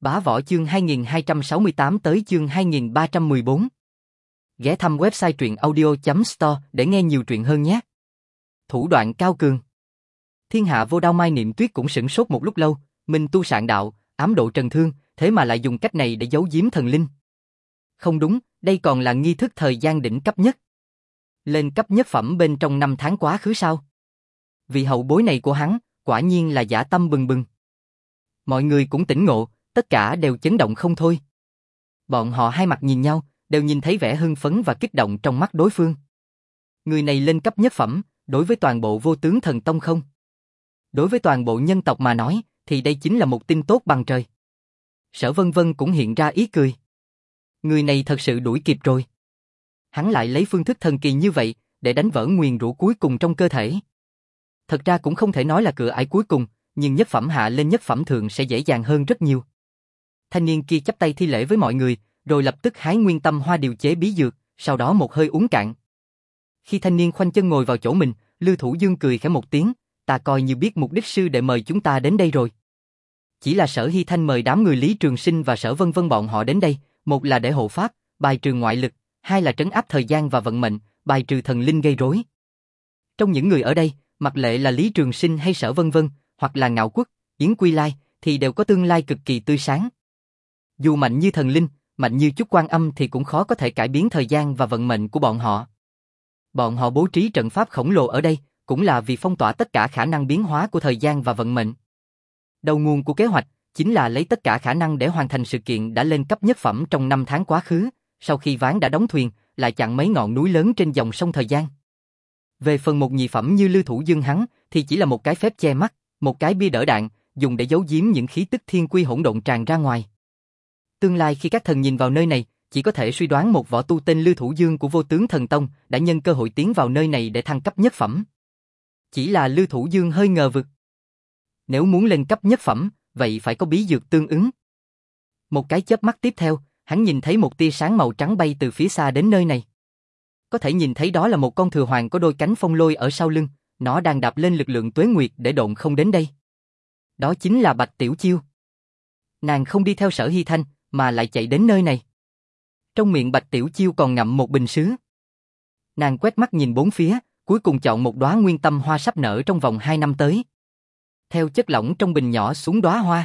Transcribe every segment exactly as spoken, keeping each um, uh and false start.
Bá Võ chương hai nghìn hai trăm sáu mươi tám tới chương hai nghìn ba trăm mười bốn. Ghé thăm website truyện audio chấm store để nghe nhiều truyện hơn nhé. Thủ đoạn cao cường. Thiên hạ vô đao Mai Niệm Tuyết cũng sửng sốt một lúc lâu, minh tu sạn đạo, ám độ trần thương, thế mà lại dùng cách này để giấu giếm thần linh. Không đúng, đây còn là nghi thức thời gian đỉnh cấp nhất. Lên cấp nhất phẩm bên trong năm tháng quá khứ sao? Vì hậu bối này của hắn, quả nhiên là dã tâm bừng bừng. Mọi người cũng tỉnh ngộ, tất cả đều chấn động không thôi. Bọn họ hai mặt nhìn nhau, đều nhìn thấy vẻ hưng phấn và kích động trong mắt đối phương. Người này lên cấp nhất phẩm, đối với toàn bộ Vô Tướng Thần Tông không? Đối với toàn bộ nhân tộc mà nói, thì đây chính là một tin tốt bằng trời. Sở Vân Vân cũng hiện ra ý cười. Người này thật sự đuổi kịp rồi. Hắn lại lấy phương thức thần kỳ như vậy, để đánh vỡ nguyền rủa cuối cùng trong cơ thể. Thật ra cũng không thể nói là cửa ải cuối cùng, nhưng nhất phẩm hạ lên nhất phẩm thượng sẽ dễ dàng hơn rất nhiều. Thanh niên kia chắp tay thi lễ với mọi người, rồi lập tức hái nguyên tâm hoa điều chế bí dược, sau đó một hơi uống cạn. Khi thanh niên khoanh chân ngồi vào chỗ mình, Lưu Thủ Dương cười khẽ một tiếng, ta coi như biết mục đích sư đệ mời chúng ta đến đây rồi. Chỉ là Sở Hy Thanh mời đám người Lý Trường Sinh và Sở Vân Vân bọn họ đến đây, một là để hộ pháp, bài trừ ngoại lực, hai là trấn áp thời gian và vận mệnh, bài trừ thần linh gây rối. Trong những người ở đây, mặc lệ là Lý Trường Sinh hay Sở Vân Vân, hoặc là Ngạo Quốc, Yến Quy Lai, thì đều có tương lai cực kỳ tươi sáng. Dù mạnh như thần linh, mạnh như chút Quan Âm thì cũng khó có thể cải biến thời gian và vận mệnh của bọn họ. Bọn họ bố trí trận pháp khổng lồ ở đây, cũng là vì phong tỏa tất cả khả năng biến hóa của thời gian và vận mệnh. Đầu nguồn của kế hoạch, chính là lấy tất cả khả năng để hoàn thành sự kiện đã lên cấp nhất phẩm trong năm tháng quá khứ, sau khi ván đã đóng thuyền, lại chặn mấy ngọn núi lớn trên dòng sông thời gian. Về phần một nhị phẩm như Lưu Thủ Dương hắn, thì chỉ là một cái phép che mắt, một cái bia đỡ đạn, dùng để giấu giếm những khí tức thiên quy hỗn độn tràn ra ngoài. Tương lai khi các thần nhìn vào nơi này, chỉ có thể suy đoán một võ tu tên Lưu Thủ Dương của Vô Tướng Thần Tông đã nhân cơ hội tiến vào nơi này để thăng cấp nhất phẩm. Chỉ là Lưu Thủ Dương hơi ngờ vực. Nếu muốn lên cấp nhất phẩm, vậy phải có bí dược tương ứng. Một cái chớp mắt tiếp theo, hắn nhìn thấy một tia sáng màu trắng bay từ phía xa đến nơi này. Có thể nhìn thấy đó là một con thừa hoàng có đôi cánh phong lôi ở sau lưng, nó đang đạp lên lực lượng tuế nguyệt để độn không đến đây. Đó chính là Bạch Tiểu Chiêu. Nàng không đi theo Sở Hy Thanh, mà lại chạy đến nơi này. Trong miệng Bạch Tiểu Chiêu còn ngậm một bình sứ. Nàng quét mắt nhìn bốn phía, cuối cùng chọn một đóa nguyên tâm hoa sắp nở trong vòng hai năm tới. Theo chất lỏng trong bình nhỏ xuống đóa hoa.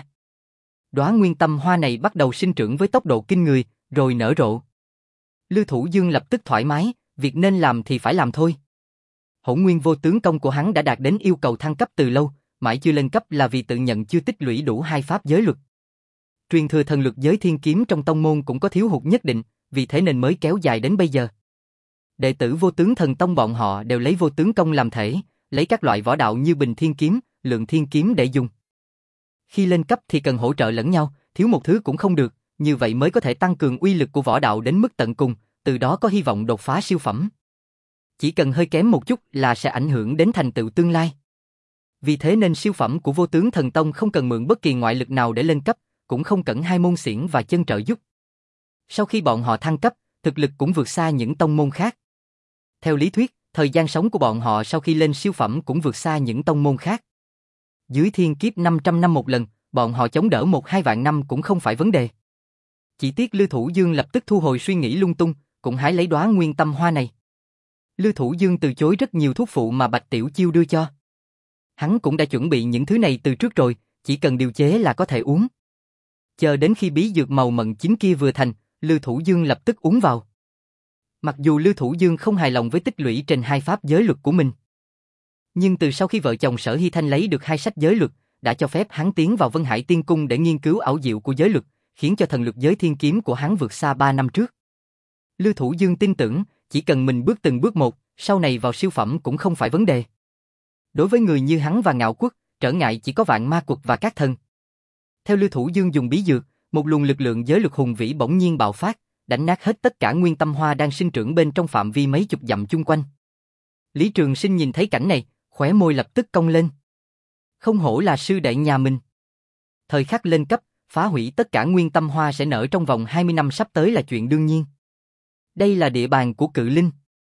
Đóa nguyên tâm hoa này bắt đầu sinh trưởng với tốc độ kinh người, rồi nở rộ. Lưu Thủ Dương lập tức thoải mái, việc nên làm thì phải làm thôi. Hỗn Nguyên Vô Tướng Công của hắn đã đạt đến yêu cầu thăng cấp từ lâu, mãi chưa lên cấp là vì tự nhận chưa tích lũy đủ hai pháp giới luật. Truyền thừa thần lực giới thiên kiếm trong tông môn cũng có thiếu hụt nhất định, vì thế nên mới kéo dài đến bây giờ. Đệ tử Vô Tướng Thần Tông bọn họ đều lấy Vô Tướng Công làm thể, lấy các loại võ đạo như Bình Thiên Kiếm, Lượng Thiên Kiếm để dùng. Khi lên cấp thì cần hỗ trợ lẫn nhau, thiếu một thứ cũng không được, như vậy mới có thể tăng cường uy lực của võ đạo đến mức tận cùng, từ đó có hy vọng đột phá siêu phẩm. Chỉ cần hơi kém một chút là sẽ ảnh hưởng đến thành tựu tương lai. Vì thế nên siêu phẩm của Vô Tướng Thần Tông không cần mượn bất kỳ ngoại lực nào để lên cấp, cũng không cần hai môn xiển và chân trợ giúp. Sau khi bọn họ thăng cấp, thực lực cũng vượt xa những tông môn khác. Theo lý thuyết, thời gian sống của bọn họ sau khi lên siêu phẩm cũng vượt xa những tông môn khác. Dưới thiên kiếp năm trăm năm một lần, bọn họ chống đỡ một hai vạn năm cũng không phải vấn đề. Chỉ tiếc Lưu Thủ Dương lập tức thu hồi suy nghĩ lung tung, cũng hái lấy đóa nguyên tâm hoa này. Lưu Thủ Dương từ chối rất nhiều thuốc phụ mà Bạch Tiểu Chiêu đưa cho. Hắn cũng đã chuẩn bị những thứ này từ trước rồi, chỉ cần điều chế là có thể uống. Chờ đến khi bí dược màu mận chín kia vừa thành, Lưu Thủ Dương lập tức uống vào. Mặc dù Lưu Thủ Dương không hài lòng với tích lũy trên hai pháp giới luật của mình, nhưng từ sau khi vợ chồng Sở Hy Thanh lấy được hai sách giới luật, đã cho phép hắn tiến vào Vân Hải Tiên Cung để nghiên cứu ảo diệu của giới luật, khiến cho thần lực giới thiên kiếm của hắn vượt xa ba năm trước. Lưu Thủ Dương tin tưởng, chỉ cần mình bước từng bước một, sau này vào siêu phẩm cũng không phải vấn đề. Đối với người như hắn và Ngạo Quốc, trở ngại chỉ có vạn ma quật và các thần. Theo Lưu Thủ Dương dùng bí dược, một luồng lực lượng giới lực hùng vĩ bỗng nhiên bạo phát, đánh nát hết tất cả nguyên tâm hoa đang sinh trưởng bên trong phạm vi mấy chục dặm chung quanh. Lý Trường Sinh nhìn thấy cảnh này, khóe môi lập tức cong lên. Không hổ là sư đệ nhà mình. Thời khắc lên cấp, phá hủy tất cả nguyên tâm hoa sẽ nở trong vòng hai mươi năm sắp tới là chuyện đương nhiên. Đây là địa bàn của Cự Linh.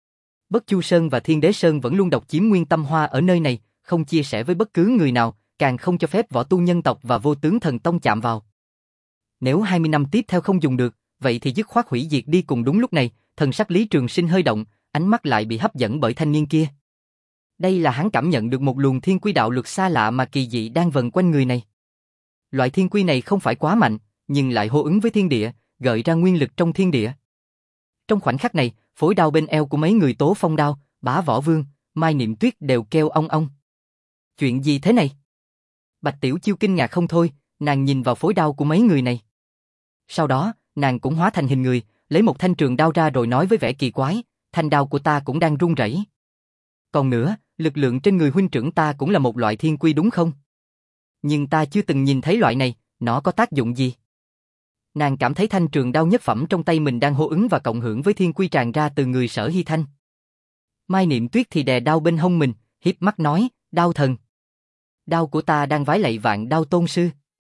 Bất Chu Sơn và Thiên Đế Sơn vẫn luôn độc chiếm nguyên tâm hoa ở nơi này, không chia sẻ với bất cứ người nào, càng không cho phép võ tu nhân tộc và Vô Tướng Thần Tông chạm vào. Nếu hai mươi năm tiếp theo không dùng được, vậy thì dứt khoát hủy diệt đi. Cùng đúng lúc này, thần sắc Lý Trường Sinh hơi động, ánh mắt lại bị hấp dẫn bởi thanh niên kia. Đây là hắn cảm nhận được một luồng thiên quy đạo luật xa lạ mà kỳ dị đang vần quanh người này. Loại thiên quy này không phải quá mạnh, nhưng lại hô ứng với thiên địa, gợi ra nguyên lực trong thiên địa. Trong khoảnh khắc này, phối đao bên eo của mấy người Tố Phong Đao, Bá Võ Vương, Mai Niệm Tuyết đều kêu ong ong. Chuyện gì thế này? Bạch Tiểu Chiêu kinh ngạc không thôi, nàng nhìn vào phối đao của mấy người này. Sau đó, nàng cũng hóa thành hình người, lấy một thanh trường đao ra rồi nói với vẻ kỳ quái, thanh đao của ta cũng đang run rẩy. Còn nữa, lực lượng trên người huynh trưởng ta cũng là một loại thiên quy đúng không? Nhưng ta chưa từng nhìn thấy loại này, nó có tác dụng gì? Nàng cảm thấy thanh trường đao nhất phẩm trong tay mình đang hô ứng và cộng hưởng với thiên quy tràn ra từ người Sở Hy Thanh. Mai Niệm Tuyết thì đè đao bên hông mình, hiếp mắt nói, đao thần. Đao của ta đang vái lạy vạn đao tôn sư.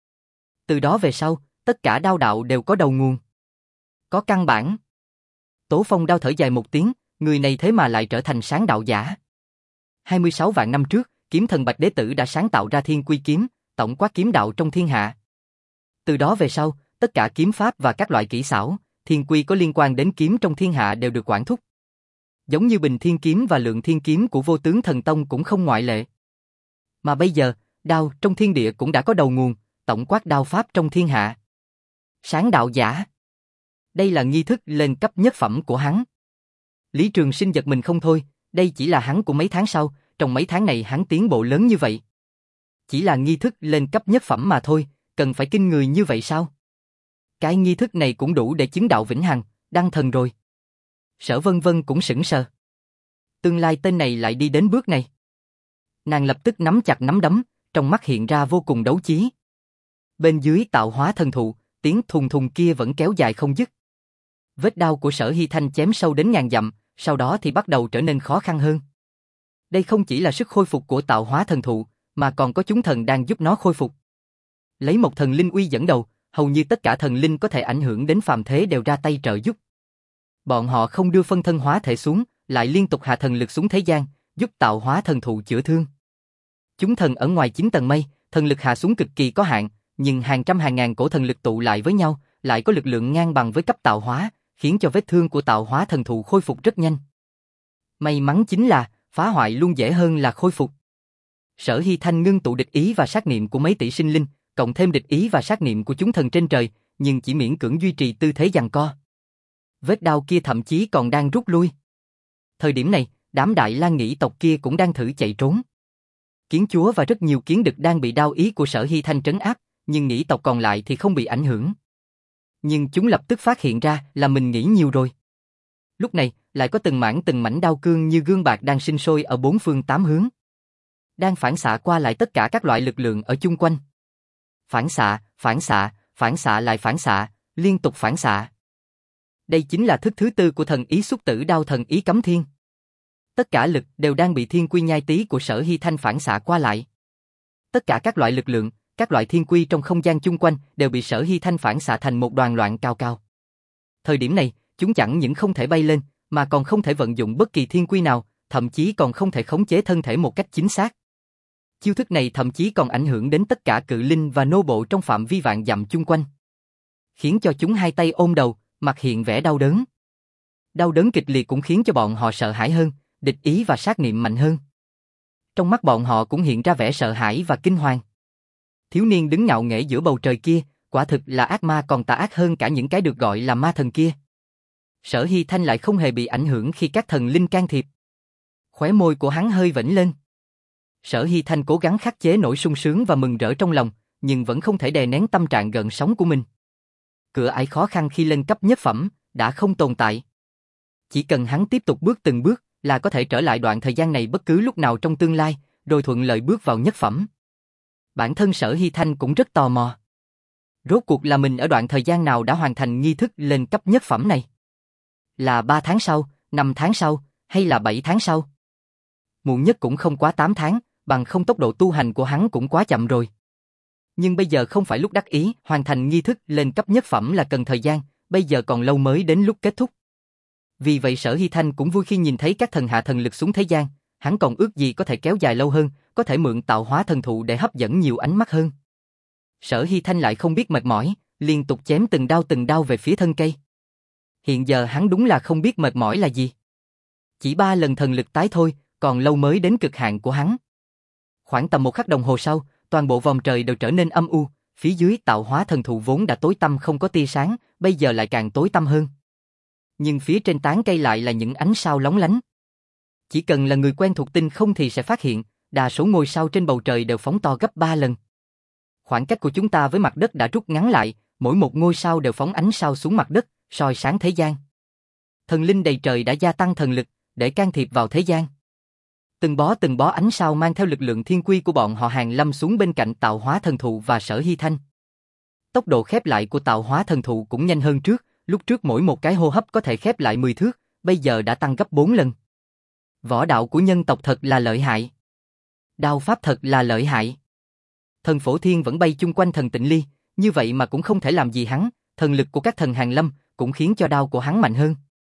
Từ đó về sau, tất cả đao đạo đều có đầu nguồn. Có căn bản. Tố Phong Đao thở dài một tiếng, người này thế mà lại trở thành sáng đạo giả. hai mươi sáu vạn năm trước, kiếm thần Bạch Đế Tử đã sáng tạo ra thiên quy kiếm, tổng quát kiếm đạo trong thiên hạ. Từ đó về sau, tất cả kiếm pháp và các loại kỹ xảo, thiên quy có liên quan đến kiếm trong thiên hạ đều được quản thúc. Giống như Bình Thiên Kiếm và Lượng Thiên Kiếm của Vô Tướng Thần Tông cũng không ngoại lệ. Mà bây giờ, đao trong thiên địa cũng đã có đầu nguồn, tổng quát đao pháp trong thiên hạ. Sáng đạo giả. Đây là nghi thức lên cấp nhất phẩm của hắn. Lý Trường Sinh giật mình không thôi, đây chỉ là hắn của mấy tháng sau, trong mấy tháng này hắn tiến bộ lớn như vậy. Chỉ là nghi thức lên cấp nhất phẩm mà thôi, cần phải kinh người như vậy sao? Cái nghi thức này cũng đủ để chứng đạo vĩnh hằng, đăng thần rồi. Sở Vân Vân cũng sững sờ. Tương lai tên này lại đi đến bước này. Nàng lập tức nắm chặt nắm đấm, trong mắt hiện ra vô cùng đấu chí. Bên dưới tạo hóa thần thụ, tiếng thùng thùng kia vẫn kéo dài không dứt. Vết đao của Sở Hy Thanh chém sâu đến ngàn dặm, sau đó thì bắt đầu trở nên khó khăn hơn. Đây không chỉ là sức khôi phục của tạo hóa thần thụ, mà còn có chúng thần đang giúp nó khôi phục. Lấy một thần linh uy dẫn đầu, hầu như tất cả thần linh có thể ảnh hưởng đến phàm thế đều ra tay trợ giúp. Bọn họ không đưa phân thân hóa thể xuống, lại liên tục hạ thần lực xuống thế gian, giúp tạo hóa thần thụ chữa thương. Chúng thần ở ngoài chín tầng mây, thần lực hạ xuống cực kỳ có hạn, nhưng hàng trăm hàng ngàn cổ thần lực tụ lại với nhau, lại có lực lượng ngang bằng với cấp tạo hóa, khiến cho vết thương của tạo hóa thần thụ khôi phục rất nhanh. May mắn chính là, phá hoại luôn dễ hơn là khôi phục. Sở Hy Thanh ngưng tụ địch ý và sát niệm của mấy tỷ sinh linh, cộng thêm địch ý và sát niệm của chúng thần trên trời, nhưng chỉ miễn cưỡng duy trì tư thế giằng co. Vết đao kia thậm chí còn đang rút lui. Thời điểm này, đám Đại Lang Nghĩ tộc kia cũng đang thử chạy trốn. Kiến chúa và rất nhiều kiến đực đang bị đao ý của Sở Hy Thanh trấn áp, nhưng Nghĩ tộc còn lại thì không bị ảnh hưởng. Nhưng chúng lập tức phát hiện ra là mình nghĩ nhiều rồi. Lúc này, lại có từng mảng từng mảnh đao cương như gương bạc đang sinh sôi ở bốn phương tám hướng. Đang phản xạ qua lại tất cả các loại lực lượng ở chung quanh. Phản xạ, phản xạ, phản xạ lại phản xạ, liên tục phản xạ. Đây chính là thức thứ tư của thần ý Xuất Tử Đao thần ý Cấm Thiên. Tất cả lực đều đang bị thiên quy nhai tí của Sở Hy Thanh phản xạ qua lại. Tất cả các loại lực lượng, các loại thiên quy trong không gian chung quanh đều bị Sở Hy Thanh phản xạ thành một đoàn loạn cao cao. Thời điểm này, chúng chẳng những không thể bay lên, mà còn không thể vận dụng bất kỳ thiên quy nào, thậm chí còn không thể khống chế thân thể một cách chính xác. Chiêu thức này thậm chí còn ảnh hưởng đến tất cả cự linh và nô bộ trong phạm vi vạn dặm chung quanh, khiến cho chúng hai tay ôm đầu, mặt hiện vẻ đau đớn. Đau đớn kịch liệt cũng khiến cho bọn họ sợ hãi hơn, địch ý và sát niệm mạnh hơn. Trong mắt bọn họ cũng hiện ra vẻ sợ hãi và kinh hoàng. Thiếu niên đứng ngạo nghễ giữa bầu trời kia, quả thực là ác ma còn tà ác hơn cả những cái được gọi là ma thần kia. Sở Hy Thanh lại không hề bị ảnh hưởng khi các thần linh can thiệp. Khóe môi của hắn hơi vểnh lên. Sở Hy Thanh cố gắng khắc chế nỗi sung sướng và mừng rỡ trong lòng, nhưng vẫn không thể đè nén tâm trạng gợn sóng của mình. Cửa ải khó khăn khi lên cấp nhất phẩm đã không tồn tại. Chỉ cần hắn tiếp tục bước từng bước là có thể trở lại đoạn thời gian này bất cứ lúc nào trong tương lai, rồi thuận lợi bước vào nhất phẩm. Bản thân Sở Hy Thanh cũng rất tò mò. Rốt cuộc là mình ở đoạn thời gian nào đã hoàn thành nghi thức lên cấp nhất phẩm này? Là ba tháng sau, năm tháng sau, hay là bảy tháng sau? Muộn nhất cũng không quá tám tháng, bằng không tốc độ tu hành của hắn cũng quá chậm rồi. Nhưng bây giờ không phải lúc đắc ý, hoàn thành nghi thức lên cấp nhất phẩm là cần thời gian, bây giờ còn lâu mới đến lúc kết thúc. Vì vậy Sở Hy Thanh cũng vui khi nhìn thấy các thần hạ thần lực xuống thế gian, hắn còn ước gì có thể kéo dài lâu hơn, có thể mượn tạo hóa thần thụ để hấp dẫn nhiều ánh mắt hơn. Sở Hy Thanh lại không biết mệt mỏi, liên tục chém từng đao từng đao về phía thân cây. Hiện giờ hắn đúng là không biết mệt mỏi là gì. Chỉ ba lần thần lực tái thôi, còn lâu mới đến cực hạn của hắn. Khoảng tầm một khắc đồng hồ sau, toàn bộ vòng trời đều trở nên âm u, phía dưới tạo hóa thần thụ vốn đã tối tăm không có tia sáng, bây giờ lại càng tối tăm hơn. Nhưng phía trên tán cây lại là những ánh sao lóng lánh. Chỉ cần là người quen thuộc tinh không thì sẽ phát hiện, đa số ngôi sao trên bầu trời đều phóng to gấp ba lần. Khoảng cách của chúng ta với mặt đất đã rút ngắn lại, mỗi một ngôi sao đều phóng ánh sao xuống mặt đất, soi sáng thế gian. Thần linh đầy trời đã gia tăng thần lực, để can thiệp vào thế gian. Từng bó từng bó ánh sao mang theo lực lượng thiên quy của bọn họ Hàn Lâm xuống bên cạnh tạo hóa thần thụ và Sở Hy Thanh. Tốc độ khép lại của tạo hóa thần thụ cũng nhanh hơn trước, lúc trước mỗi một cái hô hấp có thể khép lại mười thước, bây giờ đã tăng gấp bốn lần. Võ đạo của nhân tộc thật là lợi hại. Đao pháp thật là lợi hại. Thần Phổ Thiên vẫn bay chung quanh thần Tịnh Ly, như vậy mà cũng không thể làm gì hắn, thần lực của các thần Hàn Lâm cũng khiến cho đao của hắn mạnh hơn.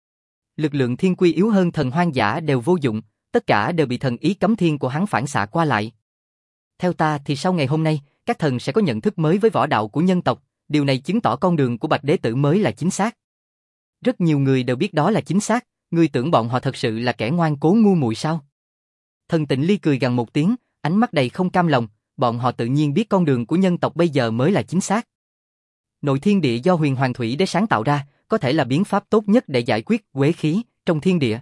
Lực lượng thiên quy yếu hơn thần hoang dã đều vô dụng, tất cả đều bị thần ý cấm thiên của hắn phản xạ qua lại. Theo ta thì sau ngày hôm nay, các thần sẽ có nhận thức mới với võ đạo của nhân tộc, điều này chứng tỏ con đường của Bạch Đế Tử mới là chính xác. Rất nhiều người đều biết đó là chính xác, ngươi tưởng bọn họ thật sự là kẻ ngoan cố ngu muội sao? Thần Tịnh Ly cười gằn một tiếng, ánh mắt đầy không cam lòng, bọn họ tự nhiên biết con đường của nhân tộc bây giờ mới là chính xác. Nội thiên địa do Huyền Hoàng Thủy Đế sáng tạo ra, có thể là biến pháp tốt nhất để giải quyết uế khí trong thiên địa.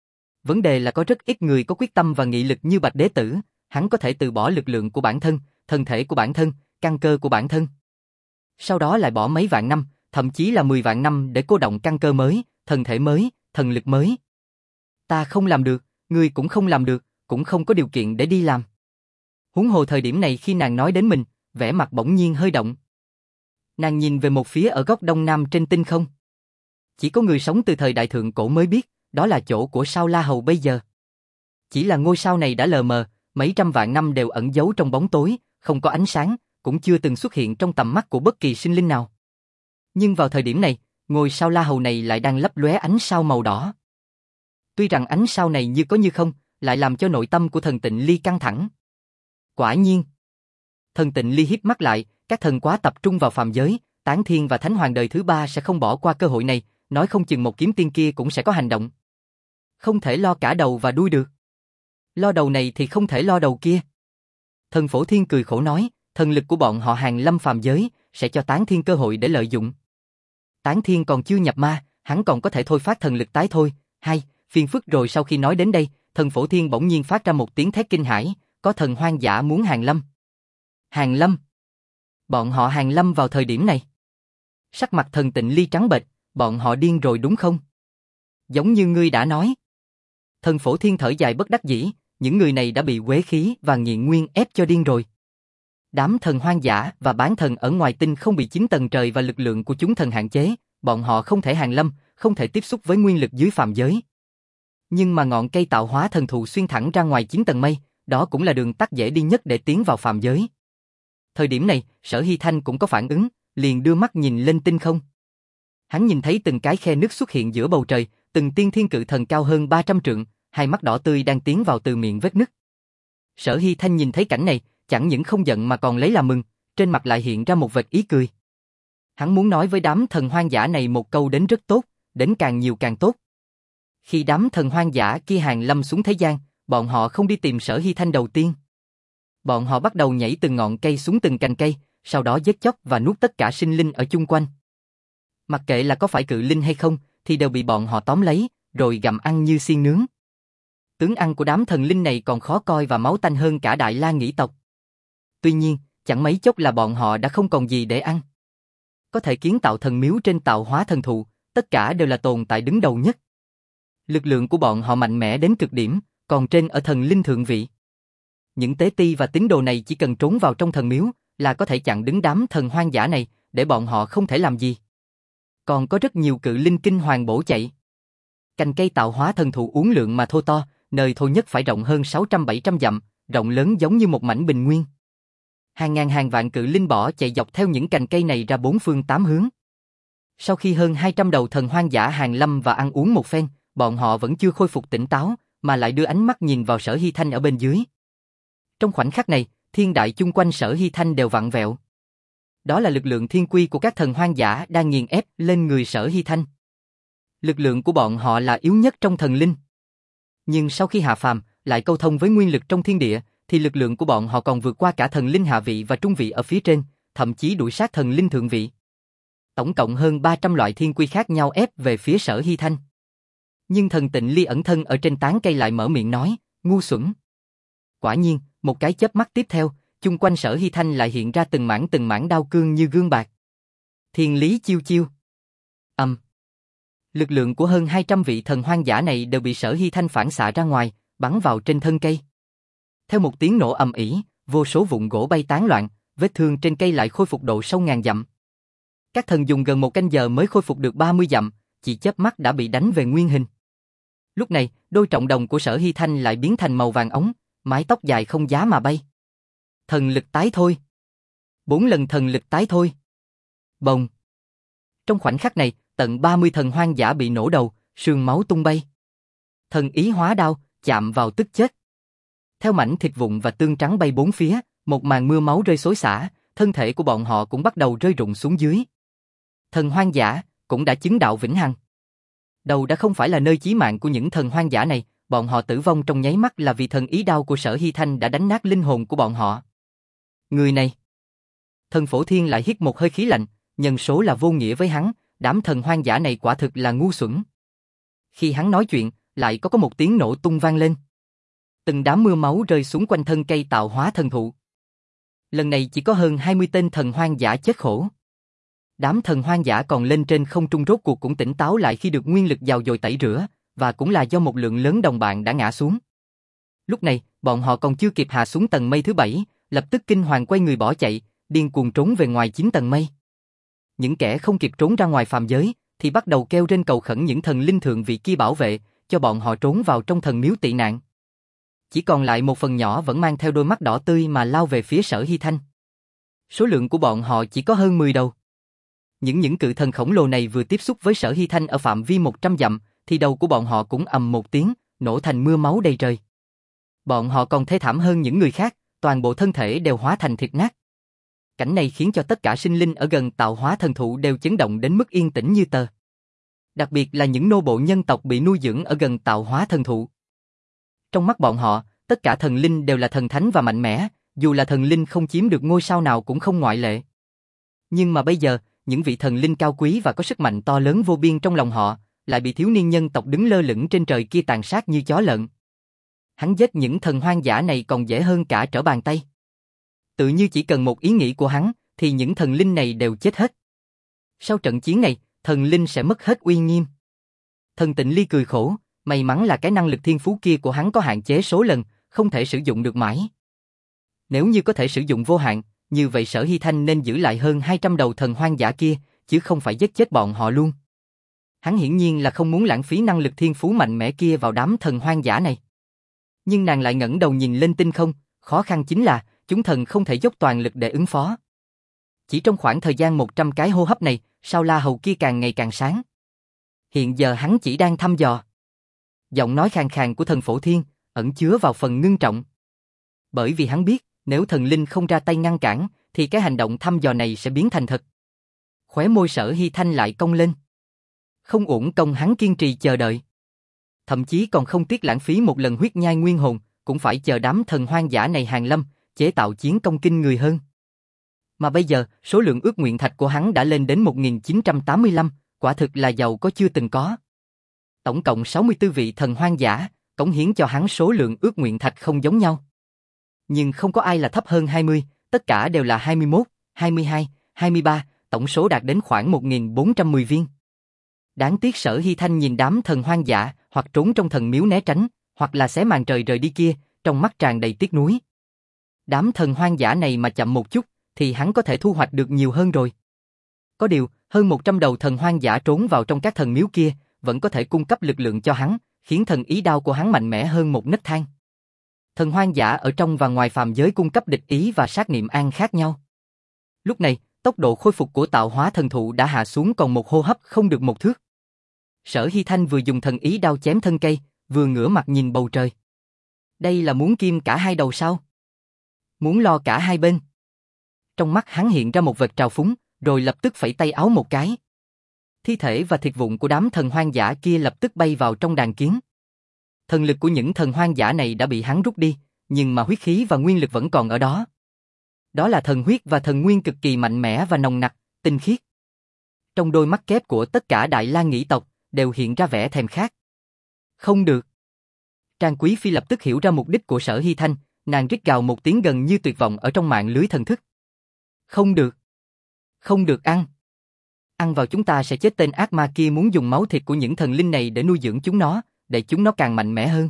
Vấn đề là có rất ít người có quyết tâm và nghị lực như Bạch Đế Tử, hắn có thể từ bỏ lực lượng của bản thân, thân thể của bản thân, căn cơ của bản thân. Sau đó lại bỏ mấy vạn năm, thậm chí là mười vạn năm để cô động căn cơ mới, thân thể mới, thần lực mới. Ta không làm được, ngươi cũng không làm được, cũng không có điều kiện để đi làm. Huống hồ thời điểm này khi nàng nói đến mình, vẻ mặt bỗng nhiên hơi động. Nàng nhìn về một phía ở góc đông nam trên tinh không. Chỉ có người sống từ thời đại thượng cổ mới biết, đó là chỗ của sao La Hầu bây giờ. Chỉ là ngôi sao này đã lờ mờ, mấy trăm vạn năm đều ẩn giấu trong bóng tối, không có ánh sáng, cũng chưa từng xuất hiện trong tầm mắt của bất kỳ sinh linh nào. Nhưng vào thời điểm này, ngôi sao La Hầu này lại đang lấp lóe ánh sao màu đỏ. Tuy rằng ánh sao này như có như không, lại làm cho nội tâm của thần Tịnh Ly căng thẳng. Quả nhiên. Thần Tịnh Ly híp mắt lại, các thần quá tập trung vào phàm giới, Tán Thiên và Thánh Hoàng đời thứ ba sẽ không bỏ qua cơ hội này, nói không chừng một kiếm tiên kia cũng sẽ có hành động. Không thể lo cả đầu và đuôi được. Lo đầu này thì không thể lo đầu kia. Thần Phổ Thiên cười khổ nói, thần lực của bọn họ Hàn Lâm phàm giới, sẽ cho Tán Thiên cơ hội để lợi dụng. Tán Thiên còn chưa nhập ma, hắn còn có thể thôi phát thần lực tái thôi. Hay, phiền phức rồi. Sau khi nói đến đây, thần Phổ Thiên bỗng nhiên phát ra một tiếng thét kinh hãi, có thần hoang dã muốn Hàn Lâm. Hàn Lâm? Bọn họ Hàn Lâm vào thời điểm này. Sắc mặt thần Tịnh Ly trắng bệch, bọn họ điên rồi đúng không? Giống như ngươi đã nói. Thần Phổ Thiên thở dài bất đắc dĩ, những người này đã bị uế khí và nghiện nguyên ép cho điên rồi. Đám thần hoang dã và bán thần ở ngoài tinh không bị chín tầng trời và lực lượng của chúng thần hạn chế, bọn họ không thể Hàn Lâm, không thể tiếp xúc với nguyên lực dưới phàm giới. Nhưng mà ngọn cây tạo hóa thần thụ xuyên thẳng ra ngoài chín tầng mây, đó cũng là đường tắt dễ đi nhất để tiến vào phàm giới. Thời điểm này, Sở Hy Thanh cũng có phản ứng, liền đưa mắt nhìn lên tinh không. Hắn nhìn thấy từng cái khe nứt xuất hiện giữa bầu trời, từng tiên thiên cự thần cao hơn ba trăm trượng, hai mắt đỏ tươi đang tiến vào từ miệng vết nứt. Sở Hy Thanh nhìn thấy cảnh này, chẳng những không giận mà còn lấy làm mừng, trên mặt lại hiện ra một vệt ý cười. Hắn muốn nói với đám thần hoang dã này một câu đến rất tốt, đến càng nhiều càng tốt. Khi đám thần hoang dã kia Hàn Lâm xuống thế gian, bọn họ không đi tìm Sở Hy Thanh đầu tiên. Bọn họ bắt đầu nhảy từng ngọn cây xuống từng cành cây, sau đó giết chóc và nuốt tất cả sinh linh ở chung quanh. Mặc kệ là có phải cự linh hay không, thì đều bị bọn họ tóm lấy, rồi gặm ăn như xiên nướng. Tướng ăn của đám thần linh này còn khó coi và máu tanh hơn cả Đại La Nghĩ tộc. Tuy nhiên, chẳng mấy chốc là bọn họ đã không còn gì để ăn. Có thể kiến tạo thần miếu trên tạo hóa thần thụ, tất cả đều là tồn tại đứng đầu nhất. Lực lượng của bọn họ mạnh mẽ đến cực điểm, còn trên ở thần linh thượng vị. Những tế ti và tín đồ này chỉ cần trốn vào trong thần miếu, là có thể chặn đứng đám thần hoang dã này, để bọn họ không thể làm gì. Còn có rất nhiều cự linh kinh hoàng bổ chạy. Cành cây tạo hóa thần thụ uốn lượn mà thô to, nơi thô nhất phải rộng hơn sáu trăm bảy trăm dặm, rộng lớn giống như một mảnh bình nguyên. Hàng ngàn hàng vạn cự linh bỏ chạy dọc theo những cành cây này ra bốn phương tám hướng. Sau khi hơn hai trăm đầu thần hoang dã Hàn Lâm và ăn uống một phen, bọn họ vẫn chưa khôi phục tỉnh táo, mà lại đưa ánh mắt nhìn vào Sở Hy Thanh ở bên dưới. Trong khoảnh khắc này, thiên đại chung quanh Sở Hy Thanh đều vặn vẹo. Đó là lực lượng thiên quy của các thần hoang dã đang nghiền ép lên người Sở Hy Thanh. Lực lượng của bọn họ là yếu nhất trong thần linh. Nhưng sau khi hạ phàm, lại câu thông với nguyên lực trong thiên địa, thì lực lượng của bọn họ còn vượt qua cả thần linh hạ vị và trung vị ở phía trên, thậm chí đuổi sát thần linh thượng vị. Tổng cộng hơn ba trăm loại thiên quy khác nhau ép về phía Sở Hy Thanh. Nhưng thần Tịnh Ly ẩn thân ở trên tán cây lại mở miệng nói, ngu xuẩn. Quả nhiên, một cái chớp mắt tiếp theo, chung quanh Sở Hy Thanh lại hiện ra từng mảng từng mảng đao cương như gương bạc. Thiên lý chiêu chiêu. Âm. Um. Lực lượng của hơn hai trăm vị thần hoang dã này đều bị Sở Hy Thanh phản xạ ra ngoài, bắn vào trên thân cây. Theo một tiếng nổ ầm ĩ, vô số vụn gỗ bay tán loạn, vết thương trên cây lại khôi phục độ sâu ngàn dặm. Các thần dùng gần một canh giờ mới khôi phục được ba mươi dặm, chỉ chớp mắt đã bị đánh về nguyên hình. Lúc này, đôi trọng đồng của Sở Hy Thanh lại biến thành màu vàng ống, mái tóc dài không giá mà bay. Thần lực tái thôi. Bốn lần thần lực tái thôi. Bồng. Trong khoảnh khắc này, tận ba mươi thần hoang dã bị nổ đầu, sương máu tung bay. Thần ý hóa đao, chạm vào tức chết. Theo mảnh thịt vụn và tương trắng bay bốn phía, một màn mưa máu rơi xối xả, thân thể của bọn họ cũng bắt đầu rơi rụng xuống dưới. Thần hoang dã cũng đã chứng đạo vĩnh hằng. Đầu đã không phải là nơi chí mạng của những thần hoang dã này, bọn họ tử vong trong nháy mắt là vì thần ý đao của Sở Hy Thanh đã đánh nát linh hồn của bọn họ. Người này. Thần Phổ Thiên lại hít một hơi khí lạnh, nhân số là vô nghĩa với hắn, đám thần hoang dã này quả thực là ngu xuẩn. Khi hắn nói chuyện, lại có có một tiếng nổ tung vang lên. Từng đám mưa máu rơi xuống quanh thân cây tạo hóa thần thụ. Lần này chỉ có hơn hai mươi tên thần hoang dã chết khổ. Đám thần hoang dã còn lên trên không trung rốt cuộc cũng tỉnh táo lại khi được nguyên lực giàu dồi tẩy rửa, và cũng là do một lượng lớn đồng bạn đã ngã xuống. Lúc này, bọn họ còn chưa kịp hạ xuống tầng mây thứ bảy, lập tức kinh hoàng quay người bỏ chạy, điên cuồng trốn về ngoài chín tầng mây. Những kẻ không kịp trốn ra ngoài phàm giới, thì bắt đầu kêu trên cầu khẩn những thần linh thượng vị kia bảo vệ, cho bọn họ trốn vào trong thần miếu tị nạn. Chỉ còn lại một phần nhỏ vẫn mang theo đôi mắt đỏ tươi mà lao về phía Sở Hy Thanh. Số lượng của bọn họ chỉ có hơn mười đầu. Những những cự thần khổng lồ này vừa tiếp xúc với Sở Hy Thanh ở phạm vi một trăm dặm, thì đầu của bọn họ cũng ầm một tiếng, nổ thành mưa máu đầy trời. Bọn họ còn thê thảm hơn những người khác, toàn bộ thân thể đều hóa thành thịt nát. Cảnh này khiến cho tất cả sinh linh ở gần tạo hóa thần thụ đều chấn động đến mức yên tĩnh như tờ. Đặc biệt là những nô bộ nhân tộc bị nuôi dưỡng ở gần tạo hóa thần thụ. Trong mắt bọn họ, tất cả thần linh đều là thần thánh và mạnh mẽ, dù là thần linh không chiếm được ngôi sao nào cũng không ngoại lệ. Nhưng mà bây giờ, những vị thần linh cao quý và có sức mạnh to lớn vô biên trong lòng họ, lại bị thiếu niên nhân tộc đứng lơ lửng trên trời kia tàn sát như chó lợn. Hắn giết những thần hoang dã này còn dễ hơn cả trở bàn tay. Tự như chỉ cần một ý nghĩ của hắn, thì những thần linh này đều chết hết. Sau trận chiến này, thần linh sẽ mất hết uy nghiêm. Thần Tịnh Ly cười khổ, may mắn là cái năng lực thiên phú kia của hắn có hạn chế số lần, không thể sử dụng được mãi. Nếu như có thể sử dụng vô hạn, như vậy Sở Hy Thanh nên giữ lại hơn hai trăm đầu thần hoang dã kia, chứ không phải giết chết bọn họ luôn. Hắn hiển nhiên là không muốn lãng phí năng lực thiên phú mạnh mẽ kia vào đám thần hoang dã này. Nhưng nàng lại ngẩng đầu nhìn lên tinh không, khó khăn chính là, chúng thần không thể dốc toàn lực để ứng phó. Chỉ trong khoảng thời gian một trăm cái hô hấp này, sao la hầu kia càng ngày càng sáng. Hiện giờ hắn chỉ đang thăm dò. Giọng nói khàn khàn của thần Phổ Thiên, ẩn chứa vào phần ngưng trọng. Bởi vì hắn biết, nếu thần linh không ra tay ngăn cản, thì cái hành động thăm dò này sẽ biến thành thật. Khóe môi Sở Hy Thanh lại cong lên. Không uổng công hắn kiên trì chờ đợi. Thậm chí còn không tiếc lãng phí một lần huyết nhai nguyên hồn, cũng phải chờ đám thần hoang dã này hàng lâm, chế tạo chiến công kinh người hơn. Mà bây giờ, số lượng ước nguyện thạch của hắn đã lên đến một nghìn chín trăm tám mươi lăm, quả thực là giàu có chưa từng có. Tổng cộng sáu mươi tư vị thần hoang dã, cống hiến cho hắn số lượng ước nguyện thạch không giống nhau. Nhưng không có ai là thấp hơn hai mươi, tất cả đều là hai mươi mốt, hai mươi hai, hai mươi ba, tổng số đạt đến khoảng một nghìn bốn trăm mười viên. Đáng tiếc Sở Hy Thanh nhìn đám thần hoang dã, hoặc trốn trong thần miếu né tránh, hoặc là xé màn trời rời đi kia, trong mắt tràn đầy tiếc nuối. Đám thần hoang dã này mà chậm một chút, thì hắn có thể thu hoạch được nhiều hơn rồi. Có điều, hơn một trăm đầu thần hoang dã trốn vào trong các thần miếu kia, vẫn có thể cung cấp lực lượng cho hắn, khiến thần ý đao của hắn mạnh mẽ hơn một nấc thang. Thần hoang dã ở trong và ngoài phàm giới cung cấp địch ý và sát niệm an khác nhau. Lúc này, tốc độ khôi phục của tạo hóa thần thụ đã hạ xuống còn một hô hấp không được một thước. Sở Hy Thanh vừa dùng thần ý đao chém thân cây, vừa ngửa mặt nhìn bầu trời. Đây là muốn kim cả hai đầu sao? Muốn lo cả hai bên? Trong mắt hắn hiện ra một vệt trào phúng, rồi lập tức phẩy tay áo một cái. Thi thể và thịt vụn của đám thần hoang dã kia lập tức bay vào trong đàn kiến. Thần lực của những thần hoang dã này đã bị hắn rút đi, nhưng mà huyết khí và nguyên lực vẫn còn ở đó. Đó là thần huyết và thần nguyên cực kỳ mạnh mẽ và nồng nặc, tinh khiết. Trong đôi mắt kép của tất cả Đại La Nghĩ tộc đều hiện ra vẻ thèm khát. Không được. Trang Quý Phi lập tức hiểu ra mục đích của Sở Hy Thanh, nàng rít gào một tiếng gần như tuyệt vọng ở trong mạng lưới thần thức. Không được. Không được ăn. Ăn vào chúng ta sẽ chết. Tên ác ma kia muốn dùng máu thịt của những thần linh này để nuôi dưỡng chúng nó, để chúng nó càng mạnh mẽ hơn.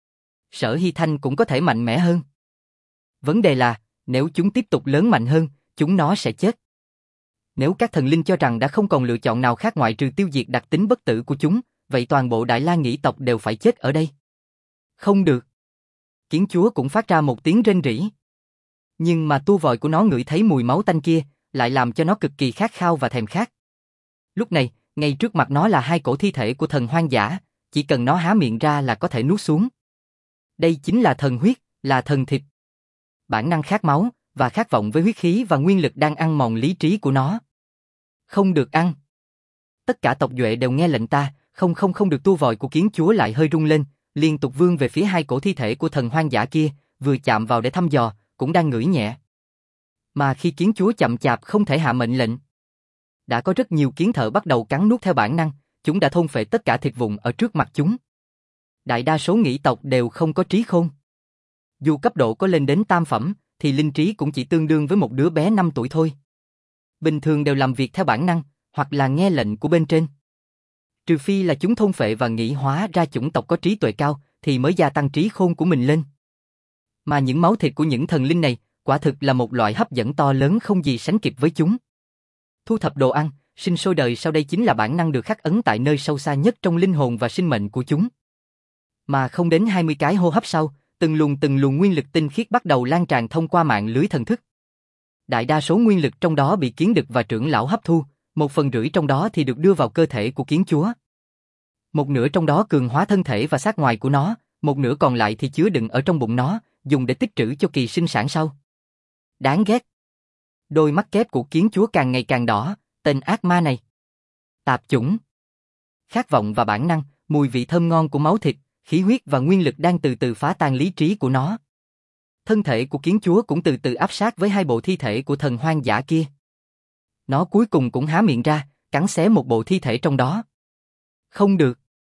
Sở Hy Thanh cũng có thể mạnh mẽ hơn. Vấn đề là, nếu chúng tiếp tục lớn mạnh hơn, chúng nó sẽ chết. Nếu các thần linh cho rằng đã không còn lựa chọn nào khác ngoại trừ tiêu diệt đặc tính bất tử của chúng, vậy toàn bộ Đại La Nghĩ tộc đều phải chết ở đây. Không được. Kiến chúa cũng phát ra một tiếng rên rỉ. Nhưng mà tua vòi của nó ngửi thấy mùi máu tanh kia, lại làm cho nó cực kỳ khát khao và thèm khát. Lúc này, ngay trước mặt nó là hai cổ thi thể của thần hoang dã, chỉ cần nó há miệng ra là có thể nuốt xuống. Đây chính là thần huyết, là thần thịt. Bản năng khát máu, và khát vọng với huyết khí và nguyên lực đang ăn mòn lý trí của nó. Không được ăn. Tất cả tộc duệ đều nghe lệnh ta, không không không được. Tua vòi của kiến chúa lại hơi rung lên, liên tục vươn về phía hai cổ thi thể của thần hoang dã kia, vừa chạm vào để thăm dò, cũng đang ngửi nhẹ. Mà khi kiến chúa chậm chạp không thể hạ mệnh lệnh, đã có rất nhiều kiến thợ bắt đầu cắn nuốt theo bản năng, chúng đã thôn phệ tất cả thịt vụn ở trước mặt chúng. Đại đa số nghĩ tộc đều không có trí khôn. Dù cấp độ có lên đến tam phẩm, thì linh trí cũng chỉ tương đương với một đứa bé năm tuổi thôi. Bình thường đều làm việc theo bản năng, hoặc là nghe lệnh của bên trên. Trừ phi là chúng thôn phệ và nghĩ hóa ra chủng tộc có trí tuệ cao, thì mới gia tăng trí khôn của mình lên. Mà những máu thịt của những thần linh này, quả thực là một loại hấp dẫn to lớn không gì sánh kịp với chúng. Thu thập đồ ăn, sinh sôi đời sau, đây chính là bản năng được khắc ấn tại nơi sâu xa nhất trong linh hồn và sinh mệnh của chúng. Mà không đến hai mươi cái hô hấp sau, từng luồng từng luồng nguyên lực tinh khiết bắt đầu lan tràn thông qua mạng lưới thần thức. Đại đa số nguyên lực trong đó bị kiến đực và trưởng lão hấp thu, một phần rưỡi trong đó thì được đưa vào cơ thể của kiến chúa. Một nửa trong đó cường hóa thân thể và xác ngoài của nó, một nửa còn lại thì chứa đựng ở trong bụng nó, dùng để tích trữ cho kỳ sinh sản sau. Đáng ghét. Đôi mắt kép của kiến chúa càng ngày càng đỏ, tên ác ma này. Tạp chủng. Khát vọng và bản năng, mùi vị thơm ngon của máu thịt, khí huyết và nguyên lực đang từ từ phá tan lý trí của nó. Thân thể của kiến chúa cũng từ từ áp sát với hai bộ thi thể của thần hoang dã kia. Nó cuối cùng cũng há miệng ra, cắn xé một bộ thi thể trong đó. Không được.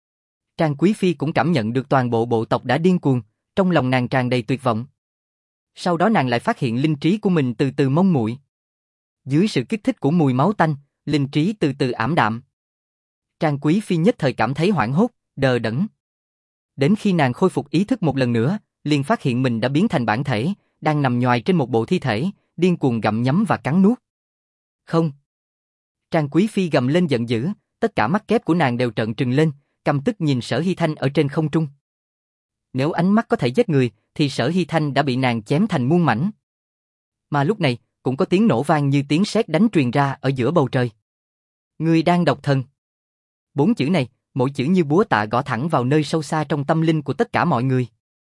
Trang Quý Phi cũng cảm nhận được toàn bộ bộ tộc đã điên cuồng, trong lòng nàng tràn đầy tuyệt vọng. Sau đó nàng lại phát hiện linh trí của mình từ từ mông muội. Dưới sự kích thích của mùi máu tanh, linh trí từ từ ảm đạm. Trang Quý Phi nhất thời cảm thấy hoảng hốt, đờ đẫn. Đến khi nàng khôi phục ý thức một lần nữa, liền phát hiện mình đã biến thành bản thể, đang nằm nhoài trên một bộ thi thể, điên cuồng gặm nhấm và cắn nuốt. Không. Trang Quý Phi gầm lên giận dữ, tất cả mắt kép của nàng đều trợn trừng lên, căm tức nhìn Sở Hy Thanh ở trên không trung. Nếu ánh mắt có thể giết người, thì Sở Hy Thanh đã bị nàng chém thành muôn mảnh. Mà lúc này, cũng có tiếng nổ vang như tiếng sét đánh truyền ra ở giữa bầu trời. Ngươi đang độc thần. Bốn chữ này, mỗi chữ như búa tạ gõ thẳng vào nơi sâu xa trong tâm linh của tất cả mọi người.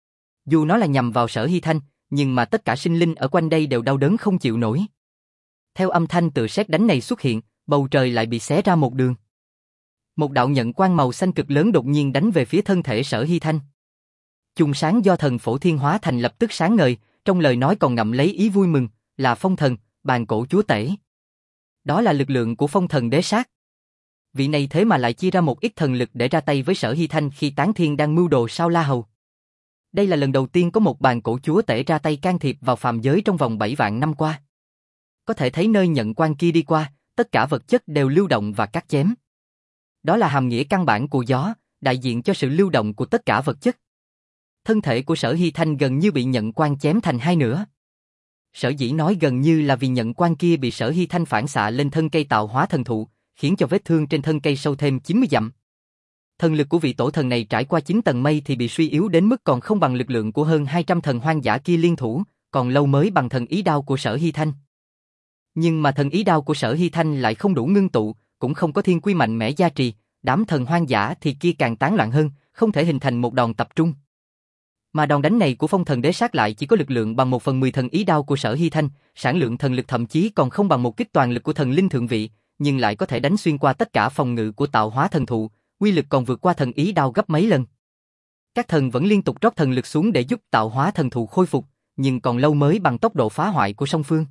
Dù nó là nhằm vào Sở Hy Thanh, nhưng mà tất cả sinh linh ở quanh đây đều đau đớn không chịu nổi. Theo âm thanh từ sét đánh này xuất hiện, bầu trời lại bị xé ra một đường. Một đạo nhận quang màu xanh cực lớn đột nhiên đánh về phía thân thể Sở Hy Thanh. Chùm sáng do thần Phổ Thiên hóa thành lập tức sáng ngời, trong lời nói còn ngậm lấy ý vui mừng, là phong thần, bàn cổ chúa tể. Đó là lực lượng của phong thần đế sát. Vị này thế mà lại chia ra một ít thần lực để ra tay với Sở Hy Thanh khi Tán Thiên đang mưu đồ sao La Hầu. Đây là lần đầu tiên có một bàn cổ chúa tể ra tay can thiệp vào phàm giới trong vòng bảy vạn năm qua. Có thể thấy nơi nhận quan kia đi qua, tất cả vật chất đều lưu động và cắt chém. Đó là hàm nghĩa căn bản của gió, đại diện cho sự lưu động của tất cả vật chất. Thân thể của Sở Hy Thanh gần như bị nhận quan chém thành hai nửa. Sở dĩ nói gần như là vì nhận quan kia bị Sở Hy Thanh phản xạ lên thân cây tạo hóa thần thụ, khiến cho vết thương trên thân cây sâu thêm chín mươi dặm. Thần lực của vị tổ thần này trải qua chín tầng mây thì bị suy yếu đến mức còn không bằng lực lượng của hơn hai trăm thần hoang dã kia liên thủ, còn lâu mới bằng thần ý đao của Sở Hy Thanh. Nhưng mà thần ý đao của Sở Hy Thanh lại không đủ ngưng tụ, cũng không có thiên quy mạnh mẽ gia trì, đám thần hoang dã thì kia càng tán loạn hơn, không thể hình thành một đòn tập trung. Mà đòn đánh này của phong thần đế sát lại chỉ có lực lượng bằng một phần mười thần ý đao của Sở Hy Thanh, sản lượng thần lực thậm chí còn không bằng một kích toàn lực của thần linh thượng vị, nhưng lại có thể đánh xuyên qua tất cả phòng ngự của tạo hóa thần thụ, uy lực còn vượt qua thần ý đao gấp mấy lần. Các thần vẫn liên tục rót thần lực xuống để giúp tạo hóa thần thụ khôi phục, nhưng còn lâu mới bằng tốc độ phá hoại của song phương.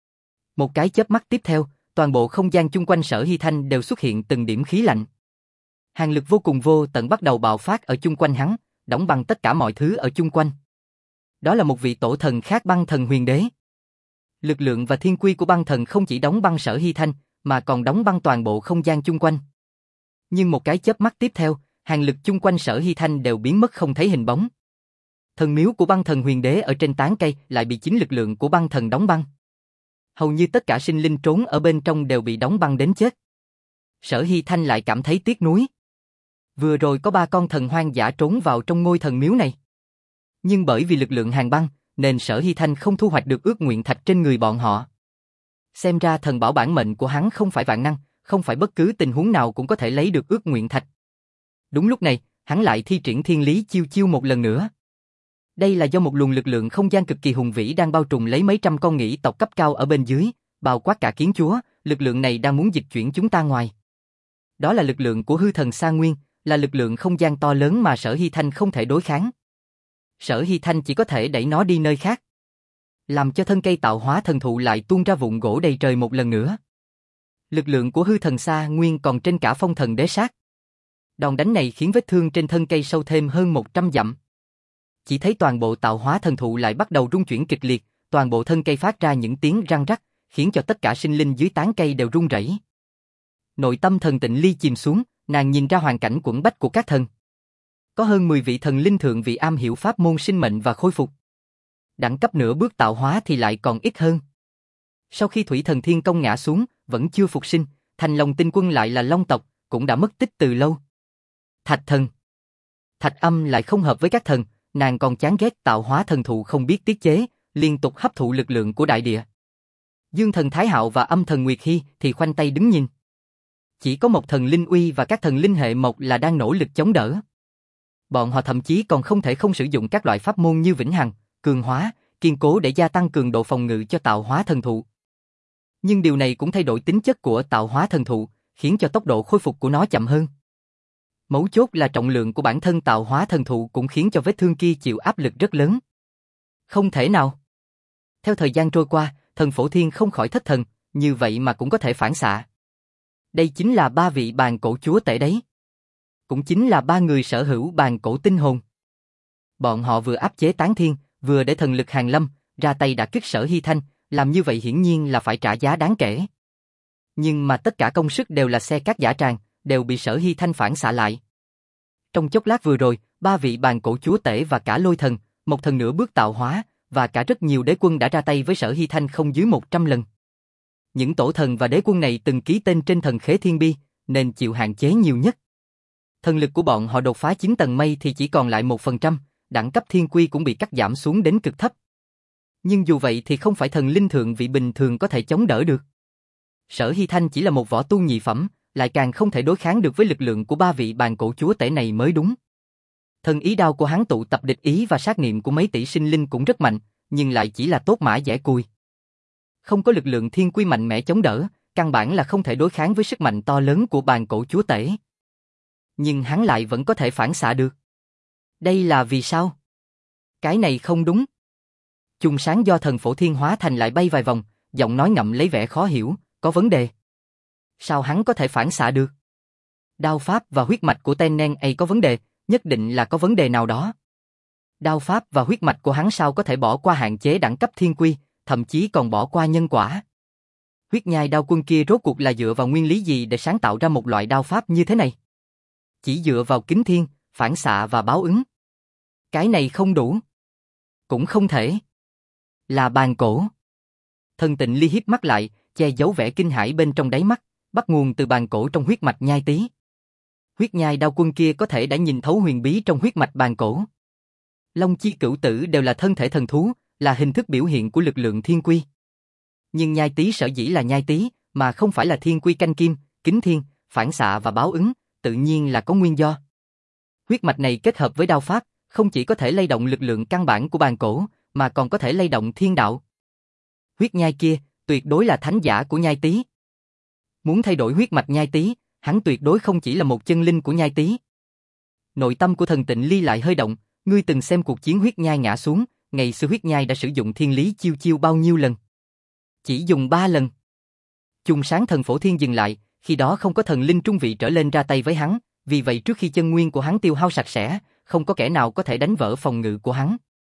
Một cái chớp mắt tiếp theo, toàn bộ không gian chung quanh Sở Hy Thanh đều xuất hiện từng điểm khí lạnh. Hàn lực vô cùng vô tận bắt đầu bạo phát ở chung quanh hắn, đóng băng tất cả mọi thứ ở chung quanh. Đó là một vị tổ thần khác, băng thần huyền đế. Lực lượng và thiên quy của băng thần không chỉ đóng băng Sở Hy Thanh, mà còn đóng băng toàn bộ không gian chung quanh. Nhưng một cái chớp mắt tiếp theo, hàn lực chung quanh Sở Hy Thanh đều biến mất không thấy hình bóng. Thần miếu của băng thần huyền đế ở trên tán cây lại bị chính lực lượng của băng thần đóng băng. Hầu như tất cả sinh linh trốn ở bên trong đều bị đóng băng đến chết. Sở Hy Thanh lại cảm thấy tiếc nuối. Vừa rồi có ba con thần hoang dã trốn vào trong ngôi thần miếu này. Nhưng bởi vì lực lượng hàn băng, nên Sở Hy Thanh không thu hoạch được ước nguyện thạch trên người bọn họ. Xem ra thần bảo bản mệnh của hắn không phải vạn năng, không phải bất cứ tình huống nào cũng có thể lấy được ước nguyện thạch. Đúng lúc này, hắn lại thi triển thiên lý chiêu chiêu một lần nữa. Đây là do một luồng lực lượng không gian cực kỳ hùng vĩ đang bao trùm lấy mấy trăm con nghĩ tộc cấp cao ở bên dưới, bao quát cả kiến chúa, lực lượng này đang muốn dịch chuyển chúng ta ngoài. Đó là lực lượng của hư thần Sa Nguyên, là lực lượng không gian to lớn mà Sở Hy Thanh không thể đối kháng. Sở Hy Thanh chỉ có thể đẩy nó đi nơi khác, làm cho thân cây tạo hóa thần thụ lại tuôn ra vụn gỗ đầy trời một lần nữa. Lực lượng của hư thần Sa Nguyên còn trên cả phong thần đế sát. Đòn đánh này khiến vết thương trên thân cây sâu thêm hơn một trăm dặm. Chỉ thấy toàn bộ tạo hóa thần thụ lại bắt đầu rung chuyển kịch liệt, toàn bộ thân cây phát ra những tiếng răng rắc, khiến cho tất cả sinh linh dưới tán cây đều rung rẩy. Nội tâm Thần Tịnh Ly chìm xuống, nàng nhìn ra hoàn cảnh quẫn bách của các thần. Có hơn mười vị thần linh thượng vị am hiểu pháp môn sinh mệnh và khôi phục. Đẳng cấp nửa bước tạo hóa thì lại còn ít hơn. Sau khi Thủy Thần Thiên Công ngã xuống, vẫn chưa phục sinh, Thành Long Tinh Quân lại là Long tộc, cũng đã mất tích từ lâu. Thạch Thần. Thạch Âm lại không hợp với các thần, nàng còn chán ghét tạo hóa thần thụ không biết tiết chế, liên tục hấp thụ lực lượng của đại địa. Dương Thần Thái Hạo và Âm Thần Nguyệt Hy thì khoanh tay đứng nhìn. Chỉ có một thần linh uy và các thần linh hệ mộc là đang nỗ lực chống đỡ. Bọn họ thậm chí còn không thể không sử dụng các loại pháp môn như vĩnh hằng, cường hóa, kiên cố để gia tăng cường độ phòng ngự cho tạo hóa thần thụ. Nhưng điều này cũng thay đổi tính chất của tạo hóa thần thụ, khiến cho tốc độ khôi phục của nó chậm hơn. Mấu chốt là trọng lượng của bản thân tạo hóa thần thụ cũng khiến cho vết thương kia chịu áp lực rất lớn. Không thể nào. Theo thời gian trôi qua, thần Phổ Thiên không khỏi thất thần, như vậy mà cũng có thể phản xạ. Đây chính là ba vị bàn cổ chúa tể đấy. Cũng chính là ba người sở hữu bàn cổ tinh hồn. Bọn họ vừa áp chế Tán Thiên, vừa để thần lực hàng lâm, ra tay đả kích Sở Hy Thanh, làm như vậy hiển nhiên là phải trả giá đáng kể. Nhưng mà tất cả công sức đều là xe cát giả tràng, đều bị Sở Hy Thanh phản xạ lại. Trong chốc lát vừa rồi, ba vị bàn cổ chúa tể và cả lôi thần, một thần nửa bước tạo hóa, và cả rất nhiều đế quân đã ra tay với Sở Hy Thanh không dưới một trăm lần. Những tổ thần và đế quân này từng ký tên trên thần khế thiên bi, nên chịu hạn chế nhiều nhất. Thần lực của bọn họ đột phá chín tầng mây thì chỉ còn lại một phần trăm, đẳng cấp thiên quy cũng bị cắt giảm xuống đến cực thấp. Nhưng dù vậy thì không phải thần linh thượng vị bình thường có thể chống đỡ được. Sở Hy Thanh chỉ là một võ tu nhị phẩm, lại càng không thể đối kháng được với lực lượng của ba vị bàn cổ chúa tể này mới đúng. Thần ý đao của hắn tụ tập địch ý và sát niệm của mấy tỷ sinh linh cũng rất mạnh, nhưng lại chỉ là tốt mã dẻ cùi. Không có lực lượng thiên quy mạnh mẽ chống đỡ, căn bản là không thể đối kháng với sức mạnh to lớn của bàn cổ chúa tể. Nhưng hắn lại vẫn có thể phản xạ được. Đây là vì sao? Cái này không đúng. Chùm sáng do thần Phổ Thiên hóa thành lại bay vài vòng, giọng nói ngậm lấy vẻ khó hiểu, có vấn đề. Sao hắn có thể phản xạ được? Đao pháp và huyết mạch của tên Nen ấy có vấn đề, nhất định là có vấn đề nào đó. Đao pháp và huyết mạch của hắn sao có thể bỏ qua hạn chế đẳng cấp thiên quy, thậm chí còn bỏ qua nhân quả. Huyết nhai đao quân kia rốt cuộc là dựa vào nguyên lý gì để sáng tạo ra một loại đao pháp như thế này? Chỉ dựa vào kính thiên, phản xạ và báo ứng. Cái này không đủ. Cũng không thể. Là bàn cổ. Thần Tịnh Ly híp mắt lại, che giấu vẻ kinh hãi bên trong đáy mắt, bắt nguồn từ bàn cổ trong huyết mạch nhai tý. Huyết nhai đao quân kia có thể đã nhìn thấu huyền bí trong huyết mạch bàn cổ. Long chi cửu tử đều là thân thể thần thú, là hình thức biểu hiện của lực lượng thiên quy. Nhưng nhai tý sở dĩ là nhai tý, mà không phải là thiên quy canh kim, kính thiên, phản xạ và báo ứng, tự nhiên là có nguyên do. Huyết mạch này kết hợp với đao pháp, không chỉ có thể lay động lực lượng căn bản của bàn cổ, mà còn có thể lay động thiên đạo. Huyết nhai kia, tuyệt đối là thánh giả của nhai tý. Muốn thay đổi huyết mạch nhai tý, hắn tuyệt đối không chỉ là một chân linh của nhai tý. Nội tâm của Thần Tịnh Ly lại hơi động, ngươi từng xem cuộc chiến huyết nhai ngã xuống, ngày xưa huyết nhai đã sử dụng thiên lý chiêu chiêu bao nhiêu lần? Chỉ dùng ba lần. Chung sáng thần phổ thiên dừng lại, khi đó không có thần linh trung vị trở lên ra tay với hắn, vì vậy trước khi chân nguyên của hắn tiêu hao sạch sẽ, không có kẻ nào có thể đánh vỡ phòng ngự của hắn.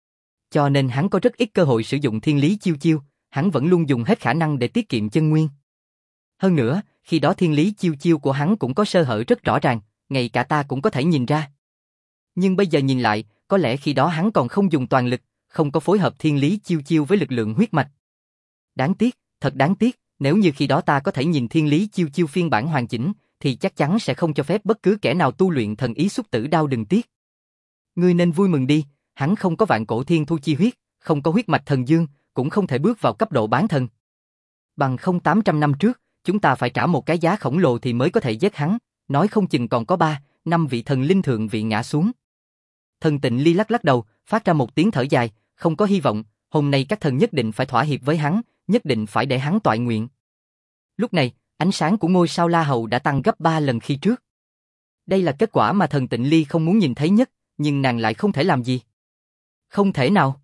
Cho nên hắn có rất ít cơ hội sử dụng thiên lý chiêu chiêu, hắn vẫn luôn dùng hết khả năng để tiết kiệm chân nguyên. Hơn nữa, khi đó thiên lý chiêu chiêu của hắn cũng có sơ hở rất rõ ràng, ngay cả ta cũng có thể nhìn ra. Nhưng bây giờ nhìn lại, có lẽ khi đó hắn còn không dùng toàn lực, không có phối hợp thiên lý chiêu chiêu với lực lượng huyết mạch. Đáng tiếc, thật đáng tiếc, nếu như khi đó ta có thể nhìn thiên lý chiêu chiêu phiên bản hoàn chỉnh, thì chắc chắn sẽ không cho phép bất cứ kẻ nào tu luyện thần ý xúc tử đao đừng tiếc. Ngươi nên vui mừng đi, hắn không có vạn cổ thiên thu chi huyết, không có huyết mạch thần dương, cũng không thể bước vào cấp độ bán thần. Bằng không tám trăm năm trước, chúng ta phải trả một cái giá khổng lồ thì mới có thể giết hắn, nói không chừng còn có ba, năm vị thần linh thượng vị ngã xuống. Thần Tịnh Ly lắc lắc đầu, phát ra một tiếng thở dài, không có hy vọng, hôm nay các thần nhất định phải thỏa hiệp với hắn, nhất định phải để hắn toại nguyện. Lúc này, ánh sáng của ngôi sao La Hầu đã tăng gấp ba lần khi trước. Đây là kết quả mà Thần Tịnh Ly không muốn nhìn thấy nhất, nhưng nàng lại không thể làm gì. Không thể nào.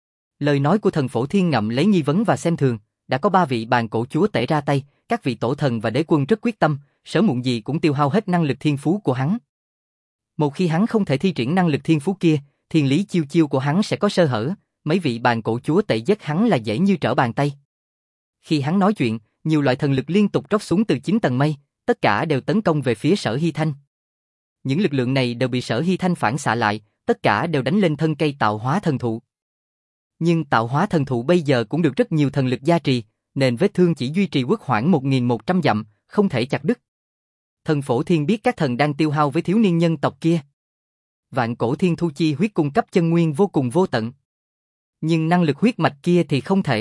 Lời nói của thần Phổ Thiên ngậm lấy nghi vấn và xem thường, đã có ba vị bàn cổ chúa tể ra tay, các vị tổ thần và đế quân rất quyết tâm, sớm muộn gì cũng tiêu hao hết năng lực thiên phú của hắn. Một khi hắn không thể thi triển năng lực thiên phú kia, thiên lý chiêu chiêu của hắn sẽ có sơ hở, mấy vị bàn cổ chúa tể giết hắn là dễ như trở bàn tay. Khi hắn nói chuyện, nhiều loại thần lực liên tục trót xuống từ chín tầng mây, tất cả đều tấn công về phía Sở Hy Thanh. Những lực lượng này đều bị Sở Hy Thanh phản xạ lại, tất cả đều đánh lên thân cây tạo hóa thần thụ. Nhưng tạo hóa thần thụ bây giờ cũng được rất nhiều thần lực gia trì, nên vết thương chỉ duy trì quốc hoãn một nghìn một trăm dặm, không thể chặt đứt. Thần Phổ Thiên biết các thần đang tiêu hao với thiếu niên nhân tộc kia. Vạn cổ thiên thu chi huyết cung cấp chân nguyên vô cùng vô tận. Nhưng năng lực huyết mạch kia thì không thể.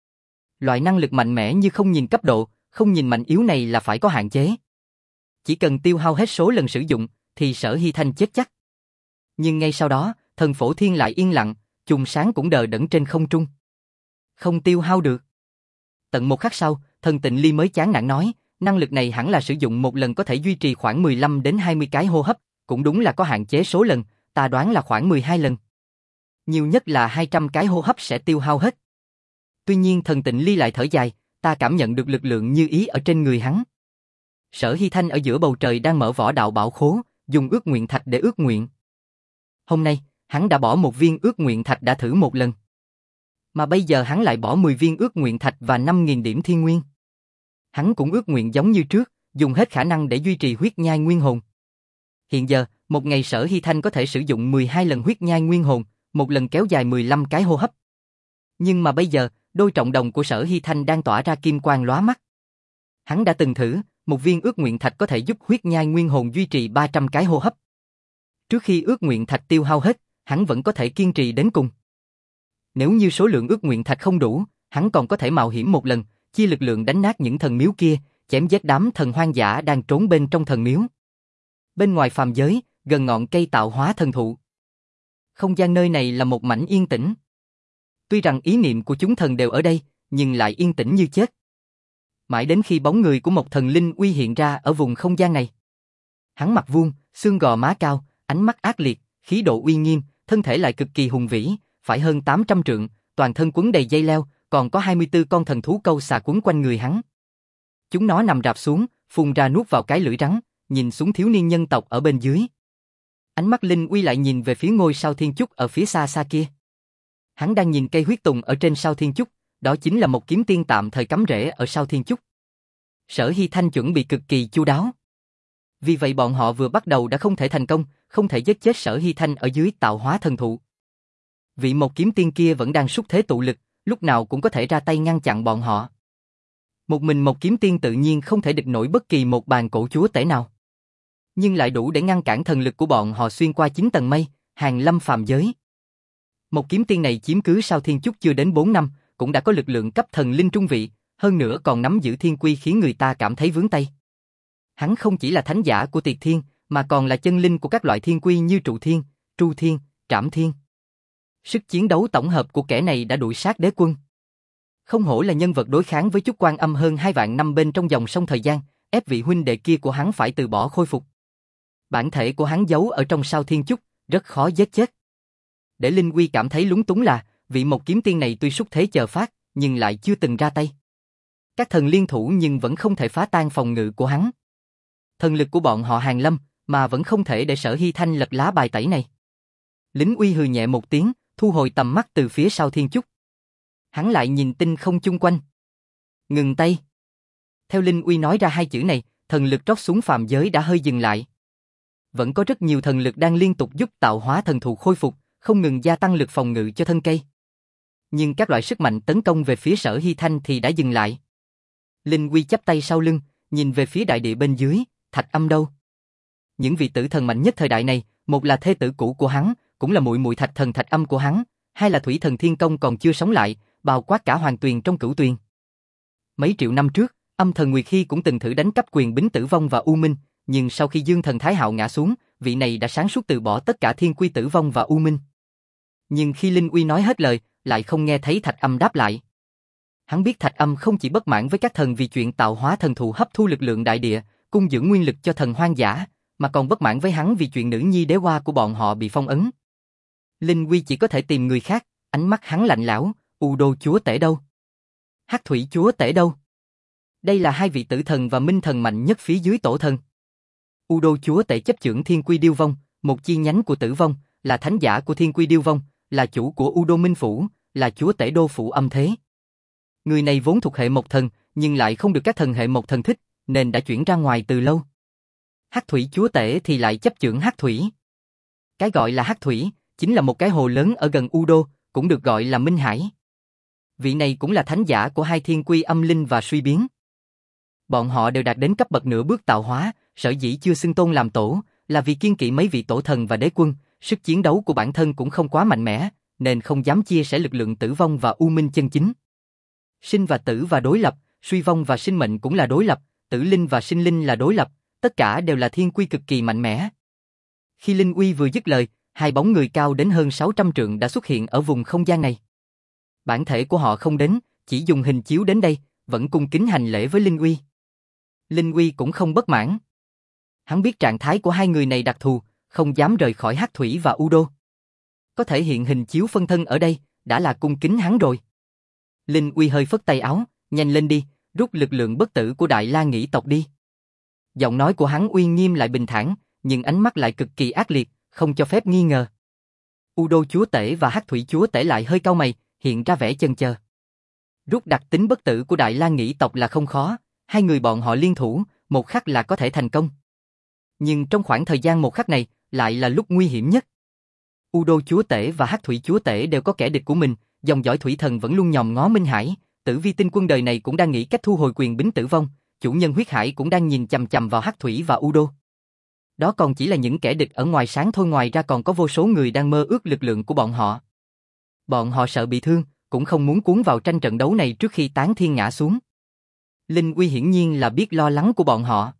Loại năng lực mạnh mẽ như không nhìn cấp độ, không nhìn mạnh yếu này là phải có hạn chế. Chỉ cần tiêu hao hết số lần sử dụng, thì Sở Hy Thanh chết chắc. Nhưng ngay sau đó, thần Phổ Thiên lại yên lặng, chùm sáng cũng đờ đẫn trên không trung. Không tiêu hao được. Tận một khắc sau, thần Tịnh Ly mới chán nản nói, năng lực này hẳn là sử dụng một lần có thể duy trì khoảng mười lăm đến hai mươi cái hô hấp, cũng đúng là có hạn chế số lần, ta đoán là khoảng mười hai lần. Nhiều nhất là hai trăm cái hô hấp sẽ tiêu hao hết. Tuy nhiên thần Tịnh Ly lại thở dài, ta cảm nhận được lực lượng như ý ở trên người hắn. Sở Hy Thanh ở giữa bầu trời đang mở võ đạo bảo khố, dùng ước nguyện thạch để ước nguyện. Hôm nay, hắn đã bỏ một viên ước nguyện thạch đã thử một lần. Mà bây giờ hắn lại bỏ mười viên ước nguyện thạch và năm nghìn điểm thiên nguyên. Hắn cũng ước nguyện giống như trước, dùng hết khả năng để duy trì huyết nhai nguyên hồn. Hiện giờ, một ngày Sở Hy Thanh có thể sử dụng mười hai lần huyết nhai nguyên hồn, một lần kéo dài mười lăm cái hô hấp. Nhưng mà bây giờ, đôi trọng đồng của Sở Hy Thanh đang tỏa ra kim quang lóa mắt. Hắn đã từng thử, một viên ước nguyện thạch có thể giúp huyết nhai nguyên hồn duy trì ba trăm cái hô hấp. Trước khi ước nguyện thạch tiêu hao hết, hắn vẫn có thể kiên trì đến cùng. Nếu như số lượng ước nguyện thạch không đủ, hắn còn có thể mạo hiểm một lần, chia lực lượng đánh nát những thần miếu kia, chém giết đám thần hoang dã đang trốn bên trong thần miếu. Bên ngoài phàm giới, gần ngọn cây tạo hóa thần thụ. Không gian nơi này là một mảnh yên tĩnh. Tuy rằng ý niệm của chúng thần đều ở đây, nhưng lại yên tĩnh như chết. Mãi đến khi bóng người của một thần linh uy hiện ra ở vùng không gian này. Hắn mặt vuông, xương gò má cao, ánh mắt ác liệt, khí độ uy nghiêm, thân thể lại cực kỳ hùng vĩ, phải hơn tám trăm trượng, toàn thân quấn đầy dây leo, còn có hai mươi tư con thần thú câu xà quấn quanh người hắn. Chúng nó nằm rạp xuống, phun ra nuốt vào cái lưỡi rắn, nhìn xuống thiếu niên nhân tộc ở bên dưới. Ánh mắt linh uy lại nhìn về phía ngôi sao thiên chúc ở phía xa xa kia. Hắn đang nhìn cây huyết tùng ở trên sao thiên chúc, đó chính là một kiếm tiên tạm thời cắm rễ ở sao thiên chúc. Sở Hy Thanh chuẩn bị cực kỳ chu đáo. Vì vậy bọn họ vừa bắt đầu đã không thể thành công, không thể giết chết Sở Hy Thanh ở dưới tạo hóa thần thụ. Vị một kiếm tiên kia vẫn đang xúc thế tụ lực, lúc nào cũng có thể ra tay ngăn chặn bọn họ. Một mình một kiếm tiên tự nhiên không thể địch nổi bất kỳ một bàn cổ chúa tể nào. Nhưng lại đủ để ngăn cản thần lực của bọn họ xuyên qua chín tầng mây, hàng lâm phàm giới. Một kiếm tiên này chiếm cứ sao thiên chúc chưa đến bốn năm, cũng đã có lực lượng cấp thần linh trung vị, hơn nữa còn nắm giữ thiên quy khiến người ta cảm thấy vướng tay. Hắn không chỉ là thánh giả của Tiệt Thiên, mà còn là chân linh của các loại thiên quy như Trụ Thiên, Tru Thiên, trảm thiên. Sức chiến đấu tổng hợp của kẻ này đã đuổi sát đế quân. Không hổ là nhân vật đối kháng với chút quan âm hơn hai vạn năm bên trong dòng sông thời gian, ép vị huynh đệ kia của hắn phải từ bỏ khôi phục. Bản thể của hắn giấu ở trong sao thiên chúc, rất khó giết chết. Để Linh Uy cảm thấy lúng túng là, vị Mộc Kiếm Tiên này tuy xúc thế chờ phát, nhưng lại chưa từng ra tay. Các thần liên thủ nhưng vẫn không thể phá tan phòng ngự của hắn. Thần lực của bọn họ Hàn Lâm, mà vẫn không thể để Sở Hy Thanh lật lá bài tẩy này. Lính Uy hừ nhẹ một tiếng, thu hồi tầm mắt từ phía sau thiên chúc. Hắn lại nhìn tinh không chung quanh. Ngừng tay. Theo Linh Uy nói ra hai chữ này, thần lực trót xuống phàm giới đã hơi dừng lại. Vẫn có rất nhiều thần lực đang liên tục giúp tạo hóa thần thụ khôi phục, không ngừng gia tăng lực phòng ngự cho thân cây. Nhưng các loại sức mạnh tấn công về phía Sở Hy Thanh thì đã dừng lại. Linh Uy chắp tay sau lưng, nhìn về phía đại địa bên dưới, Thạch Âm đâu? Những vị tử thần mạnh nhất thời đại này, một là thê tử cũ của hắn, cũng là muội muội Thạch Thần Thạch Âm của hắn, hai là Thủy Thần Thiên Công còn chưa sống lại, bao quát cả Hoàng Tuyền trong Cửu Tuyền. Mấy triệu năm trước, Âm Thần Nguyệt Khi cũng từng thử đánh cắp quyền bính Tử Vong và U Minh, nhưng sau khi Dương Thần Thái Hạo ngã xuống, vị này đã sáng suốt từ bỏ tất cả thiên quy Tử Vong và U Minh. Nhưng khi Linh Uy nói hết lời, lại không nghe thấy Thạch Âm đáp lại. Hắn biết Thạch Âm không chỉ bất mãn với các thần vì chuyện tạo hóa thần thụ hấp thu lực lượng đại địa, cung dưỡng nguyên lực cho thần hoang dã, mà còn bất mãn với hắn vì chuyện nữ nhi đế hoa của bọn họ bị phong ấn. Linh Uy chỉ có thể tìm người khác, ánh mắt hắn lạnh lẽo, U Đô chúa tể đâu? Hắc Thủy chúa tể đâu? Đây là hai vị tử thần và minh thần mạnh nhất phía dưới tổ thần. U Đô chúa tể chấp chưởng Thiên Quy Điêu Vong, một chi nhánh của Tử Vong, là thánh giả của Thiên Quy Điêu Vong, là chủ của U Đô Minh Phủ, là chúa tể đô phủ âm thế. Người này vốn thuộc hệ Mộc Thần, nhưng lại không được các thần hệ Mộc Thần thích, nên đã chuyển ra ngoài từ lâu. Hắc Thủy chúa tể thì lại chấp chưởng Hắc Thủy. Cái gọi là Hắc Thủy, chính là một cái hồ lớn ở gần U Đô, cũng được gọi là Minh Hải. Vị này cũng là thánh giả của hai thiên quy âm linh và suy biến. Bọn họ đều đạt đến cấp bậc nửa bước tạo hóa, sở dĩ chưa xưng tôn làm tổ, là vì kiêng kỵ mấy vị tổ thần và đế quân, sức chiến đấu của bản thân cũng không quá mạnh mẽ, nên không dám chia sẻ lực lượng tử vong và u minh chân chính. Sinh và tử và đối lập, suy vong và sinh mệnh cũng là đối lập, tử linh và sinh linh là đối lập, tất cả đều là thiên quy cực kỳ mạnh mẽ. Khi Linh Uy vừa dứt lời, hai bóng người cao đến hơn sáu trăm trượng đã xuất hiện ở vùng không gian này. Bản thể của họ không đến, chỉ dùng hình chiếu đến đây, vẫn cung kính hành lễ với Linh Uy. Linh Uy cũng không bất mãn. Hắn biết trạng thái của hai người này đặc thù, không dám rời khỏi Hắc Thủy và U Đô. Có thể hiện hình chiếu phân thân ở đây, đã là cung kính hắn rồi. Linh Uy hơi phất tay áo, nhanh lên đi, rút lực lượng bất tử của Đại La Nghĩ tộc đi. Giọng nói của hắn uy nghiêm lại bình thản, nhưng ánh mắt lại cực kỳ ác liệt, không cho phép nghi ngờ. U Đô chúa tể và Hắc Thủy chúa tể lại hơi cau mày, hiện ra vẻ chần chờ. Rút đặc tính bất tử của Đại La Nghĩ tộc là không khó, hai người bọn họ liên thủ, một khắc là có thể thành công. Nhưng trong khoảng thời gian một khắc này, lại là lúc nguy hiểm nhất. U Đô chúa tể và Hắc Thủy chúa tể đều có kẻ địch của mình, dòng dõi thủy thần vẫn luôn nhòm ngó Minh Hải, Tử Vi Tinh quân đời này cũng đang nghĩ cách thu hồi quyền bính Tử Vong, chủ nhân huyết hải cũng đang nhìn chằm chằm vào Hắc Thủy và U Đô. Đó còn chỉ là những kẻ địch ở ngoài sáng thôi, ngoài ra còn có vô số người đang mơ ước lực lượng của bọn họ. Bọn họ sợ bị thương, cũng không muốn cuốn vào tranh trận đấu này trước khi tán thiên ngã xuống. Linh Uy hiển nhiên là biết lo lắng của bọn họ.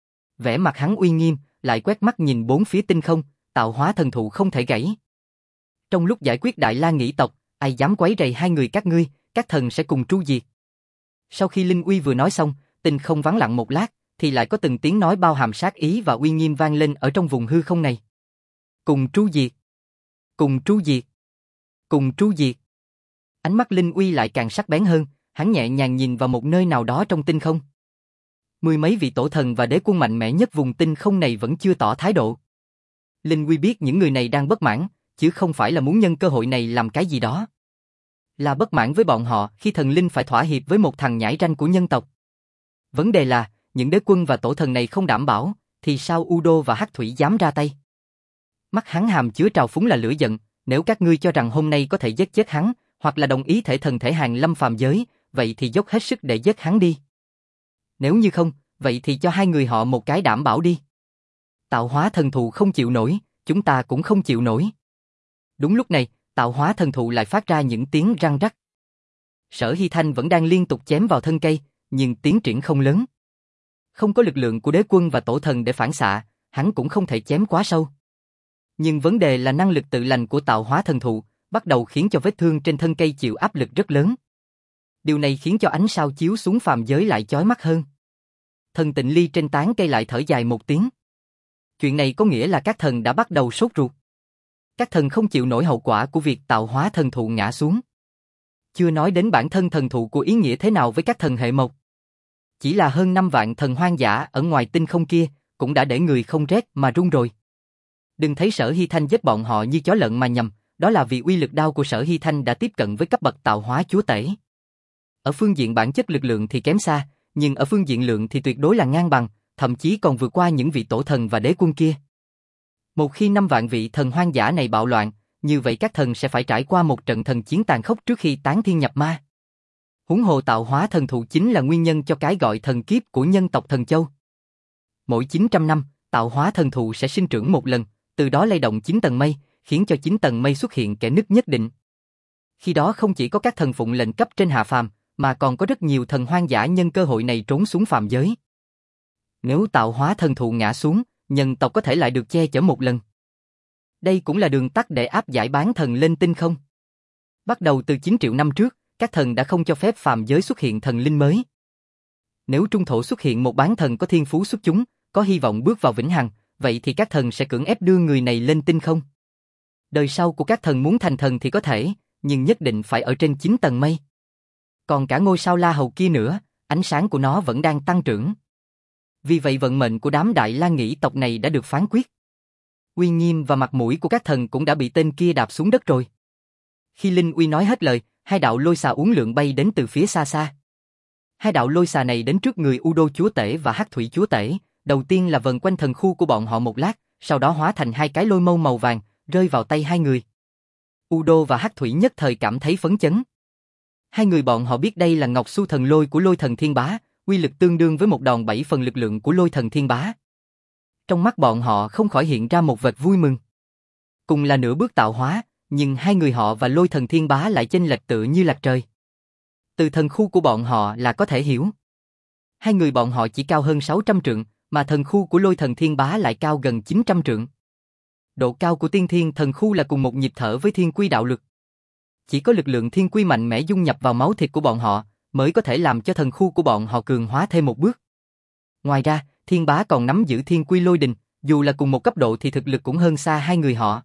Vẻ mặt hắn uy nghiêm, lại quét mắt nhìn bốn phía tinh không, tạo hóa thần thụ không thể gãy. Trong lúc giải quyết Đại La Nghĩ tộc, ai dám quấy rầy hai người các ngươi, các thần sẽ cùng tru diệt. Sau khi Linh Uy vừa nói xong, tinh không vắng lặng một lát, thì lại có từng tiếng nói bao hàm sát ý và uy nghiêm vang lên ở trong vùng hư không này. Cùng tru diệt, cùng tru diệt, cùng tru diệt. Ánh mắt Linh Uy lại càng sắc bén hơn, hắn nhẹ nhàng nhìn vào một nơi nào đó trong tinh không. Mười mấy vị tổ thần và đế quân mạnh mẽ nhất vùng tinh không này vẫn chưa tỏ thái độ. Linh Uy biết những người này đang bất mãn, chứ không phải là muốn nhân cơ hội này làm cái gì đó. Là bất mãn với bọn họ khi thần linh phải thỏa hiệp với một thằng nhãi ranh của nhân tộc. Vấn đề là, những đế quân và tổ thần này không đảm bảo, thì sao U Đô và Hắc Thủy dám ra tay? Mắt hắn hàm chứa trào phúng là lửa giận, nếu các ngươi cho rằng hôm nay có thể giết chết hắn, hoặc là đồng ý thể thần thể hàng lâm phàm giới, vậy thì dốc hết sức để giết hắn đi. Nếu như không, vậy thì cho hai người họ một cái đảm bảo đi. Tạo hóa thần thụ không chịu nổi, chúng ta cũng không chịu nổi. Đúng lúc này, tạo hóa thần thụ lại phát ra những tiếng răng rắc. Sở Hy Thanh vẫn đang liên tục chém vào thân cây, nhưng tiến triển không lớn. Không có lực lượng của đế quân và tổ thần để phản xạ, hắn cũng không thể chém quá sâu. Nhưng vấn đề là năng lực tự lành của tạo hóa thần thụ, bắt đầu khiến cho vết thương trên thân cây chịu áp lực rất lớn. Điều này khiến cho ánh sao chiếu xuống phàm giới lại chói mắt hơn. Thần Tịnh Ly trên tán cây lại thở dài một tiếng. Chuyện này có nghĩa là các thần đã bắt đầu sốt ruột. Các thần không chịu nổi hậu quả của việc tạo hóa thần thụ ngã xuống. Chưa nói đến bản thân thần thụ của ý nghĩa thế nào với các thần hệ mộc. Chỉ là hơn năm vạn thần hoang dã ở ngoài tinh không kia, cũng đã để người không rét mà run rồi. Đừng thấy Sở Hy Thanh giết bọn họ như chó lợn mà nhầm, đó là vì uy lực đao của Sở Hy Thanh đã tiếp cận với cấp bậc tạo hóa chúa tể. Ở phương diện bản chất lực lượng thì kém xa, nhưng ở phương diện lượng thì tuyệt đối là ngang bằng, thậm chí còn vượt qua những vị tổ thần và đế quân kia. Một khi năm vạn vị thần hoang dã này bạo loạn, như vậy các thần sẽ phải trải qua một trận thần chiến tàn khốc trước khi tán thiên nhập ma. Huống hồ tạo hóa thần thụ chính là nguyên nhân cho cái gọi thần kiếp của nhân tộc Thần Châu. Mỗi chín trăm năm, tạo hóa thần thụ sẽ sinh trưởng một lần, từ đó lay động chín tầng mây, khiến cho chín tầng mây xuất hiện kẽ nứt nhất định. Khi đó không chỉ có các thần phụng lệnh cấp trên hạ phàm, mà còn có rất nhiều thần hoang dã nhân cơ hội này trốn xuống phàm giới. Nếu tạo hóa thần thụ ngã xuống, nhân tộc có thể lại được che chở một lần. Đây cũng là đường tắt để áp giải bán thần lên tinh không. Bắt đầu từ chín triệu năm trước, các thần đã không cho phép phàm giới xuất hiện thần linh mới. Nếu trung thổ xuất hiện một bán thần có thiên phú xuất chúng, có hy vọng bước vào vĩnh hằng, vậy thì các thần sẽ cưỡng ép đưa người này lên tinh không. Đời sau của các thần muốn thành thần thì có thể, nhưng nhất định phải ở trên chín tầng mây. Còn cả ngôi sao La Hầu kia nữa, ánh sáng của nó vẫn đang tăng trưởng. Vì vậy vận mệnh của đám Đại La Nghĩ tộc này đã được phán quyết. Uy nghiêm và mặt mũi của các thần cũng đã bị tên kia đạp xuống đất rồi. Khi Linh Uy nói hết lời, hai đạo lôi xà uốn lượn bay đến từ phía xa xa. Hai đạo lôi xà này đến trước người U Đô chúa tể và Hắc Thủy chúa tể, đầu tiên là vần quanh thần khu của bọn họ một lát, sau đó hóa thành hai cái lôi mâu màu vàng, rơi vào tay hai người. U Đô và Hắc Thủy nhất thời cảm thấy phấn chấn. Hai người bọn họ biết đây là Ngọc Su thần lôi của Lôi Thần Thiên Bá, uy lực tương đương với một đòn bảy phần lực lượng của Lôi Thần Thiên Bá. Trong mắt bọn họ không khỏi hiện ra một vệt vui mừng. Cùng là nửa bước tạo hóa, nhưng hai người họ và Lôi Thần Thiên Bá lại chênh lệch tựa như lạc trời. Từ thần khu của bọn họ là có thể hiểu. Hai người bọn họ chỉ cao hơn sáu trăm trượng, mà thần khu của Lôi Thần Thiên Bá lại cao gần chín trăm trượng. Độ cao của tiên thiên thần khu là cùng một nhịp thở với thiên quy đạo lực. Chỉ có lực lượng thiên quy mạnh mẽ dung nhập vào máu thịt của bọn họ, mới có thể làm cho thần khu của bọn họ cường hóa thêm một bước. Ngoài ra, Thiên Bá còn nắm giữ thiên quy lôi đình, dù là cùng một cấp độ thì thực lực cũng hơn xa hai người họ.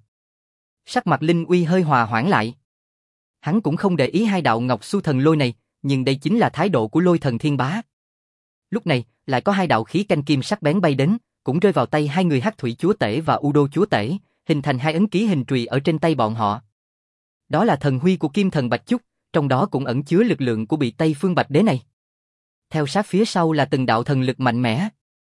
Sắc mặt Linh Uy hơi hòa hoãn lại. Hắn cũng không để ý hai đạo Ngọc Su thần lôi này, nhưng đây chính là thái độ của Lôi Thần Thiên Bá. Lúc này, lại có hai đạo khí canh kim sắc bén bay đến, cũng rơi vào tay hai người Hắc Thủy chúa tể và U Đô chúa tể, hình thành hai ấn ký hình trùy ở trên tay bọn họ. Đó là thần huy của Kim Thần Bạch Chúc, trong đó cũng ẩn chứa lực lượng của bị Tây Phương Bạch Đế này. Theo sát phía sau là từng đạo thần lực mạnh mẽ.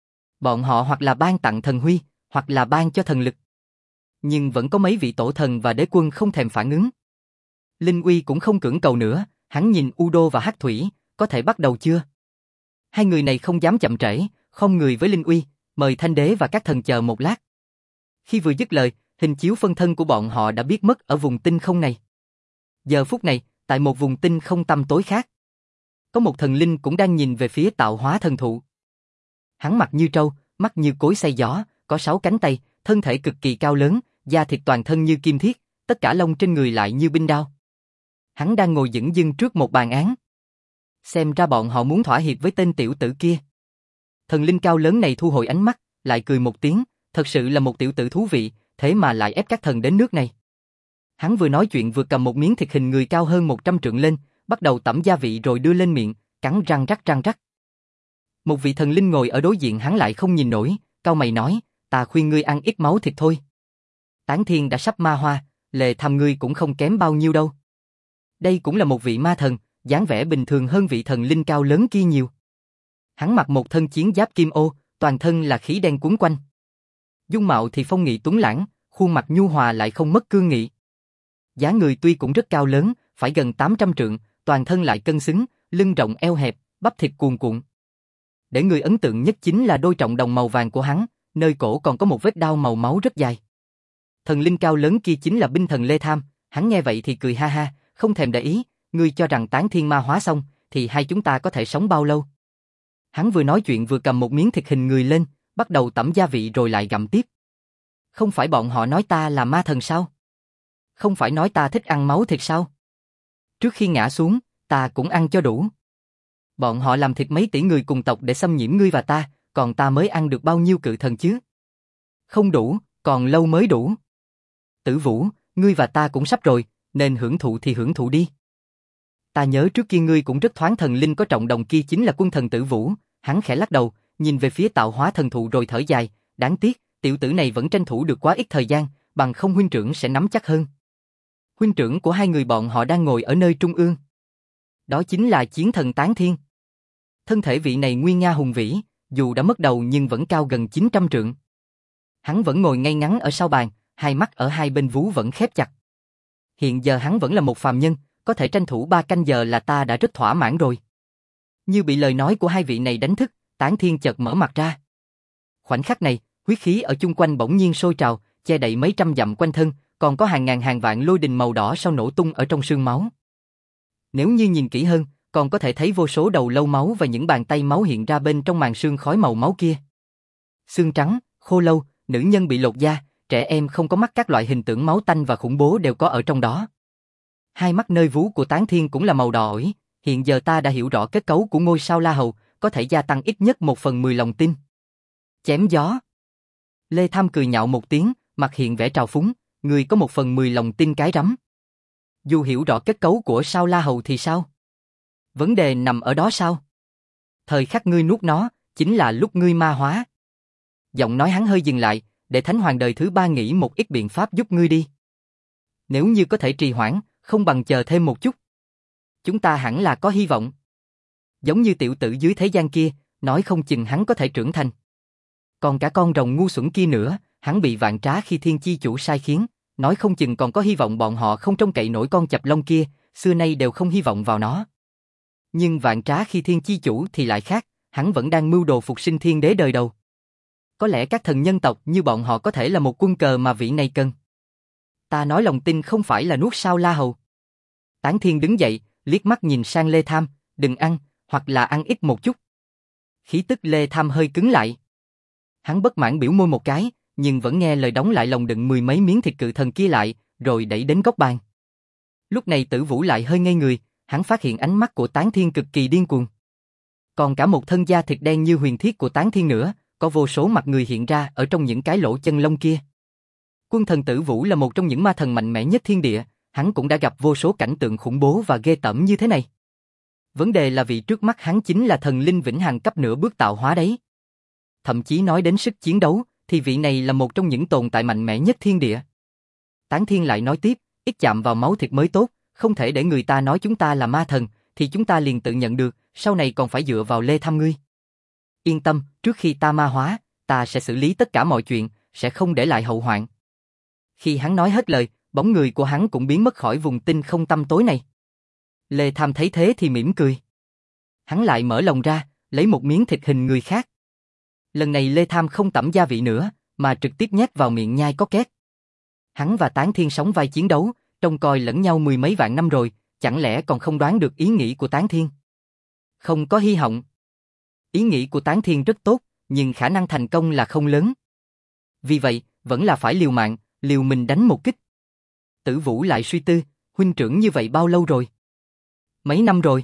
Bọn họ hoặc là ban tặng thần huy, hoặc là ban cho thần lực. Nhưng vẫn có mấy vị tổ thần và đế quân không thèm phản ứng. Linh Uy cũng không cưỡng cầu nữa, hắn nhìn U Đô và Hắc Thủy, có thể bắt đầu chưa? Hai người này không dám chậm trễ, không người với Linh Uy, mời Thanh Đế và các thần chờ một lát. Khi vừa dứt lời, hình chiếu phân thân của bọn họ đã biến mất ở vùng tinh không này. Giờ phút này, tại một vùng tinh không tăm tối khác, có một thần linh cũng đang nhìn về phía tạo hóa thần thụ. Hắn mặt như trâu, mắt như cối xay gió, có sáu cánh tay, thân thể cực kỳ cao lớn, da thịt toàn thân như kim thiết, tất cả lông trên người lại như binh đao. Hắn đang ngồi dửng dưng trước một bàn án. Xem ra bọn họ muốn thỏa hiệp với tên tiểu tử kia. Thần linh cao lớn này thu hồi ánh mắt, lại cười một tiếng, thật sự là một tiểu tử thú vị, thế mà lại ép các thần đến nước này. Hắn vừa nói chuyện vừa cầm một miếng thịt hình người cao hơn một trăm trượng lên, bắt đầu tẩm gia vị rồi đưa lên miệng, cắn răng rắc răng rắc. Một vị thần linh ngồi ở đối diện hắn lại không nhìn nổi, cau mày nói, ta khuyên ngươi ăn ít máu thịt thôi. Tán Thiên đã sắp ma hoa, lề thăm ngươi cũng không kém bao nhiêu đâu. Đây cũng là một vị ma thần, dáng vẻ bình thường hơn vị thần linh cao lớn kia nhiều. Hắn mặc một thân chiến giáp kim ô, toàn thân là khí đen quấn quanh. Dung mạo thì phong nghị tuấn lãng, khuôn mặt nhu hòa lại không mất cương nghị. Dáng người tuy cũng rất cao lớn, phải gần tám trăm trượng, toàn thân lại cân xứng, lưng rộng eo hẹp, bắp thịt cuồn cuộn. Để người ấn tượng nhất chính là đôi trọng đồng màu vàng của hắn, nơi cổ còn có một vết đao màu máu rất dài. Thần linh cao lớn kia chính là binh thần Lê Tham, hắn nghe vậy thì cười ha ha, không thèm để ý, ngươi cho rằng Tán Thiên ma hóa xong, thì hai chúng ta có thể sống bao lâu? Hắn vừa nói chuyện vừa cầm một miếng thịt hình người lên, bắt đầu tẩm gia vị rồi lại gặm tiếp. Không phải bọn họ nói ta là ma thần sao? Không phải nói ta thích ăn máu thịt sao? Trước khi ngã xuống, ta cũng ăn cho đủ. Bọn họ làm thịt mấy tỷ người cùng tộc để xâm nhiễm ngươi và ta, còn ta mới ăn được bao nhiêu cự thần chứ? Không đủ, còn lâu mới đủ. Tử Vũ, ngươi và ta cũng sắp rồi, nên hưởng thụ thì hưởng thụ đi. Ta nhớ trước kia ngươi cũng rất thoáng thần linh có trọng đồng kia chính là quân thần Tử Vũ. Hắn khẽ lắc đầu, nhìn về phía tạo hóa thần thụ rồi thở dài, đáng tiếc, tiểu tử này vẫn tranh thủ được quá ít thời gian, bằng không huynh trưởng sẽ nắm chắc hơn. Huynh trưởng của hai người bọn họ đang ngồi ở nơi trung ương. Đó chính là chiến thần Tán Thiên. Thân thể vị này nguy nga hùng vĩ, dù đã mất đầu nhưng vẫn cao gần chín trăm trượng. Hắn vẫn ngồi ngay ngắn ở sau bàn, hai mắt ở hai bên vú vẫn khép chặt. Hiện giờ hắn vẫn là một phàm nhân, có thể tranh thủ ba canh giờ là ta đã rất thỏa mãn rồi. Như bị lời nói của hai vị này đánh thức, Tán Thiên chợt mở mặt ra. Khoảnh khắc này, huyết khí ở chung quanh bỗng nhiên sôi trào, che đậy mấy trăm dặm quanh thân, còn có hàng ngàn hàng vạn lôi đình màu đỏ sau nổ tung ở trong sương máu. Nếu như nhìn kỹ hơn, còn có thể thấy vô số đầu lâu máu và những bàn tay máu hiện ra bên trong màn sương khói màu máu kia. Xương trắng, khô lâu, nữ nhân bị lột da, trẻ em không có mắt, các loại hình tượng máu tanh và khủng bố đều có ở trong đó. Hai mắt nơi vú của Tán Thiên cũng là màu đỏ ổi, hiện giờ ta đã hiểu rõ kết cấu của ngôi sao La Hầu, có thể gia tăng ít nhất một phần mười lòng tin. Chém gió. Lê Tham cười nhạo một tiếng, mặt hiện vẻ trào phúng, người có một phần mười lòng tin cái rắm. Dù hiểu rõ kết cấu của sao La Hầu thì sao? Vấn đề nằm ở đó sao? Thời khắc ngươi nuốt nó, chính là lúc ngươi ma hóa. Giọng nói hắn hơi dừng lại, để Thánh Hoàng đời thứ ba nghĩ một ít biện pháp giúp ngươi đi. Nếu như có thể trì hoãn, không bằng chờ thêm một chút. Chúng ta hẳn là có hy vọng. Giống như tiểu tử dưới thế gian kia, nói không chừng hắn có thể trưởng thành. Còn cả con rồng ngu xuẩn kia nữa, hắn bị Vạn Trá Khi Thiên chi chủ sai khiến, nói không chừng còn có hy vọng bọn họ không trông cậy nổi con chập long kia, xưa nay đều không hy vọng vào nó. Nhưng Vạn Trá Khi Thiên chi chủ thì lại khác, hắn vẫn đang mưu đồ phục sinh thiên đế đời đầu. Có lẽ các thần nhân tộc như bọn họ có thể là một quân cờ mà vị này cần. Ta nói lòng tin không phải là nuốt sao La Hầu. Tán Thiên đứng dậy, liếc mắt nhìn sang Lê Tham, đừng ăn, hoặc là ăn ít một chút. Khí tức Lê Tham hơi cứng lại. Hắn bất mãn biểu môi một cái, nhưng vẫn nghe lời đóng lại lồng đựng mười mấy miếng thịt cự thần kia lại, rồi đẩy đến góc bàn. Lúc này Tử Vũ lại hơi ngây người, hắn phát hiện ánh mắt của Tán Thiên cực kỳ điên cuồng. Còn cả một thân da thịt đen như huyền thiết của Tán Thiên nữa, có vô số mặt người hiện ra ở trong những cái lỗ chân lông kia. Quân thần Tử Vũ là một trong những ma thần mạnh mẽ nhất thiên địa, hắn cũng đã gặp vô số cảnh tượng khủng bố và ghê tởm như thế này. Vấn đề là vị trước mắt hắn chính là thần linh vĩnh hằng cấp nửa bước tạo hóa đấy. Thậm chí nói đến sức chiến đấu, thì vị này là một trong những tồn tại mạnh mẽ nhất thiên địa. Tán Thiên lại nói tiếp, ít chạm vào máu thịt mới tốt, không thể để người ta nói chúng ta là ma thần, thì chúng ta liền tự nhận được, sau này còn phải dựa vào Lê Tham ngươi. Yên tâm, trước khi ta ma hóa, ta sẽ xử lý tất cả mọi chuyện, sẽ không để lại hậu hoạn. Khi hắn nói hết lời, bóng người của hắn cũng biến mất khỏi vùng tinh không tăm tối này. Lê Tham thấy thế thì mỉm cười. Hắn lại mở lồng ra, lấy một miếng thịt hình người khác. Lần này Lê Tham không tẩm gia vị nữa, mà trực tiếp nhét vào miệng nhai có két. Hắn và Tán Thiên sóng vai chiến đấu, trông coi lẫn nhau mười mấy vạn năm rồi, chẳng lẽ còn không đoán được ý nghĩ của Tán Thiên? Không có hy vọng. Ý nghĩ của Tán Thiên rất tốt, nhưng khả năng thành công là không lớn. Vì vậy, vẫn là phải liều mạng, liều mình đánh một kích. Tử Vũ lại suy tư, huynh trưởng như vậy bao lâu rồi? Mấy năm rồi.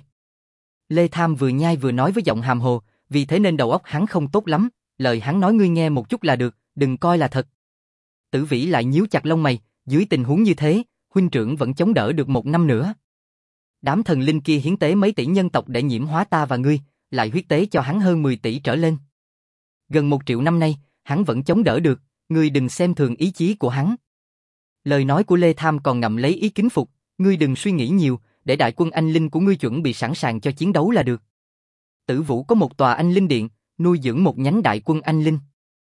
Lê Tham vừa nhai vừa nói với giọng hàm hồ, vì thế nên đầu óc hắn không tốt lắm, lời hắn nói ngươi nghe một chút là được, đừng coi là thật. Tử Vĩ lại nhíu chặt lông mày, dưới tình huống như thế, huynh trưởng vẫn chống đỡ được một năm nữa. Đám thần linh kia hiến tế mấy tỷ nhân tộc để nhiễm hóa ta và ngươi, lại huyết tế cho hắn hơn mười tỷ trở lên. Gần một triệu năm nay, hắn vẫn chống đỡ được, ngươi đừng xem thường ý chí của hắn. Lời nói của Lê Tham còn ngậm lấy ý kính phục, ngươi đừng suy nghĩ nhiều, để đại quân anh linh của ngươi chuẩn bị sẵn sàng cho chiến đấu là được. Tử Vũ có một tòa anh linh điện, nuôi dưỡng một nhánh đại quân anh linh.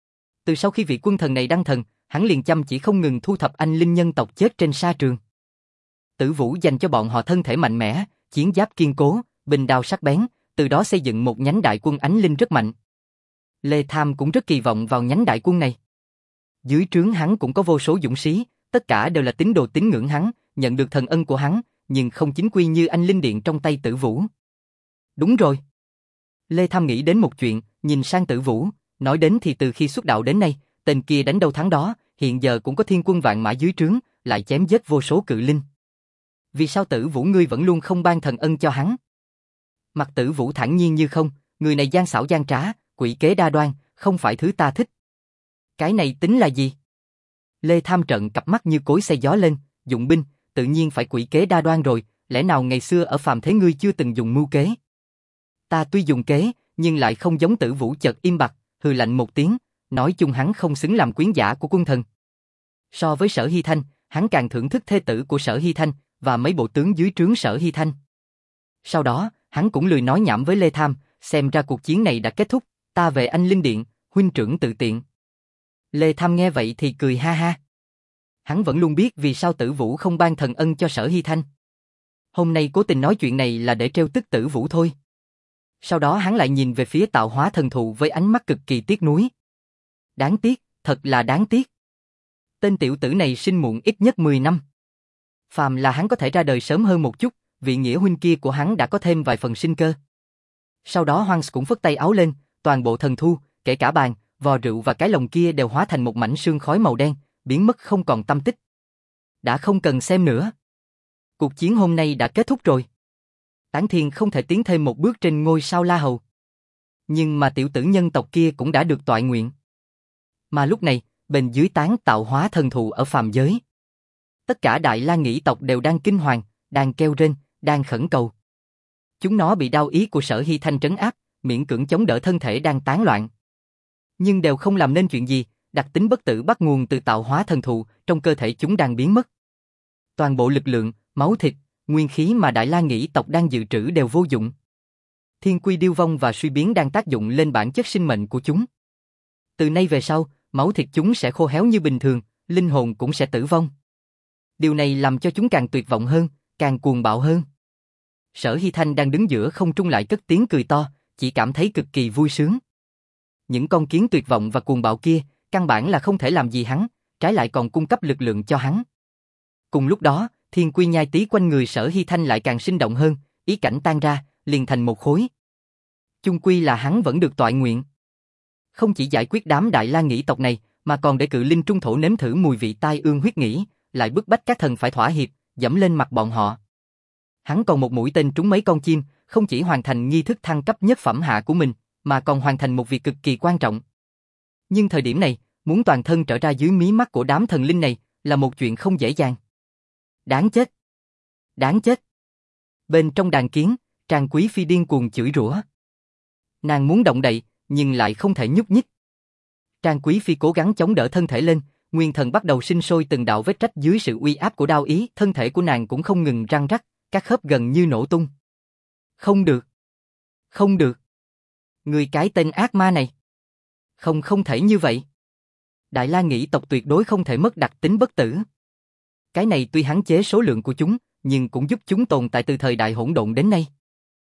Từ sau khi vị quân thần này đăng thần, hắn liền chăm chỉ không ngừng thu thập anh linh nhân tộc chết trên sa trường. Tử Vũ dành cho bọn họ thân thể mạnh mẽ, chiến giáp kiên cố, bình đao sắc bén, từ đó xây dựng một nhánh đại quân ánh linh rất mạnh. Lê Tham cũng rất kỳ vọng vào nhánh đại quân này. Dưới trướng hắn cũng có vô số dũng sĩ, tất cả đều là tín đồ tín ngưỡng hắn, nhận được thần ân của hắn, nhưng không chính quy như anh linh điện trong tay Tử Vũ. Đúng rồi. Lê Tham nghĩ đến một chuyện, nhìn sang Tử Vũ, nói đến thì từ khi xuất đạo đến nay, tên kia đánh đâu thắng đó, hiện giờ cũng có thiên quân vạn mã dưới trướng, lại chém giết vô số cự linh. Vì sao Tử Vũ ngươi vẫn luôn không ban thần ân cho hắn? Mặt Tử Vũ thản nhiên như không, người này gian xảo gian trá, quỷ kế đa đoan, không phải thứ ta thích. Cái này tính là gì? Lê Tham Trận cặp mắt như cối xay gió lên, dụng binh, tự nhiên phải quỷ kế đa đoan rồi, lẽ nào ngày xưa ở phàm thế ngươi chưa từng dùng mưu kế? Ta tuy dùng kế, nhưng lại không giống Tử Vũ chợt im bặt, hừ lạnh một tiếng, nói chung hắn không xứng làm quyến giả của quân thần. So với Sở Hy Thanh, hắn càng thưởng thức thê tử của Sở Hy Thanh và mấy bộ tướng dưới trướng Sở Hy Thanh. Sau đó, hắn cũng lười nói nhảm với Lê Tham, xem ra cuộc chiến này đã kết thúc, ta về Anh Linh Điện, huynh trưởng tự tiện. Lê Tham nghe vậy thì cười ha ha. Hắn vẫn luôn biết vì sao Tử Vũ không ban thần ân cho Sở Hy Thanh. Hôm nay cố tình nói chuyện này là để trêu tức Tử Vũ thôi. Sau đó hắn lại nhìn về phía Tạo Hóa Thần Thụ với ánh mắt cực kỳ tiếc nuối. Đáng tiếc, thật là đáng tiếc. Tên tiểu tử này sinh muộn ít nhất mười năm. Phàm là hắn có thể ra đời sớm hơn một chút, vị nghĩa huynh kia của hắn đã có thêm vài phần sinh cơ. Sau đó Hoang cũng phất tay áo lên, toàn bộ thần thu, kể cả bàn, vò rượu và cái lồng kia đều hóa thành một mảnh sương khói màu đen, biến mất không còn tâm tích. Đã không cần xem nữa. Cuộc chiến hôm nay đã kết thúc rồi. Tán Thiên không thể tiến thêm một bước trên ngôi sao La Hầu. Nhưng mà tiểu tử nhân tộc kia cũng đã được toại nguyện. Mà lúc này, bên dưới tán Tạo Hóa Thần Thụ ở phàm giới, tất cả Đại La Nghĩ tộc đều đang kinh hoàng, đang kêu rên, đang khẩn cầu. Chúng nó bị đao ý của Sở Hy Thanh trấn áp, miễn cưỡng chống đỡ thân thể đang tán loạn. Nhưng đều không làm nên chuyện gì, đặc tính bất tử bắt nguồn từ Tạo Hóa Thần Thụ, trong cơ thể chúng đang biến mất. Toàn bộ lực lượng, máu thịt, nguyên khí mà Đại La Nghĩ tộc đang dự trữ đều vô dụng. Thiên quy điêu vong và suy biến đang tác dụng lên bản chất sinh mệnh của chúng. Từ nay về sau, máu thịt chúng sẽ khô héo như bình thường, linh hồn cũng sẽ tử vong. Điều này làm cho chúng càng tuyệt vọng hơn, càng cuồng bạo hơn. Sở Hy Thanh đang đứng giữa không trung lại cất tiếng cười to, chỉ cảm thấy cực kỳ vui sướng. Những con kiến tuyệt vọng và cuồng bạo kia, căn bản là không thể làm gì hắn, trái lại còn cung cấp lực lượng cho hắn. Cùng lúc đó, thiên quy nhai tí quanh người Sở Hy Thanh lại càng sinh động hơn, ý cảnh tan ra, liền thành một khối. Chung quy là hắn vẫn được toại nguyện. Không chỉ giải quyết đám Đại La Nghĩ tộc này, mà còn để cự linh trung thổ nếm thử mùi vị tai ương huyết nghĩ, lại bức bách các thần phải thỏa hiệp, dẫm lên mặt bọn họ. Hắn còn một mũi tên trúng mấy con chim, không chỉ hoàn thành nghi thức thăng cấp nhất phẩm hạ của mình, mà còn hoàn thành một việc cực kỳ quan trọng. Nhưng thời điểm này, muốn toàn thân trở ra dưới mí mắt của đám thần linh này, là một chuyện không dễ dàng. Đáng chết! Đáng chết! Bên trong đàn kiến, Trang Quý Phi điên cuồng chửi rủa. Nàng muốn động đậy, nhưng lại không thể nhúc nhích. Trang Quý Phi cố gắng chống đỡ thân thể lên, nguyên thần bắt đầu sinh sôi từng đạo vết rách dưới sự uy áp của đao ý, thân thể của nàng cũng không ngừng răng rắc, các khớp gần như nổ tung. Không được! Không được! Người cái tên ác ma này! Không không thể như vậy! Đại La Nghĩ tộc tuyệt đối không thể mất đặc tính bất tử. Cái này tuy hạn chế số lượng của chúng, nhưng cũng giúp chúng tồn tại từ thời đại hỗn độn đến nay.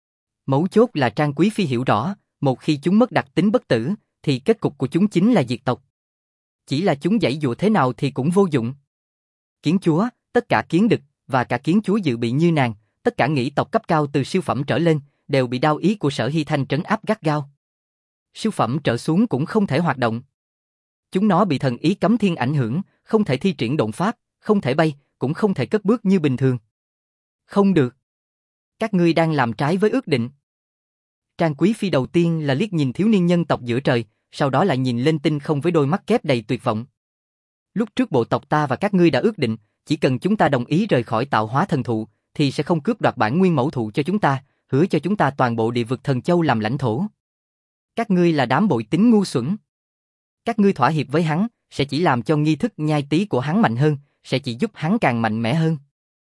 Mấu chốt là Trang Quý Phi hiểu rõ, một khi chúng mất đặc tính bất tử, thì kết cục của chúng chính là diệt tộc. Chỉ là chúng giãy dụa thế nào thì cũng vô dụng. Kiến chúa, tất cả kiến đực, và cả kiến chúa dự bị như nàng, tất cả nghĩ tộc cấp cao từ siêu phẩm trở lên, đều bị đao ý của Sở Hy Thanh trấn áp gắt gao. Siêu phẩm trở xuống cũng không thể hoạt động. Chúng nó bị thần ý cấm thiên ảnh hưởng, không thể thi triển độn pháp, không thể bay, cũng không thể cất bước như bình thường. Không được. Các ngươi đang làm trái với ước định. Trang Quý Phi đầu tiên là liếc nhìn thiếu niên nhân tộc giữa trời, sau đó lại nhìn lên tinh không với đôi mắt kép đầy tuyệt vọng. Lúc trước bộ tộc ta và các ngươi đã ước định, chỉ cần chúng ta đồng ý rời khỏi Tạo Hóa Thần Thụ, thì sẽ không cướp đoạt bản nguyên mẫu thụ cho chúng ta, hứa cho chúng ta toàn bộ địa vực Thần Châu làm lãnh thổ. Các ngươi là đám bội tính ngu xuẩn. Các ngươi thỏa hiệp với hắn, sẽ chỉ làm cho nghi thức nhai tí của hắn mạnh hơn, sẽ chỉ giúp hắn càng mạnh mẽ hơn.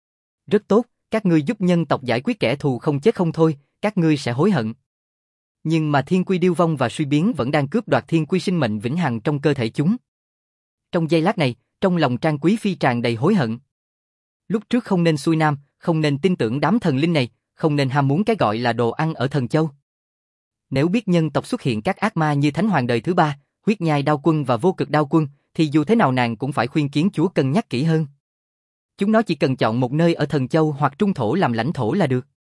Rất tốt, các ngươi giúp nhân tộc giải quyết kẻ thù không chết không thôi, các ngươi sẽ hối hận. Nhưng mà thiên quy điêu vong và suy biến vẫn đang cướp đoạt thiên quy sinh mệnh vĩnh hằng trong cơ thể chúng. Trong giây lát này, trong lòng Trang Quý Phi tràn đầy hối hận. Lúc trước không nên xuôi nam, không nên tin tưởng đám thần linh này, không nên ham muốn cái gọi là đồ ăn ở Thần Châu. Nếu biết nhân tộc xuất hiện các ác ma như Thánh Hoàng đời thứ ba, Huyết Nhai Đao Quân và Vô Cực Đao Quân, thì dù thế nào nàng cũng phải khuyên kiến chúa cân nhắc kỹ hơn. Chúng nó chỉ cần chọn một nơi ở Thần Châu hoặc Trung Thổ làm lãnh thổ là được.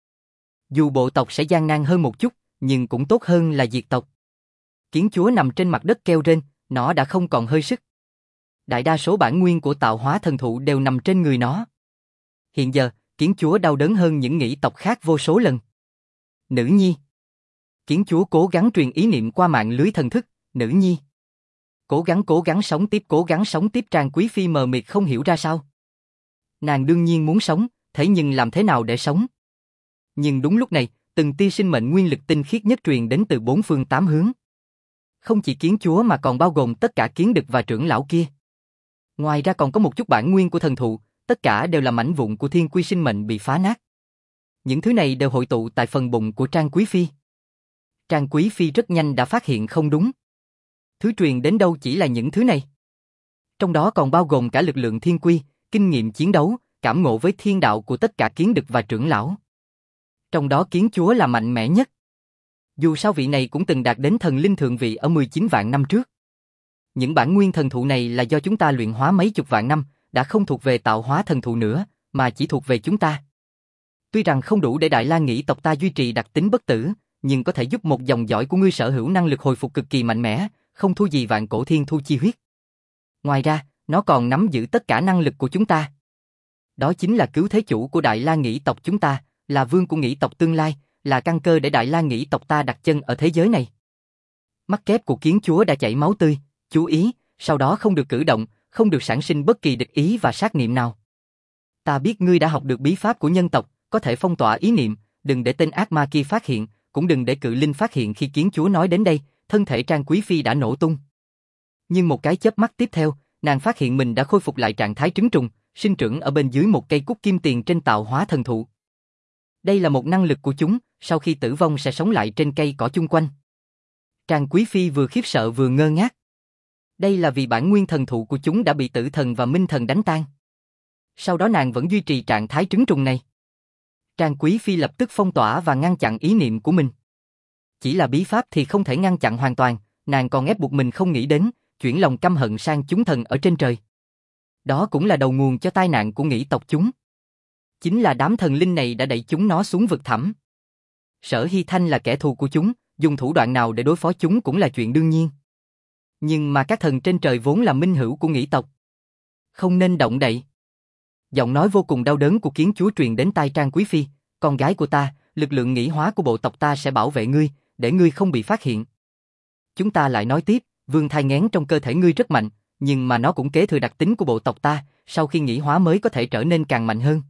Dù bộ tộc sẽ gian nan hơn một chút, nhưng cũng tốt hơn là diệt tộc. Kiến chúa nằm trên mặt đất kêu rên, nó đã không còn hơi sức. Đại đa số bản nguyên của tạo hóa thần thụ đều nằm trên người nó. Hiện giờ, kiến chúa đau đớn hơn những nghĩ tộc khác vô số lần. Nữ nhi. Kiến chúa cố gắng truyền ý niệm qua mạng lưới thần thức, nữ nhi. Cố gắng cố gắng sống tiếp cố gắng sống tiếp Trang Quý Phi mờ mịt không hiểu ra sao. Nàng đương nhiên muốn sống, thế nhưng làm thế nào để sống? Nhưng đúng lúc này, từng tia sinh mệnh nguyên lực tinh khiết nhất truyền đến từ bốn phương tám hướng. Không chỉ kiến chúa mà còn bao gồm tất cả kiến đực và trưởng lão kia. Ngoài ra còn có một chút bản nguyên của thần thụ, tất cả đều là mảnh vụn của thiên quy sinh mệnh bị phá nát. Những thứ này đều hội tụ tại phần bụng của Trang Quý Phi. Trang Quý Phi rất nhanh đã phát hiện không đúng. Thứ truyền đến đâu chỉ là những thứ này. Trong đó còn bao gồm cả lực lượng thiên quy, kinh nghiệm chiến đấu, cảm ngộ với thiên đạo của tất cả kiến đực và trưởng lão. Trong đó kiến chúa là mạnh mẽ nhất. Dù sao vị này cũng từng đạt đến thần linh thượng vị ở mười chín vạn năm trước. Những bản nguyên thần thụ này là do chúng ta luyện hóa mấy chục vạn năm, đã không thuộc về tạo hóa thần thụ nữa, mà chỉ thuộc về chúng ta. Tuy rằng không đủ để Đại La Nghĩ tộc ta duy trì đặc tính bất tử, nhưng có thể giúp một dòng dõi của ngươi sở hữu năng lực hồi phục cực kỳ mạnh mẽ, không thua gì vạn cổ thiên thu chi huyết. Ngoài ra, nó còn nắm giữ tất cả năng lực của chúng ta. Đó chính là cứu thế chủ của Đại La Nghĩ tộc chúng ta, là vương của Nghĩ tộc tương lai, là căn cơ để Đại La Nghĩ tộc ta đặt chân ở thế giới này. Mắt kép của kiến chúa đã chảy máu tươi, chú ý, sau đó không được cử động, không được sản sinh bất kỳ địch ý và sát niệm nào. Ta biết ngươi đã học được bí pháp của nhân tộc, có thể phong tỏa ý niệm, đừng để tên ác ma kia phát hiện, cũng đừng để cự linh phát hiện. Khi kiến chúa nói đến đây, thân thể Trang Quý Phi đã nổ tung. Nhưng một cái chớp mắt tiếp theo, nàng phát hiện mình đã khôi phục lại trạng thái trứng trùng, sinh trưởng ở bên dưới một cây cúc kim tiền trên tạo hóa thần thụ. Đây là một năng lực của chúng, sau khi tử vong sẽ sống lại trên cây cỏ chung quanh. Trang Quý Phi vừa khiếp sợ vừa ngơ ngác. Đây là vì bản nguyên thần thụ của chúng đã bị tử thần và minh thần đánh tan. Sau đó nàng vẫn duy trì trạng thái trứng trùng này. Trang Quý Phi lập tức phong tỏa và ngăn chặn ý niệm của mình. Chỉ là bí pháp thì không thể ngăn chặn hoàn toàn, nàng còn ép buộc mình không nghĩ đến, chuyển lòng căm hận sang chúng thần ở trên trời. Đó cũng là đầu nguồn cho tai nạn của Nghĩ tộc chúng. Chính là đám thần linh này đã đẩy chúng nó xuống vực thẳm. Sở Hy Thanh là kẻ thù của chúng, dùng thủ đoạn nào để đối phó chúng cũng là chuyện đương nhiên. Nhưng mà các thần trên trời vốn là minh hữu của Nghĩ tộc. Không nên động đậy. Giọng nói vô cùng đau đớn của kiến chúa truyền đến tai Trang Quý Phi, con gái của ta, lực lượng nghĩ hóa của bộ tộc ta sẽ bảo vệ ngươi, để ngươi không bị phát hiện. Chúng ta lại nói tiếp, vương thai nghén trong cơ thể ngươi rất mạnh, nhưng mà nó cũng kế thừa đặc tính của bộ tộc ta, sau khi nghĩ hóa mới có thể trở nên càng mạnh hơn.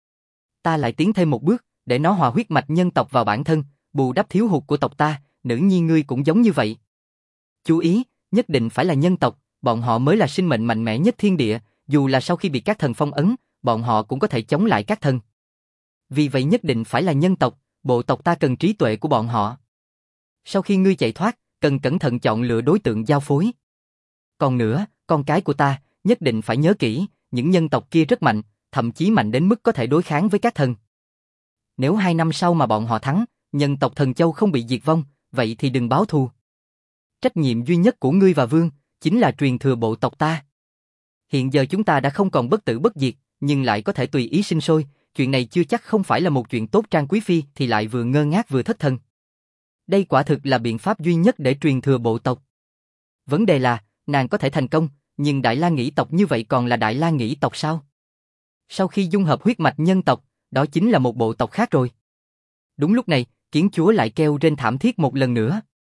Ta lại tiến thêm một bước, để nó hòa huyết mạch nhân tộc vào bản thân, bù đắp thiếu hụt của tộc ta, nữ nhi ngươi cũng giống như vậy. Chú ý, nhất định phải là nhân tộc, bọn họ mới là sinh mệnh mạnh mẽ nhất thiên địa, dù là sau khi bị các thần phong ấn, bọn họ cũng có thể chống lại các thần. Vì vậy nhất định phải là nhân tộc, bộ tộc ta cần trí tuệ của bọn họ. Sau khi ngươi chạy thoát, cần cẩn thận chọn lựa đối tượng giao phối. Còn nữa, con cái của ta, nhất định phải nhớ kỹ, những nhân tộc kia rất mạnh, thậm chí mạnh đến mức có thể đối kháng với các thần. Nếu hai năm sau mà bọn họ thắng, nhân tộc Thần Châu không bị diệt vong, vậy thì đừng báo thù. Trách nhiệm duy nhất của ngươi và vương, chính là truyền thừa bộ tộc ta. Hiện giờ chúng ta đã không còn bất tử bất diệt, nhưng lại có thể tùy ý sinh sôi, chuyện này chưa chắc không phải là một chuyện tốt. Trang Quý Phi thì lại vừa ngơ ngác vừa thất thần. Đây quả thực là biện pháp duy nhất để truyền thừa bộ tộc. Vấn đề là, nàng có thể thành công, nhưng Đại La Nghĩ tộc như vậy còn là Đại La Nghĩ tộc sao? Sau khi dung hợp huyết mạch nhân tộc, đó chính là một bộ tộc khác rồi. Đúng lúc này, kiến chúa lại kêu rên thảm thiết một lần nữa.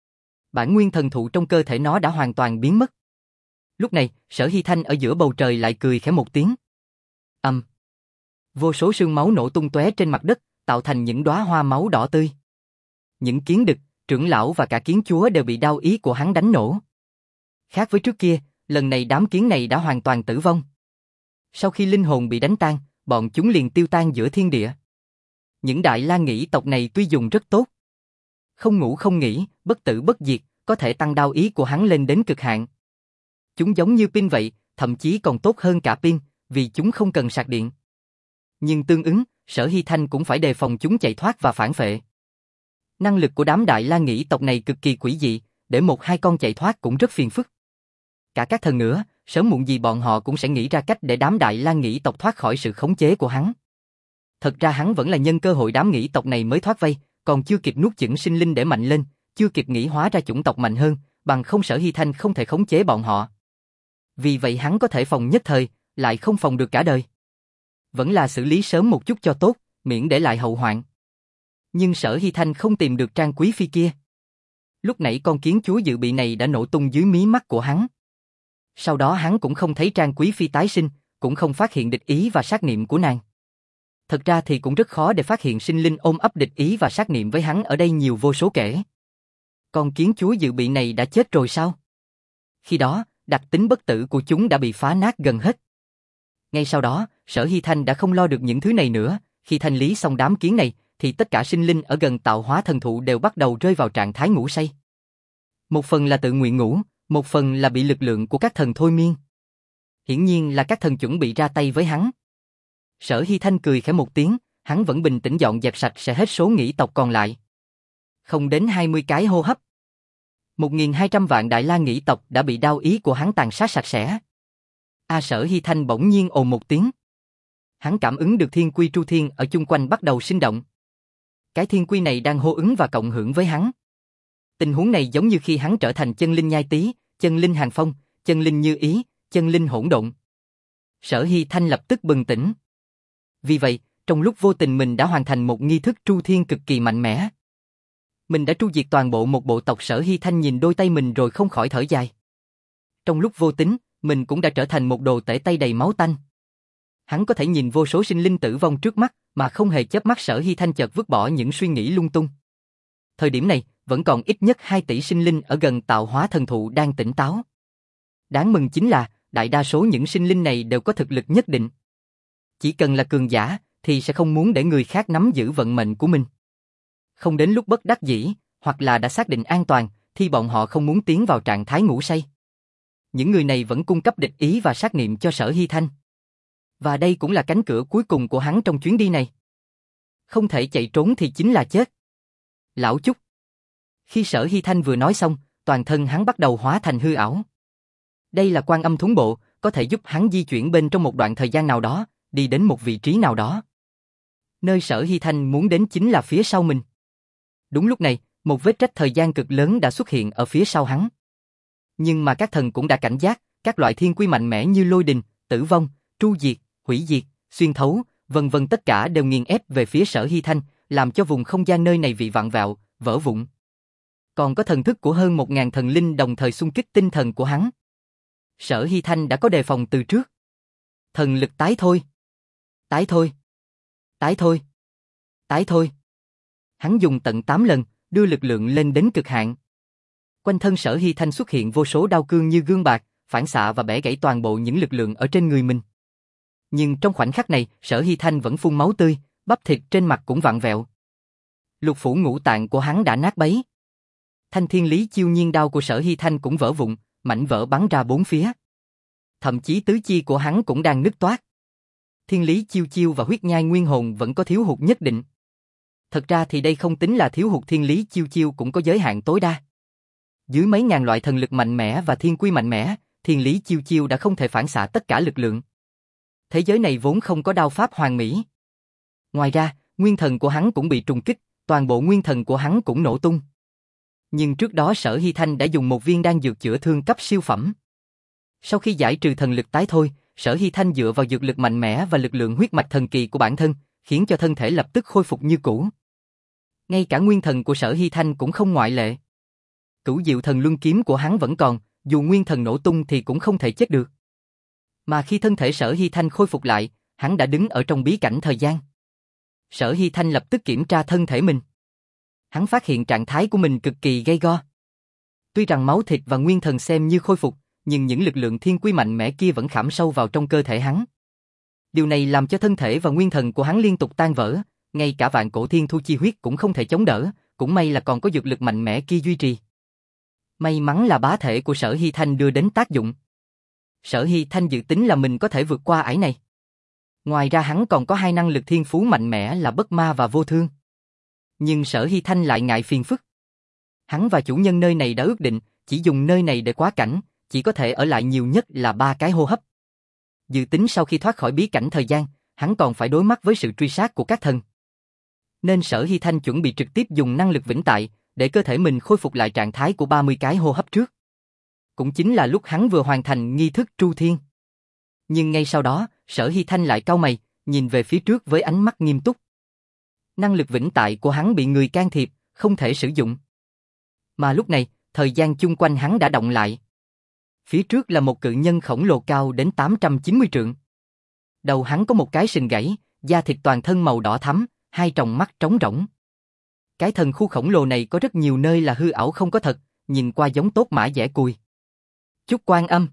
Bản nguyên thần thụ trong cơ thể nó đã hoàn toàn biến mất. Lúc này, Sở Hy Thanh ở giữa bầu trời lại cười khẽ một tiếng. Ầm. Um. Vô số sương máu nổ tung tóe trên mặt đất, tạo thành những đóa hoa máu đỏ tươi. Những kiến đực, trưởng lão và cả kiến chúa đều bị đao ý của hắn đánh nổ. Khác với trước kia, lần này đám kiến này đã hoàn toàn tử vong. Sau khi linh hồn bị đánh tan, bọn chúng liền tiêu tan giữa thiên địa. Những Đại La Nghĩ tộc này tuy dùng rất tốt, không ngủ không nghỉ, bất tử bất diệt, có thể tăng đao ý của hắn lên đến cực hạn. Chúng giống như pin vậy, thậm chí còn tốt hơn cả pin, vì chúng không cần sạc điện. Nhưng tương ứng, Sở Hy Thanh cũng phải đề phòng chúng chạy thoát và phản phệ. Năng lực của đám Đại La Nghĩ tộc này cực kỳ quỷ dị, để một hai con chạy thoát cũng rất phiền phức. Cả các thần nữa, sớm muộn gì bọn họ cũng sẽ nghĩ ra cách để đám Đại La Nghĩ tộc thoát khỏi sự khống chế của hắn. Thật ra hắn vẫn là nhân cơ hội đám Nghĩ tộc này mới thoát vây, còn chưa kịp nuốt chửng sinh linh để mạnh lên, chưa kịp nghĩ hóa ra chủng tộc mạnh hơn, bằng không Sở Hy Thanh không thể khống chế bọn họ. Vì vậy hắn có thể phòng nhất thời, lại không phòng được cả đời. Vẫn là xử lý sớm một chút cho tốt, miễn để lại hậu hoạn. Nhưng Sở Hy Thanh không tìm được Trang Quý Phi kia. Lúc nãy con kiến chúa dự bị này đã nổ tung dưới mí mắt của hắn. Sau đó hắn cũng không thấy Trang Quý Phi tái sinh, cũng không phát hiện địch ý và sát niệm của nàng. Thật ra thì cũng rất khó để phát hiện sinh linh ôm ấp địch ý và sát niệm với hắn ở đây nhiều vô số kể. Con kiến chúa dự bị này đã chết rồi sao? Khi đó, đặc tính bất tử của chúng đã bị phá nát gần hết. Ngay sau đó, Sở Hy Thanh đã không lo được những thứ này nữa, khi thanh lý xong đám kiến này, thì tất cả sinh linh ở gần tạo hóa thần thụ đều bắt đầu rơi vào trạng thái ngủ say. Một phần là tự nguyện ngủ, một phần là bị lực lượng của các thần thôi miên. Hiển nhiên là các thần chuẩn bị ra tay với hắn. Sở Hy Thanh cười khẽ một tiếng, hắn vẫn bình tĩnh dọn dẹp sạch sẽ hết số nghĩ tộc còn lại. Không đến hai mươi cái hô hấp, một nghìn hai trăm vạn Đại La nghĩ tộc đã bị đao ý của hắn tàn sát sạch sẽ. A Sở Hy Thanh bỗng nhiên ồ một tiếng. Hắn cảm ứng được thiên quy tru thiên ở chung quanh bắt đầu sinh động. Cái thiên quy này đang hô ứng và cộng hưởng với hắn. Tình huống này giống như khi hắn trở thành chân linh nhai tý, chân linh hàng phong, chân linh như ý, chân linh hỗn độn. Sở Hy Thanh lập tức bừng tỉnh. Vì vậy, trong lúc vô tình mình đã hoàn thành một nghi thức tru thiên cực kỳ mạnh mẽ. Mình đã tru diệt toàn bộ một bộ tộc. Sở Hy Thanh nhìn đôi tay mình rồi không khỏi thở dài. Trong lúc vô tính, mình cũng đã trở thành một đồ tể tay đầy máu tanh. Hắn có thể nhìn vô số sinh linh tử vong trước mắt, mà không hề chớp mắt. Sở Hy Thanh chợt vứt bỏ những suy nghĩ lung tung. Thời điểm này, vẫn còn ít nhất hai tỷ sinh linh ở gần tạo hóa thần thụ đang tỉnh táo. Đáng mừng chính là, đại đa số những sinh linh này đều có thực lực nhất định. Chỉ cần là cường giả, thì sẽ không muốn để người khác nắm giữ vận mệnh của mình. Không đến lúc bất đắc dĩ, hoặc là đã xác định an toàn, thì bọn họ không muốn tiến vào trạng thái ngủ say. Những người này vẫn cung cấp địch ý và sát niệm cho Sở Hy Thanh. Và đây cũng là cánh cửa cuối cùng của hắn trong chuyến đi này. Không thể chạy trốn thì chính là chết. Lão Chúc. Khi Sở Hy Thanh vừa nói xong, toàn thân hắn bắt đầu hóa thành hư ảo. Đây là Quan Âm Thúng Bộ, có thể giúp hắn di chuyển bên trong một đoạn thời gian nào đó, đi đến một vị trí nào đó. Nơi Sở Hy Thanh muốn đến chính là phía sau mình. Đúng lúc này, một vết rách thời gian cực lớn đã xuất hiện ở phía sau hắn. Nhưng mà các thần cũng đã cảnh giác, các loại thiên quy mạnh mẽ như lôi đình, tử vong, tru diệt, hủy diệt, xuyên thấu, vân vân tất cả đều nghiền ép về phía Sở Hy Thanh, làm cho vùng không gian nơi này bị vặn vẹo, vỡ vụn. Còn có thần thức của hơn một ngàn thần linh đồng thời xung kích tinh thần của hắn. Sở Hy Thanh đã có đề phòng từ trước. Thần lực tái thôi. Tái thôi. Tái thôi. Tái thôi. Hắn dùng tận tám lần, đưa lực lượng lên đến cực hạn. Quanh thân Sở Hy Thanh xuất hiện vô số đao cương như gương bạc, phản xạ và bẻ gãy toàn bộ những lực lượng ở trên người mình. Nhưng trong khoảnh khắc này, Sở Hy Thanh vẫn phun máu tươi, bắp thịt trên mặt cũng vặn vẹo. Lục phủ ngũ tạng của hắn đã nát bấy. Thanh thiên lý chiêu nhiên đao của Sở Hy Thanh cũng vỡ vụn, mảnh vỡ bắn ra bốn phía. Thậm chí tứ chi của hắn cũng đang nứt toác. Thiên lý chiêu chiêu và huyết nhai nguyên hồn vẫn có thiếu hụt nhất định. Thật ra thì đây không tính là thiếu hụt, thiên lý chiêu chiêu cũng có giới hạn tối đa. Dưới mấy ngàn loại thần lực mạnh mẽ và thiên quy mạnh mẽ, thiên lý chiêu chiêu đã không thể phản xạ tất cả lực lượng. Thế giới này vốn không có đao pháp hoàn mỹ. Ngoài ra, nguyên thần của hắn cũng bị trùng kích, toàn bộ nguyên thần của hắn cũng nổ tung. Nhưng trước đó Sở Hy Thanh đã dùng một viên đan dược chữa thương cấp siêu phẩm. Sau khi giải trừ thần lực tái thôi, Sở Hy Thanh dựa vào dược lực mạnh mẽ và lực lượng huyết mạch thần kỳ của bản thân, khiến cho thân thể lập tức khôi phục như cũ. Ngay cả nguyên thần của Sở Hy Thanh cũng không ngoại lệ. Cửu diệu thần luân kiếm của hắn vẫn còn, dù nguyên thần nổ tung thì cũng không thể chết được. Mà khi thân thể Sở Hy Thanh khôi phục lại, hắn đã đứng ở trong bí cảnh thời gian. Sở Hy Thanh lập tức kiểm tra thân thể mình. Hắn phát hiện trạng thái của mình cực kỳ gay go. Tuy rằng máu thịt và nguyên thần xem như khôi phục, nhưng những lực lượng thiên quy mạnh mẽ kia vẫn khảm sâu vào trong cơ thể hắn. Điều này làm cho thân thể và nguyên thần của hắn liên tục tan vỡ, ngay cả vạn cổ thiên thu chi huyết cũng không thể chống đỡ, cũng may là còn có dược lực mạnh mẽ kia duy trì. May mắn là bá thể của Sở Hy Thanh đưa đến tác dụng. Sở Hy Thanh dự tính là mình có thể vượt qua ải này. Ngoài ra hắn còn có hai năng lực thiên phú mạnh mẽ là bất ma và vô thương. Nhưng Sở Hy Thanh lại ngại phiền phức. Hắn và chủ nhân nơi này đã ước định, chỉ dùng nơi này để quá cảnh, chỉ có thể ở lại nhiều nhất là ba cái hô hấp. Dự tính sau khi thoát khỏi bí cảnh thời gian, hắn còn phải đối mặt với sự truy sát của các thần. Nên Sở Hy Thanh chuẩn bị trực tiếp dùng năng lực vĩnh tại, để cơ thể mình khôi phục lại trạng thái của ba mươi cái hô hấp trước. cũng chính là lúc hắn vừa hoàn thành nghi thức tru thiên. Nhưng ngay sau đó, Sở Hy Thanh lại cau mày, nhìn về phía trước với ánh mắt nghiêm túc. Năng lực vĩnh tại của hắn bị người can thiệp, không thể sử dụng. Mà lúc này, thời gian chung quanh hắn đã động lại. Phía trước là một cự nhân khổng lồ cao đến tám trăm chín mươi trượng. Đầu hắn có một cái sừng gãy, da thịt toàn thân màu đỏ thắm, hai tròng mắt trống rỗng. Cái thần khu khổng lồ này có rất nhiều nơi là hư ảo không có thật, nhìn qua giống tốt mã dẻ cùi. Chúc Quan Âm.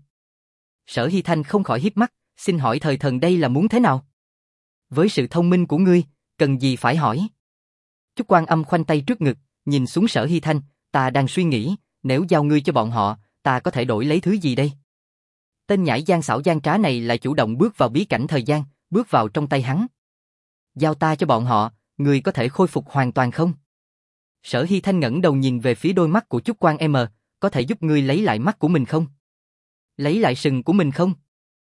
Sở Hy Thanh không khỏi híp mắt, xin hỏi thời thần đây là muốn thế nào? Với sự thông minh của ngươi, cần gì phải hỏi? Chúc Quan Âm khoanh tay trước ngực, nhìn xuống Sở Hy Thanh, ta đang suy nghĩ, nếu giao ngươi cho bọn họ, ta có thể đổi lấy thứ gì đây? Tên nhãi gian xảo gian trá này lại chủ động bước vào bí cảnh thời gian, bước vào trong tay hắn. Giao ta cho bọn họ, ngươi có thể khôi phục hoàn toàn không? Sở Hy Thanh ngẩng đầu nhìn về phía đôi mắt của Chúc Quan M, có thể giúp ngươi lấy lại mắt của mình không? Lấy lại sừng của mình không?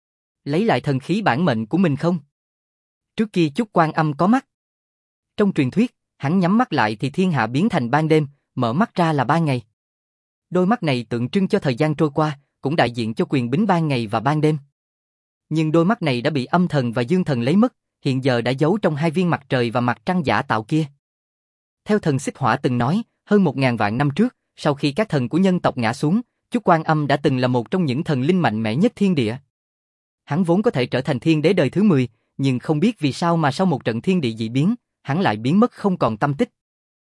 Lấy lại thần khí bản mệnh của mình không? Trước kia Chúc Quan Âm có mắt. Trong truyền thuyết, hắn nhắm mắt lại thì thiên hạ biến thành ban đêm, mở mắt ra là ban ngày. Đôi mắt này tượng trưng cho thời gian trôi qua, cũng đại diện cho quyền bính ban ngày và ban đêm. Nhưng đôi mắt này đã bị âm thần và dương thần lấy mất, hiện giờ đã giấu trong hai viên mặt trời và mặt trăng giả tạo kia. Theo thần Xích Hỏa từng nói, hơn một ngàn vạn năm trước, sau khi các thần của nhân tộc ngã xuống, Chúc Quan Âm đã từng là một trong những thần linh mạnh mẽ nhất thiên địa. Hắn vốn có thể trở thành thiên đế đời thứ mười, nhưng không biết vì sao mà sau một trận thiên địa dị biến, hắn lại biến mất không còn tâm tích.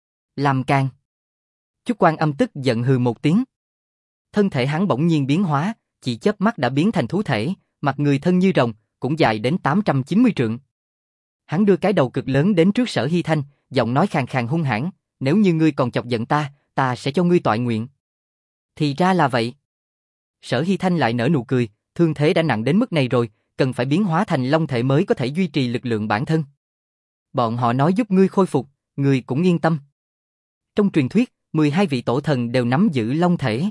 Làm càng. Chúc Quan Âm tức giận hừ một tiếng. Thân thể hắn bỗng nhiên biến hóa, chỉ chớp mắt đã biến thành thú thể, mặt người thân như rồng, cũng dài đến tám trăm chín mươi trượng. Hắn đưa cái đầu cực lớn đến trước Sở Hy Thanh, giọng nói khàn khàn hung hãn, nếu như ngươi còn chọc giận ta, ta sẽ cho ngươi toại nguyện. Thì ra là vậy. Sở Hy Thanh lại nở nụ cười, thương thế đã nặng đến mức này rồi, cần phải biến hóa thành long thể mới có thể duy trì lực lượng bản thân. Bọn họ nói giúp ngươi khôi phục, ngươi cũng yên tâm. Trong truyền thuyết, mười hai vị tổ thần đều nắm giữ long thể.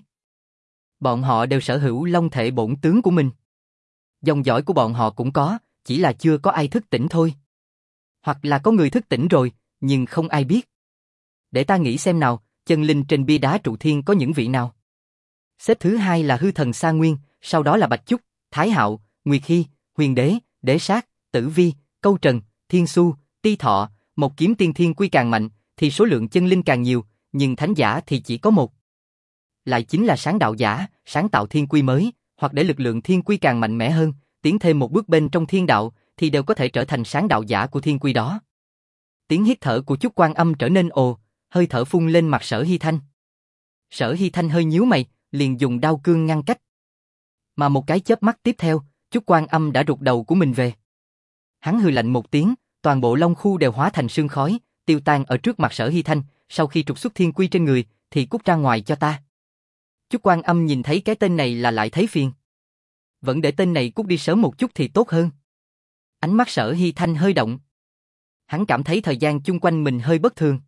Bọn họ đều sở hữu long thể bổn tướng của mình. Dòng dõi của bọn họ cũng có, chỉ là chưa có ai thức tỉnh thôi. Hoặc là có người thức tỉnh rồi, nhưng không ai biết. Để ta nghĩ xem nào, chân linh trên bia đá trụ thiên có những vị nào. Xếp thứ hai là hư thần Sa Nguyên, sau đó là Bạch Chúc, Thái Hạo, Nguyệt Hy, Huyền Đế, Đế Sát, Tử Vi, Câu Trần, Thiên Xu, Ti Thọ. Một kiếm tiên thiên quy càng mạnh, thì số lượng chân linh càng nhiều, nhưng thánh giả thì chỉ có một. Lại chính là sáng đạo giả, sáng tạo thiên quy mới, hoặc để lực lượng thiên quy càng mạnh mẽ hơn, tiến thêm một bước bên trong thiên đạo, thì đều có thể trở thành sáng đạo giả của thiên quy đó. Tiếng hít thở của Chúc Quan Âm trở nên ồ, hơi thở phun lên mặt Sở Hy Thanh. Sở Hy Thanh hơi nhíu mày, liền dùng đao cương ngăn cách. Mà một cái chớp mắt tiếp theo, Chúc Quan Âm đã rụt đầu của mình về. Hắn hừ lạnh một tiếng, toàn bộ long khu đều hóa thành sương khói, tiêu tan ở trước mặt Sở Hy Thanh, sau khi trục xuất thiên quy trên người, thì cút ra ngoài cho ta. Chúc Quan Âm nhìn thấy cái tên này là lại thấy phiền. Vẫn để tên này cút đi sớm một chút thì tốt hơn. Ánh mắt Sở Hy Thanh hơi động. Hắn cảm thấy thời gian chung quanh mình hơi bất thường.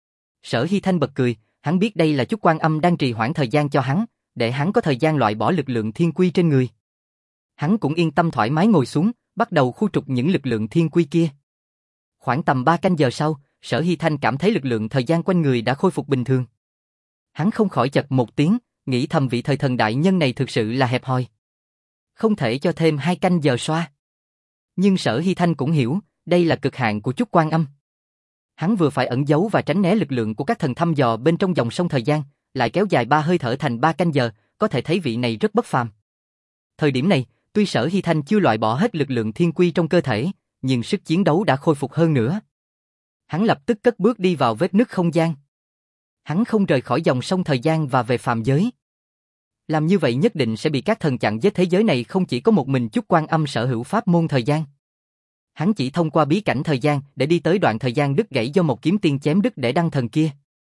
Sở Hy Thanh bật cười, hắn biết đây là Chúc Quan Âm đang trì hoãn thời gian cho hắn, để hắn có thời gian loại bỏ lực lượng thiên quy trên người. Hắn cũng yên tâm thoải mái ngồi xuống, bắt đầu khu trục những lực lượng thiên quy kia. Khoảng tầm ba canh giờ sau, Sở Hy Thanh cảm thấy lực lượng thời gian quanh người đã khôi phục bình thường. Hắn không khỏi chật một tiếng, nghĩ thầm vị thời thần đại nhân này thực sự là hẹp hòi. Không thể cho thêm hai canh giờ xoa. Nhưng Sở Hy Thanh cũng hiểu, đây là cực hạn của Chúc Quan Âm. Hắn vừa phải ẩn giấu và tránh né lực lượng của các thần thăm dò bên trong dòng sông thời gian, lại kéo dài ba hơi thở thành ba canh giờ, có thể thấy vị này rất bất phàm. Thời điểm này, tuy Sở Hy Thanh chưa loại bỏ hết lực lượng thiên quy trong cơ thể, nhưng sức chiến đấu đã khôi phục hơn nữa. Hắn lập tức cất bước đi vào vết nứt không gian. Hắn không rời khỏi dòng sông thời gian và về phàm giới. Làm như vậy nhất định sẽ bị các thần chặn giết, thế giới này không chỉ có một mình Chúc Quan Âm sở hữu pháp môn thời gian. Hắn chỉ thông qua bí cảnh thời gian để đi tới đoạn thời gian đứt gãy do một kiếm tiên chém đứt để đăng thần kia.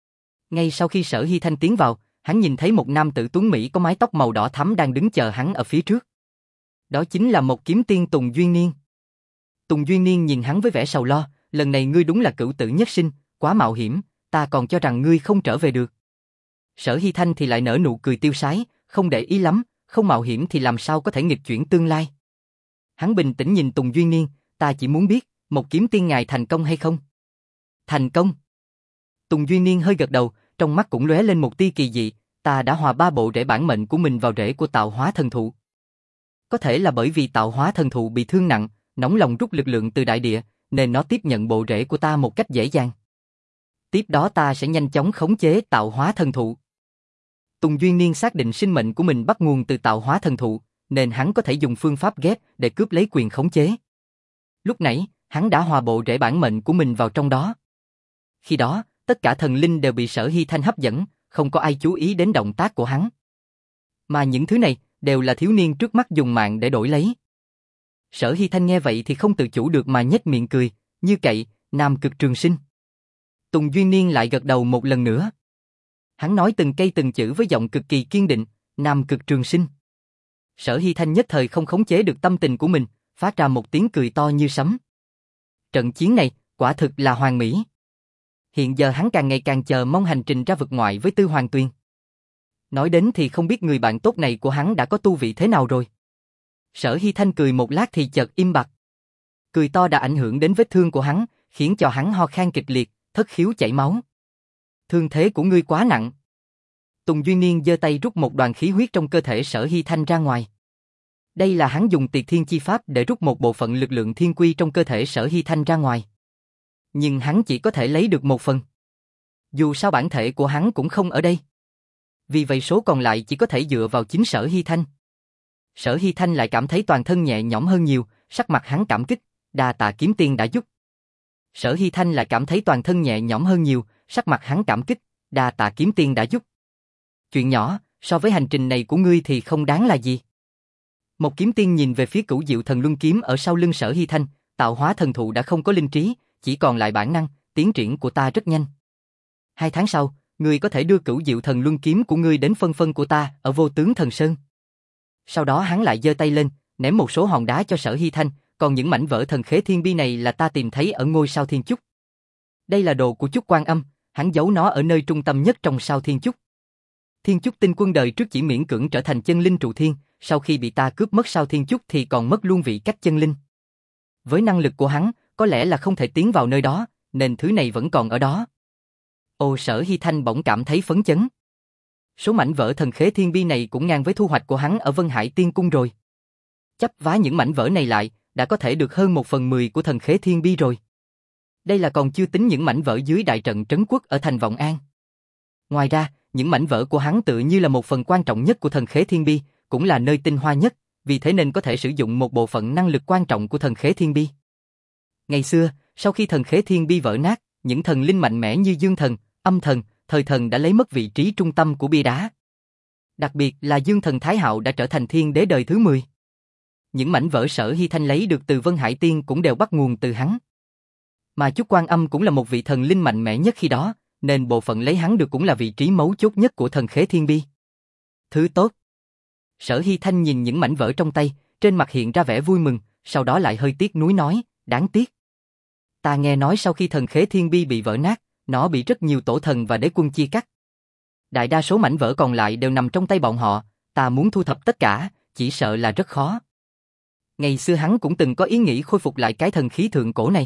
Ngay sau khi Sở Hy Thanh tiến vào, hắn nhìn thấy một nam tử tuấn mỹ có mái tóc màu đỏ thắm đang đứng chờ hắn ở phía trước. Đó chính là một kiếm tiên Tùng Duyên Niên. Tùng Duyên Niên nhìn hắn với vẻ sầu lo, lần này ngươi đúng là cửu tử nhất sinh, quá mạo hiểm, ta còn cho rằng ngươi không trở về được. Sở Hy Thanh thì lại nở nụ cười tiêu sái, không để ý lắm, không mạo hiểm thì làm sao có thể nghịch chuyển tương lai. Hắn bình tĩnh nhìn Tùng Duyên Niên, ta chỉ muốn biết, một kiếm tiên ngài thành công hay không? Thành công. Tùng Duyên Niên hơi gật đầu, trong mắt cũng lóe lên một tia kỳ dị, Ta đã hòa ba bộ rễ bản mệnh của mình vào rễ của tạo hóa thần thụ. Có thể là bởi vì tạo hóa thần thụ bị thương nặng, nóng lòng rút lực lượng từ đại địa, nên nó tiếp nhận bộ rễ của ta một cách dễ dàng. Tiếp đó ta sẽ nhanh chóng khống chế tạo hóa thần thụ. Tùng Duyên Niên xác định sinh mệnh của mình bắt nguồn từ tạo hóa thần thụ, nên hắn có thể dùng phương pháp ghép để cướp lấy quyền khống chế. Lúc nãy, hắn đã hòa bộ rễ bản mệnh của mình vào trong đó. Khi đó, tất cả thần linh đều bị Sở Hy Thanh hấp dẫn, không có ai chú ý đến động tác của hắn. Mà những thứ này đều là thiếu niên trước mắt dùng mạng để đổi lấy. Sở Hy Thanh nghe vậy thì không tự chủ được mà nhếch miệng cười, như cậy, Nam Cực Trường Sinh. Tùng Duyên Niên lại gật đầu một lần nữa. Hắn nói từng cây từng chữ với giọng cực kỳ kiên định, Nam Cực Trường Sinh. Sở Hy Thanh nhất thời không khống chế được tâm tình của mình, phát ra một tiếng cười to như sấm. Trận chiến này, quả thực là hoàn mỹ. Hiện giờ hắn càng ngày càng chờ mong hành trình ra vực ngoại với Tư Hoàng Tuyền. Nói đến thì không biết người bạn tốt này của hắn đã có tu vị thế nào rồi. Sở Hy Thanh cười một lát thì chợt im bặt. Cười to đã ảnh hưởng đến vết thương của hắn, khiến cho hắn ho khan kịch liệt, thất khiếu chảy máu. Thương thế của ngươi quá nặng. Tùng Duyên Niên giơ tay rút một đoàn khí huyết trong cơ thể Sở Hy Thanh ra ngoài. Đây là hắn dùng Tiệt Thiên Chi Pháp để rút một bộ phận lực lượng thiên quy trong cơ thể Sở Hy Thanh ra ngoài. Nhưng hắn chỉ có thể lấy được một phần. Dù sao bản thể của hắn cũng không ở đây. Vì vậy số còn lại chỉ có thể dựa vào chính Sở Hy Thanh. Sở Hy Thanh lại cảm thấy toàn thân nhẹ nhõm hơn nhiều, sắc mặt hắn cảm kích, đa tạ kiếm tiên đã giúp. Sở Hy Thanh lại cảm thấy toàn thân nhẹ nhõm hơn nhiều, sắc mặt hắn cảm kích, đa tạ kiếm tiên đã giúp. Chuyện nhỏ, so với hành trình này của ngươi thì không đáng là gì. Một kiếm tiên nhìn về phía Cửu Diệu Thần Luân Kiếm ở sau lưng Sở Hy Thanh, tạo hóa thần thụ đã không có linh trí, chỉ còn lại bản năng, tiến triển của ta rất nhanh. Hai tháng sau, ngươi có thể đưa Cửu Diệu Thần Luân Kiếm của ngươi đến phân phân của ta ở Vô Tướng Thần Sơn. Sau đó hắn lại giơ tay lên, ném một số hòn đá cho Sở Hy Thanh, còn những mảnh vỡ thần khế thiên bi này là ta tìm thấy ở ngôi sao thiên chúc. Đây là đồ của Chúc Quan Âm, hắn giấu nó ở nơi trung tâm nhất trong sao thiên chúc. Thiên chúc tinh quân đời trước chỉ miễn cưỡng trở thành chân linh trụ thiên, sau khi bị ta cướp mất sao thiên chúc thì còn mất luôn vị cách chân linh. Với năng lực của hắn, có lẽ là không thể tiến vào nơi đó, nên thứ này vẫn còn ở đó. Ô Sở Hy Thanh bỗng cảm thấy phấn chấn. Số mảnh vỡ thần khế thiên bi này cũng ngang với thu hoạch của hắn ở Vân Hải Tiên Cung rồi. Chấp vá những mảnh vỡ này lại, đã có thể được hơn một phần mười của thần khế thiên bi rồi. Đây là còn chưa tính những mảnh vỡ dưới đại trận trấn quốc ở thành Vọng An. Ngoài ra, những mảnh vỡ của hắn tự như là một phần quan trọng nhất của thần khế thiên bi, cũng là nơi tinh hoa nhất, vì thế nên có thể sử dụng một bộ phận năng lực quan trọng của thần khế thiên bi. Ngày xưa, sau khi thần khế thiên bi vỡ nát, những thần linh mạnh mẽ như Dương Thần, Âm Thần, Thời Thần đã lấy mất vị trí trung tâm của bia đá. Đặc biệt là Dương Thần Thái Hạo đã trở thành thiên đế đời thứ mười. Những mảnh vỡ Sở Hy Thanh lấy được từ Vân Hải Tiên cũng đều bắt nguồn từ hắn. Mà Chúc Quan Âm cũng là một vị thần linh mạnh mẽ nhất khi đó, nên bộ phận lấy hắn được cũng là vị trí mấu chốt nhất của thần khế thiên bi. Thứ tốt. Sở Hy Thanh nhìn những mảnh vỡ trong tay, trên mặt hiện ra vẻ vui mừng, sau đó lại hơi tiếc nuối nói, đáng tiếc. Ta nghe nói sau khi thần khế thiên bi bị vỡ nát, nó bị rất nhiều tổ thần và đế quân chia cắt. Đại đa số mảnh vỡ còn lại đều nằm trong tay bọn họ, ta muốn thu thập tất cả, chỉ sợ là rất khó. Ngày xưa hắn cũng từng có ý nghĩ khôi phục lại cái thần khí thượng cổ này.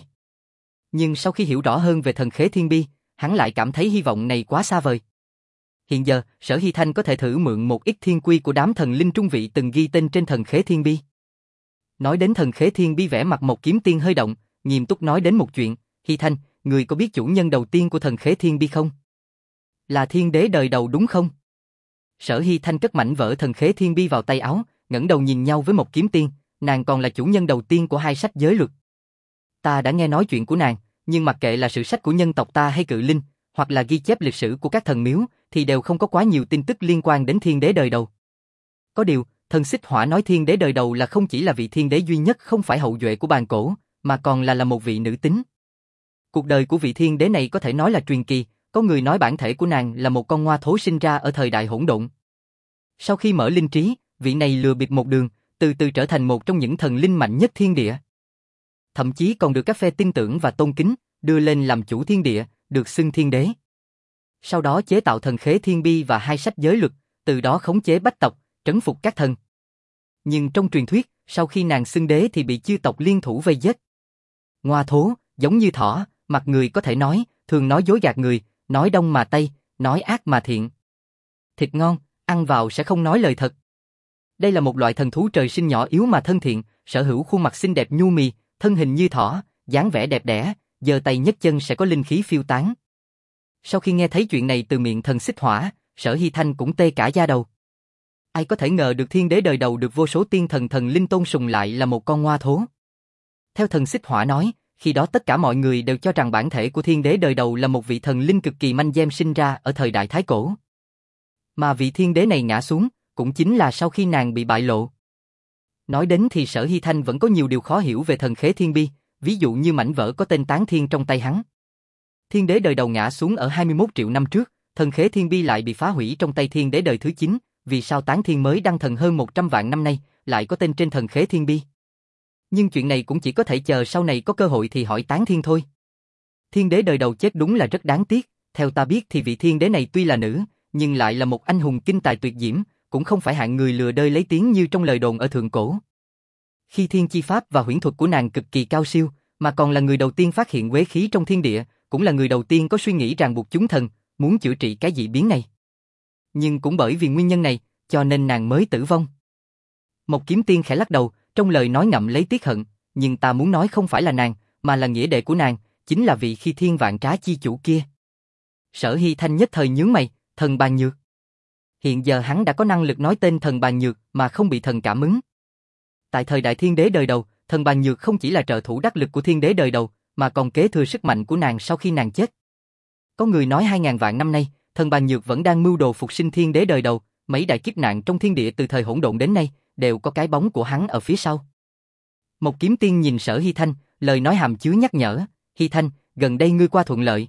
Nhưng sau khi hiểu rõ hơn về thần khế thiên bi, hắn lại cảm thấy hy vọng này quá xa vời. Hiện giờ, Sở Hy Thanh có thể thử mượn một ít thiên quy của đám thần linh trung vị từng ghi tên trên thần khế thiên bi. Nói đến thần khế thiên bi, vẻ mặt một kiếm tiên hơi động, nghiêm túc nói đến một chuyện, Hy Thanh, người có biết chủ nhân đầu tiên của thần khế thiên bi không? Là thiên đế đời đầu đúng không? Sở Hy Thanh cất mảnh vỡ thần khế thiên bi vào tay áo, ngẩng đầu nhìn nhau với một kiếm tiên, nàng còn là chủ nhân đầu tiên của hai sách giới luật. Ta đã nghe nói chuyện của nàng, nhưng mặc kệ là sử sách của nhân tộc ta hay cự linh, hoặc là ghi chép lịch sử của các thần miếu, thì đều không có quá nhiều tin tức liên quan đến thiên đế đời đầu. Có điều, thần Xích Hỏa nói thiên đế đời đầu là không chỉ là vị thiên đế duy nhất không phải hậu duệ của bàn cổ, mà còn là là một vị nữ tính. Cuộc đời của vị thiên đế này có thể nói là truyền kỳ, có người nói bản thể của nàng là một con ngoa thố sinh ra ở thời đại hỗn độn. Sau khi mở linh trí, vị này lừa bịp một đường, từ từ trở thành một trong những thần linh mạnh nhất thiên địa. Thậm chí còn được các phe tin tưởng và tôn kính, đưa lên làm chủ thiên địa, được xưng thiên đế. Sau đó chế tạo thần khế thiên bi và hai sách giới luật, từ đó khống chế bách tộc, trấn phục các thần. Nhưng trong truyền thuyết, sau khi nàng xưng đế thì bị chư tộc liên thủ vây giết. Ngoa thố, giống như thỏ, mặt người có thể nói, thường nói dối gạt người, nói đông mà tây, nói ác mà thiện. thịt ngon, ăn vào sẽ không nói lời thật. Đây là một loại thần thú trời sinh nhỏ yếu mà thân thiện, sở hữu khuôn mặt xinh đẹp nhu mì, thân hình như thỏ, dáng vẻ đẹp đẽ, giơ tay nhấc chân sẽ có linh khí phiêu tán. Sau khi nghe thấy chuyện này từ miệng thần xích hỏa, Sở Hy Thanh cũng tê cả da đầu. Ai có thể ngờ được thiên đế đời đầu được vô số tiên thần thần linh tôn sùng lại là một con ngoa thố. Theo thần xích hỏa nói, khi đó tất cả mọi người đều cho rằng bản thể của thiên đế đời đầu là một vị thần linh cực kỳ manh dem sinh ra ở thời đại Thái Cổ. Mà vị thiên đế này ngã xuống, cũng chính là sau khi nàng bị bại lộ. Nói đến thì Sở Hy Thanh vẫn có nhiều điều khó hiểu về thần khế thiên bi, ví dụ như mảnh vỡ có tên Tán Thiên trong tay hắn. Thiên đế đời đầu ngã xuống ở hai mươi mốt triệu năm trước, thần khế thiên bi lại bị phá hủy trong tay thiên đế đời thứ chín, vì sao Tán Thiên mới đăng thần hơn một trăm vạn năm nay, lại có tên trên thần khế thiên bi. Nhưng chuyện này cũng chỉ có thể chờ sau này có cơ hội thì hỏi Tán Thiên thôi. Thiên đế đời đầu chết đúng là rất đáng tiếc, theo ta biết thì vị thiên đế này tuy là nữ, nhưng lại là một anh hùng kinh tài tuyệt diễm, cũng không phải hạng người lừa đơi lấy tiếng như trong lời đồn ở thượng cổ. Khi thiên chi pháp và huyễn thuật của nàng cực kỳ cao siêu, mà còn là người đầu tiên phát hiện quế khí trong thiên địa, cũng là người đầu tiên có suy nghĩ ràng buộc chúng thần, muốn chữa trị cái dị biến này. Nhưng cũng bởi vì nguyên nhân này, cho nên nàng mới tử vong. Một kiếm tiên khẽ lắc đầu, trong lời nói ngậm lấy tiếc hận, nhưng ta muốn nói không phải là nàng, mà là nghĩa đệ của nàng, chính là vị khi thiên vạn trá chi chủ kia. Sở Hy Thanh nhất thời nhướng mày, thần bàn nhược. Hiện giờ hắn đã có năng lực nói tên thần bàn nhược mà không bị thần cảm ứng. Tại thời đại thiên đế đời đầu, thần bàn nhược không chỉ là trợ thủ đắc lực của thiên đế đời đầu, mà còn kế thừa sức mạnh của nàng sau khi nàng chết. Có người nói hai ngàn vạn năm nay, thần bàn nhược vẫn đang mưu đồ phục sinh thiên đế đời đầu, mấy đại kiếp nạn trong thiên địa từ thời hỗn độn đến nay, đều có cái bóng của hắn ở phía sau. Một kiếm tiên nhìn Sở Hy Thanh, lời nói hàm chứa nhắc nhở, Hy Thanh, gần đây ngươi qua thuận lợi.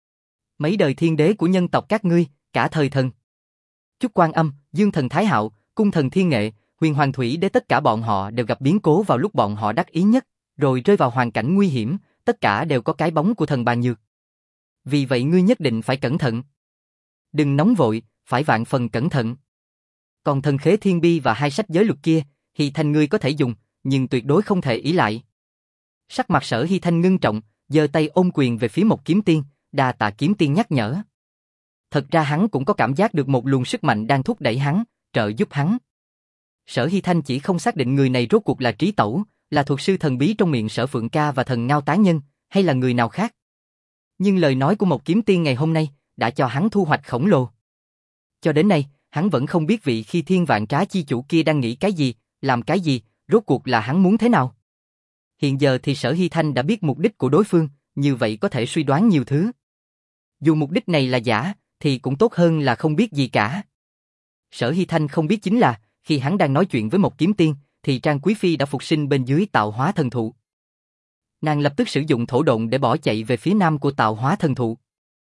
Mấy đời thiên đế của nhân tộc các ngươi, cả thời thần. Chúc Quan Âm, Dương Thần Thái Hạo, Cung Thần Thiên Nghệ, Huyền Hoàng Thủy Đế tất cả bọn họ đều gặp biến cố vào lúc bọn họ đắc ý nhất, rồi rơi vào hoàn cảnh nguy hiểm, tất cả đều có cái bóng của thần bàn nhược. Vì vậy ngươi nhất định phải cẩn thận. Đừng nóng vội, phải vạn phần cẩn thận. Còn thần khế thiên bi và hai sách giới luật kia, Hy Thanh ngươi có thể dùng, nhưng tuyệt đối không thể ỷ lại. Sắc mặt Sở Hy Thanh ngưng trọng, giơ tay ôm quyền về phía một kiếm tiên, đa tạ kiếm tiên nhắc nhở. Thật ra hắn cũng có cảm giác được một luồng sức mạnh đang thúc đẩy hắn, trợ giúp hắn. Sở Hy Thanh chỉ không xác định người này rốt cuộc là Trí Tẩu, là thuật sư thần bí trong miệng Sở Phượng Ca và thần Ngao Tán Nhân, hay là người nào khác. Nhưng lời nói của một kiếm tiên ngày hôm nay đã cho hắn thu hoạch khổng lồ. Cho đến nay, hắn vẫn không biết vị khi thiên vạn trá chi chủ kia đang nghĩ cái gì, làm cái gì, rốt cuộc là hắn muốn thế nào. Hiện giờ thì Sở Hy Thanh đã biết mục đích của đối phương, như vậy có thể suy đoán nhiều thứ. Dù mục đích này là giả, thì cũng tốt hơn là không biết gì cả. Sở Hy Thanh không biết chính là, khi hắn đang nói chuyện với một kiếm tiên, thì Trang Quý Phi đã phục sinh bên dưới tạo hóa thần thụ. Nàng lập tức sử dụng thổ độn để bỏ chạy về phía nam của tạo hóa thần thụ.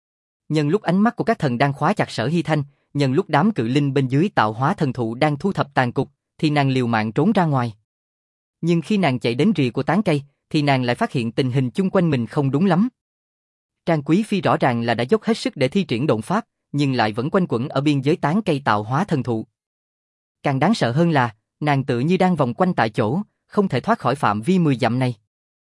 Nhân lúc ánh mắt của các thần đang khóa chặt Sở Hy Thanh, nhân lúc đám cự linh bên dưới tạo hóa thần thụ đang thu thập tàn cục, thì nàng liều mạng trốn ra ngoài. Nhưng khi nàng chạy đến rìa của tán cây, thì nàng lại phát hiện tình hình chung quanh mình không đúng lắm. Trang Quý Phi rõ ràng là đã dốc hết sức để thi triển độn pháp, nhưng lại vẫn quanh quẩn ở biên giới tán cây tạo hóa thần thụ. Càng đáng sợ hơn là, nàng tự như đang vòng quanh tại chỗ, không thể thoát khỏi phạm vi mười dặm này.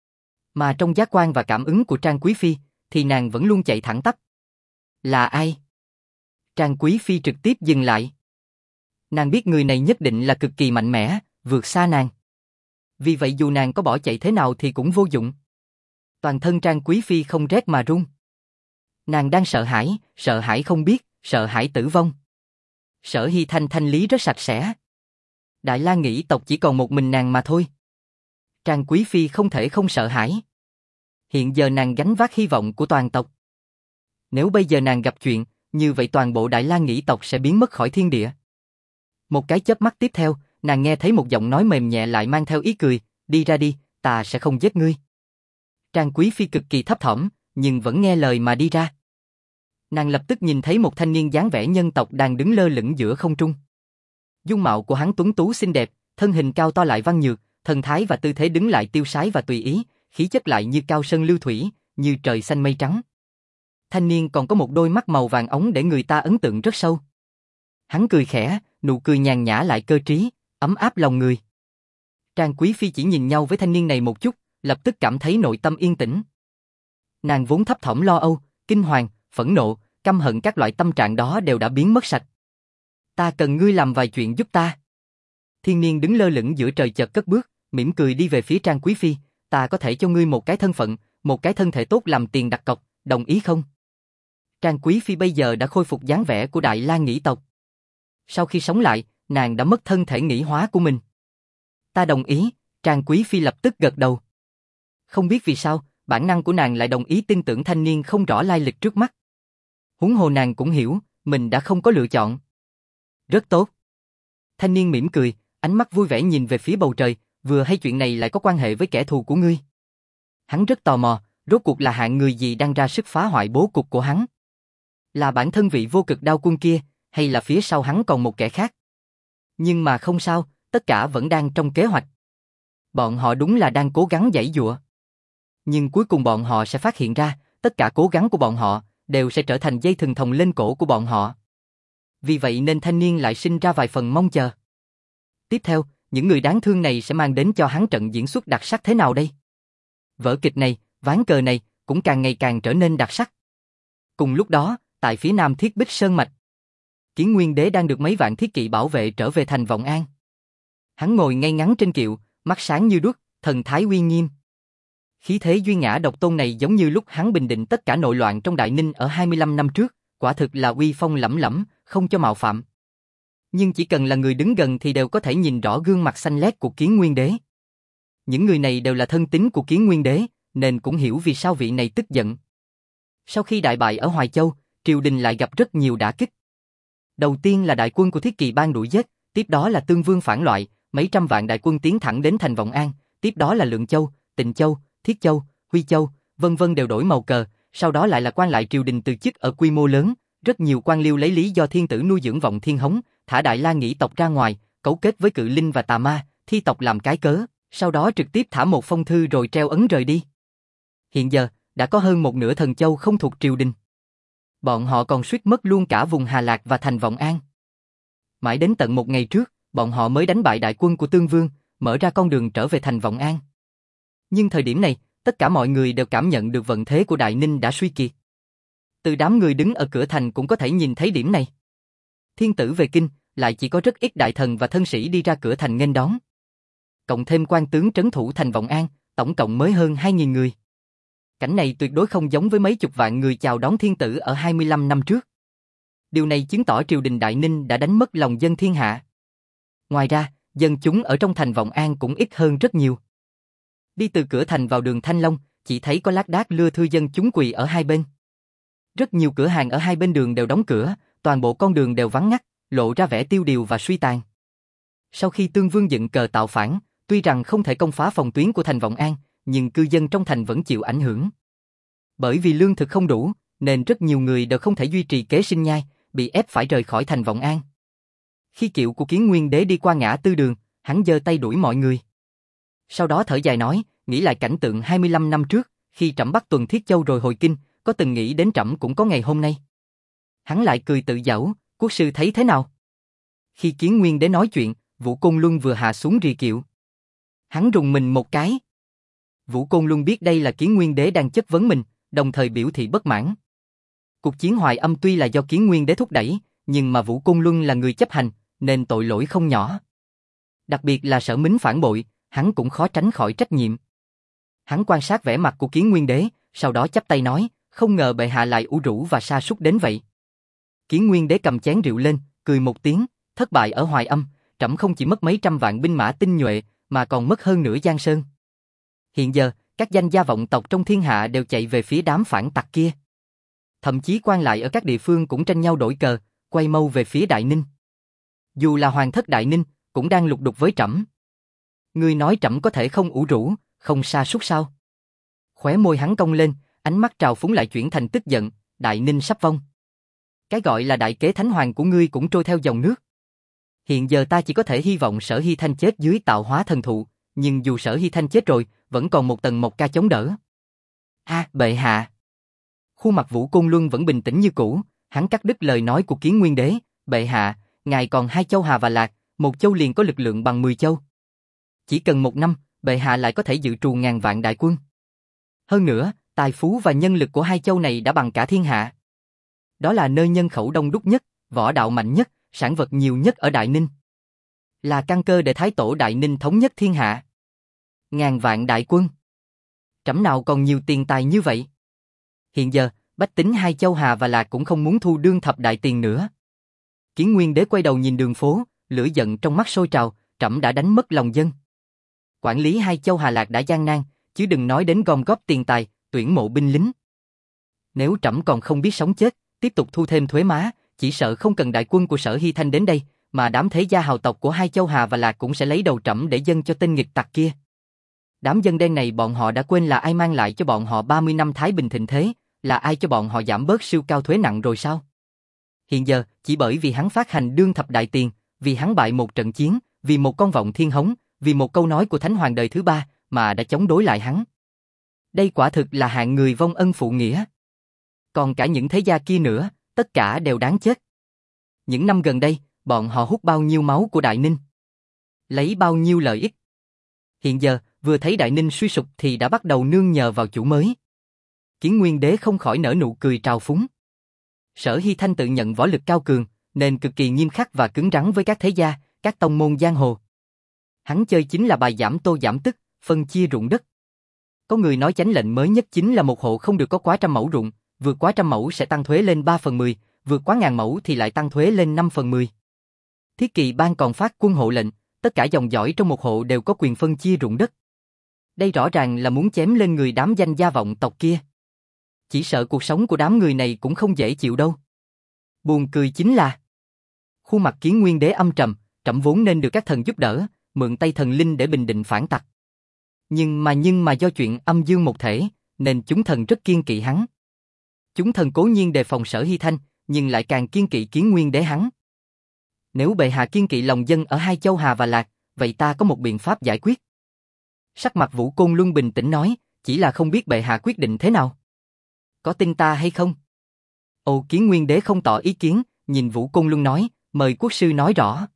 Mà trong giác quan và cảm ứng của Trang Quý Phi, thì nàng vẫn luôn chạy thẳng tắp. Là ai? Trang Quý Phi trực tiếp dừng lại. Nàng biết người này nhất định là cực kỳ mạnh mẽ, vượt xa nàng. Vì vậy dù nàng có bỏ chạy thế nào thì cũng vô dụng. Toàn thân Trang Quý Phi không rét mà run. Nàng đang sợ hãi, sợ hãi không biết, sợ hãi tử vong. Sở Hy Thanh thanh lý rất sạch sẽ. Đại La nghĩ tộc chỉ còn một mình nàng mà thôi. Trang Quý Phi không thể không sợ hãi. Hiện giờ nàng gánh vác hy vọng của toàn tộc. Nếu bây giờ nàng gặp chuyện, như vậy toàn bộ Đại La nghĩ tộc sẽ biến mất khỏi thiên địa. Một cái chớp mắt tiếp theo, nàng nghe thấy một giọng nói mềm nhẹ lại mang theo ý cười, đi ra đi, ta sẽ không giết ngươi. Trang Quý Phi cực kỳ thấp thỏm, nhưng vẫn nghe lời mà đi ra. Nàng lập tức nhìn thấy một thanh niên dáng vẻ nhân tộc đang đứng lơ lửng giữa không trung. Dung mạo của hắn tuấn tú xinh đẹp, thân hình cao to lại văn nhược, thần thái và tư thế đứng lại tiêu sái và tùy ý, khí chất lại như cao sơn lưu thủy, như trời xanh mây trắng. Thanh niên còn có một đôi mắt màu vàng óng để người ta ấn tượng rất sâu. Hắn cười khẽ, nụ cười nhàn nhã lại cơ trí, ấm áp lòng người. Trang Quý Phi chỉ nhìn nhau với thanh niên này một chút, lập tức cảm thấy nội tâm yên tĩnh. Nàng vốn thấp thỏm lo âu, kinh hoàng, phẫn nộ, căm hận các loại tâm trạng đó đều đã biến mất sạch. Ta cần ngươi làm vài chuyện giúp ta. Thiên niên đứng lơ lửng giữa trời chợt cất bước, mỉm cười đi về phía Trang Quý Phi. Ta có thể cho ngươi một cái thân phận, một cái thân thể tốt làm tiền đặt cọc, đồng ý không? Trang Quý Phi bây giờ đã khôi phục dáng vẻ của Đại La Nghĩ tộc. Sau khi sống lại, nàng đã mất thân thể nghĩ hóa của mình. Ta đồng ý, Trang Quý Phi lập tức gật đầu. Không biết vì sao, bản năng của nàng lại đồng ý tin tưởng thanh niên không rõ lai lịch trước mắt. Huống hồ nàng cũng hiểu, mình đã không có lựa chọn. Rất tốt. Thanh niên mỉm cười, ánh mắt vui vẻ nhìn về phía bầu trời, vừa hay chuyện này lại có quan hệ với kẻ thù của ngươi. Hắn rất tò mò, rốt cuộc là hạng người gì đang ra sức phá hoại bố cục của hắn? Là bản thân vị vô cực đao quân kia, hay là phía sau hắn còn một kẻ khác? Nhưng mà không sao, tất cả vẫn đang trong kế hoạch. Bọn họ đúng là đang cố gắng giãy giụa. Nhưng cuối cùng bọn họ sẽ phát hiện ra, tất cả cố gắng của bọn họ đều sẽ trở thành dây thừng thòng lên cổ của bọn họ. Vì vậy nên thanh niên lại sinh ra vài phần mong chờ. Tiếp theo, những người đáng thương này sẽ mang đến cho hắn trận diễn xuất đặc sắc thế nào đây? Vở kịch này, ván cờ này, cũng càng ngày càng trở nên đặc sắc. Cùng lúc đó, tại phía nam Thiết Bích Sơn Mạch, Kiến Nguyên Đế đang được mấy vạn thiết kỵ bảo vệ trở về thành Vọng An. Hắn ngồi ngay ngắn trên kiệu, mắt sáng như đuốc, thần thái uy nghiêm. Khí thế duy ngã độc tôn này giống như lúc hắn bình định tất cả nội loạn trong Đại Ninh ở hai mươi lăm năm trước, quả thực là uy phong lẫm lẫm, không cho mạo phạm. Nhưng chỉ cần là người đứng gần thì đều có thể nhìn rõ gương mặt xanh lét của Kiến Nguyên Đế. Những người này đều là thân tín của Kiến Nguyên Đế, nên cũng hiểu vì sao vị này tức giận. Sau khi đại bại ở Hoài Châu, triều đình lại gặp rất nhiều đả kích. Đầu tiên là đại quân của Thiết Kỳ Bang đuổi giết, tiếp đó là Tương Vương phản loại, mấy trăm vạn đại quân tiến thẳng đến thành Vọng An, tiếp đó là Lượng Châu, Tịnh Châu, Thiết Châu, Huy Châu, vân vân đều đổi màu cờ, sau đó lại là quan lại triều đình từ chức ở quy mô lớn, rất nhiều quan liêu lấy lý do thiên tử nuôi dưỡng Vọng Thiên Hống, thả Đại La Nghĩ tộc ra ngoài, cấu kết với Cự Linh và Tà Ma, Thi tộc làm cái cớ, sau đó trực tiếp thả một phong thư rồi treo ấn rời đi. Hiện giờ, đã có hơn một nửa thần châu không thuộc triều đình. Bọn họ còn suýt mất luôn cả vùng Hà Lạc và thành Vọng An. Mãi đến tận một ngày trước, bọn họ mới đánh bại đại quân của Tương Vương, mở ra con đường trở về thành Vọng An. Nhưng thời điểm này, tất cả mọi người đều cảm nhận được vận thế của Đại Ninh đã suy kiệt. Từ đám người đứng ở cửa thành cũng có thể nhìn thấy điểm này. Thiên tử về kinh, lại chỉ có rất ít đại thần và thân sĩ đi ra cửa thành nghênh đón. Cộng thêm quan tướng trấn thủ thành Vọng An, tổng cộng mới hơn hai nghìn người. Cảnh này tuyệt đối không giống với mấy chục vạn người chào đón thiên tử ở hai mươi lăm năm trước. Điều này chứng tỏ triều đình Đại Ninh đã đánh mất lòng dân thiên hạ. Ngoài ra, dân chúng ở trong thành Vọng An cũng ít hơn rất nhiều. Đi từ cửa thành vào đường Thanh Long, chỉ thấy có lác đác lưa thưa dân chúng quỳ ở hai bên. Rất nhiều cửa hàng ở hai bên đường đều đóng cửa, toàn bộ con đường đều vắng ngắt, lộ ra vẻ tiêu điều và suy tàn. Sau khi Tương Vương dựng cờ tạo phản, tuy rằng không thể công phá phòng tuyến của thành Vọng An, nhưng cư dân trong thành vẫn chịu ảnh hưởng. Bởi vì lương thực không đủ, nên rất nhiều người đều không thể duy trì kế sinh nhai, bị ép phải rời khỏi thành Vọng An. Khi kiệu của Kiến Nguyên Đế đi qua ngã tư đường, hắn giơ tay đuổi mọi người. Sau đó thở dài nói, nghĩ lại cảnh tượng hai mươi lăm năm trước, khi trẫm bắt tuần Thiết Châu rồi hồi kinh, có từng nghĩ đến trẫm cũng có ngày hôm nay. Hắn lại cười tự giễu, quốc sư thấy thế nào? Khi Kiến Nguyên Đế nói chuyện, Vũ Côn Luân vừa hạ xuống rì kiệu. Hắn rùng mình một cái. Vũ Côn Luân biết đây là Kiến Nguyên Đế đang chất vấn mình, đồng thời biểu thị bất mãn. Cuộc chiến Hoài Âm tuy là do Kiến Nguyên Đế thúc đẩy, nhưng mà Vũ Côn Luân là người chấp hành, nên tội lỗi không nhỏ. Đặc biệt là Sở Mính phản bội, hắn cũng khó tránh khỏi trách nhiệm. Hắn quan sát vẻ mặt của Kiến Nguyên Đế, sau đó chắp tay nói, không ngờ bệ hạ lại ủ rũ và sa sút đến vậy. Kiến Nguyên Đế cầm chén rượu lên, cười một tiếng, thất bại ở Hoài Âm, trẫm không chỉ mất mấy trăm vạn binh mã tinh nhuệ, mà còn mất hơn nửa Giang Sơn. Hiện giờ, các danh gia vọng tộc trong thiên hạ đều chạy về phía đám phản tặc kia. Thậm chí quan lại ở các địa phương cũng tranh nhau đổi cờ, quay mâu về phía Đại Ninh. Dù là hoàng thất Đại Ninh, cũng đang lục đục với trẫm. Ngươi nói trẫm có thể không ủ rũ, không sa sút sao? Khóe môi hắn cong lên, ánh mắt trào phúng lại chuyển thành tức giận, Đại Ninh sắp vong. Cái gọi là đại kế thánh hoàng của ngươi cũng trôi theo dòng nước. Hiện giờ ta chỉ có thể hy vọng Sở Hy Thanh chết dưới tạo hóa thần thụ, nhưng dù Sở Hy Thanh chết rồi, vẫn còn một tầng một ca chống đỡ. A, à, bệ hạ. Khuôn mặt Vũ Côn Luân vẫn bình tĩnh như cũ, hắn cắt đứt lời nói của Kiến Nguyên Đế, bệ hạ, ngài còn hai châu Hà và Lạc, một châu liền có lực lượng bằng mười châu. Chỉ cần một năm, bệ hạ lại có thể dự trù ngàn vạn đại quân. Hơn nữa, tài phú và nhân lực của hai châu này đã bằng cả thiên hạ. Đó là nơi nhân khẩu đông đúc nhất, võ đạo mạnh nhất, sản vật nhiều nhất ở Đại Ninh. Là căn cơ để Thái Tổ Đại Ninh thống nhất thiên hạ. Ngàn vạn đại quân. Trẫm nào còn nhiều tiền tài như vậy. Hiện giờ, bách tính hai châu Hà và Lạc cũng không muốn thu đương thập đại tiền nữa. Kiến Nguyên Đế quay đầu nhìn đường phố, lửa giận trong mắt sôi trào, trẫm đã đánh mất lòng dân. Quản lý hai châu Hà Lạc đã gian nan, chứ đừng nói đến gom góp tiền tài, tuyển mộ binh lính. Nếu trẫm còn không biết sống chết, tiếp tục thu thêm thuế má, chỉ sợ không cần đại quân của Sở Hy Thanh đến đây, mà đám thế gia hào tộc của hai châu Hà và Lạc cũng sẽ lấy đầu trẫm để dâng cho tên nghịch tặc kia. Đám dân đen này bọn họ đã quên là ai mang lại cho bọn họ ba mươi năm thái bình thịnh thế, là ai cho bọn họ giảm bớt siêu cao thuế nặng rồi sao? Hiện giờ, chỉ bởi vì hắn phát hành đương thập đại tiền, vì hắn bại một trận chiến, vì một con vọng thiên hống, vì một câu nói của Thánh Hoàng đời thứ ba, mà đã chống đối lại hắn. Đây quả thực là hạng người vong ân phụ nghĩa. Còn cả những thế gia kia nữa, tất cả đều đáng chết. Những năm gần đây, bọn họ hút bao nhiêu máu của Đại Ninh, lấy bao nhiêu lợi ích. Hiện giờ, vừa thấy Đại Ninh suy sụp thì đã bắt đầu nương nhờ vào chủ mới. Kiến Nguyên Đế không khỏi nở nụ cười trào phúng. Sở Hy Thanh tự nhận võ lực cao cường, nên cực kỳ nghiêm khắc và cứng rắn với các thế gia, các tông môn giang hồ. Hắn chơi chính là bài giảm tô giảm tức, phân chia ruộng đất. Có người nói chánh lệnh mới nhất chính là một hộ không được có quá trăm mẫu ruộng, vượt quá trăm mẫu sẽ tăng thuế lên ba phần mười, vượt quá ngàn mẫu thì lại tăng thuế lên năm phần mười. Thiết Kỵ Bang còn phát quân hộ lệnh, tất cả dòng dõi trong một hộ đều có quyền phân chia ruộng đất. Đây rõ ràng là muốn chém lên người đám danh gia vọng tộc kia. Chỉ sợ cuộc sống của đám người này cũng không dễ chịu đâu. Buồn cười chính là khuôn mặt Kiến Nguyên Đế âm trầm, trẫm vốn nên được các thần giúp đỡ, mượn tay thần linh để bình định phản tặc. Nhưng mà nhưng mà do chuyện âm dương một thể, nên chúng thần rất kiêng kỵ hắn. Chúng thần cố nhiên đề phòng Sở Hy Thanh, nhưng lại càng kiêng kỵ Kiến Nguyên Đế hắn. Nếu bệ hạ kiêng kỵ lòng dân ở hai châu Hà và Lạc, vậy ta có một biện pháp giải quyết. Sắc mặt Vũ Côn Luân bình tĩnh nói, chỉ là không biết bệ hạ quyết định thế nào. Có tin ta hay không? Ồ, Kiến Nguyên Đế không tỏ ý kiến, nhìn Vũ Côn Luân nói, mời quốc sư nói rõ.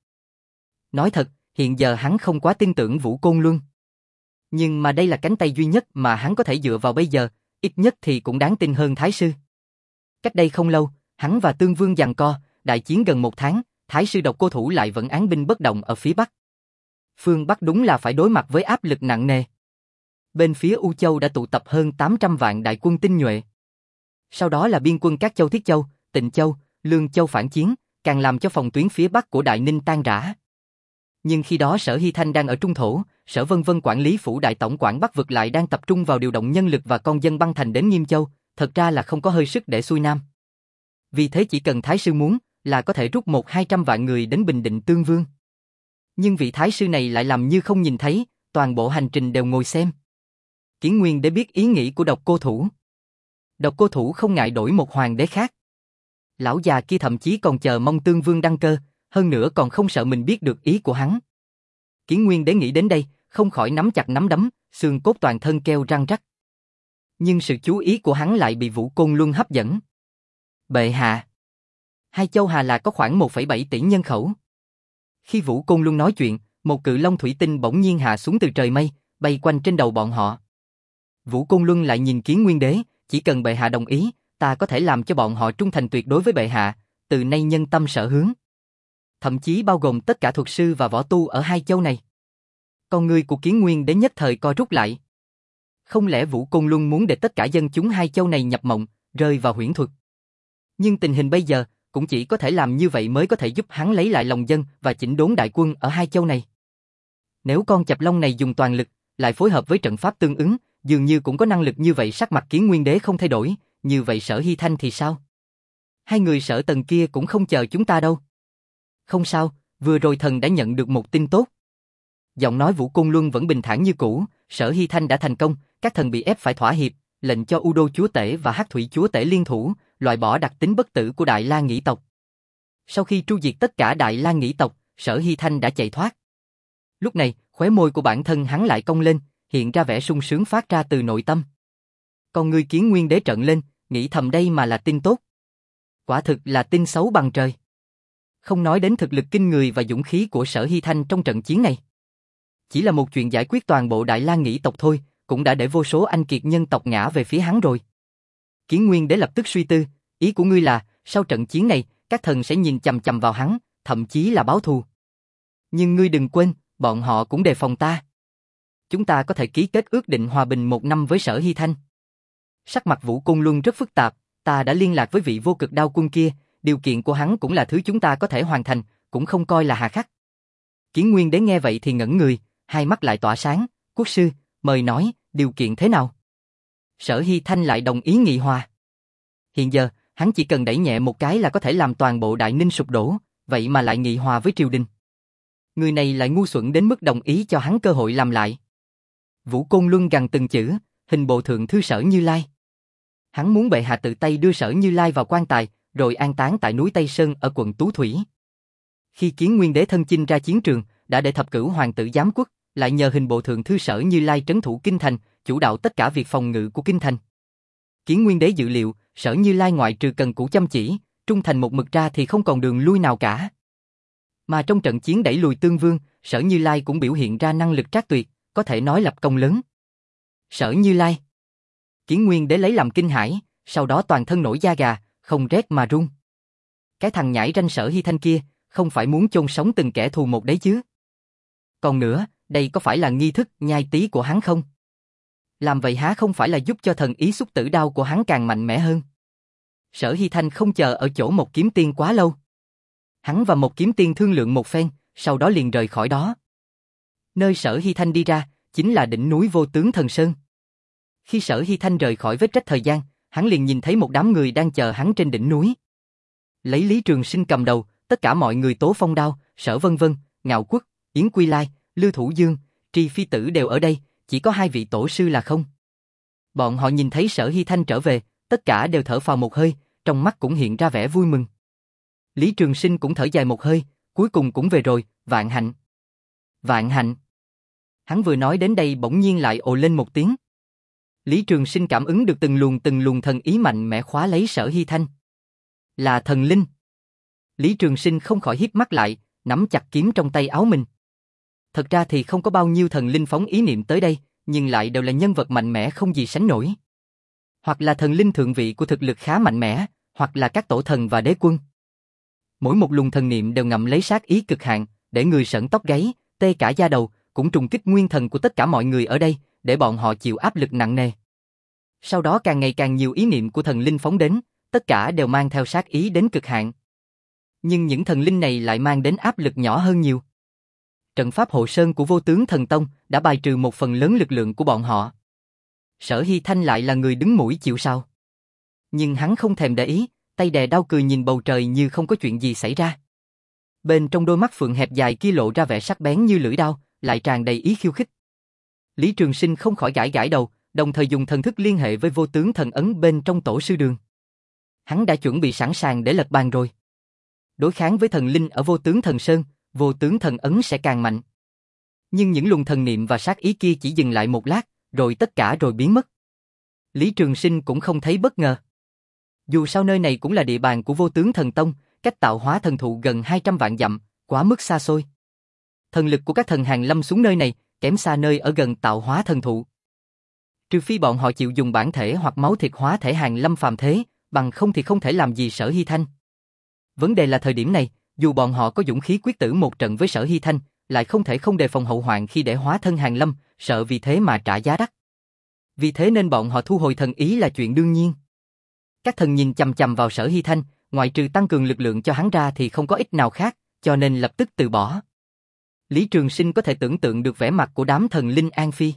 Nói thật, hiện giờ hắn không quá tin tưởng Vũ Côn Luân. Nhưng mà đây là cánh tay duy nhất mà hắn có thể dựa vào bây giờ, ít nhất thì cũng đáng tin hơn Thái sư. Cách đây không lâu, hắn và Tương Vương giằng co, đại chiến gần một tháng, Thái sư Độc Cô Thủ lại vẫn án binh bất động ở phía Bắc. Phương Bắc đúng là phải đối mặt với áp lực nặng nề. Bên phía U Châu đã tụ tập hơn tám trăm vạn đại quân tinh nhuệ. Sau đó là biên quân các châu Thiết Châu, Tịnh Châu, Lương Châu phản chiến, càng làm cho phòng tuyến phía Bắc của Đại Ninh tan rã. Nhưng khi đó Sở Hy Thanh đang ở trung thổ, Sở Vân Vân quản lý phủ đại tổng quản Bắc vực lại đang tập trung vào điều động nhân lực và con dân băng thành đến Nghiêm Châu, thật ra là không có hơi sức để xuôi nam. Vì thế chỉ cần Thái sư muốn, là có thể rút một hai trăm vạn người đến bình định Tương Vương. Nhưng vị Thái sư này lại làm như không nhìn thấy, toàn bộ hành trình đều ngồi xem. Kiến Nguyên Đế biết ý nghĩ của Độc Cô Thủ. Độc Cô Thủ không ngại đổi một hoàng đế khác. Lão già kia thậm chí còn chờ mong Tương Vương đăng cơ, hơn nữa còn không sợ mình biết được ý của hắn. Kiến Nguyên Đế nghĩ đến đây, không khỏi nắm chặt nắm đấm, xương cốt toàn thân kêu răng rắc. Nhưng sự chú ý của hắn lại bị Vũ Côn Luân hấp dẫn. Bệ hạ, hai châu Hà Lạc có khoảng một phẩy bảy tỷ nhân khẩu. Khi Vũ Côn Luân nói chuyện, một cự long thủy tinh bỗng nhiên hạ xuống từ trời mây, bay quanh trên đầu bọn họ. Vũ Côn Luân lại nhìn Kiến Nguyên Đế, chỉ cần bệ hạ đồng ý, ta có thể làm cho bọn họ trung thành tuyệt đối với bệ hạ, từ nay nhân tâm sở hướng. Thậm chí bao gồm tất cả thuật sư và võ tu ở hai châu này. Con người của Kiến Nguyên Đế nhất thời co rút lại. Không lẽ Vũ Côn Luân muốn để tất cả dân chúng hai châu này nhập mộng, rơi vào huyễn thuật? Nhưng tình hình bây giờ, cũng chỉ có thể làm như vậy mới có thể giúp hắn lấy lại lòng dân và chỉnh đốn đại quân ở hai châu này. Nếu con chập long này dùng toàn lực, lại phối hợp với trận pháp tương ứng, dường như cũng có năng lực như vậy. Sắc mặt Kiến Nguyên Đế không thay đổi, như vậy Sở Hy Thanh thì sao? Hai người Sở Tần kia cũng không chờ chúng ta đâu. Không sao, vừa rồi thần đã nhận được một tin tốt. Giọng nói Vũ Côn Luân vẫn bình thản như cũ, Sở Hy Thanh đã thành công, các thần bị ép phải thỏa hiệp, lệnh cho U Đô chúa tể và Hắc Thủy chúa tể liên thủ, loại bỏ đặc tính bất tử của Đại La Nghĩ tộc. Sau khi tru diệt tất cả Đại La Nghĩ tộc, Sở Hy Thanh đã chạy thoát. Lúc này, khóe môi của bản thân hắn lại cong lên, hiện ra vẻ sung sướng phát ra từ nội tâm. Còn người Kiến Nguyên Đế trợn lên, nghĩ thầm đây mà là tin tốt. Quả thực là tin xấu bằng trời. Không nói đến thực lực kinh người và dũng khí của Sở Hy Thanh trong trận chiến này. Chỉ là một chuyện giải quyết toàn bộ Đại La Nghĩ tộc thôi, cũng đã để vô số anh kiệt nhân tộc ngã về phía hắn rồi. Kiến Nguyên Đế lập tức suy tư, ý của ngươi là, sau trận chiến này, các thần sẽ nhìn chằm chằm vào hắn, thậm chí là báo thù. Nhưng ngươi đừng quên, bọn họ cũng đề phòng ta. Chúng ta có thể ký kết ước định hòa bình một năm với Sở Hy Thanh. Sắc mặt Vũ Côn Luân rất phức tạp, ta đã liên lạc với vị vô cực đao quân kia, điều kiện của hắn cũng là thứ chúng ta có thể hoàn thành, cũng không coi là hà khắc. Kiến Nguyên Đế nghe vậy thì ngẩn người, hai mắt lại tỏa sáng, quốc sư, mời nói, điều kiện thế nào? Sở Hy Thanh lại đồng ý nghị hòa. Hiện giờ, hắn chỉ cần đẩy nhẹ một cái là có thể làm toàn bộ Đại Ninh sụp đổ, vậy mà lại nghị hòa với triều đình. Người này lại ngu xuẩn đến mức đồng ý cho hắn cơ hội làm lại. Vũ Côn Luân gằn từng chữ, hình bộ thượng thư Sở Như Lai. Hắn muốn bệ hạ tự tay đưa Sở Như Lai vào quan tài, rồi an táng tại núi Tây Sơn ở quận Tú Thủy. Khi Kiến Nguyên Đế thân chinh ra chiến trường, đã để thập cửu hoàng tử giám quốc, lại nhờ hình bộ thượng thư Sở Như Lai trấn thủ kinh thành, chủ đạo tất cả việc phòng ngự của kinh thành. Kiến Nguyên Đế dự liệu, Sở Như Lai ngoại trừ cần cù chăm chỉ, trung thành một mực ra thì không còn đường lui nào cả. Mà trong trận chiến đẩy lùi Tương Vương, Sở Như Lai cũng biểu hiện ra năng lực trác tuyệt, có thể nói lập công lớn. Sở Như Lai. Kiến Nguyên Đế lấy làm kinh hãi, sau đó toàn thân nổi da gà, không rét mà run. Cái thằng nhãi ranh Sở Hy Thanh kia, không phải muốn chôn sống từng kẻ thù một đấy chứ? Còn nữa, đây có phải là nghi thức nhai tí của hắn không? Làm vậy há không phải là giúp cho thần ý xúc tử đao của hắn càng mạnh mẽ hơn? Sở Hy Thanh không chờ ở chỗ Một Kiếm Tiên quá lâu. Hắn và Một Kiếm Tiên thương lượng một phen, sau đó liền rời khỏi đó. Nơi Sở Hy Thanh đi ra, chính là đỉnh núi Vô Tướng Thần Sơn. Khi Sở Hy Thanh rời khỏi vết rách thời gian, hắn liền nhìn thấy một đám người đang chờ hắn trên đỉnh núi. Lấy Lý Trường Sinh cầm đầu, tất cả mọi người Tố Phong Đao, Sở Vân Vân, Ngạo Quốc, Yến Quy Lai, Lưu Thủ Dương, Tri Phi Tử đều ở đây, chỉ có hai vị tổ sư là không. Bọn họ nhìn thấy Sở Hy Thanh trở về, tất cả đều thở phào một hơi, trong mắt cũng hiện ra vẻ vui mừng. Lý Trường Sinh cũng thở dài một hơi, cuối cùng cũng về rồi, vạn hạnh. Vạn hạnh. Hắn vừa nói đến đây bỗng nhiên lại ồ lên một tiếng. Lý Trường Sinh cảm ứng được từng luồng từng luồng thần ý mạnh mẽ khóa lấy Sở Hy Thanh. Là thần linh. Lý Trường Sinh không khỏi híp mắt lại, nắm chặt kiếm trong tay áo mình. Thật ra thì không có bao nhiêu thần linh phóng ý niệm tới đây, nhưng lại đều là nhân vật mạnh mẽ không gì sánh nổi. Hoặc là thần linh thượng vị của thực lực khá mạnh mẽ, hoặc là các tổ thần và đế quân. Mỗi một luồng thần niệm đều ngậm lấy sát ý cực hạn, để người sởn tóc gáy, tê cả da đầu, cũng trùng kích nguyên thần của tất cả mọi người ở đây, để bọn họ chịu áp lực nặng nề. Sau đó càng ngày càng nhiều ý niệm của thần linh phóng đến, tất cả đều mang theo sát ý đến cực hạn. Nhưng những thần linh này lại mang đến áp lực nhỏ hơn nhiều. Trận pháp hộ sơn của Vô Tướng Thần Tông đã bài trừ một phần lớn lực lượng của bọn họ. Sở Hy Thanh lại là người đứng mũi chịu sào. Nhưng hắn không thèm để ý, tay đè đao cười nhìn bầu trời như không có chuyện gì xảy ra. Bên trong đôi mắt phượng hẹp dài kia lộ ra vẻ sắc bén như lưỡi đao, lại tràn đầy ý khiêu khích. Lý Trường Sinh không khỏi gãi gãi đầu, đồng thời dùng thần thức liên hệ với Vô Tướng Thần Ấn bên trong tổ sư đường. Hắn đã chuẩn bị sẵn sàng để lật bàn rồi. Đối kháng với thần linh ở Vô Tướng Thần Sơn, Vô Tướng Thần Ấn sẽ càng mạnh. Nhưng những luồng thần niệm và sát ý kia chỉ dừng lại một lát, rồi tất cả rồi biến mất. Lý Trường Sinh cũng không thấy bất ngờ. Dù sao nơi này cũng là địa bàn của Vô Tướng Thần Tông, cách Tạo Hóa Thần Thụ gần hai trăm vạn dặm, quá mức xa xôi. Thần lực của các thần hàng lâm xuống nơi này, kém xa nơi ở gần Tạo Hóa Thần Thụ. Trừ phi bọn họ chịu dùng bản thể hoặc máu thịt hóa thể hàng lâm phàm thế, bằng không thì không thể làm gì Sở Hy Thanh. Vấn đề là thời điểm này, dù bọn họ có dũng khí quyết tử một trận với Sở Hy Thanh, lại không thể không đề phòng hậu hoạn khi để hóa thân hàng lâm, sợ vì thế mà trả giá đắt. Vì thế nên bọn họ thu hồi thần ý là chuyện đương nhiên. Các thần nhìn chằm chằm vào Sở Hy Thanh, ngoại trừ tăng cường lực lượng cho hắn ra thì không có ích nào khác, cho nên lập tức từ bỏ. Lý Trường Sinh có thể tưởng tượng được vẻ mặt của đám thần linh An Phi.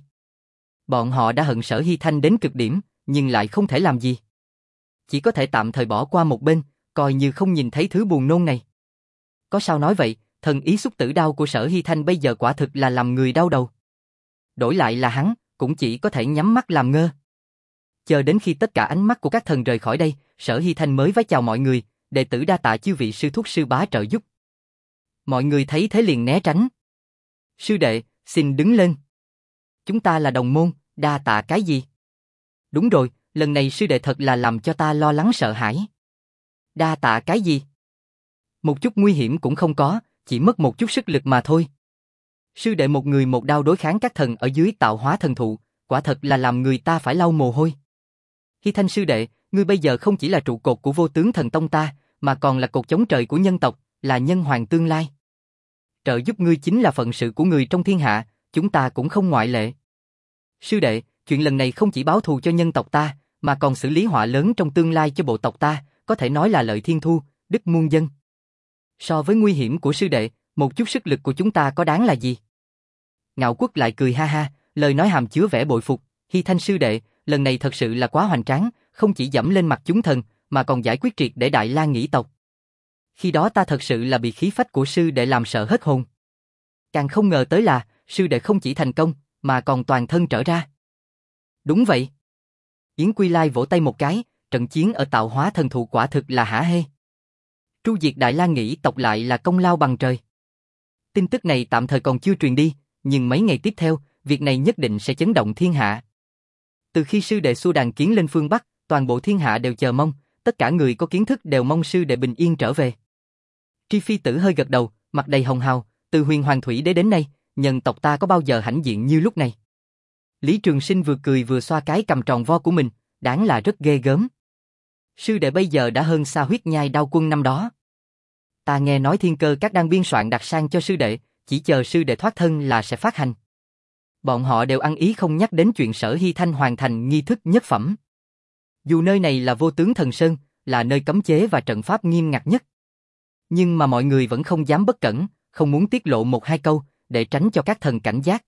Bọn họ đã hận Sở Hy Thanh đến cực điểm, nhưng lại không thể làm gì. Chỉ có thể tạm thời bỏ qua một bên, coi như không nhìn thấy thứ buồn nôn này. Có sao nói vậy, thần ý xúc tử đao của Sở Hy Thanh bây giờ quả thực là làm người đau đầu. Đổi lại là hắn, cũng chỉ có thể nhắm mắt làm ngơ. Chờ đến khi tất cả ánh mắt của các thần rời khỏi đây, Sở Hy Thanh mới vái chào mọi người, đệ tử đa tạ chư vị sư thúc sư bá trợ giúp. Mọi người thấy thế liền né tránh. Sư đệ, xin đứng lên. Chúng ta là đồng môn, đa tạ cái gì? Đúng rồi, lần này sư đệ thật là làm cho ta lo lắng sợ hãi. Đa tạ cái gì? Một chút nguy hiểm cũng không có, chỉ mất một chút sức lực mà thôi. Sư đệ một người một đao đối kháng các thần ở dưới Tạo Hóa Thần Thụ, quả thật là làm người ta phải lau mồ hôi. Hy Thanh sư đệ, ngươi bây giờ không chỉ là trụ cột của Vô Tướng Thần Tông ta, mà còn là cột chống trời của nhân tộc, là nhân hoàng tương lai. Trợ giúp ngươi chính là phận sự của người trong thiên hạ, chúng ta cũng không ngoại lệ. Sư đệ, chuyện lần này không chỉ báo thù cho nhân tộc ta, mà còn xử lý họa lớn trong tương lai cho bộ tộc ta, có thể nói là lợi thiên thu, đức muôn dân. So với nguy hiểm của sư đệ, một chút sức lực của chúng ta có đáng là gì? Ngạo Quốc lại cười ha ha, lời nói hàm chứa vẻ bội phục, Hy Thanh sư đệ, lần này thật sự là quá hoành tráng, không chỉ dẫm lên mặt chúng thần, mà còn giải quyết triệt để Đại La Nghĩ tộc. Khi đó ta thật sự là bị khí phách của sư đệ làm sợ hết hồn. Càng không ngờ tới là, sư đệ không chỉ thành công, mà còn toàn thân trở ra. Đúng vậy. Yến Quy Lai vỗ tay một cái, trận chiến ở Tạo Hóa Thần Thụ quả thực là hả hê. Tru diệt Đại La Nghĩ tộc lại là công lao bằng trời. Tin tức này tạm thời còn chưa truyền đi, nhưng mấy ngày tiếp theo, việc này nhất định sẽ chấn động thiên hạ. Từ khi sư đệ xua đàn kiến lên phương Bắc, toàn bộ thiên hạ đều chờ mong, tất cả người có kiến thức đều mong sư đệ bình yên trở về. Tri Phi Tử hơi gật đầu, mặt đầy hồng hào, từ huyền hoàng thủy đế đến nay, nhân tộc ta có bao giờ hãnh diện như lúc này. Lý Trường Sinh vừa cười vừa xoa cái cầm tròn vo của mình, đáng là rất ghê gớm. Sư đệ bây giờ đã hơn xa huyết nhai đao quân năm đó. Ta nghe nói Thiên Cơ Các đang biên soạn đặt sang cho sư đệ, chỉ chờ sư đệ thoát thân là sẽ phát hành. Bọn họ đều ăn ý không nhắc đến chuyện Sở Hy Thanh hoàn thành nghi thức nhất phẩm. Dù nơi này là Vô Tướng Thần Sơn, là nơi cấm chế và trận pháp nghiêm ngặt nhất. Nhưng mà mọi người vẫn không dám bất cẩn, không muốn tiết lộ một hai câu, để tránh cho các thần cảnh giác.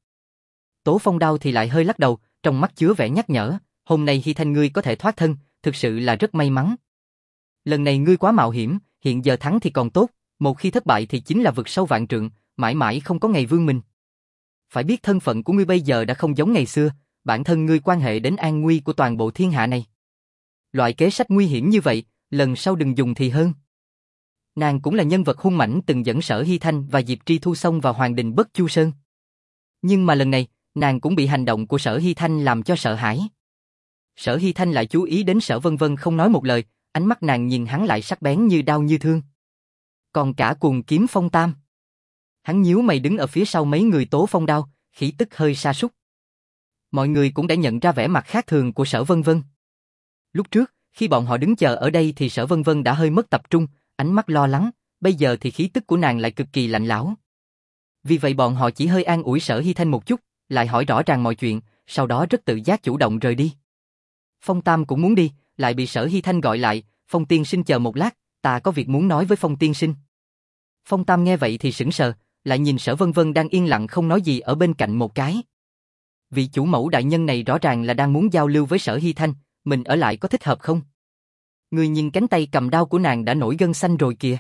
Tố Phong Đao thì lại hơi lắc đầu, trong mắt chứa vẻ nhắc nhở, hôm nay Hy Thanh ngươi có thể thoát thân, thực sự là rất may mắn. Lần này ngươi quá mạo hiểm, hiện giờ thắng thì còn tốt, một khi thất bại thì chính là vực sâu vạn trượng, mãi mãi không có ngày vươn mình. Phải biết thân phận của ngươi bây giờ đã không giống ngày xưa, bản thân ngươi quan hệ đến an nguy của toàn bộ thiên hạ này. Loại kế sách nguy hiểm như vậy, lần sau đừng dùng thì hơn. Nàng cũng là nhân vật hung mãnh từng dẫn Sở Hy Thanh và Diệp Tri Thu xông vào Hoàng Đình Bất Chu Sơn. Nhưng mà lần này, nàng cũng bị hành động của Sở Hy Thanh làm cho sợ hãi. Sở Hy Thanh lại chú ý đến Sở Vân Vân không nói một lời, ánh mắt nàng nhìn hắn lại sắc bén như đao như thương. Còn cả Cuồng Kiếm Phong Tam. Hắn nhíu mày đứng ở phía sau mấy người Tố Phong Đao, khí tức hơi sa sút. Mọi người cũng đã nhận ra vẻ mặt khác thường của Sở Vân Vân. Lúc trước, khi bọn họ đứng chờ ở đây thì Sở Vân Vân đã hơi mất tập trung, ánh mắt lo lắng, bây giờ thì khí tức của nàng lại cực kỳ lạnh lẽo. Vì vậy bọn họ chỉ hơi an ủi Sở Hy Thanh một chút, lại hỏi rõ ràng mọi chuyện, sau đó rất tự giác chủ động rời đi. Phong Tam cũng muốn đi, lại bị Sở Hy Thanh gọi lại, Phong tiên sinh chờ một lát, ta có việc muốn nói với Phong tiên sinh. Phong Tam nghe vậy thì sững sờ, lại nhìn Sở Vân Vân đang yên lặng không nói gì ở bên cạnh một cái. Vị chủ mẫu đại nhân này rõ ràng là đang muốn giao lưu với Sở Hy Thanh, mình ở lại có thích hợp không? Người nhìn cánh tay cầm đao của nàng đã nổi gân xanh rồi kìa.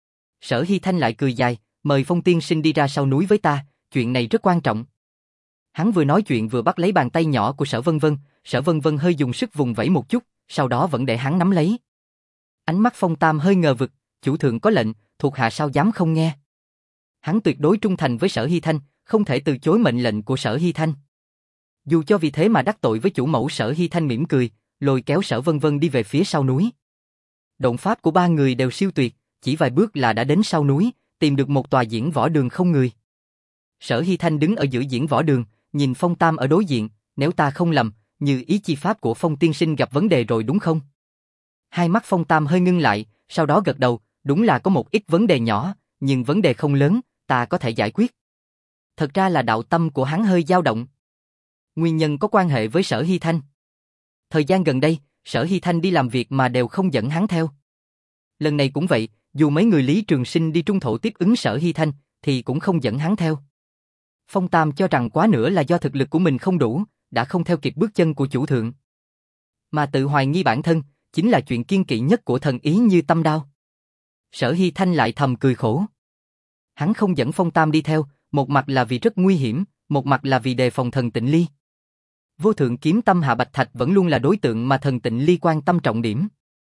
Sở Hy Thanh lại cười dài, mời Phong tiên sinh đi ra sau núi với ta, chuyện này rất quan trọng. Hắn vừa nói chuyện vừa bắt lấy bàn tay nhỏ của Sở Vân Vân, Sở Vân Vân hơi dùng sức vùng vẫy một chút, sau đó vẫn để hắn nắm lấy. Ánh mắt Phong Tam hơi ngờ vực, chủ thượng có lệnh, thuộc hạ sao dám không nghe. Hắn tuyệt đối trung thành với Sở Hy Thanh, không thể từ chối mệnh lệnh của Sở Hy Thanh. Dù cho vì thế mà đắc tội với chủ mẫu, Sở Hy Thanh mỉm cười, lôi kéo Sở Vân Vân đi về phía sau núi. Động pháp của ba người đều siêu tuyệt, chỉ vài bước là đã đến sau núi, tìm được một tòa diễn võ đường không người. Sở Hy Thanh đứng ở giữa diễn võ đường, nhìn Phong Tam ở đối diện, nếu ta không lầm, như ý chi pháp của Phong tiên sinh gặp vấn đề rồi đúng không? Hai mắt Phong Tam hơi ngưng lại, sau đó gật đầu, đúng là có một ít vấn đề nhỏ, nhưng vấn đề không lớn, ta có thể giải quyết. Thật ra là đạo tâm của hắn hơi dao động. Nguyên nhân có quan hệ với Sở Hy Thanh. Thời gian gần đây, Sở Hy Thanh đi làm việc mà đều không dẫn hắn theo. Lần này cũng vậy, dù mấy người Lý Trường Sinh đi trung thổ tiếp ứng Sở Hy Thanh, thì cũng không dẫn hắn theo. Phong Tam cho rằng quá nữa là do thực lực của mình không đủ, đã không theo kịp bước chân của chủ thượng. Mà tự hoài nghi bản thân, chính là chuyện kiêng kỵ nhất của thần ý như tâm đao. Sở Hy Thanh lại thầm cười khổ. Hắn không dẫn Phong Tam đi theo, một mặt là vì rất nguy hiểm, một mặt là vì đề phòng thần Tịnh Ly. Vô thượng kiếm tâm Hạ Bạch Thạch vẫn luôn là đối tượng mà thần Tịnh Ly quan tâm trọng điểm.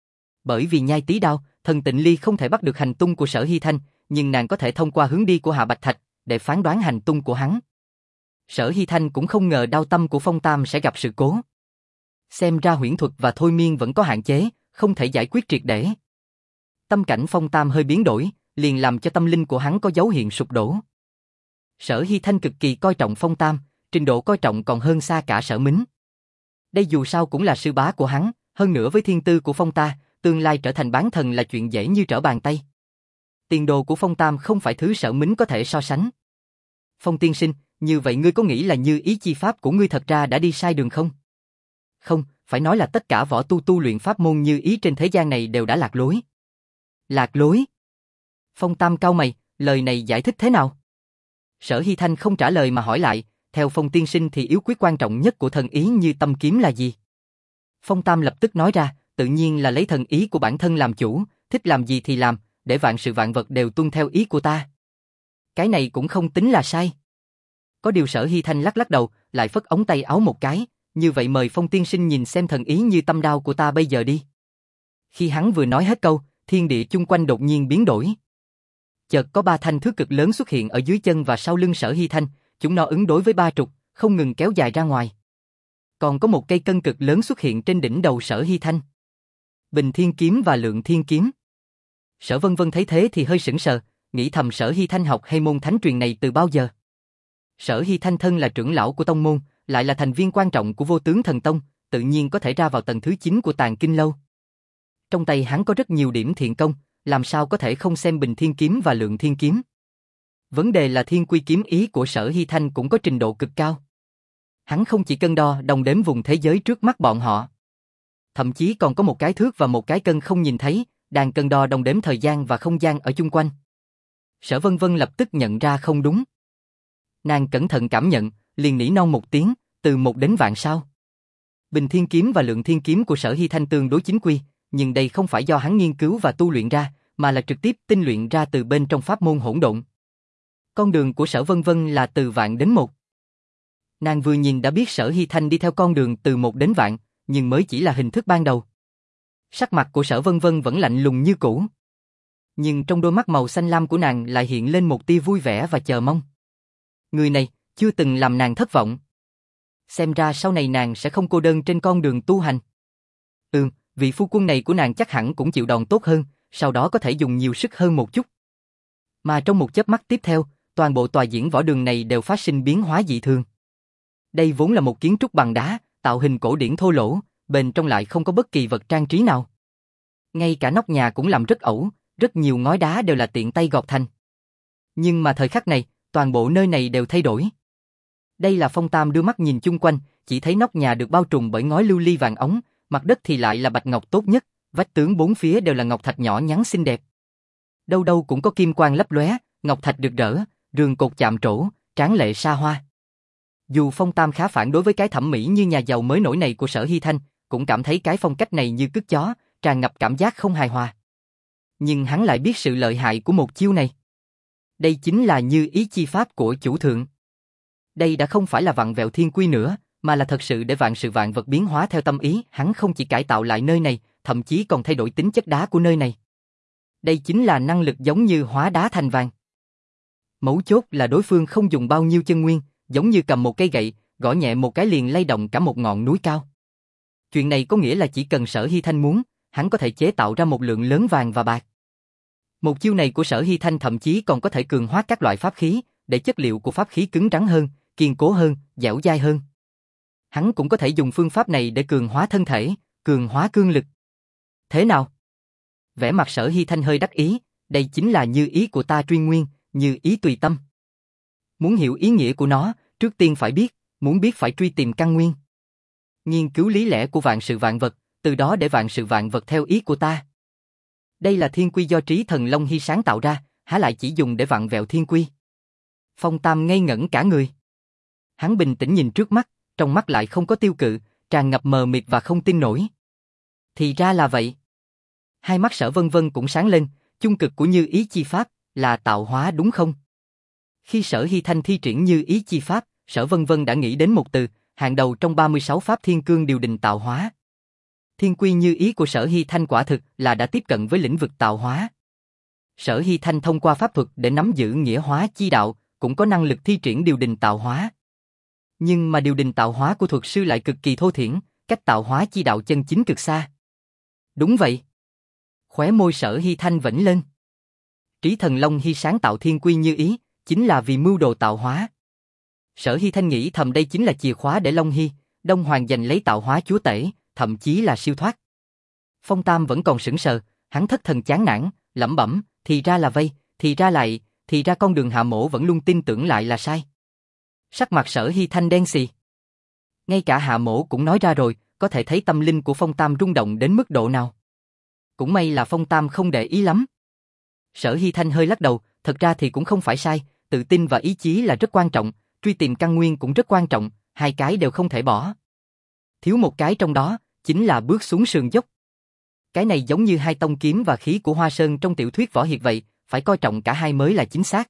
Bởi vì nhai tí đao, thần Tịnh Ly không thể bắt được hành tung của Sở Hy Thanh, nhưng nàng có thể thông qua hướng đi của Hạ Bạch Thạch để phán đoán hành tung của hắn. Sở Hy Thanh cũng không ngờ đao tâm của Phong Tam sẽ gặp sự cố. Xem ra huyễn thuật và thôi miên vẫn có hạn chế, không thể giải quyết triệt để. Tâm cảnh Phong Tam hơi biến đổi, liền làm cho tâm linh của hắn có dấu hiệu sụp đổ. Sở Hy Thanh cực kỳ coi trọng Phong Tam, trình độ coi trọng còn hơn xa cả Sở Mính. Đây dù sao cũng là sư bá của hắn, hơn nữa với thiên tư của Phong ta, tương lai trở thành bán thần là chuyện dễ như trở bàn tay. Tiền đồ của Phong Tam không phải thứ Sở Mính có thể so sánh. Phong tiên sinh, như vậy ngươi có nghĩ là như ý chi pháp của ngươi thật ra đã đi sai đường không? Không, phải nói là tất cả võ tu tu luyện pháp môn như ý trên thế gian này đều đã lạc lối. Lạc lối? Phong Tam cau mày, lời này giải thích thế nào? Sở Hy Thanh không trả lời mà hỏi lại, theo Phong tiên sinh thì yếu quyết quan trọng nhất của thần ý như tâm kiếm là gì? Phong Tam lập tức nói ra, tự nhiên là lấy thần ý của bản thân làm chủ, thích làm gì thì làm, để vạn sự vạn vật đều tuân theo ý của ta. Cái này cũng không tính là sai. Có điều Sở Hy Thanh lắc lắc đầu, lại phất ống tay áo một cái, như vậy mời Phong tiên sinh nhìn xem thần ý như tâm đao của ta bây giờ đi. Khi hắn vừa nói hết câu, thiên địa chung quanh đột nhiên biến đổi. Chợt có ba thanh thước cực lớn xuất hiện ở dưới chân và sau lưng Sở Hy Thanh, chúng nó ứng đối với ba trục, không ngừng kéo dài ra ngoài. Còn có một cây cân cực lớn xuất hiện trên đỉnh đầu Sở Hy Thanh. Bình Thiên Kiếm và Lượng Thiên Kiếm. Sở Vân Vân thấy thế thì hơi sững sờ, nghĩ thầm Sở Hy Thanh học hay môn thánh truyền này từ bao giờ. Sở Hy Thanh thân là trưởng lão của tông môn, lại là thành viên quan trọng của Vô Tướng Thần Tông, tự nhiên có thể ra vào tầng thứ chín của Tàng Kinh Lâu. Trong tay hắn có rất nhiều điểm thiện công, làm sao có thể không xem Bình Thiên Kiếm và Lượng Thiên Kiếm. Vấn đề là thiên quy kiếm ý của Sở Hy Thanh cũng có trình độ cực cao. Hắn không chỉ cân đo đong đếm vùng thế giới trước mắt bọn họ, thậm chí còn có một cái thước và một cái cân không nhìn thấy, đang cân đo đong đếm thời gian và không gian ở chung quanh. Sở Vân Vân lập tức nhận ra không đúng. Nàng cẩn thận cảm nhận, liền nỉ non một tiếng, từ một đến vạn sao. Bình Thiên Kiếm và Lượng Thiên Kiếm của Sở Hy Thanh tương đối chính quy, nhưng đây không phải do hắn nghiên cứu và tu luyện ra, mà là trực tiếp tinh luyện ra từ bên trong pháp môn hỗn độn. Con đường của Sở Vân Vân là từ vạn đến một. Nàng vừa nhìn đã biết Sở Hy Thanh đi theo con đường từ một đến vạn, nhưng mới chỉ là hình thức ban đầu. Sắc mặt của Sở Vân Vân vẫn lạnh lùng như cũ. Nhưng trong đôi mắt màu xanh lam của nàng lại hiện lên một tia vui vẻ và chờ mong. Người này chưa từng làm nàng thất vọng. Xem ra sau này nàng sẽ không cô đơn trên con đường tu hành. Ừ, vị phu quân này của nàng chắc hẳn cũng chịu đòn tốt hơn, sau đó có thể dùng nhiều sức hơn một chút. Mà trong một chớp mắt tiếp theo, toàn bộ tòa diễn võ đường này đều phát sinh biến hóa dị thường. Đây vốn là một kiến trúc bằng đá, tạo hình cổ điển thô lỗ, bên trong lại không có bất kỳ vật trang trí nào. Ngay cả nóc nhà cũng làm rất ẩu, rất nhiều ngói đá đều là tiện tay gọt thành. Nhưng mà thời khắc này, toàn bộ nơi này đều thay đổi. Đây là Phong Tam đưa mắt nhìn chung quanh, chỉ thấy nóc nhà được bao trùm bởi ngói lưu ly vàng óng, mặt đất thì lại là bạch ngọc tốt nhất, vách tường bốn phía đều là ngọc thạch nhỏ nhắn xinh đẹp. Đâu đâu cũng có kim quang lấp lóe, ngọc thạch rực rỡ, rường cột chạm trổ, tráng lệ xa hoa. Dù Phong Tam khá phản đối với cái thẩm mỹ như nhà giàu mới nổi này của Sở Hy Thanh, cũng cảm thấy cái phong cách này như cứt chó, tràn ngập cảm giác không hài hòa. Nhưng hắn lại biết sự lợi hại của một chiêu này. Đây chính là như ý chi pháp của chủ thượng. Đây đã không phải là vặn vẹo thiên quy nữa, mà là thật sự để vạn sự vạn vật biến hóa theo tâm ý. Hắn không chỉ cải tạo lại nơi này, thậm chí còn thay đổi tính chất đá của nơi này. Đây chính là năng lực giống như hóa đá thành vàng. Mấu chốt là đối phương không dùng bao nhiêu chân nguyên, giống như cầm một cây gậy, gõ nhẹ một cái liền lay động cả một ngọn núi cao. Chuyện này có nghĩa là chỉ cần Sở Hy Thanh muốn, hắn có thể chế tạo ra một lượng lớn vàng và bạc. Một chiêu này của Sở Hy Thanh thậm chí còn có thể cường hóa các loại pháp khí, để chất liệu của pháp khí cứng rắn hơn, kiên cố hơn, dẻo dai hơn. Hắn cũng có thể dùng phương pháp này để cường hóa thân thể, cường hóa cương lực. Thế nào? Vẻ mặt Sở Hy Thanh hơi đắc ý, đây chính là như ý của ta Truy Nguyên, như ý tùy tâm. Muốn hiểu ý nghĩa của nó, trước tiên phải biết, muốn biết phải truy tìm căn nguyên. Nghiên cứu lý lẽ của vạn sự vạn vật, từ đó để vạn sự vạn vật theo ý của ta. Đây là thiên quy do Trí Thần Long Hy sáng tạo ra, há lại chỉ dùng để vặn vẹo thiên quy. Phong Tam ngây ngẩn cả người. Hắn bình tĩnh nhìn trước mắt, trong mắt lại không có tiêu cự, tràn ngập mờ mịt và không tin nổi. Thì ra là vậy. Hai mắt Sở Vân Vân cũng sáng lên, chung cực của như ý chi pháp là tạo hóa đúng không? Khi Sở Hy Thanh thi triển như ý chi pháp, Sở Vân Vân đã nghĩ đến một từ, hàng đầu trong ba mươi sáu pháp thiên cương điều đình tạo hóa. Thiên quy như ý của Sở Hy Thanh quả thực là đã tiếp cận với lĩnh vực tạo hóa. Sở Hy Thanh thông qua pháp thuật để nắm giữ nghĩa hóa chi đạo, cũng có năng lực thi triển điều đình tạo hóa. Nhưng mà điều đình tạo hóa của thuật sư lại cực kỳ thô thiển, cách tạo hóa chi đạo chân chính cực xa. Đúng vậy. Khóe môi Sở Hy Thanh vểnh lên. Trí Thần Long Hy sáng tạo thiên quy như ý, chính là vì mưu đồ tạo hóa. Sở Hy Thanh nghĩ thầm đây chính là chìa khóa để Long Hy, Đông Hoàng giành lấy tạo hóa chúa tể, thậm chí là siêu thoát. Phong Tam vẫn còn sững sờ, hắn thất thần chán nản, lẩm bẩm, thì ra là vây, thì ra lại, thì ra con Đường Hạ Mỗ vẫn luôn tin tưởng lại là sai. Sắc mặt Sở Hy Thanh đen xì. Ngay cả Hạ Mỗ cũng nói ra rồi, có thể thấy tâm linh của Phong Tam rung động đến mức độ nào. Cũng may là Phong Tam không để ý lắm. Sở Hy Thanh hơi lắc đầu, thật ra thì cũng không phải sai, tự tin và ý chí là rất quan trọng, truy tìm căn nguyên cũng rất quan trọng, hai cái đều không thể bỏ. Thiếu một cái trong đó, chính là bước xuống sườn dốc. Cái này giống như hai tông kiếm và khí của Hoa Sơn trong tiểu thuyết võ hiệp vậy, phải coi trọng cả hai mới là chính xác.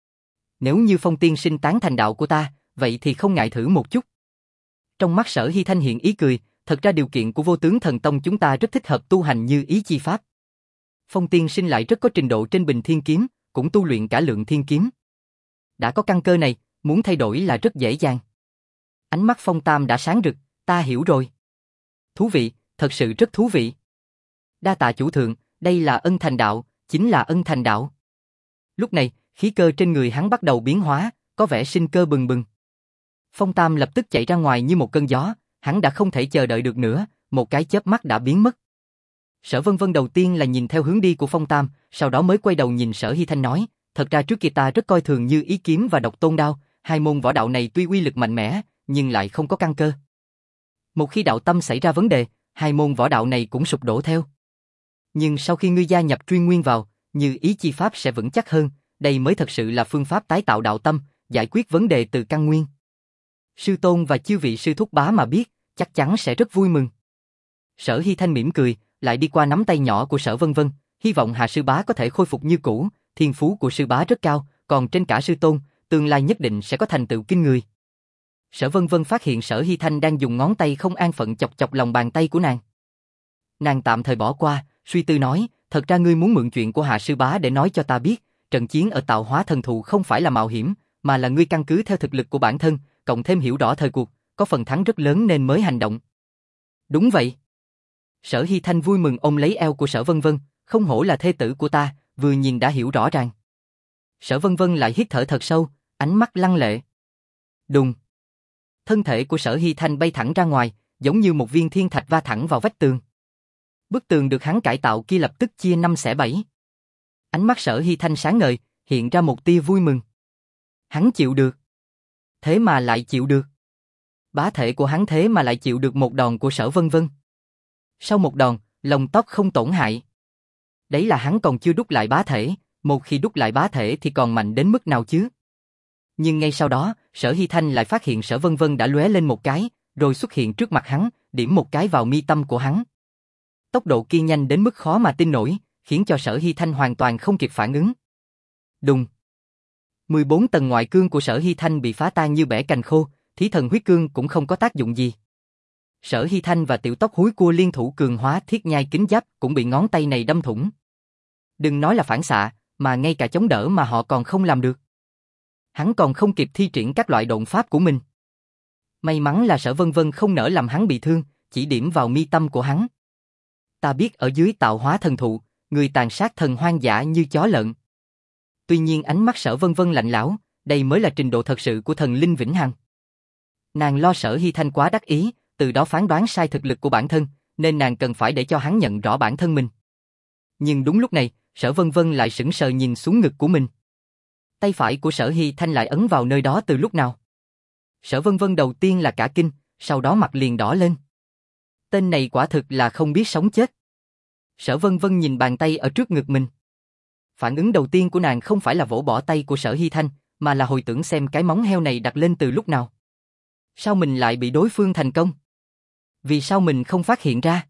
Nếu như Phong tiên sinh tán thành đạo của ta, vậy thì không ngại thử một chút. Trong mắt Sở Hy Thanh hiện ý cười, thật ra điều kiện của Vô Tướng Thần Tông chúng ta rất thích hợp tu hành như ý chi pháp. Phong tiên sinh lại rất có trình độ trên Bình Thiên Kiếm, cũng tu luyện cả Lượng Thiên Kiếm. Đã có căn cơ này, muốn thay đổi là rất dễ dàng. Ánh mắt Phong Tam đã sáng rực, ta hiểu rồi. Thú vị, thật sự rất thú vị. Đa tạ chủ thượng, đây là ân thành đạo, chính là ân thành đạo. Lúc này, khí cơ trên người hắn bắt đầu biến hóa, có vẻ sinh cơ bừng bừng. Phong Tam lập tức chạy ra ngoài như một cơn gió, hắn đã không thể chờ đợi được nữa, một cái chớp mắt đã biến mất. Sở Vân Vân đầu tiên là nhìn theo hướng đi của Phong Tam, sau đó mới quay đầu nhìn Sở Hy Thanh nói, thật ra trước kia ta rất coi thường Như Ý kiếm và Độc Tôn đao, hai môn võ đạo này tuy uy lực mạnh mẽ, nhưng lại không có căn cơ. Một khi đạo tâm xảy ra vấn đề, hai môn võ đạo này cũng sụp đổ theo. Nhưng sau khi ngươi gia nhập Truy Nguyên vào, Như Ý chi pháp sẽ vững chắc hơn, đây mới thật sự là phương pháp tái tạo đạo tâm, giải quyết vấn đề từ căn nguyên. Sư tôn và chư vị sư thúc bá mà biết, chắc chắn sẽ rất vui mừng. Sở Hy Thanh mỉm cười, lại đi qua nắm tay nhỏ của Sở Vân Vân, hy vọng Hà sư bá có thể khôi phục như cũ, thiên phú của sư bá rất cao, còn trên cả sư tôn, tương lai nhất định sẽ có thành tựu kinh người. Sở Vân Vân phát hiện Sở Hy Thanh đang dùng ngón tay không an phận chọc chọc lòng bàn tay của nàng. Nàng tạm thời bỏ qua, suy tư nói, thật ra ngươi muốn mượn chuyện của Hà sư bá để nói cho ta biết, trận chiến ở Tạo Hóa Thần Thụ không phải là mạo hiểm, mà là ngươi căn cứ theo thực lực của bản thân, cộng thêm hiểu rõ thời cuộc, có phần thắng rất lớn nên mới hành động. Đúng vậy. Sở Hy Thanh vui mừng ôm lấy eo của Sở Vân Vân, không hổ là thê tử của ta, vừa nhìn đã hiểu rõ ràng. Sở Vân Vân lại hít thở thật sâu, ánh mắt lăng lệ. Đùng. Thân thể của Sở Hy Thanh bay thẳng ra ngoài, giống như một viên thiên thạch va thẳng vào vách tường. Bức tường được hắn cải tạo kia lập tức chia năm xẻ bảy. Ánh mắt Sở Hy Thanh sáng ngời, hiện ra một tia vui mừng. Hắn chịu được. Thế mà lại chịu được. Bá thể của hắn thế mà lại chịu được một đòn của Sở Vân Vân. Sau một đòn, lông tóc không tổn hại. Đấy là hắn còn chưa đúc lại bá thể, một khi đúc lại bá thể thì còn mạnh đến mức nào chứ? Nhưng ngay sau đó, Sở Hy Thanh lại phát hiện Sở Vân Vân đã lóe lên một cái, rồi xuất hiện trước mặt hắn, điểm một cái vào mi tâm của hắn. Tốc độ kia nhanh đến mức khó mà tin nổi, khiến cho Sở Hy Thanh hoàn toàn không kịp phản ứng. Đùng. mười bốn tầng ngoại cương của Sở Hy Thanh bị phá tan như bẻ cành khô, Thí Thần Huyết Cương cũng không có tác dụng gì. Sở Hy Thanh và Tiểu Tóc Húi Cua liên thủ cường hóa Thiết Nhai Kính Giáp cũng bị ngón tay này đâm thủng. Đừng nói là phản xạ, mà ngay cả chống đỡ mà họ còn không làm được. Hắn còn không kịp thi triển các loại độn pháp của mình. May mắn là Sở Vân Vân không nỡ làm hắn bị thương, chỉ điểm vào mi tâm của hắn. Ta biết ở dưới Tạo Hóa Thần Thụ, người tàn sát thần hoang dã như chó lợn. Tuy nhiên ánh mắt Sở Vân Vân lạnh lẽo, đây mới là trình độ thật sự của thần linh vĩnh hằng. Nàng lo Sở Hy Thanh quá đắc ý, từ đó phán đoán sai thực lực của bản thân, nên nàng cần phải để cho hắn nhận rõ bản thân mình. Nhưng đúng lúc này, Sở Vân Vân lại sững sờ nhìn xuống ngực của mình. Tay phải của Sở Hy Thanh lại ấn vào nơi đó từ lúc nào? Sở Vân Vân đầu tiên là cả kinh, sau đó mặt liền đỏ lên. Tên này quả thực là không biết sống chết. Sở Vân Vân nhìn bàn tay ở trước ngực mình. Phản ứng đầu tiên của nàng không phải là vỗ bỏ tay của Sở Hy Thanh, mà là hồi tưởng xem cái móng heo này đặt lên từ lúc nào. Sao mình lại bị đối phương thành công? Vì sao mình không phát hiện ra?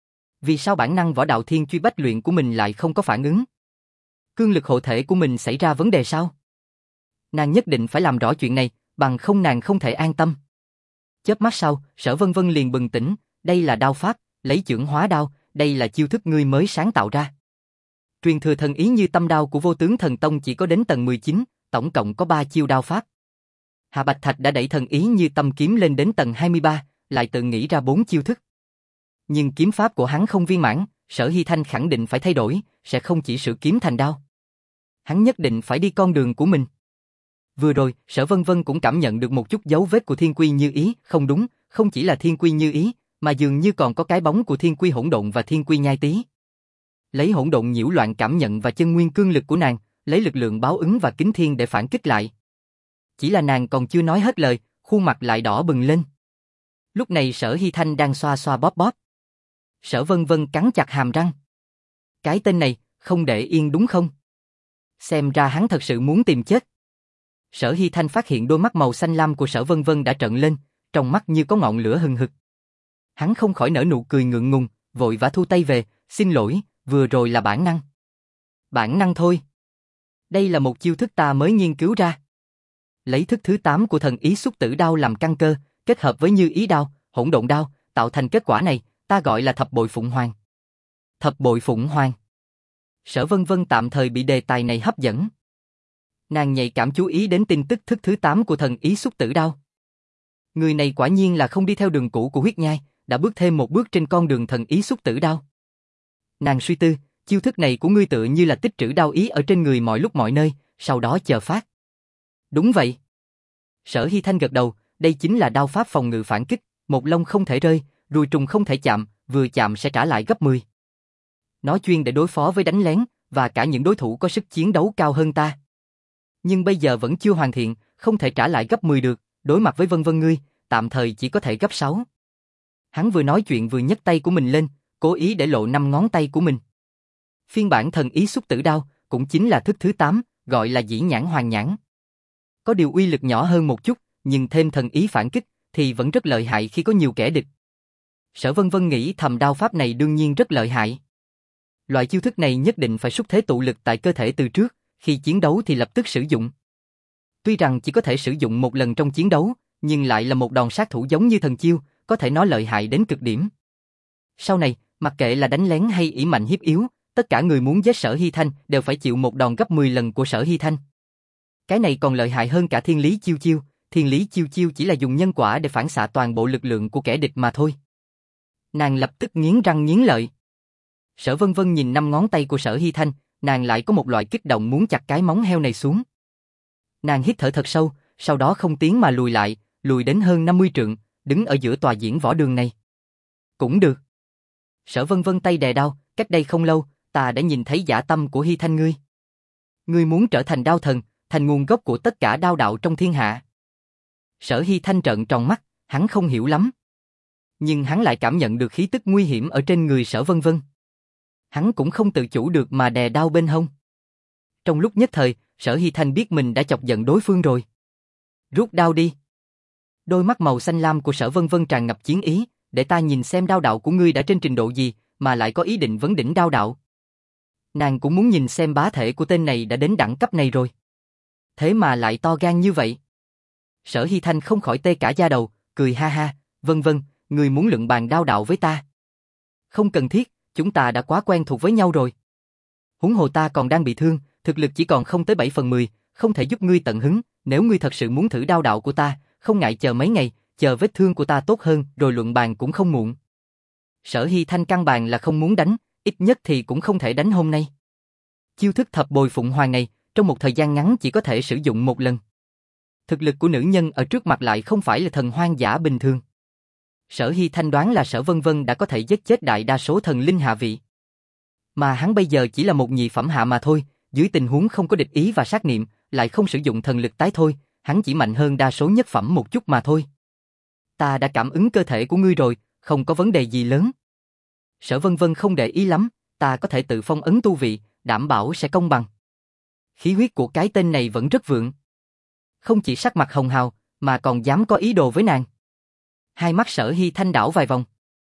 Vì sao bản năng võ đạo thiên truy bách luyện của mình lại không có phản ứng? Cương lực hộ thể của mình xảy ra vấn đề sao? Nàng nhất định phải làm rõ chuyện này, bằng không nàng không thể an tâm. Chớp mắt sau, Sở Vân Vân liền bừng tỉnh, đây là đao pháp, lấy chưởng hóa đao, đây là chiêu thức ngươi mới sáng tạo ra. Truyền thừa thần ý như tâm đao của Vô Tướng Thần Tông chỉ có đến tầng mười chín, tổng cộng có ba chiêu đao pháp. Hạ Bạch Thạch đã đẩy thần ý như tâm kiếm lên đến tầng hai mươi ba, lại tự nghĩ ra bốn chiêu thức. Nhưng kiếm pháp của hắn không viên mãn, Sở Hy Thanh khẳng định phải thay đổi, sẽ không chỉ sửa kiếm thành đao. Hắn nhất định phải đi con đường của mình. Vừa rồi, Sở Vân Vân cũng cảm nhận được một chút dấu vết của Thiên Quy Như Ý, không đúng, không chỉ là Thiên Quy Như Ý, mà dường như còn có cái bóng của Thiên Quy Hỗn Độn và Thiên Quy Nhai Tý. lấy hỗn độn nhiễu loạn cảm nhận và chân nguyên cương lực của nàng, lấy lực lượng báo ứng và kính thiên để phản kích lại. Chỉ là nàng còn chưa nói hết lời, khuôn mặt lại đỏ bừng lên. Lúc này Sở Hy Thanh đang xoa xoa bóp bóp. Sở Vân Vân cắn chặt hàm răng. Cái tên này, không để yên đúng không? Xem ra hắn thật sự muốn tìm chết. Sở Hy Thanh phát hiện đôi mắt màu xanh lam của Sở Vân Vân đã trợn lên, trong mắt như có ngọn lửa hừng hực. Hắn không khỏi nở nụ cười ngượng ngùng, vội vã thu tay về, xin lỗi, vừa rồi là bản năng. Bản năng thôi. Đây là một chiêu thức ta mới nghiên cứu ra. Lấy thức thứ tám của thần ý xúc tử đao làm căn cơ, kết hợp với như ý đao, hỗn độn đao, tạo thành kết quả này, ta gọi là thập bội phụng hoàng. Thập bội phụng hoàng. Sở Vân Vân tạm thời bị đề tài này hấp dẫn. Nàng nhạy cảm chú ý đến tin tức thức thứ tám của thần ý xúc tử đao. Người này quả nhiên là không đi theo đường cũ của huyết nhai, đã bước thêm một bước trên con đường thần ý xúc tử đao. Nàng suy tư, chiêu thức này của ngươi tựa như là tích trữ đao ý ở trên người mọi lúc mọi nơi, sau đó chờ phát. Đúng vậy. Sở Hy Thanh gật đầu, đây chính là đao pháp phòng ngự phản kích, một lông không thể rơi, ruồi trùng không thể chạm, vừa chạm sẽ trả lại gấp mười. Nó chuyên để đối phó với đánh lén, và cả những đối thủ có sức chiến đấu cao hơn ta. Nhưng bây giờ vẫn chưa hoàn thiện, không thể trả lại gấp mười được, đối mặt với Vân Vân ngươi, tạm thời chỉ có thể gấp sáu. Hắn vừa nói chuyện vừa nhấc tay của mình lên, cố ý để lộ năm ngón tay của mình. Phiên bản thần ý xúc tử đao, cũng chính là thức thứ tám, gọi là dĩ nhãn hoàng nhãn. Có điều uy lực nhỏ hơn một chút, nhưng thêm thần ý phản kích, thì vẫn rất lợi hại khi có nhiều kẻ địch. Sở Vân Vân nghĩ thầm đao pháp này đương nhiên rất lợi hại. Loại chiêu thức này nhất định phải xúc thế tụ lực tại cơ thể từ trước, khi chiến đấu thì lập tức sử dụng. Tuy rằng chỉ có thể sử dụng một lần trong chiến đấu, nhưng lại là một đòn sát thủ giống như thần chiêu, có thể nói lợi hại đến cực điểm. Sau này, mặc kệ là đánh lén hay ỷ mạnh hiếp yếu, tất cả người muốn giết Sở Hy Thanh đều phải chịu một đòn gấp mười lần của Sở Hy Thanh. Cái này còn lợi hại hơn cả thiên lý chiêu chiêu, thiên lý chiêu chiêu chỉ là dùng nhân quả để phản xạ toàn bộ lực lượng của kẻ địch mà thôi. Nàng lập tức nghiến răng nghiến lợi. Sở Vân Vân nhìn năm ngón tay của Sở Hy Thanh, nàng lại có một loại kích động muốn chặt cái móng heo này xuống. Nàng hít thở thật sâu, sau đó không tiến mà lùi lại, lùi đến hơn năm mươi trượng, đứng ở giữa tòa diễn võ đường này. Cũng được. Sở Vân Vân tay đè đao, cách đây không lâu, ta đã nhìn thấy dã tâm của Hy Thanh ngươi. Ngươi muốn trở thành đao thần, thành nguồn gốc của tất cả đao đạo trong thiên hạ. Sở Hy Thanh trợn tròn mắt, hắn không hiểu lắm. Nhưng hắn lại cảm nhận được khí tức nguy hiểm ở trên người Sở Vân Vân. Hắn cũng không tự chủ được mà đè đao bên hông. Trong lúc nhất thời, Sở Hy Thanh biết mình đã chọc giận đối phương rồi. Rút đao đi. Đôi mắt màu xanh lam của Sở Vân Vân tràn ngập chiến ý, để ta nhìn xem đao đạo của ngươi đã trên trình độ gì, mà lại có ý định vấn đỉnh đao đạo. Nàng cũng muốn nhìn xem bá thể của tên này đã đến đẳng cấp này rồi. Thế mà lại to gan như vậy. Sở Hy Thanh không khỏi tê cả da đầu, cười ha ha, Vân Vân, ngươi muốn luận bàn đao đạo với ta. Không cần thiết, chúng ta đã quá quen thuộc với nhau rồi. Huống hồ ta còn đang bị thương, thực lực chỉ còn không tới bảy phần mười, không thể giúp ngươi tận hứng, nếu ngươi thật sự muốn thử đao đạo của ta, không ngại chờ mấy ngày, chờ vết thương của ta tốt hơn rồi luận bàn cũng không muộn. Sở Hy Thanh căn bản là không muốn đánh, ít nhất thì cũng không thể đánh hôm nay. Chiêu thức thập bồi phụng hoàng này, trong một thời gian ngắn chỉ có thể sử dụng một lần. Thực lực của nữ nhân ở trước mặt lại không phải là thần hoang dã bình thường. Sở Hy Thanh đoán là Sở Vân Vân đã có thể giết chết đại đa số thần linh hạ vị. Mà hắn bây giờ chỉ là một nhị phẩm hạ mà thôi, dưới tình huống không có địch ý và sát niệm, lại không sử dụng thần lực tái thôi, hắn chỉ mạnh hơn đa số nhất phẩm một chút mà thôi. Ta đã cảm ứng cơ thể của ngươi rồi, không có vấn đề gì lớn. Sở Vân Vân không để ý lắm, ta có thể tự phong ấn tu vị, đảm bảo sẽ công bằng. Khí huyết của cái tên này vẫn rất vượng. Không chỉ sắc mặt hồng hào, mà còn dám có ý đồ với nàng. Hai mắt Sở Hy Thanh đảo vài vòng.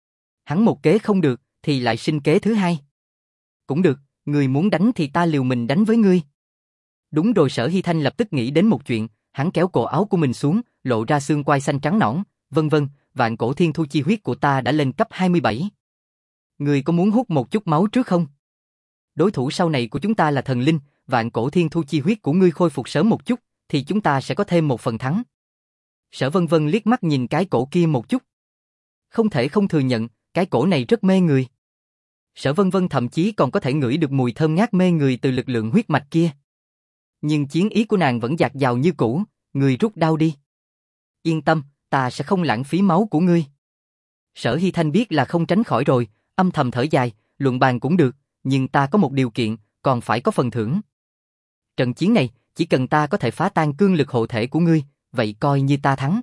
Hắn một kế không được, thì lại sinh kế thứ hai. Cũng được, người muốn đánh thì ta liều mình đánh với ngươi. Đúng rồi. Sở Hy Thanh lập tức nghĩ đến một chuyện, hắn kéo cổ áo của mình xuống, lộ ra xương quai xanh trắng nõn, vân vân, vạn cổ thiên thu chi huyết của ta đã lên cấp hai mươi bảy. Ngươi có muốn hút một chút máu trước không? Đối thủ sau này của chúng ta là thần linh, vạn cổ thiên thu chi huyết của ngươi khôi phục sớm một chút, thì chúng ta sẽ có thêm một phần thắng. Sở Vân Vân liếc mắt nhìn cái cổ kia một chút. Không thể không thừa nhận, cái cổ này rất mê người. Sở Vân Vân thậm chí còn có thể ngửi được mùi thơm ngát mê người từ lực lượng huyết mạch kia. Nhưng chiến ý của nàng vẫn dạt dào như cũ, người rút đao đi. Yên tâm, ta sẽ không lãng phí máu của ngươi. Sở Hy Thanh biết là không tránh khỏi rồi, âm thầm thở dài, luận bàn cũng được, nhưng ta có một điều kiện, còn phải có phần thưởng. Trận chiến này, chỉ cần ta có thể phá tan cương lực hộ thể của ngươi, vậy coi như ta thắng.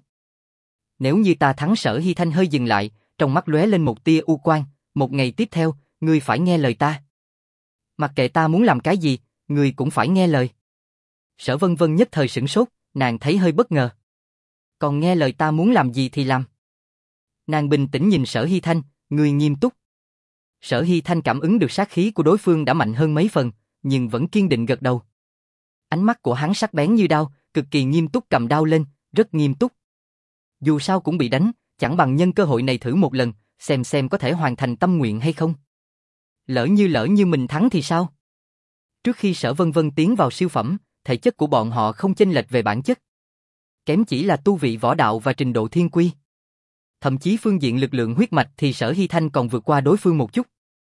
Nếu như ta thắng, Sở Hy Thanh hơi dừng lại, trong mắt lóe lên một tia u quang, một ngày tiếp theo, ngươi phải nghe lời ta. Mặc kệ ta muốn làm cái gì, ngươi cũng phải nghe lời. Sở Vân Vân nhất thời sửng sốt, nàng thấy hơi bất ngờ. Còn nghe lời ta muốn làm gì thì làm. Nàng bình tĩnh nhìn Sở Hy Thanh, ngươi nghiêm túc. Sở Hy Thanh cảm ứng được sát khí của đối phương đã mạnh hơn mấy phần, nhưng vẫn kiên định gật đầu. Ánh mắt của hắn sắc bén như đao, cực kỳ nghiêm túc cầm đao lên, rất nghiêm túc. Dù sao cũng bị đánh, chẳng bằng nhân cơ hội này thử một lần, xem xem có thể hoàn thành tâm nguyện hay không. Lỡ như lỡ như mình thắng thì sao? Trước khi Sở Vân Vân tiến vào siêu phẩm, thể chất của bọn họ không chênh lệch về bản chất. Kém chỉ là tu vị võ đạo và trình độ thiên quy. Thậm chí phương diện lực lượng huyết mạch thì Sở Hy Thanh còn vượt qua đối phương một chút.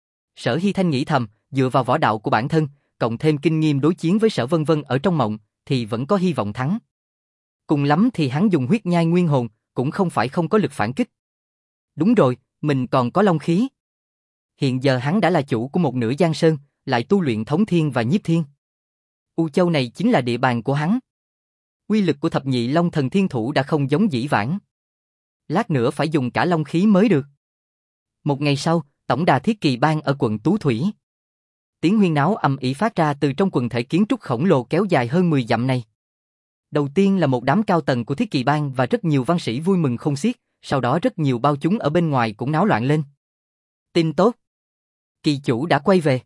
Sở Hy Thanh nghĩ thầm, dựa vào võ đạo của bản thân, cộng thêm kinh nghiệm đối chiến với Sở Vân Vân ở trong mộng, thì vẫn có hy vọng thắng. Cùng lắm thì hắn dùng huyết nhai nguyên hồn, cũng không phải không có lực phản kích. Đúng rồi, mình còn có long khí. Hiện giờ hắn đã là chủ của một nửa Giang Sơn, lại tu luyện thống thiên và nhiếp thiên. U Châu này chính là địa bàn của hắn. Uy lực của thập nhị long thần thiên thủ đã không giống dĩ vãng. Lát nữa phải dùng cả long khí mới được. Một ngày sau, tổng đà thiết kỳ bang ở quận Tú Thủy. Tiếng huyên náo ầm ĩ phát ra từ trong quần thể kiến trúc khổng lồ kéo dài hơn mười dặm này. Đầu tiên là một đám cao tầng của thiết kỳ bang và rất nhiều văn sĩ vui mừng không xiết, sau đó rất nhiều bao chúng ở bên ngoài cũng náo loạn lên. Tin tốt! Kỳ chủ đã quay về.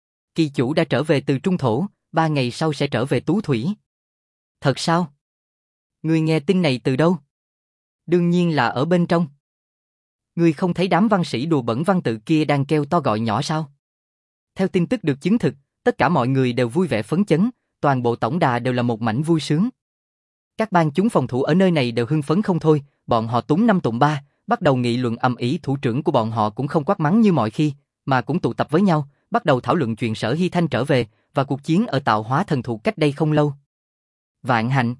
Kỳ chủ đã trở về từ Trung Thổ, ba ngày sau sẽ trở về Tú Thủy. Thật sao? Ngươi nghe tin này từ đâu? Đương nhiên là ở bên trong. Ngươi không thấy đám văn sĩ đùa bẩn văn tự kia đang kêu to gọi nhỏ sao? Theo tin tức được chứng thực, tất cả mọi người đều vui vẻ phấn chấn, toàn bộ tổng đà đều là một mảnh vui sướng. Các bang chúng phòng thủ ở nơi này đều hưng phấn không thôi, bọn họ túng năm tụng ba, bắt đầu nghị luận ầm ĩ. Thủ trưởng của bọn họ cũng không quát mắng như mọi khi, mà cũng tụ tập với nhau, bắt đầu thảo luận chuyện Sở Hy Thanh trở về và cuộc chiến ở Tạo Hóa Thần Thụ cách đây không lâu. Vạn hạnh!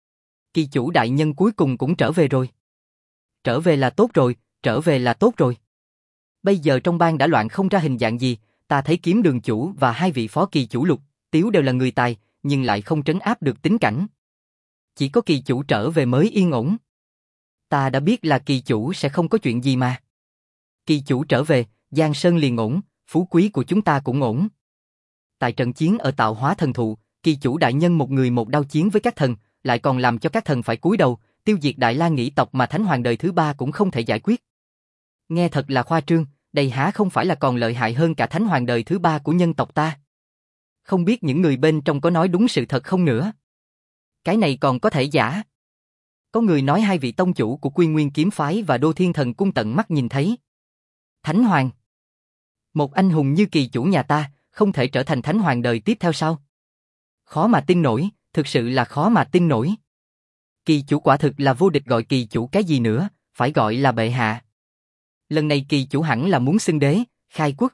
Kỳ chủ đại nhân cuối cùng cũng trở về rồi. Trở về là tốt rồi, trở về là tốt rồi. Bây giờ trong bang đã loạn không ra hình dạng gì, ta thấy Kiếm Đường chủ và hai vị phó kỳ chủ Lục, Tiếu đều là người tài, nhưng lại không trấn áp được tính cảnh. Chỉ có kỳ chủ trở về mới yên ổn. Ta đã biết là kỳ chủ sẽ không có chuyện gì mà. Kỳ chủ trở về, Giang Sơn liền ổn, phú quý của chúng ta cũng ổn. Tại trận chiến ở Tạo Hóa Thần Thụ, kỳ chủ đại nhân một người một đao chiến với các thần, lại còn làm cho các thần phải cúi đầu, tiêu diệt Đại La Nghĩ tộc mà Thánh Hoàng đời thứ ba cũng không thể giải quyết. Nghe thật là khoa trương, đây há không phải là còn lợi hại hơn cả Thánh Hoàng đời thứ ba của nhân tộc ta. Không biết những người bên trong có nói đúng sự thật không nữa. Cái này còn có thể giả. Có người nói hai vị tông chủ của Quy Nguyên kiếm phái và Đô Thiên Thần cung tận mắt nhìn thấy. Thánh Hoàng. Một anh hùng như kỳ chủ nhà ta, không thể trở thành Thánh Hoàng đời tiếp theo sao? Khó mà tin nổi, thực sự là khó mà tin nổi. Kỳ chủ quả thực là vô địch, gọi kỳ chủ cái gì nữa, phải gọi là bệ hạ. Lần này kỳ chủ hẳn là muốn xưng đế, khai quốc.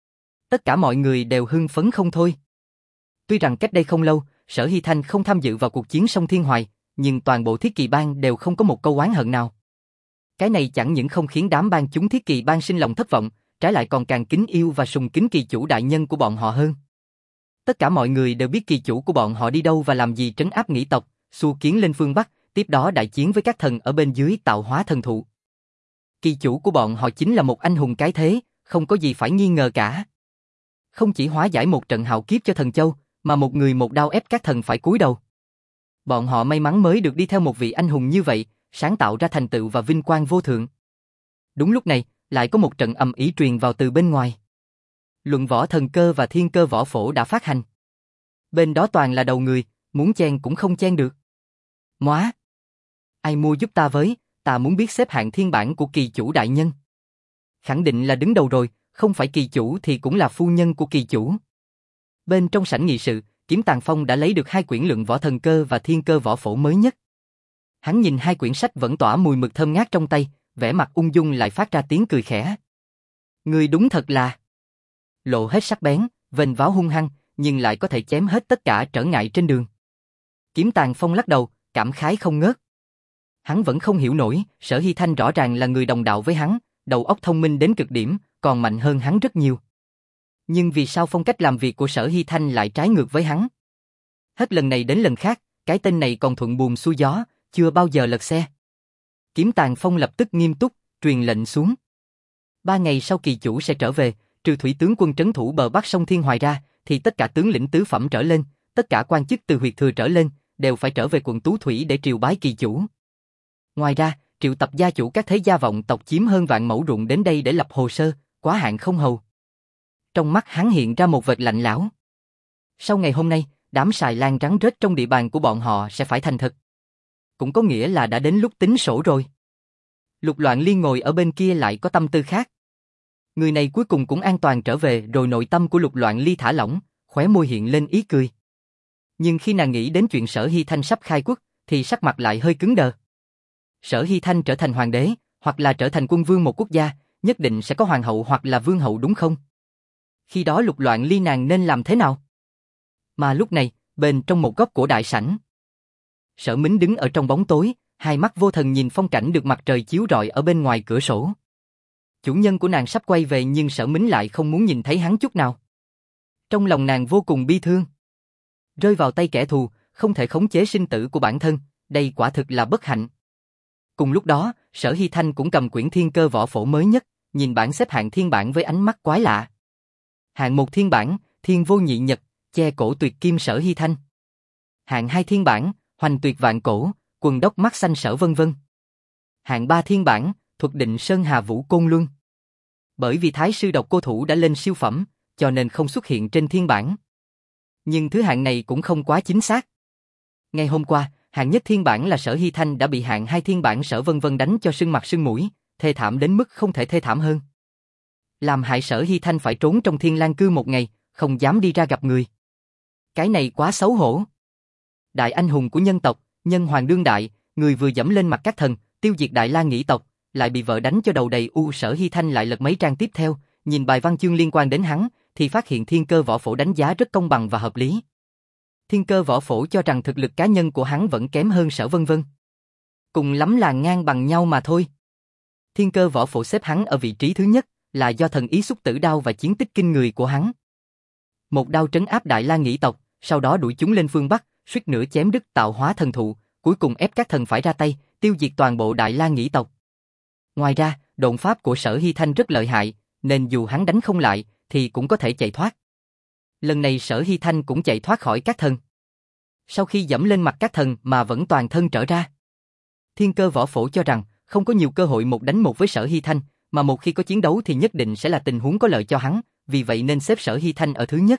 Tất cả mọi người đều hưng phấn không thôi. Tuy rằng cách đây không lâu, Sở Hy Thanh không tham dự vào cuộc chiến sông Thiên Hoài, nhưng toàn bộ thiết kỳ bang đều không có một câu oán hận nào. Cái này chẳng những không khiến đám bang chúng thiết kỳ bang sinh lòng thất vọng, trái lại còn càng kính yêu và sùng kính kỳ chủ đại nhân của bọn họ hơn. Tất cả mọi người đều biết kỳ chủ của bọn họ đi đâu và làm gì, trấn áp Nghĩ tộc, xua kiến lên phương Bắc, tiếp đó đại chiến với các thần ở bên dưới Tạo Hóa Thần Thụ. Kỳ chủ của bọn họ chính là một anh hùng cái thế, không có gì phải nghi ngờ cả. Không chỉ hóa giải một trận hạo kiếp cho thần châu, mà một người một đao ép các thần phải cúi đầu. Bọn họ may mắn mới được đi theo một vị anh hùng như vậy, sáng tạo ra thành tựu và vinh quang vô thượng. Đúng lúc này, lại có một trận ầm ĩ truyền vào từ bên ngoài. Luận võ thần cơ và thiên cơ võ phổ đã phát hành. Bên đó toàn là đầu người, muốn chen cũng không chen được. Móa! Ai mua giúp ta với, ta muốn biết xếp hạng thiên bản của kỳ chủ đại nhân. Khẳng định là đứng đầu rồi, không phải kỳ chủ thì cũng là phu nhân của kỳ chủ. Bên trong sảnh nghị sự, Kiếm Tàng Phong đã lấy được hai quyển luận võ thần cơ và thiên cơ võ phổ mới nhất. Hắn nhìn hai quyển sách vẫn tỏa mùi mực thơm ngát trong tay, vẻ mặt ung dung lại phát ra tiếng cười khẽ. Ngươi đúng thật là lộ hết sắc bén, vênh váo hung hăng, nhưng lại có thể chém hết tất cả trở ngại trên đường. Kiếm Tàng Phong lắc đầu, cảm khái không ngớt. Hắn vẫn không hiểu nổi, Sở Hy Thanh rõ ràng là người đồng đạo với hắn, đầu óc thông minh đến cực điểm, còn mạnh hơn hắn rất nhiều. Nhưng vì sao phong cách làm việc của Sở Hy Thanh lại trái ngược với hắn? Hết lần này đến lần khác, cái tên này còn thuận buồm xuôi gió, chưa bao giờ lật xe. Kiếm Tàn Phong lập tức nghiêm túc, truyền lệnh xuống. Ba ngày sau kỳ chủ sẽ trở về, trừ thủy tướng quân trấn thủ bờ bắc sông Thiên Hoài ra, thì tất cả tướng lĩnh tứ phẩm trở lên, tất cả quan chức từ huyệt thừa trở lên, đều phải trở về quận Tú Thủy để triều bái kỳ chủ. Ngoài ra, triệu tập gia chủ các thế gia vọng tộc chiếm hơn vạn mẫu ruộng đến đây để lập hồ sơ, quá hạn không hầu. Trong mắt hắn hiện ra một vệt lạnh lẽo. Sau ngày hôm nay, đám xài lan rắn rết trong địa bàn của bọn họ sẽ phải thành thật. Cũng có nghĩa là đã đến lúc tính sổ rồi. Lục Loạn Liên ngồi ở bên kia lại có tâm tư khác. Người này cuối cùng cũng an toàn trở về rồi, nội tâm của Lục Loạn Ly thả lỏng, khóe môi hiện lên ý cười. Nhưng khi nàng nghĩ đến chuyện Sở Hy Thanh sắp khai quốc, thì sắc mặt lại hơi cứng đờ. Sở Hy Thanh trở thành hoàng đế, hoặc là trở thành quân vương một quốc gia, nhất định sẽ có hoàng hậu hoặc là vương hậu đúng không? Khi đó Lục Loạn Ly nàng nên làm thế nào? Mà lúc này, bên trong một góc của đại sảnh, Sở Mính đứng ở trong bóng tối, hai mắt vô thần nhìn phong cảnh được mặt trời chiếu rọi ở bên ngoài cửa sổ. Chủ nhân của nàng sắp quay về nhưng Sở Mính lại không muốn nhìn thấy hắn chút nào. Trong lòng nàng vô cùng bi thương. Rơi vào tay kẻ thù, không thể khống chế sinh tử của bản thân, đây quả thực là bất hạnh. Cùng lúc đó, Sở Hy Thanh cũng cầm quyển thiên cơ võ phổ mới nhất, nhìn bảng xếp hạng thiên bản với ánh mắt quái lạ. Hạng một thiên bản, thiên vô nhị nhật, che cổ tuyệt kim Sở Hy Thanh. Hạng hai thiên bản, hoành tuyệt vạn cổ, quần đốc mắt xanh Sở vân vân. Hạng ba thiên bản, thuật định sơn hà vũ côn luân. Bởi vì thái sư độc cô thủ đã lên siêu phẩm, cho nên không xuất hiện trên thiên bản. Nhưng thứ hạng này cũng không quá chính xác. Ngày hôm qua, hạng nhất thiên bản là Sở Hy Thanh đã bị hạng hai thiên bản Sở vân vân đánh cho sưng mặt sưng mũi, thê thảm đến mức không thể thê thảm hơn. Làm hại Sở Hy Thanh phải trốn trong Thiên Lang Cư một ngày, không dám đi ra gặp người. Cái này quá xấu hổ. Đại anh hùng của nhân tộc, nhân hoàng đương đại, người vừa dẫm lên mặt các thần, tiêu diệt Đại La Nghĩ tộc, lại bị vợ đánh cho đầu đầy u. Sở Hy Thanh lại lật mấy trang tiếp theo, nhìn bài văn chương liên quan đến hắn, thì phát hiện thiên cơ võ phổ đánh giá rất công bằng và hợp lý. Thiên cơ võ phổ cho rằng thực lực cá nhân của hắn vẫn kém hơn Sở vân vân. Cùng lắm là ngang bằng nhau mà thôi. Thiên cơ võ phổ xếp hắn ở vị trí thứ nhất, là do thần ý xúc tử đao và chiến tích kinh người của hắn. Một đao trấn áp Đại La Nghĩ tộc, sau đó đuổi chúng lên phương Bắc, suýt nữa chém đứt tạo hóa thần thụ, cuối cùng ép các thần phải ra tay, tiêu diệt toàn bộ Đại La Nghĩ tộc. Ngoài ra, độn pháp của Sở Hy Thanh rất lợi hại, nên dù hắn đánh không lại, thì cũng có thể chạy thoát. Lần này Sở Hy Thanh cũng chạy thoát khỏi các thần. Sau khi dẫm lên mặt các thần mà vẫn toàn thân trở ra. Thiên cơ võ phổ cho rằng, không có nhiều cơ hội một đánh một với Sở Hy Thanh, mà một khi có chiến đấu thì nhất định sẽ là tình huống có lợi cho hắn, vì vậy nên xếp Sở Hy Thanh ở thứ nhất.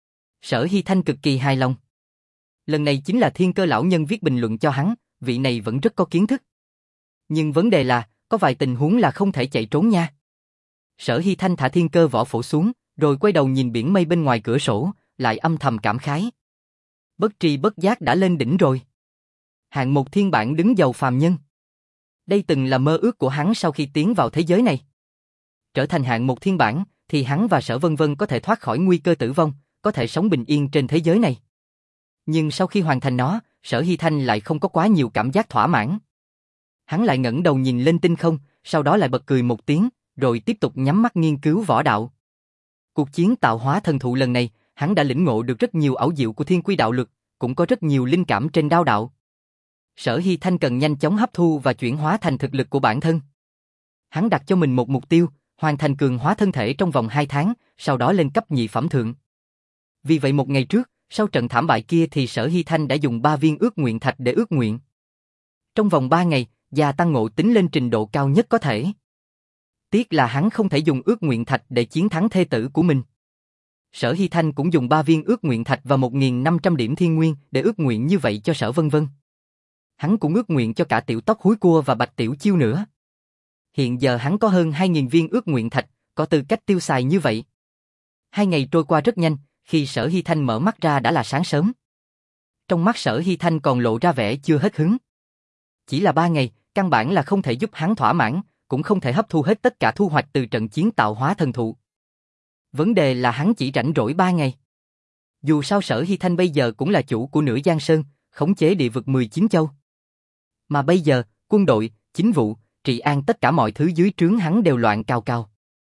Sở Hy Thanh cực kỳ hài lòng. Lần này chính là thiên cơ lão nhân viết bình luận cho hắn, vị này vẫn rất có kiến thức. Nhưng vấn đề là, có vài tình huống là không thể chạy trốn nha. Sở Hy Thanh thả thiên cơ võ phổ xuống, rồi quay đầu nhìn biển mây bên ngoài cửa sổ, lại âm thầm cảm khái. Bất tri bất giác đã lên đỉnh rồi. Hạng một thiên bản đứng đầu phàm nhân. Đây từng là mơ ước của hắn sau khi tiến vào thế giới này. Trở thành hạng một thiên bản, thì hắn và Sở vân vân có thể thoát khỏi nguy cơ tử vong, có thể sống bình yên trên thế giới này. Nhưng sau khi hoàn thành nó, Sở Hy Thanh lại không có quá nhiều cảm giác thỏa mãn. Hắn lại ngẩng đầu nhìn lên tinh không, sau đó lại bật cười một tiếng, rồi tiếp tục nhắm mắt nghiên cứu võ đạo. Cuộc chiến tạo hóa thần thụ lần này, hắn đã lĩnh ngộ được rất nhiều ảo diệu của thiên quy đạo lực, cũng có rất nhiều linh cảm trên đao đạo. Sở Hy Thanh cần nhanh chóng hấp thu và chuyển hóa thành thực lực của bản thân. Hắn đặt cho mình một mục tiêu, hoàn thành cường hóa thân thể trong vòng hai tháng, sau đó lên cấp nhị phẩm thượng. Vì vậy một ngày trước, sau trận thảm bại kia thì Sở Hy Thanh đã dùng ba viên ước nguyện thạch để ước nguyện. Trong vòng ba ngày, gia tăng ngộ tính lên trình độ cao nhất có thể. Tiếc là hắn không thể dùng ước nguyện thạch để chiến thắng thê tử của mình. Sở Hy Thanh cũng dùng ba viên ước nguyện thạch và một nghìn năm trăm điểm thiên nguyên để ước nguyện như vậy cho Sở vân vân. Hắn cũng ước nguyện cho cả Tiểu Tóc Húi Cua và Bạch Tiểu Chiêu nữa. Hiện giờ hắn có hơn hai nghìn viên ước nguyện thạch, có tư cách tiêu xài như vậy. Hai ngày trôi qua rất nhanh, khi Sở Hy Thanh mở mắt ra đã là sáng sớm. Trong mắt Sở Hy Thanh còn lộ ra vẻ chưa hết hứng. Chỉ là ba ngày, căn bản là không thể giúp hắn thỏa mãn, cũng không thể hấp thu hết tất cả thu hoạch từ trận chiến tạo hóa thần thụ. Vấn đề là hắn chỉ rảnh rỗi ba ngày. Dù sao Sở Hy Thanh bây giờ cũng là chủ của nửa Giang Sơn, khống chế địa vực mười chín châu. Mà bây giờ, quân đội, chính vụ, trị an tất cả mọi thứ dưới trướng hắn đều loạn cào cào.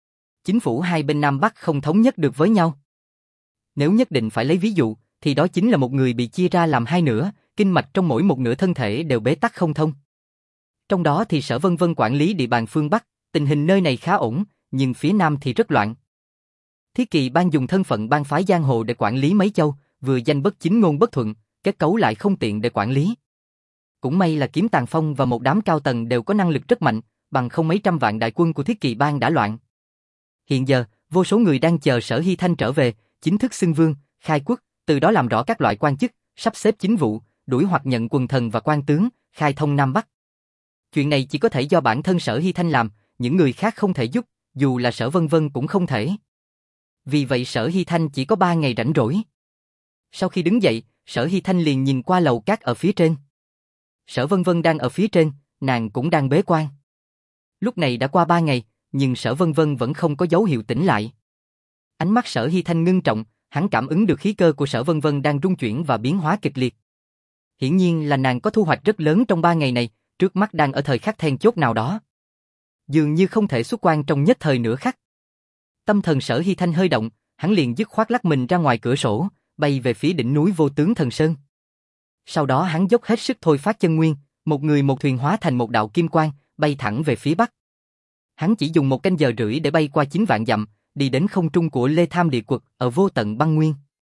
chính phủ hai bên Nam Bắc không thống nhất được với nhau. Nếu nhất định phải lấy ví dụ, thì đó chính là một người bị chia ra làm hai nửa, kinh mạch trong mỗi một nửa thân thể đều bế tắc không thông. Trong đó thì Sở Vân Vân quản lý địa bàn phương Bắc, tình hình nơi này khá ổn, nhưng phía Nam thì rất loạn. Thiết Kỵ Bang dùng thân phận bang phái giang hồ để quản lý mấy châu, vừa danh bất chính ngôn bất thuận, kết cấu lại không tiện để quản lý. Cũng may là Kiếm Tàng Phong và một đám cao tầng đều có năng lực rất mạnh, bằng không mấy trăm vạn đại quân của Thiết Kỵ Bang đã loạn. Hiện giờ, vô số người đang chờ Sở Hy Thanh trở về, chính thức xưng vương, khai quốc, từ đó làm rõ các loại quan chức, sắp xếp chính vụ, đuổi hoặc nhận quần thần và quan tướng, khai thông Nam Bắc. Chuyện này chỉ có thể do bản thân Sở Hy Thanh làm, những người khác không thể giúp, dù là Sở Vân Vân cũng không thể. Vì vậy Sở Hy Thanh chỉ có ba ngày rảnh rỗi. Sau khi đứng dậy, Sở Hy Thanh liền nhìn qua lầu cát ở phía trên. Sở Vân Vân đang ở phía trên, nàng cũng đang bế quan. Lúc này đã qua ba ngày, nhưng Sở Vân Vân vẫn không có dấu hiệu tỉnh lại. Ánh mắt Sở Hy Thanh ngưng trọng, hắn cảm ứng được khí cơ của Sở Vân Vân đang rung chuyển và biến hóa kịch liệt. Hiển nhiên là nàng có thu hoạch rất lớn trong ba ngày này, trước mắt đang ở thời khắc then chốt nào đó. Dường như không thể xuất quan trong nhất thời nửa khắc. Tâm thần Sở Hy Thanh hơi động, hắn liền dứt khoát lắc mình ra ngoài cửa sổ, bay về phía đỉnh núi Vô Tướng Thần Sơn. Sau đó hắn dốc hết sức thôi phát chân nguyên, một người một thuyền hóa thành một đạo kim quang, bay thẳng về phía bắc. Hắn chỉ dùng một canh giờ rưỡi để bay qua chín vạn dặm, đi đến không trung của Lê Tham Địa Quật ở vô tận băng nguyên.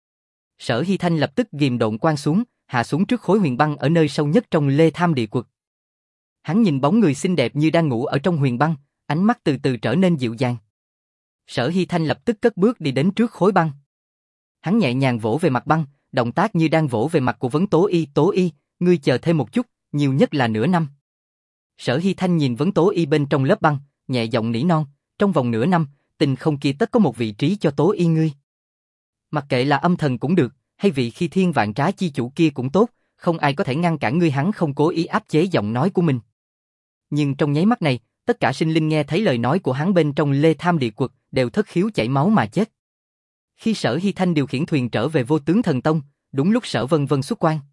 Sở Hy Thanh lập tức ghim độn quang xuống, hạ xuống trước khối huyền băng ở nơi sâu nhất trong Lê Tham Địa Quật. Hắn nhìn bóng người xinh đẹp như đang ngủ ở trong huyền băng, ánh mắt từ từ trở nên dịu dàng. Sở Hy Thanh lập tức cất bước đi đến trước khối băng. Hắn nhẹ nhàng vỗ về mặt băng, động tác như đang vỗ về mặt của Vấn Tố Y. Tố Y, ngươi chờ thêm một chút, nhiều nhất là nửa năm. Sở Hy Thanh nhìn Vấn Tố Y bên trong lớp băng, nhẹ giọng nỉ non, trong vòng nửa năm, tình không kia tất có một vị trí cho Tố Y ngươi. Mặc kệ là âm thần cũng được, hay vị khi thiên vạn trá chi chủ kia cũng tốt, không ai có thể ngăn cản ngươi. Hắn không cố ý áp chế giọng nói của mình. Nhưng trong nháy mắt này, tất cả sinh linh nghe thấy lời nói của hắn bên trong Lê Tham Địa Quật đều thất khiếu chảy máu mà chết. Khi Sở Hy Thanh điều khiển thuyền trở về Vô Tướng Thần Tông, đúng lúc Sở Vân Vân xuất quan.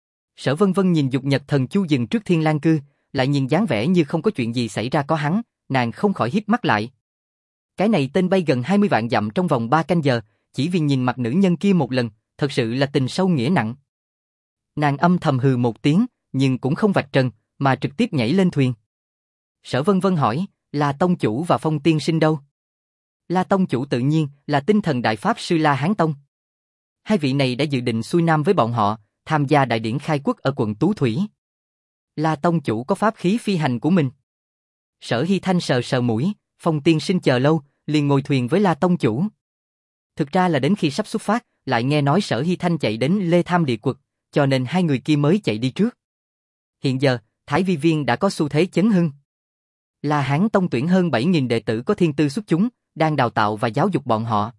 Sở Vân Vân nhìn Dục Nhật Thần Chu dừng trước Thiên Lang Cư, lại nhìn dáng vẻ như không có chuyện gì xảy ra có hắn, nàng không khỏi híp mắt lại. Cái này tên bay gần hai mươi vạn dặm trong vòng ba canh giờ, chỉ vì nhìn mặt nữ nhân kia một lần, thật sự là tình sâu nghĩa nặng. Nàng âm thầm hừ một tiếng, nhưng cũng không vạch trần, mà trực tiếp nhảy lên thuyền. Sở Vân Vân hỏi, là tông chủ và Phong tiên sinh đâu? La tông chủ tự nhiên là tinh thần đại pháp sư La Hán Tông. Hai vị này đã dự định xuôi nam với bọn họ, tham gia đại điển khai quốc ở quận Tú Thủy. La tông chủ có pháp khí phi hành của mình. Sở Hy Thanh sờ sờ mũi, Phong tiên sinh chờ lâu, liền ngồi thuyền với La tông chủ. Thực ra là đến khi sắp xuất phát, lại nghe nói Sở Hy Thanh chạy đến Lê Tham Địa Quật, cho nên hai người kia mới chạy đi trước. Hiện giờ, Thái Vi Viên đã có xu thế chấn hưng. La Hán Tông tuyển hơn bảy nghìn đệ tử có thiên tư xuất chúng, đang đào tạo và giáo dục bọn họ.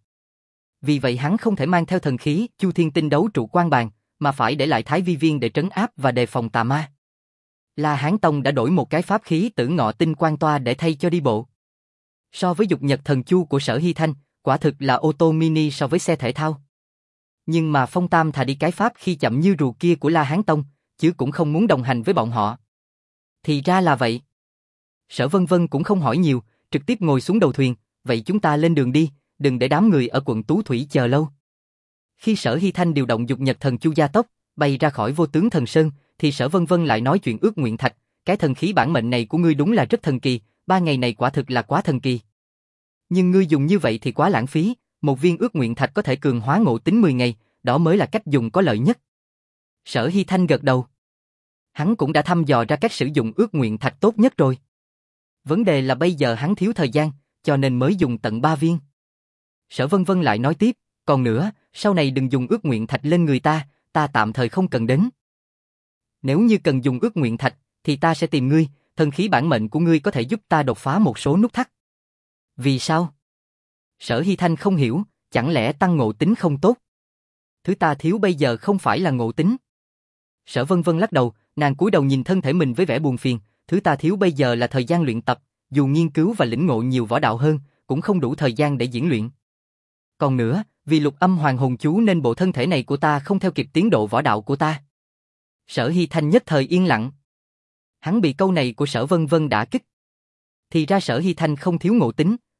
Vì vậy hắn không thể mang theo thần khí Chu Thiên Tinh Đấu Trụ Quan Bàn, mà phải để lại Thái Vi Viên để trấn áp và đề phòng tà ma. La Hán Tông đã đổi một cái pháp khí Tử Ngọ Tinh Quan Toa để thay cho đi bộ. So với Dục Nhật Thần Chu của Sở Hy Thanh, quả thực là ô tô mini so với xe thể thao. Nhưng mà Phong Tam thà đi cái pháp khi chậm như rùa kia của La Hán Tông, chứ cũng không muốn đồng hành với bọn họ. Thì ra là vậy. Sở Vân Vân cũng không hỏi nhiều, trực tiếp ngồi xuống đầu thuyền, vậy chúng ta lên đường đi, đừng để đám người ở quận Tú Thủy chờ lâu. Khi Sở Hy Thanh điều động Dục Nhật Thần Chu gia tốc, bay ra khỏi Vô Tướng Thần Sơn, thì Sở Vân Vân lại nói chuyện ước nguyện thạch, cái thần khí bản mệnh này của ngươi đúng là rất thần kỳ, ba ngày này quả thực là quá thần kỳ. Nhưng ngươi dùng như vậy thì quá lãng phí, một viên ước nguyện thạch có thể cường hóa ngộ tính mười ngày, đó mới là cách dùng có lợi nhất. Sở Hy Thanh gật đầu. Hắn cũng đã thăm dò ra cách sử dụng ước nguyện thạch tốt nhất rồi. Vấn đề là bây giờ hắn thiếu thời gian, cho nên mới dùng tận ba viên. Sở Vân Vân lại nói tiếp, còn nữa, sau này đừng dùng ước nguyện thạch lên người ta, ta tạm thời không cần đến. Nếu như cần dùng ước nguyện thạch, thì ta sẽ tìm ngươi, thần khí bản mệnh của ngươi có thể giúp ta đột phá một số nút thắt. Vì sao? Sở Hy Thanh không hiểu, chẳng lẽ tăng ngộ tính không tốt? Thứ ta thiếu bây giờ không phải là ngộ tính. Sở Vân Vân lắc đầu, nàng cúi đầu nhìn thân thể mình với vẻ buồn phiền, thứ ta thiếu bây giờ là thời gian luyện tập, dù nghiên cứu và lĩnh ngộ nhiều võ đạo hơn, cũng không đủ thời gian để diễn luyện. Còn nữa, vì Lục Âm Hoàng Hồn Chú nên bộ thân thể này của ta không theo kịp tiến độ võ đạo của ta. Sở Hy Thanh nhất thời yên lặng. Hắn bị câu này của Sở Vân Vân đả kích. Thì ra Sở Hy Thanh không thiếu ngộ tính,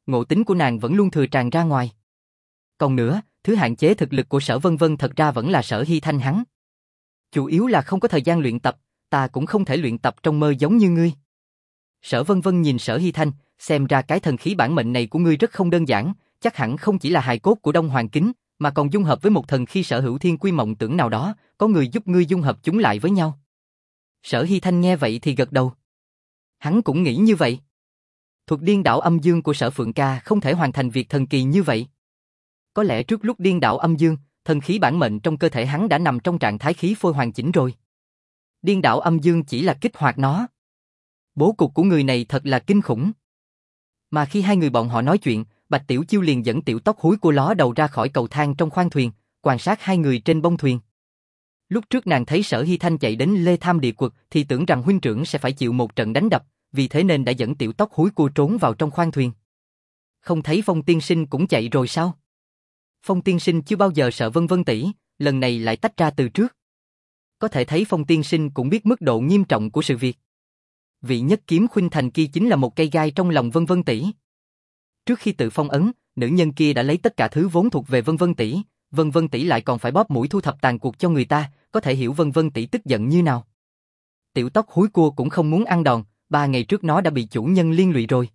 ngộ tính của nàng vẫn luôn thừa tràn ra ngoài. Còn nữa, thứ hạn chế thực lực của Sở Vân Vân thật ra vẫn là Sở Hy Thanh hắn. Chủ yếu là không có thời gian luyện tập, ta cũng không thể luyện tập trong mơ giống như ngươi. Sở Vân Vân nhìn Sở Hy Thanh, xem ra cái thần khí bản mệnh này của ngươi rất không đơn giản, chắc hẳn không chỉ là hài cốt của Đông Hoàng Kính, mà còn dung hợp với một thần khí sở hữu thiên quy mộng tưởng nào đó, có người giúp ngươi dung hợp chúng lại với nhau. Sở Hy Thanh nghe vậy thì gật đầu. Hắn cũng nghĩ như vậy. Thuật điên đảo âm dương của Sở Phượng Ca không thể hoàn thành việc thần kỳ như vậy. Có lẽ trước lúc điên đảo âm dương, thần khí bản mệnh trong cơ thể hắn đã nằm trong trạng thái khí phôi hoàn chỉnh rồi. Điên đảo âm dương chỉ là kích hoạt nó. Bố cục của người này thật là kinh khủng. Mà khi hai người bọn họ nói chuyện, Bạch Tiểu Chiêu liền dẫn Tiểu Tóc húi của ló đầu ra khỏi cầu thang trong khoang thuyền, quan sát hai người trên bông thuyền. Lúc trước nàng thấy Sở Hy Thanh chạy đến Lê Tham Địa Quật thì tưởng rằng huynh trưởng sẽ phải chịu một trận đánh đập, vì thế nên đã dẫn Tiểu Tóc húi cua trốn vào trong khoang thuyền. Không thấy Phong tiên sinh cũng chạy rồi sao? Phong tiên sinh chưa bao giờ sợ Vân Vân tỷ, lần này lại tách ra từ trước. Có thể thấy Phong tiên sinh cũng biết mức độ nghiêm trọng của sự việc. Vị nhất kiếm khuynh thành kia chính là một cây gai trong lòng Vân Vân tỷ. Trước khi tự phong ấn, nữ nhân kia đã lấy tất cả thứ vốn thuộc về Vân Vân tỷ, Vân Vân tỷ lại còn phải bóp mũi thu thập tàn cuộc cho người ta, có thể hiểu Vân Vân tỷ tức giận như nào. Tiểu Tóc húi cua cũng không muốn ăn đòn, ba ngày trước nó đã bị chủ nhân liên lụy rồi.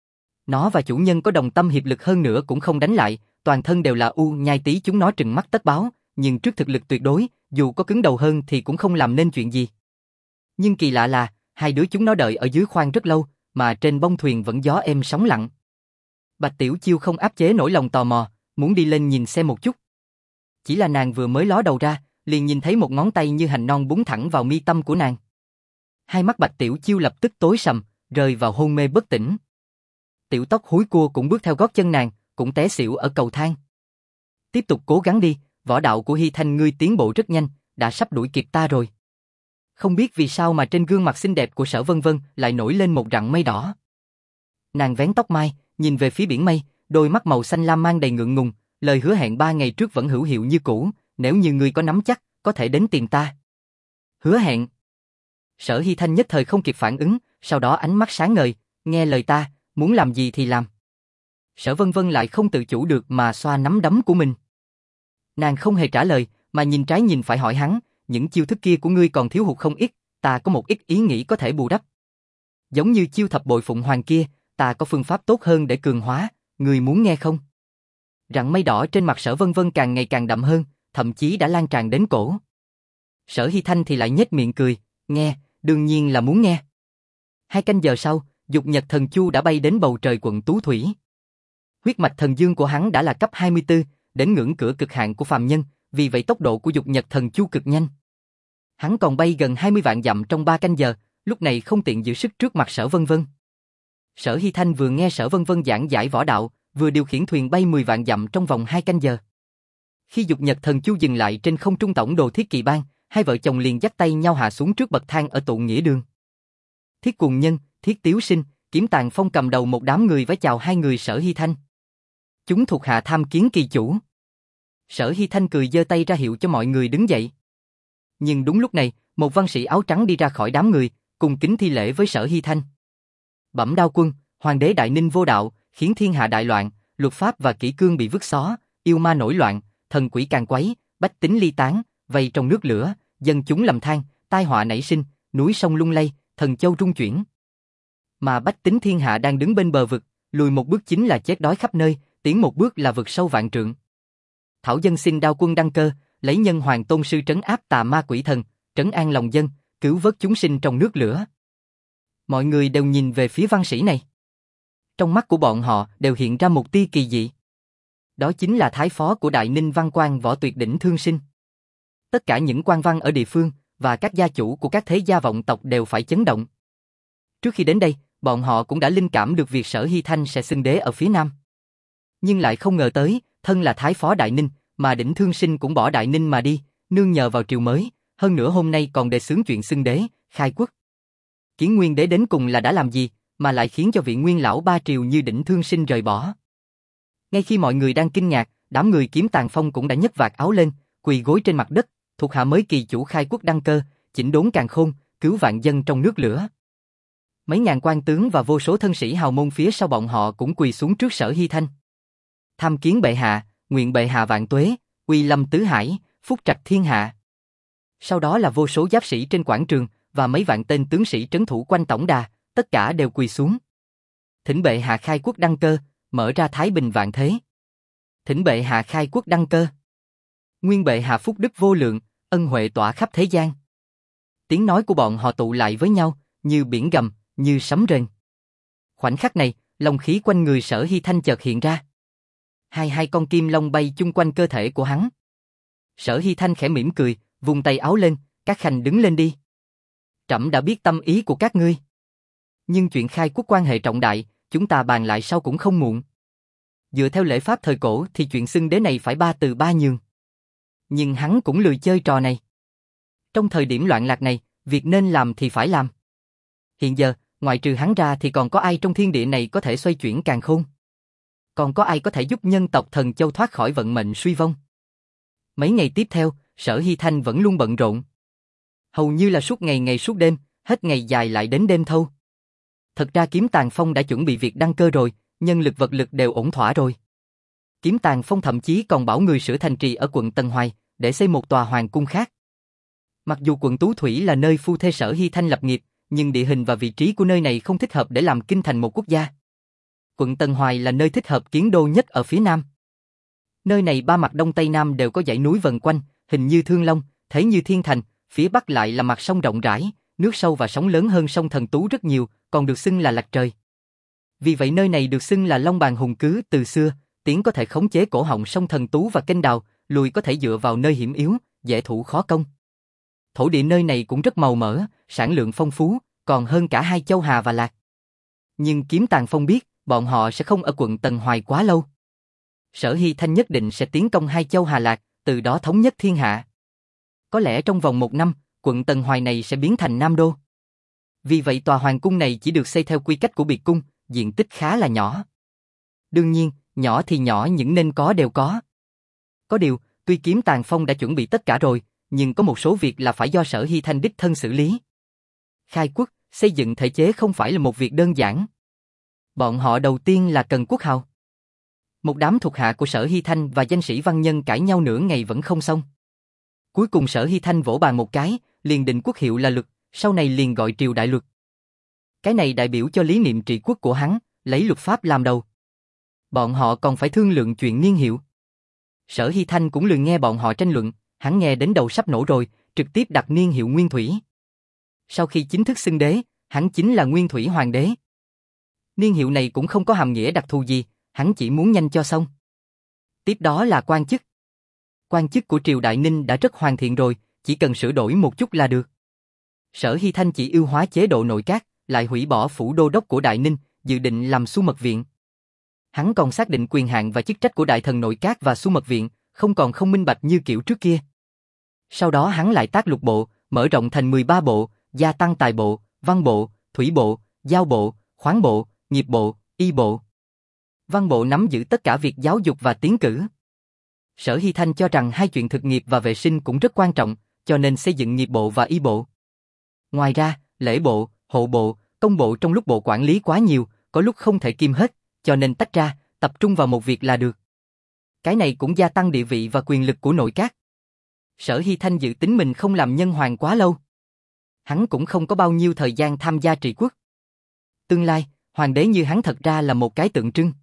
Nó và chủ nhân có đồng tâm hiệp lực hơn nữa cũng không đánh lại, toàn thân đều là u nhai tí chúng nó trừng mắt tất báo, nhưng trước thực lực tuyệt đối, dù có cứng đầu hơn thì cũng không làm nên chuyện gì. Nhưng kỳ lạ là, hai đứa chúng nó đợi ở dưới khoang rất lâu, mà trên bông thuyền vẫn gió êm sóng lặng. Bạch Tiểu Chiêu không áp chế nổi lòng tò mò, muốn đi lên nhìn xem một chút. Chỉ là nàng vừa mới ló đầu ra, liền nhìn thấy một ngón tay như hành non búng thẳng vào mi tâm của nàng. Hai mắt Bạch Tiểu Chiêu lập tức tối sầm, rơi vào hôn mê bất tỉnh. Tiểu Tóc húi cua cũng bước theo gót chân nàng, cũng té xỉu ở cầu thang. Tiếp tục cố gắng đi, võ đạo của Hy Thanh ngươi tiến bộ rất nhanh, đã sắp đuổi kịp ta rồi. Không biết vì sao mà trên gương mặt xinh đẹp của Sở Vân Vân lại nổi lên một rặng mây đỏ. Nàng vén tóc mai, nhìn về phía biển mây, đôi mắt màu xanh lam mang đầy ngượng ngùng, lời hứa hẹn ba ngày trước vẫn hữu hiệu như cũ, nếu như ngươi có nắm chắc, có thể đến tìm ta. Hứa hẹn. Sở Hy Thanh nhất thời không kịp phản ứng, sau đó ánh mắt sáng ngời, nghe lời ta, muốn làm gì thì làm. Sở Vân Vân lại không tự chủ được mà xoa nắm đấm của mình. Nàng không hề trả lời, mà nhìn trái nhìn phải hỏi hắn, những chiêu thức kia của ngươi còn thiếu hụt không ít, ta có một ít ý nghĩ có thể bù đắp. Giống như chiêu thập bội phụng hoàng kia, ta có phương pháp tốt hơn để cường hóa, ngươi muốn nghe không? Rặng mây đỏ trên mặt Sở Vân Vân càng ngày càng đậm hơn, thậm chí đã lan tràn đến cổ. Sở Hy Thanh thì lại nhếch miệng cười, nghe, đương nhiên là muốn nghe. Hai canh giờ sau, Dục Nhật Thần Chu đã bay đến bầu trời quận Tú Thủy. Huyết mạch thần dương của hắn đã là cấp hai mươi tư, đến ngưỡng cửa cực hạn của phàm nhân, vì vậy tốc độ của Dục Nhật Thần Chu cực nhanh. Hắn còn bay gần hai mươi vạn dặm trong ba canh giờ, lúc này không tiện giữ sức trước mặt Sở Vân Vân. Sở Hy Thanh vừa nghe Sở Vân Vân giảng giải võ đạo, vừa điều khiển thuyền bay mười vạn dặm trong vòng hai canh giờ. Khi Dục Nhật Thần Chu dừng lại trên không trung tổng đồ Thiết Kỵ Bang, hai vợ chồng liền dắt tay nhau hạ xuống trước bậc thang ở tụ nghĩa đường. Thiết Cuồng Nhân, Thiết Tiếu Sinh, Kiếm Tàng Phong cầm đầu một đám người vái chào hai người Sở Hy Thanh. Chúng thuộc hạ tham kiến kỳ chủ. Sở Hy Thanh cười giơ tay ra hiệu cho mọi người đứng dậy. Nhưng đúng lúc này, một văn sĩ áo trắng đi ra khỏi đám người, cùng kính thi lễ với Sở Hy Thanh. Bẩm Đao Quân, Hoàng đế Đại Ninh vô đạo, khiến thiên hạ đại loạn, luật pháp và kỷ cương bị vứt xó, yêu ma nổi loạn, thần quỷ càng quấy, bách tính ly tán, vây trong nước lửa, dân chúng lầm than, tai họa nảy sinh, núi sông lung lay, thần châu rung chuyển. Mà bách tính thiên hạ đang đứng bên bờ vực, lùi một bước chính là chết đói khắp nơi, tiến một bước là vực sâu vạn trượng. Thảo dân xin Đao Quân đăng cơ, lấy nhân hoàng tôn sư trấn áp tà ma quỷ thần, trấn an lòng dân, cứu vớt chúng sinh trong nước lửa. Mọi người đều nhìn về phía văn sĩ này. Trong mắt của bọn họ đều hiện ra một tia kỳ dị. Đó chính là thái phó của Đại Ninh văn quan võ tuyệt đỉnh Thương Sinh. Tất cả những quan văn ở địa phương và các gia chủ của các thế gia vọng tộc đều phải chấn động. Trước khi đến đây, bọn họ cũng đã linh cảm được việc Sở Hy Thanh sẽ xưng đế ở phía Nam. Nhưng lại không ngờ tới, thân là thái phó Đại Ninh, mà đỉnh Thương Sinh cũng bỏ Đại Ninh mà đi, nương nhờ vào triều mới, hơn nữa hôm nay còn đề xướng chuyện xưng đế, khai quốc. Kiến Nguyên đế đến cùng là đã làm gì, mà lại khiến cho vị nguyên lão ba triều như đỉnh Thương Sinh rời bỏ. Ngay khi mọi người đang kinh ngạc, đám người Kiếm Tàng Phong cũng đã nhấc vạt áo lên, quỳ gối trên mặt đất, thuộc hạ mới kỳ chủ khai quốc đăng cơ, chỉnh đốn càn khôn, cứu vạn dân trong nước lửa. Mấy ngàn quan tướng và vô số thân sĩ hào môn phía sau bọn họ cũng quỳ xuống trước Sở Hy Thanh. Tham kiến bệ hạ, nguyện bệ hạ vạn tuế, uy lâm tứ hải, phúc trạch thiên hạ. Sau đó là vô số giáp sĩ trên quảng trường và mấy vạn tên tướng sĩ trấn thủ quanh tổng đà, tất cả đều quỳ xuống. Thỉnh bệ hạ khai quốc đăng cơ, mở ra thái bình vạn thế. Thỉnh bệ hạ khai quốc đăng cơ. Nguyên bệ hạ phúc đức vô lượng, ân huệ tỏa khắp thế gian. Tiếng nói của bọn họ tụ lại với nhau, như biển gầm, như sấm rền. Khoảnh khắc này, long khí quanh người Sở Hy Thanh chợt hiện ra. Hai hai con kim long bay chung quanh cơ thể của hắn. Sở Hy Thanh khẽ mỉm cười, vung tay áo lên, các khanh đứng lên đi. Trẫm đã biết tâm ý của các ngươi. Nhưng chuyện khai quốc quan hệ trọng đại, chúng ta bàn lại sau cũng không muộn. Dựa theo lễ pháp thời cổ thì chuyện xưng đế này phải ba từ ba nhường. Nhưng hắn cũng lười chơi trò này. Trong thời điểm loạn lạc này, việc nên làm thì phải làm. Hiện giờ, ngoại trừ hắn ra thì còn có ai trong thiên địa này có thể xoay chuyển càn khôn? Còn có ai có thể giúp nhân tộc Thần Châu thoát khỏi vận mệnh suy vong? Mấy ngày tiếp theo, Sở Hy Thanh vẫn luôn bận rộn. Hầu như là suốt ngày ngày suốt đêm, hết ngày dài lại đến đêm thâu. Thật ra Kiếm Tàn Phong đã chuẩn bị việc đăng cơ rồi, nhân lực vật lực đều ổn thỏa rồi. Kiếm Tàn Phong thậm chí còn bảo người sửa thành trì ở quận Tân Hoài, để xây một tòa hoàng cung khác. Mặc dù quận Tú Thủy là nơi phu thê Sở Hy Thanh lập nghiệp, nhưng địa hình và vị trí của nơi này không thích hợp để làm kinh thành một quốc gia. Quận Tân Hoài là nơi thích hợp kiến đô nhất ở phía nam. Nơi này ba mặt đông tây nam đều có dãy núi vần quanh, hình như thương long, thế như thiên thành, phía bắc lại là mặt sông rộng rãi, nước sâu và sóng lớn hơn sông Thần Tú rất nhiều, còn được xưng là Lạc Trời. Vì vậy nơi này được xưng là Long Bàn Hùng Cứ từ xưa, tiến có thể khống chế cổ họng sông Thần Tú và kênh đào, lùi có thể dựa vào nơi hiểm yếu, dễ thủ khó công. Thổ địa nơi này cũng rất màu mỡ, sản lượng phong phú, còn hơn cả hai châu Hà và Lạc. Nhưng Kiếm Tàn Phong biết, bọn họ sẽ không ở quận Tân Hoài quá lâu. Sở Hy Thanh nhất định sẽ tiến công hai châu Hà Lạc, từ đó thống nhất thiên hạ. Có lẽ trong vòng một năm, quận Tân Hoài này sẽ biến thành Nam Đô. Vì vậy tòa hoàng cung này chỉ được xây theo quy cách của biệt cung, diện tích khá là nhỏ. Đương nhiên, nhỏ thì nhỏ những nên có đều có. Có điều, tuy Kiếm Tàn Phong đã chuẩn bị tất cả rồi, nhưng có một số việc là phải do Sở Hy Thanh đích thân xử lý. Khai quốc, xây dựng thể chế không phải là một việc đơn giản. Bọn họ đầu tiên là cần quốc hào. Một đám thuộc hạ của Sở Hy Thanh và danh sĩ văn nhân cãi nhau nửa ngày vẫn không xong. Cuối cùng Sở Hy Thanh vỗ bàn một cái, liền định quốc hiệu là luật, sau này liền gọi triều đại luật. Cái này đại biểu cho lý niệm trị quốc của hắn, lấy luật pháp làm đầu. Bọn họ còn phải thương lượng chuyện niên hiệu. Sở Hy Thanh cũng lười nghe bọn họ tranh luận, hắn nghe đến đầu sắp nổ rồi, trực tiếp đặt niên hiệu Nguyên Thủy. Sau khi chính thức xưng đế, hắn chính là Nguyên Thủy Hoàng đế. Niên hiệu này cũng không có hàm nghĩa đặc thù gì, hắn chỉ muốn nhanh cho xong. Tiếp đó là quan chức. Quan chức của triều Đại Ninh đã rất hoàn thiện rồi, chỉ cần sửa đổi một chút là được. Sở Hy Thanh chỉ ưu hóa chế độ nội các, lại hủy bỏ phủ đô đốc của Đại Ninh, dự định làm Xu Mật Viện. Hắn còn xác định quyền hạn và chức trách của Đại Thần Nội Các và Xu Mật Viện, không còn không minh bạch như kiểu trước kia. Sau đó hắn lại tác lục bộ, mở rộng thành mười ba bộ, gia tăng tài bộ, văn bộ, thủy bộ, giao bộ, khoáng bộ, nghiệp bộ, y bộ. Văn bộ nắm giữ tất cả việc giáo dục và tiến cử. Sở Hy Thanh cho rằng hai chuyện thực nghiệp và vệ sinh cũng rất quan trọng, cho nên xây dựng nghiệp bộ và y bộ. Ngoài ra, lễ bộ, hộ bộ, công bộ trong lúc bộ quản lý quá nhiều, có lúc không thể kiêm hết, cho nên tách ra, tập trung vào một việc là được. Cái này cũng gia tăng địa vị và quyền lực của nội các. Sở Hy Thanh dự tính mình không làm nhân hoàng quá lâu. Hắn cũng không có bao nhiêu thời gian tham gia trị quốc. Tương lai, hoàng đế như hắn thật ra là một cái tượng trưng.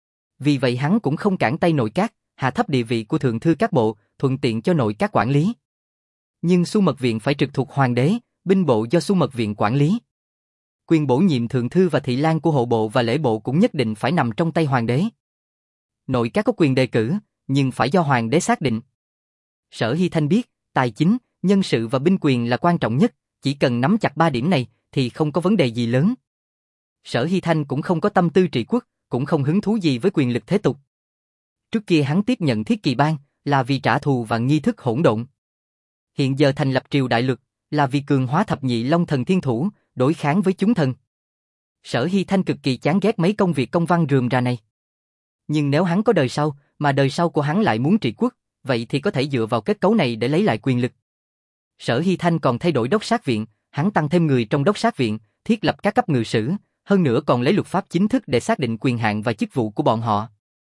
Vì vậy hắn cũng không cản tay nội các, hạ thấp địa vị của thượng thư các bộ, thuận tiện cho nội các quản lý. Nhưng Xu Mật Viện phải trực thuộc hoàng đế, binh bộ do Xu Mật Viện quản lý. Quyền bổ nhiệm thượng thư và thị lang của hộ bộ và lễ bộ cũng nhất định phải nằm trong tay hoàng đế. Nội các có quyền đề cử, nhưng phải do hoàng đế xác định. Sở Hy Thanh biết, tài chính, nhân sự và binh quyền là quan trọng nhất, chỉ cần nắm chặt ba điểm này thì không có vấn đề gì lớn. Sở Hy Thanh cũng không có tâm tư trị quốc, cũng không hứng thú gì với quyền lực thế tục. Trước kia hắn tiếp nhận Thiết Kỳ Bang là vì trả thù và nghi thức hỗn độn. Hiện giờ thành lập triều đại luật là vì cường hóa thập nhị long thần thiên thủ, đối kháng với chúng thần. Sở Hy Thanh cực kỳ chán ghét mấy công việc công văn rườm rà này. Nhưng nếu hắn có đời sau, mà đời sau của hắn lại muốn trị quốc, vậy thì có thể dựa vào kết cấu này để lấy lại quyền lực. Sở Hy Thanh còn thay đổi đốc sát viện, hắn tăng thêm người trong đốc sát viện, thiết lập các cấp ngự sử, hơn nữa còn lấy luật pháp chính thức để xác định quyền hạn và chức vụ của bọn họ.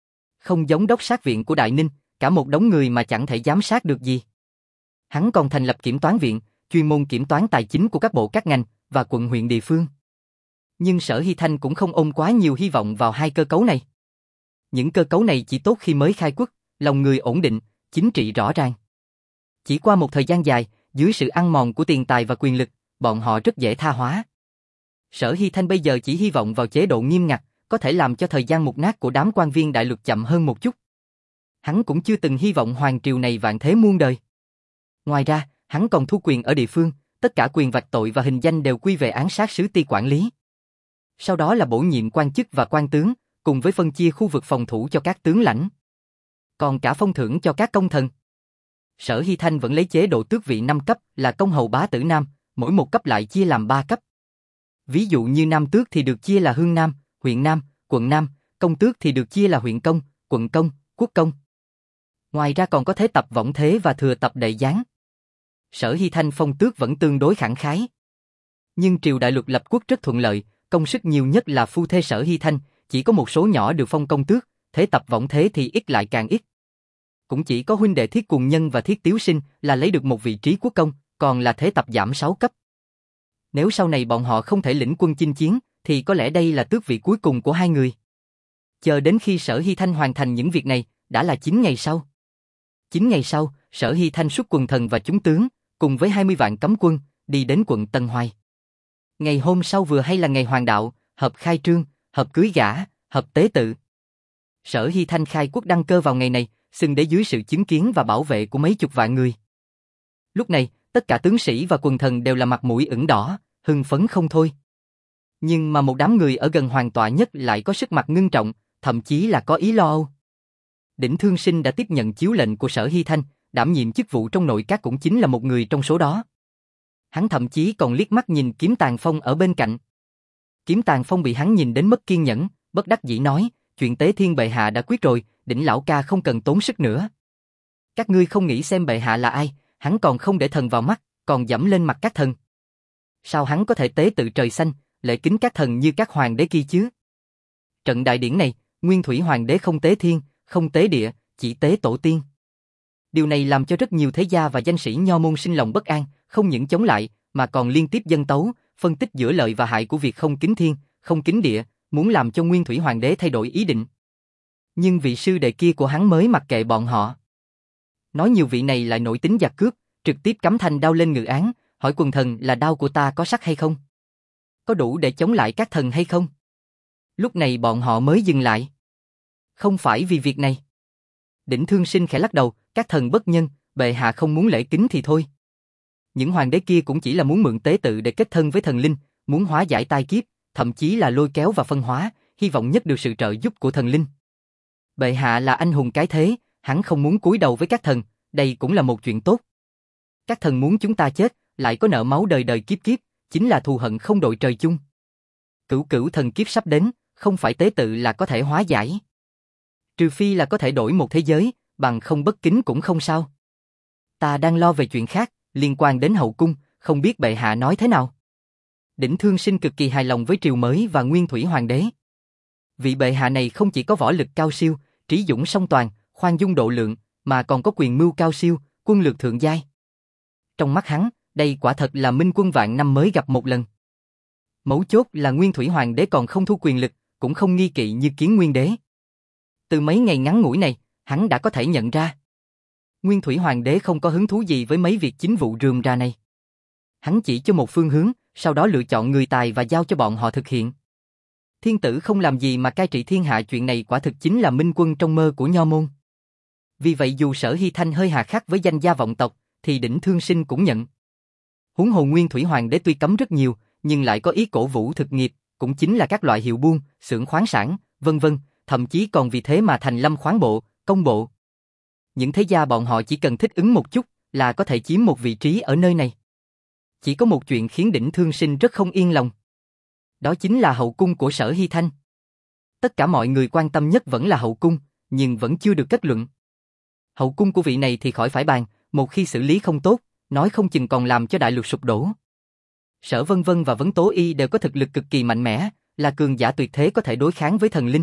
Không giống đốc sát viện của Đại Ninh, cả một đống người mà chẳng thể giám sát được gì. Hắn còn thành lập kiểm toán viện, chuyên môn kiểm toán tài chính của các bộ các ngành và quận huyện địa phương. Nhưng Sở Hy Thanh cũng không ôm quá nhiều hy vọng vào hai cơ cấu này. Những cơ cấu này chỉ tốt khi mới khai quốc, lòng người ổn định, chính trị rõ ràng. Chỉ qua một thời gian dài, dưới sự ăn mòn của tiền tài và quyền lực, bọn họ rất dễ tha hóa. Sở Hy Thanh bây giờ chỉ hy vọng vào chế độ nghiêm ngặt, có thể làm cho thời gian mục nát của đám quan viên đại lục chậm hơn một chút. Hắn cũng chưa từng hy vọng hoàng triều này vạn thế muôn đời. Ngoài ra, hắn còn thu quyền ở địa phương, tất cả quyền vạch tội và hình danh đều quy về án sát sứ ti quản lý. Sau đó là bổ nhiệm quan chức và quan tướng, cùng với phân chia khu vực phòng thủ cho các tướng lãnh. Còn cả phong thưởng cho các công thần. Sở Hy Thanh vẫn lấy chế độ tước vị năm cấp là công hầu bá tử Nam, mỗi một cấp lại chia làm ba cấp. Ví dụ như Nam tước thì được chia là Hương Nam, huyện Nam, quận Nam, công tước thì được chia là huyện công, quận công, quốc công. Ngoài ra còn có thế tập võng thế và thừa tập đệ giáng. Sở Hy Thanh phong tước vẫn tương đối khẳng khái. Nhưng triều đại luật lập quốc rất thuận lợi, công sức nhiều nhất là phu thê Sở Hy Thanh, chỉ có một số nhỏ được phong công tước, thế tập võng thế thì ít lại càng ít. Cũng chỉ có huynh đệ Thiết Cùng Nhân và Thiết Tiếu Sinh là lấy được một vị trí quốc công, còn là thế tập giảm sáu cấp. Nếu sau này bọn họ không thể lĩnh quân chinh chiến, thì có lẽ đây là tước vị cuối cùng của hai người. Chờ đến khi Sở Hy Thanh hoàn thành những việc này, đã là chín ngày sau. chín ngày sau, Sở Hy Thanh xuất quần thần và chúng tướng, cùng với hai mươi vạn cấm quân, đi đến quận Tân Hoài. Ngày hôm sau vừa hay là ngày hoàng đạo, hợp khai trương, hợp cưới gả, hợp tế tự. Sở Hy Thanh khai quốc đăng cơ vào ngày này, xưng đế dưới sự chứng kiến và bảo vệ của mấy chục vạn người. Lúc này, tất cả tướng sĩ và quần thần đều là mặt mũi ửng đỏ, hưng phấn không thôi. Nhưng mà một đám người ở gần hoàng tọa nhất lại có sức mặt ngưng trọng, thậm chí là có ý lo âu. Đỉnh Thương Sinh đã tiếp nhận chiếu lệnh của Sở Hy Thanh, đảm nhiệm chức vụ trong nội các cũng chính là một người trong số đó. Hắn thậm chí còn liếc mắt nhìn Kiếm Tàn Phong ở bên cạnh. Kiếm Tàn Phong bị hắn nhìn đến mất kiên nhẫn, bất đắc dĩ nói, chuyện Tế Thiên bệ hạ đã quyết rồi, Đỉnh lão ca không cần tốn sức nữa. Các ngươi không nghĩ xem bệ hạ là ai, hắn còn không để thần vào mắt, còn dẫm lên mặt các thần. Sao hắn có thể tế tự trời xanh, lễ kính các thần như các hoàng đế kia chứ? Trận đại điển này, Nguyên Thủy hoàng đế không tế thiên, không tế địa, chỉ tế tổ tiên. Điều này làm cho rất nhiều thế gia và danh sĩ nho môn sinh lòng bất an, không những chống lại, mà còn liên tiếp dâng tấu, phân tích giữa lợi và hại của việc không kính thiên, không kính địa, muốn làm cho Nguyên Thủy hoàng đế thay đổi ý định. Nhưng vị sư đệ kia của hắn mới mặc kệ bọn họ. Nói nhiều vị này lại nổi tính giặc cướp, trực tiếp cắm thanh đao lên ngự án, hỏi quần thần là đao của ta có sắc hay không? Có đủ để chống lại các thần hay không? Lúc này bọn họ mới dừng lại. Không phải vì việc này. Đỉnh Thương Sinh khẽ lắc đầu, các thần bất nhân, bệ hạ không muốn lễ kính thì thôi. Những hoàng đế kia cũng chỉ là muốn mượn tế tự để kết thân với thần linh, muốn hóa giải tai kiếp, thậm chí là lôi kéo và phân hóa, hy vọng nhất được sự trợ giúp của thần linh. Bệ hạ là anh hùng cái thế, hắn không muốn cúi đầu với các thần, đây cũng là một chuyện tốt. Các thần muốn chúng ta chết, lại có nợ máu đời đời kiếp kiếp, chính là thù hận không đội trời chung. Cửu cửu thần kiếp sắp đến, không phải tế tự là có thể hóa giải. Trừ phi là có thể đổi một thế giới, bằng không bất kính cũng không sao. Ta đang lo về chuyện khác, liên quan đến hậu cung, không biết bệ hạ nói thế nào. Đỉnh Thương Sinh cực kỳ hài lòng với triều mới và Nguyên Thủy hoàng đế. Vị bệ hạ này không chỉ có võ lực cao siêu, trí dũng song toàn, khoan dung độ lượng, mà còn có quyền mưu cao siêu, quân lược thượng giai. Trong mắt hắn, đây quả thật là minh quân vạn năm mới gặp một lần. Mấu chốt là Nguyên Thủy hoàng đế còn không thu quyền lực, cũng không nghi kỵ như Kiến Nguyên đế. Từ mấy ngày ngắn ngủi này, hắn đã có thể nhận ra. Nguyên Thủy hoàng đế không có hứng thú gì với mấy việc chính vụ rườm rà này. Hắn chỉ cho một phương hướng, sau đó lựa chọn người tài và giao cho bọn họ thực hiện. Thiên tử không làm gì mà cai trị thiên hạ, chuyện này quả thực chính là minh quân trong mơ của nho môn. Vì vậy dù Sở Hy Thanh hơi hà khắc với danh gia vọng tộc, thì Đỉnh Thương Sinh cũng nhận. Huống hồ Nguyên Thủy hoàng đế tuy cấm rất nhiều, nhưng lại có ý cổ vũ thực nghiệp, cũng chính là các loại hiệu buôn, xưởng khoáng sản, vân vân, thậm chí còn vì thế mà thành lâm khoáng bộ, công bộ. Những thế gia bọn họ chỉ cần thích ứng một chút, là có thể chiếm một vị trí ở nơi này. Chỉ có một chuyện khiến Đỉnh Thương Sinh rất không yên lòng. Đó chính là hậu cung của Sở Hy Thanh. Tất cả mọi người quan tâm nhất vẫn là hậu cung, nhưng vẫn chưa được kết luận. Hậu cung của vị này thì khỏi phải bàn, một khi xử lý không tốt, nói không chừng còn làm cho đại lục sụp đổ. Sở Vân Vân và Vấn Tố Y đều có thực lực cực kỳ mạnh mẽ, là cường giả tuyệt thế có thể đối kháng với thần linh.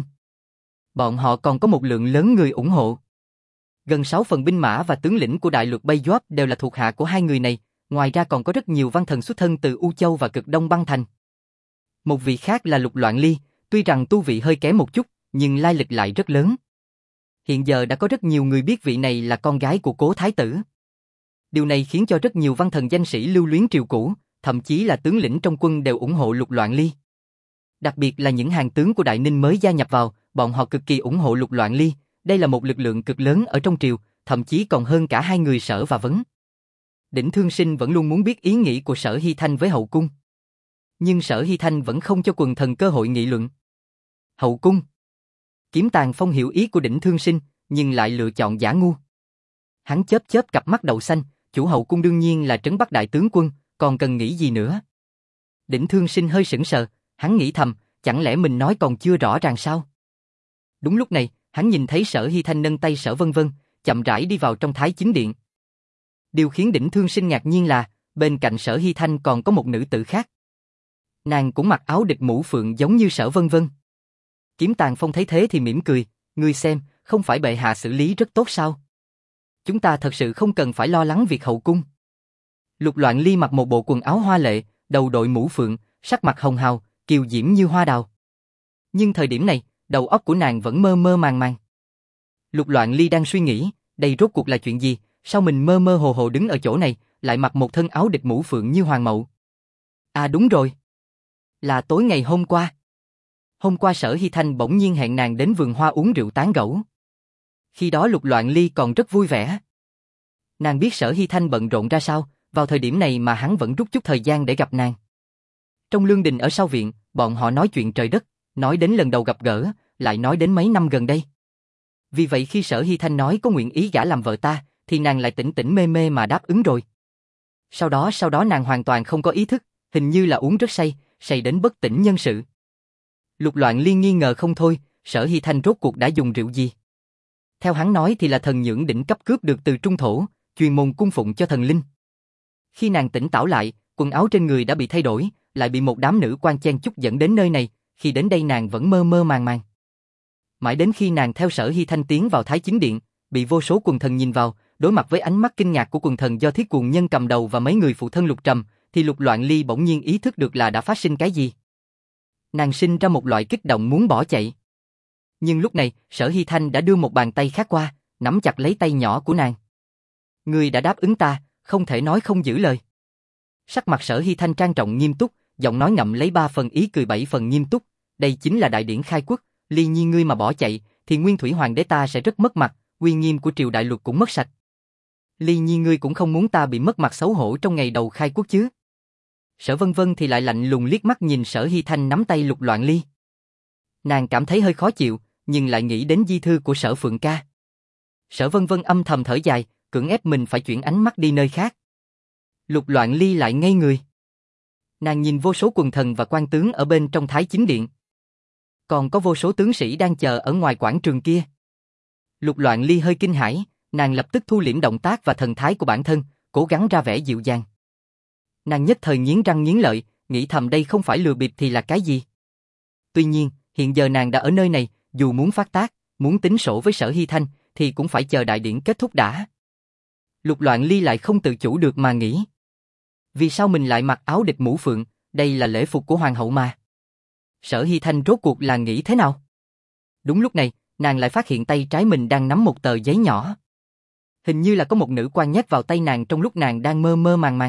Bọn họ còn có một lượng lớn người ủng hộ. Gần sáu phần binh mã và tướng lĩnh của đại lục Bay Doáp đều là thuộc hạ của hai người này, ngoài ra còn có rất nhiều văn thần xuất thân từ U Châu và Cực Đông Băng Thành. Một vị khác là Lục Loạn Ly, tuy rằng tu vị hơi kém một chút, nhưng lai lịch lại rất lớn. Hiện giờ đã có rất nhiều người biết vị này là con gái của Cố Thái tử. Điều này khiến cho rất nhiều văn thần danh sĩ lưu luyến triều cũ, thậm chí là tướng lĩnh trong quân đều ủng hộ Lục Loạn Ly. Đặc biệt là những hàng tướng của Đại Ninh mới gia nhập vào, bọn họ cực kỳ ủng hộ Lục Loạn Ly, đây là một lực lượng cực lớn ở trong triều, thậm chí còn hơn cả hai người Sở và Vấn. Đỉnh Thương Sinh vẫn luôn muốn biết ý nghĩ của Sở Hy Thanh với hậu cung. Nhưng Sở Hy Thanh vẫn không cho quần thần cơ hội nghị luận. Hậu cung. Kiếm Tàn Phong hiểu ý của Đỉnh Thương Sinh, nhưng lại lựa chọn giả ngu. Hắn chớp chớp cặp mắt đậu xanh, chủ hậu cung đương nhiên là Trấn Bắc đại tướng quân, còn cần nghĩ gì nữa. Đỉnh Thương Sinh hơi sững sờ, hắn nghĩ thầm, chẳng lẽ mình nói còn chưa rõ ràng sao? Đúng lúc này, hắn nhìn thấy Sở Hy Thanh nâng tay Sở Vân Vân, chậm rãi đi vào trong Thái Chính Điện. Điều khiến Đỉnh Thương Sinh ngạc nhiên là, bên cạnh Sở Hy Thanh còn có một nữ tử khác. Nàng cũng mặc áo địch mũ phượng giống như Sở Vân Vân. Kiếm Tàn Phong thấy thế thì mỉm cười, ngươi xem, không phải bệ hạ xử lý rất tốt sao? Chúng ta thật sự không cần phải lo lắng việc hậu cung. Lục Loạn Ly mặc một bộ quần áo hoa lệ, đầu đội mũ phượng, sắc mặt hồng hào, kiều diễm như hoa đào. Nhưng thời điểm này, đầu óc của nàng vẫn mơ mơ màng màng. Lục Loạn Ly đang suy nghĩ, đây rốt cuộc là chuyện gì, sao mình mơ mơ hồ hồ đứng ở chỗ này, lại mặc một thân áo địch mũ phượng như hoàng mậu. À đúng rồi. Là tối ngày hôm qua. Hôm qua Sở Hy Thanh bỗng nhiên hẹn nàng đến vườn hoa uống rượu tán gẫu. Khi đó Lục Loạn Ly còn rất vui vẻ. Nàng biết Sở Hy Thanh bận rộn ra sao, vào thời điểm này mà hắn vẫn rút chút thời gian để gặp nàng. Trong lương đình ở sau viện, bọn họ nói chuyện trời đất, nói đến lần đầu gặp gỡ, lại nói đến mấy năm gần đây. Vì vậy khi Sở Hy Thanh nói có nguyện ý gả làm vợ ta, thì nàng lại tỉnh tỉnh mê mê mà đáp ứng rồi. Sau đó sau đó nàng hoàn toàn không có ý thức, hình như là uống rất say, say đến bất tỉnh nhân sự. Lục Loạn Ly nghi ngờ không thôi, Sở Hy Thanh rốt cuộc đã dùng rượu gì? Theo hắn nói thì là thần nhưỡng đỉnh cấp cướp được từ Trung Thổ, chuyên môn cung phụng cho thần linh. Khi nàng tỉnh táo lại, quần áo trên người đã bị thay đổi, lại bị một đám nữ quan chen chúc dẫn đến nơi này, khi đến đây nàng vẫn mơ mơ màng màng. Mãi đến khi nàng theo Sở Hy Thanh tiến vào Thái Chính Điện, bị vô số quần thần nhìn vào, đối mặt với ánh mắt kinh ngạc của quần thần do Thiết Cuồng Nhân cầm đầu và mấy người phụ thân Lục Trầm, thì Lục Loạn Ly bỗng nhiên ý thức được là đã phát sinh cái gì. Nàng sinh ra một loại kích động muốn bỏ chạy. Nhưng lúc này, Sở Hy Thanh đã đưa một bàn tay khác qua, nắm chặt lấy tay nhỏ của nàng. Ngươi đã đáp ứng ta, không thể nói không giữ lời. Sắc mặt Sở Hy Thanh trang trọng nghiêm túc, giọng nói ngậm lấy ba phần ý cười bảy phần nghiêm túc. Đây chính là đại điển khai quốc, Ly Nhi ngươi mà bỏ chạy, thì Nguyên Thủy Hoàng đế ta sẽ rất mất mặt, uy nghiêm của triều đại luật cũng mất sạch. Ly Nhi ngươi cũng không muốn ta bị mất mặt xấu hổ trong ngày đầu khai quốc chứ? Sở Vân Vân thì lại lạnh lùng liếc mắt nhìn Sở Hy Thanh nắm tay Lục Loạn Ly. Nàng cảm thấy hơi khó chịu, nhưng lại nghĩ đến di thư của Sở Phượng ca. Sở Vân Vân âm thầm thở dài, cưỡng ép mình phải chuyển ánh mắt đi nơi khác. Lục Loạn Ly lại ngây người. Nàng nhìn vô số quần thần và quan tướng ở bên trong Thái Chính Điện. Còn có vô số tướng sĩ đang chờ ở ngoài quảng trường kia. Lục Loạn Ly hơi kinh hãi, nàng lập tức thu liễm động tác và thần thái của bản thân, cố gắng ra vẻ dịu dàng. Nàng nhất thời nghiến răng nghiến lợi, nghĩ thầm đây không phải lừa bịp thì là cái gì. Tuy nhiên, hiện giờ nàng đã ở nơi này, dù muốn phát tác, muốn tính sổ với Sở Hy Thanh, thì cũng phải chờ đại điển kết thúc đã. Lục Loạn Ly lại không tự chủ được mà nghĩ. Vì sao mình lại mặc áo địch mũ phượng, đây là lễ phục của hoàng hậu mà. Sở Hy Thanh rốt cuộc là nghĩ thế nào? Đúng lúc này, nàng lại phát hiện tay trái mình đang nắm một tờ giấy nhỏ. Hình như là có một nữ quan nhét vào tay nàng trong lúc nàng đang mơ mơ màng màng.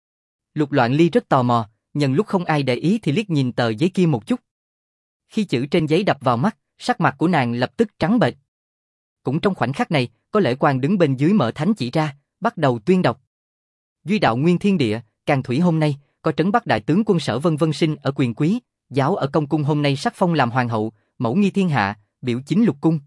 Lục Loạn Ly rất tò mò, nhân lúc không ai để ý thì liếc nhìn tờ giấy kia một chút. Khi chữ trên giấy đập vào mắt, sắc mặt của nàng lập tức trắng bệch. Cũng trong khoảnh khắc này, có lễ quan đứng bên dưới mở thánh chỉ ra, bắt đầu tuyên đọc. Duy đạo nguyên thiên địa, Càn Thủy hôm nay, có Trấn Bắc đại tướng quân Sở Vân Vân sinh ở quyền quý, giáo ở công cung hôm nay sắc phong làm hoàng hậu, mẫu nghi thiên hạ, biểu chính lục cung.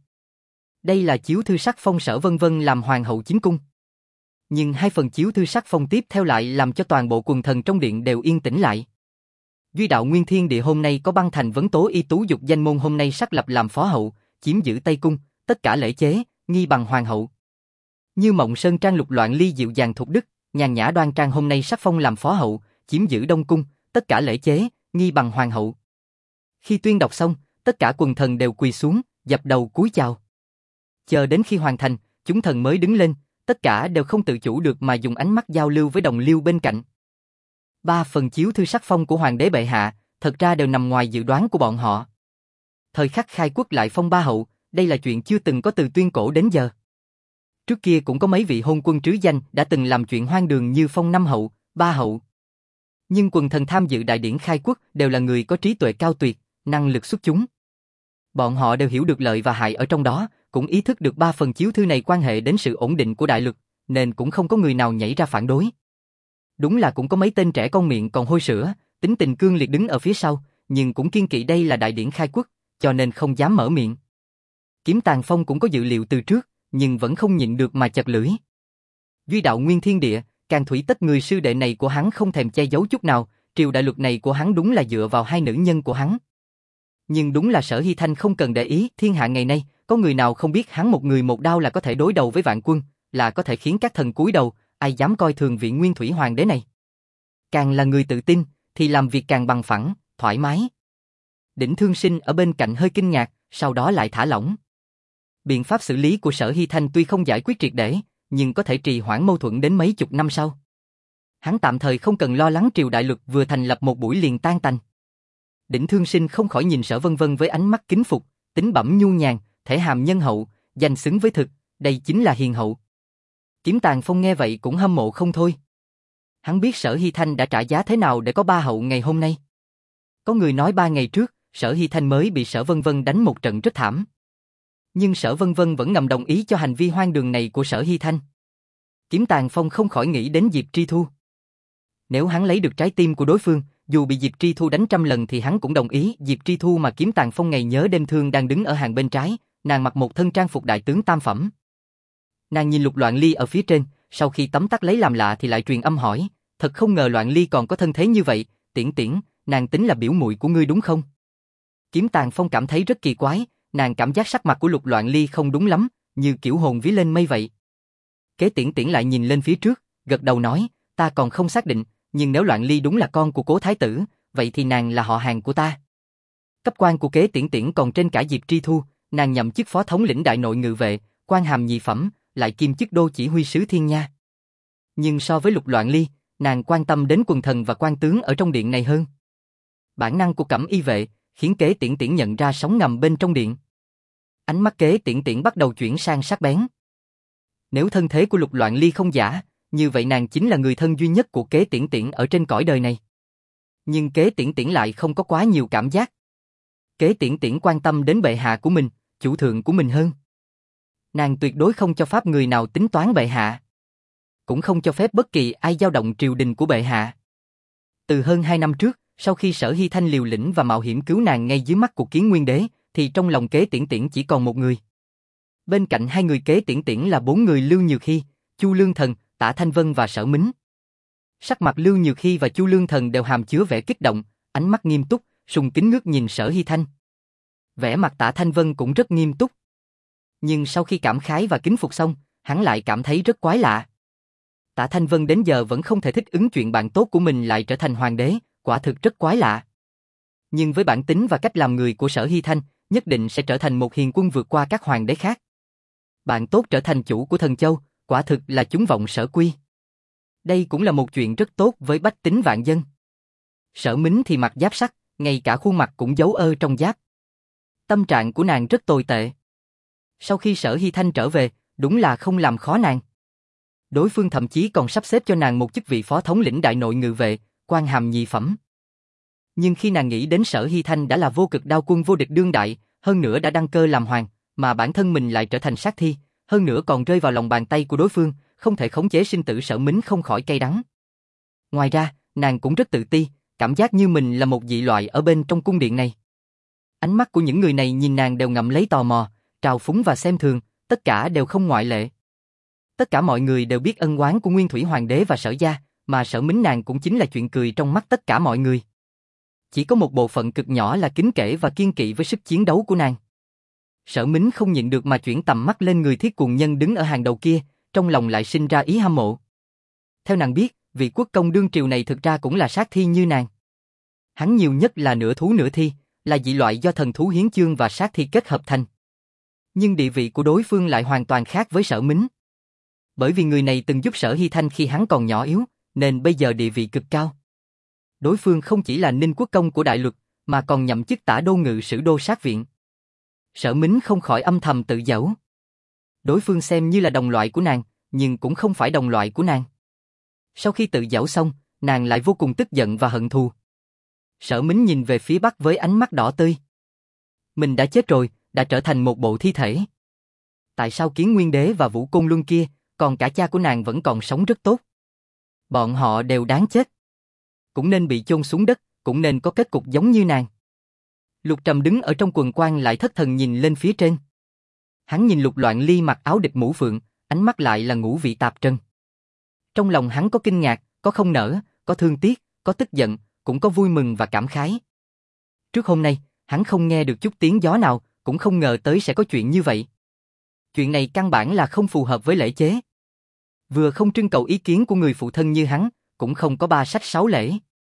Đây là chiếu thư sắc phong Sở Vân Vân làm hoàng hậu chính cung. Nhưng hai phần chiếu thư sắc phong tiếp theo lại làm cho toàn bộ quần thần trong điện đều yên tĩnh lại. Duy đạo nguyên thiên địa hôm nay có Băng Thành Vấn Tố Y Tú Dục danh môn hôm nay sắc lập làm phó hậu, chiếm giữ Tây Cung, tất cả lễ chế, nghi bằng hoàng hậu. Như Mộng Sơn Trang Lục Loạn Ly dịu dàng thục đức, nhàn nhã đoan trang hôm nay sắc phong làm phó hậu, chiếm giữ Đông Cung, tất cả lễ chế, nghi bằng hoàng hậu. Khi tuyên đọc xong, tất cả quần thần đều quỳ xuống, dập đầu cúi chào. Chờ đến khi hoàn thành, chúng thần mới đứng lên, tất cả đều không tự chủ được mà dùng ánh mắt giao lưu với đồng liêu bên cạnh. Ba phần chiếu thư sắc phong của hoàng đế bệ hạ, thật ra đều nằm ngoài dự đoán của bọn họ. Thời khắc khai quốc lại phong ba hậu, đây là chuyện chưa từng có từ tuyên cổ đến giờ. Trước kia cũng có mấy vị hôn quân trứ danh đã từng làm chuyện hoang đường như phong năm hậu, ba hậu. Nhưng quần thần tham dự đại điển khai quốc đều là người có trí tuệ cao tuyệt, năng lực xuất chúng. Bọn họ đều hiểu được lợi và hại ở trong đó, cũng ý thức được ba phần chiếu thư này quan hệ đến sự ổn định của đại lục, nên cũng không có người nào nhảy ra phản đối. Đúng là cũng có mấy tên trẻ con miệng còn hôi sữa, tính tình cương liệt đứng ở phía sau, nhưng cũng kiên kỵ đây là đại điển khai quốc, cho nên không dám mở miệng. Kiếm Tàng Phong cũng có dự liệu từ trước, nhưng vẫn không nhịn được mà chật lưỡi. Duy đạo nguyên thiên địa, Càn Thủy Tất người sư đệ này của hắn không thèm che giấu chút nào, triều đại luật này của hắn đúng là dựa vào hai nữ nhân của hắn. Nhưng đúng là Sở Hy Thanh không cần để ý, thiên hạ ngày nay, có người nào không biết hắn một người một đao là có thể đối đầu với vạn quân, là có thể khiến các thần cúi đầu, ai dám coi thường vị nguyên thủy hoàng đế này. Càng là người tự tin, thì làm việc càng bằng phẳng, thoải mái. Đỉnh Thương Sinh ở bên cạnh hơi kinh ngạc, sau đó lại thả lỏng. Biện pháp xử lý của Sở Hy Thanh tuy không giải quyết triệt để, nhưng có thể trì hoãn mâu thuẫn đến mấy chục năm sau. Hắn tạm thời không cần lo lắng triều đại luật vừa thành lập một buổi liền tan tành. Đỉnh Thương Sinh không khỏi nhìn Sở Vân Vân với ánh mắt kính phục, tính bẩm nhu nhàn, thể hàm nhân hậu, danh xứng với thực, đây chính là hiền hậu. Kiếm Tàng Phong nghe vậy cũng hâm mộ không thôi. Hắn biết Sở Hy Thanh đã trả giá thế nào để có ba hậu ngày hôm nay. Có người nói ba ngày trước, Sở Hy Thanh mới bị Sở Vân Vân đánh một trận rất thảm. Nhưng Sở Vân Vân vẫn ngầm đồng ý cho hành vi hoang đường này của Sở Hy Thanh. Kiếm Tàng Phong không khỏi nghĩ đến Diệp Tri Thu. Nếu hắn lấy được trái tim của đối phương, dù bị Diệp Tri Thu đánh trăm lần thì hắn cũng đồng ý. Diệp Tri Thu mà Kiếm Tàng Phong ngày nhớ đêm thương đang đứng ở hàng bên trái, nàng mặc một thân trang phục đại tướng tam phẩm. Nàng nhìn Lục Loạn Ly ở phía trên, sau khi tấm tắc lấy làm lạ thì lại truyền âm hỏi, thật không ngờ Loạn Ly còn có thân thế như vậy, Tiễn Tiễn, nàng tính là biểu muội của ngươi đúng không? Kiếm Tàng Phong cảm thấy rất kỳ quái, nàng cảm giác sắc mặt của Lục Loạn Ly không đúng lắm, như kiểu hồn vía lên mây vậy. Kế Tiễn Tiễn lại nhìn lên phía trước, gật đầu nói, ta còn không xác định, nhưng nếu Loạn Ly đúng là con của Cố Thái tử, vậy thì nàng là họ hàng của ta. Cấp quan của Kế Tiễn Tiễn còn trên cả Diệp Tri Thu, nàng nhậm chức phó thống lĩnh đại nội ngự vệ, quan hàm nhị phẩm, lại kiêm chức đô chỉ huy sứ Thiên Nha. Nhưng so với Lục Loạn Ly, nàng quan tâm đến quần thần và quan tướng ở trong điện này hơn. Bản năng của Cẩm Y vệ khiến Kế Tiễn Tiễn nhận ra sóng ngầm bên trong điện. Ánh mắt Kế Tiễn Tiễn bắt đầu chuyển sang sắc bén. Nếu thân thế của Lục Loạn Ly không giả, như vậy nàng chính là người thân duy nhất của Kế Tiễn Tiễn ở trên cõi đời này. Nhưng Kế Tiễn Tiễn lại không có quá nhiều cảm giác. Kế Tiễn Tiễn quan tâm đến bệ hạ của mình, chủ thượng của mình hơn. Nàng tuyệt đối không cho phép người nào tính toán bệ hạ. Cũng không cho phép bất kỳ ai dao động triều đình của bệ hạ. Từ hơn hai năm trước, sau khi Sở Hy Thanh liều lĩnh và mạo hiểm cứu nàng ngay dưới mắt của Kiến Nguyên Đế, thì trong lòng Kế Tiễn Tiễn chỉ còn một người. Bên cạnh hai người Kế Tiễn Tiễn là bốn người Lưu Nhược Hy, Chu Lương Thần, Tả Thanh Vân và Sở Mính. Sắc mặt Lưu Nhược Hy và Chu Lương Thần đều hàm chứa vẻ kích động, ánh mắt nghiêm túc, sùng kính ngước nhìn Sở Hy Thanh. Vẻ mặt Tả Thanh Vân cũng rất nghiêm túc. Nhưng sau khi cảm khái và kính phục xong, hắn lại cảm thấy rất quái lạ. Tả Thanh Vân đến giờ vẫn không thể thích ứng chuyện bạn tốt của mình lại trở thành hoàng đế, quả thực rất quái lạ. Nhưng với bản tính và cách làm người của Sở Hy Thanh, nhất định sẽ trở thành một hiền quân vượt qua các hoàng đế khác. Bạn tốt trở thành chủ của Thần Châu, quả thực là chúng vọng sở quy. Đây cũng là một chuyện rất tốt với bách tính vạn dân. Sở Mính thì mặc giáp sắt, ngay cả khuôn mặt cũng giấu ơ trong giáp. Tâm trạng của nàng rất tồi tệ. Sau khi Sở Hy Thanh trở về, đúng là không làm khó nàng. Đối phương thậm chí còn sắp xếp cho nàng một chức vị phó thống lĩnh đại nội ngự vệ, quan hàm nhị phẩm. Nhưng khi nàng nghĩ đến Sở Hy Thanh đã là vô cực đao quân vô địch đương đại, hơn nữa đã đăng cơ làm hoàng, mà bản thân mình lại trở thành sát thi, hơn nữa còn rơi vào lòng bàn tay của đối phương, không thể khống chế sinh tử Sở Mính không khỏi cay đắng. Ngoài ra, nàng cũng rất tự ti, cảm giác như mình là một dị loại ở bên trong cung điện này. Ánh mắt của những người này nhìn nàng đều ngậm lấy tò mò, trào phúng và xem thường, tất cả đều không ngoại lệ. Tất cả mọi người đều biết ân oán của Nguyên Thủy Hoàng đế và Sở gia, mà Sở Mính nàng cũng chính là chuyện cười trong mắt tất cả mọi người. Chỉ có một bộ phận cực nhỏ là kính kể và kiên kỵ với sức chiến đấu của nàng. Sở Mính không nhịn được mà chuyển tầm mắt lên người thiết cuồng nhân đứng ở hàng đầu kia, trong lòng lại sinh ra ý hâm mộ. Theo nàng biết, vị quốc công đương triều này thực ra cũng là sát thi như nàng. Hắn nhiều nhất là nửa thú nửa thi, là dị loại do thần thú hiến chương và sát thi kết hợp thành. Nhưng địa vị của đối phương lại hoàn toàn khác với Sở Mính. Bởi vì người này từng giúp Sở Hy Thanh khi hắn còn nhỏ yếu, nên bây giờ địa vị cực cao. Đối phương không chỉ là Ninh quốc công của Đại Luật, mà còn nhậm chức tả đô ngự sử đô sát viện. Sở Mính không khỏi âm thầm tự giễu. Đối phương xem như là đồng loại của nàng, nhưng cũng không phải đồng loại của nàng. Sau khi tự giễu xong, nàng lại vô cùng tức giận và hận thù. Sở Mính nhìn về phía bắc với ánh mắt đỏ tươi. Mình đã chết rồi, đã trở thành một bộ thi thể. Tại sao Kiến Nguyên Đế và Vũ Côn Luân kia, còn cả cha của nàng vẫn còn sống rất tốt? Bọn họ đều đáng chết. Cũng nên bị chôn xuống đất, cũng nên có kết cục giống như nàng. Lục Trầm đứng ở trong quần quan lại thất thần nhìn lên phía trên. Hắn nhìn Lục Loạn Ly mặc áo địch mũ phượng, ánh mắt lại là ngũ vị tạp trần. Trong lòng hắn có kinh ngạc, có không nỡ, có thương tiếc, có tức giận, cũng có vui mừng và cảm khái. Trước hôm nay, hắn không nghe được chút tiếng gió nào, cũng không ngờ tới sẽ có chuyện như vậy. Chuyện này căn bản là không phù hợp với lễ chế. Vừa không trưng cầu ý kiến của người phụ thân như hắn, cũng không có ba sách sáu lễ.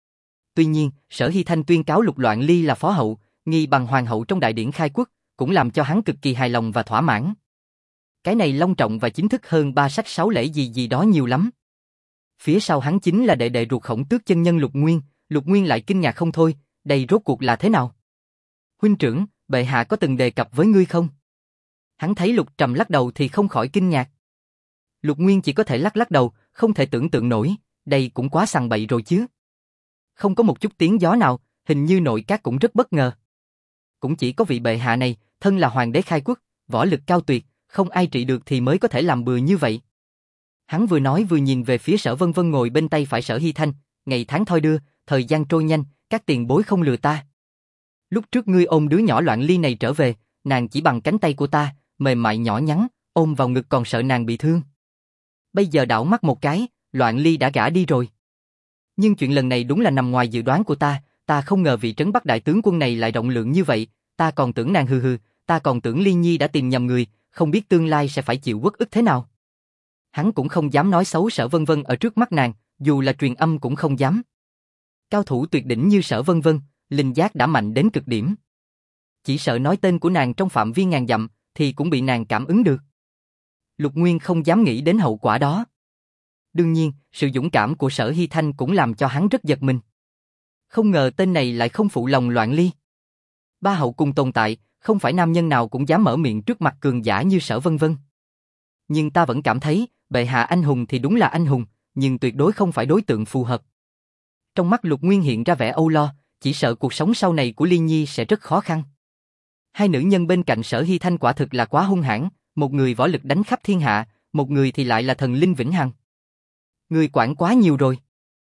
Tuy nhiên, Sở Hy Thanh tuyên cáo Lục Loạn Ly là phó hậu, nghi bằng hoàng hậu trong đại điển khai quốc, cũng làm cho hắn cực kỳ hài lòng và thỏa mãn. Cái này long trọng và chính thức hơn ba sách sáu lễ gì gì đó nhiều lắm. Phía sau hắn chính là đệ đệ ruột Khổng Tước chân nhân Lục Nguyên, Lục Nguyên lại kinh ngạc không thôi, đây rốt cuộc là thế nào? Huynh trưởng, bệ hạ có từng đề cập với ngươi không? Hắn thấy Lục Trầm lắc đầu thì không khỏi kinh ngạc. Lục Nguyên chỉ có thể lắc lắc đầu, không thể tưởng tượng nổi, đây cũng quá sằng bậy rồi chứ. Không có một chút tiếng gió nào, hình như nội các cũng rất bất ngờ. Cũng chỉ có vị bệ hạ này, thân là hoàng đế khai quốc, võ lực cao tuyệt, không ai trị được thì mới có thể làm bừa như vậy. Hắn vừa nói vừa nhìn về phía Sở Vân Vân ngồi bên tay phải Sở Hy Thanh, ngày tháng thoi đưa, thời gian trôi nhanh, các tiền bối không lừa ta. Lúc trước ngươi ôm đứa nhỏ Loạn Ly này trở về, nàng chỉ bằng cánh tay của ta, mềm mại nhỏ nhắn, ôm vào ngực còn sợ nàng bị thương. Bây giờ đảo mắt một cái, Loạn Ly đã gả đi rồi. Nhưng chuyện lần này đúng là nằm ngoài dự đoán của ta, ta không ngờ vị trấn Bắc đại tướng quân này lại rộng lượng như vậy, ta còn tưởng nàng hừ hừ, ta còn tưởng Ly Nhi đã tìm nhầm người, không biết tương lai sẽ phải chịu uất ức thế nào. Hắn cũng không dám nói xấu Sở Vân Vân ở trước mắt nàng, dù là truyền âm cũng không dám. Cao thủ tuyệt đỉnh như Sở Vân Vân, linh giác đã mạnh đến cực điểm. Chỉ sợ nói tên của nàng trong phạm vi ngàn dặm, thì cũng bị nàng cảm ứng được. Lục Nguyên không dám nghĩ đến hậu quả đó. Đương nhiên, sự dũng cảm của Sở Hy Thanh cũng làm cho hắn rất giật mình. Không ngờ tên này lại không phụ lòng Loạn Ly. Ba hậu cùng tồn tại, không phải nam nhân nào cũng dám mở miệng trước mặt cường giả như Sở Vân Vân. Nhưng ta vẫn cảm thấy, bệ hạ anh hùng thì đúng là anh hùng, nhưng tuyệt đối không phải đối tượng phù hợp. Trong mắt Lục Nguyên hiện ra vẻ âu lo, chỉ sợ cuộc sống sau này của Ly Nhi sẽ rất khó khăn. Hai nữ nhân bên cạnh Sở Hy Thanh quả thực là quá hung hãn, một người võ lực đánh khắp thiên hạ, một người thì lại là thần linh vĩnh hằng. Người quản quá nhiều rồi.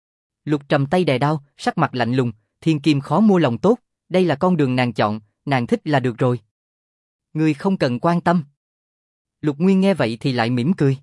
Lục Trầm tay đè đao, sắc mặt lạnh lùng, thiên kim khó mua lòng tốt, đây là con đường nàng chọn, nàng thích là được rồi. Người không cần quan tâm. Lục Nguyên nghe vậy thì lại mỉm cười.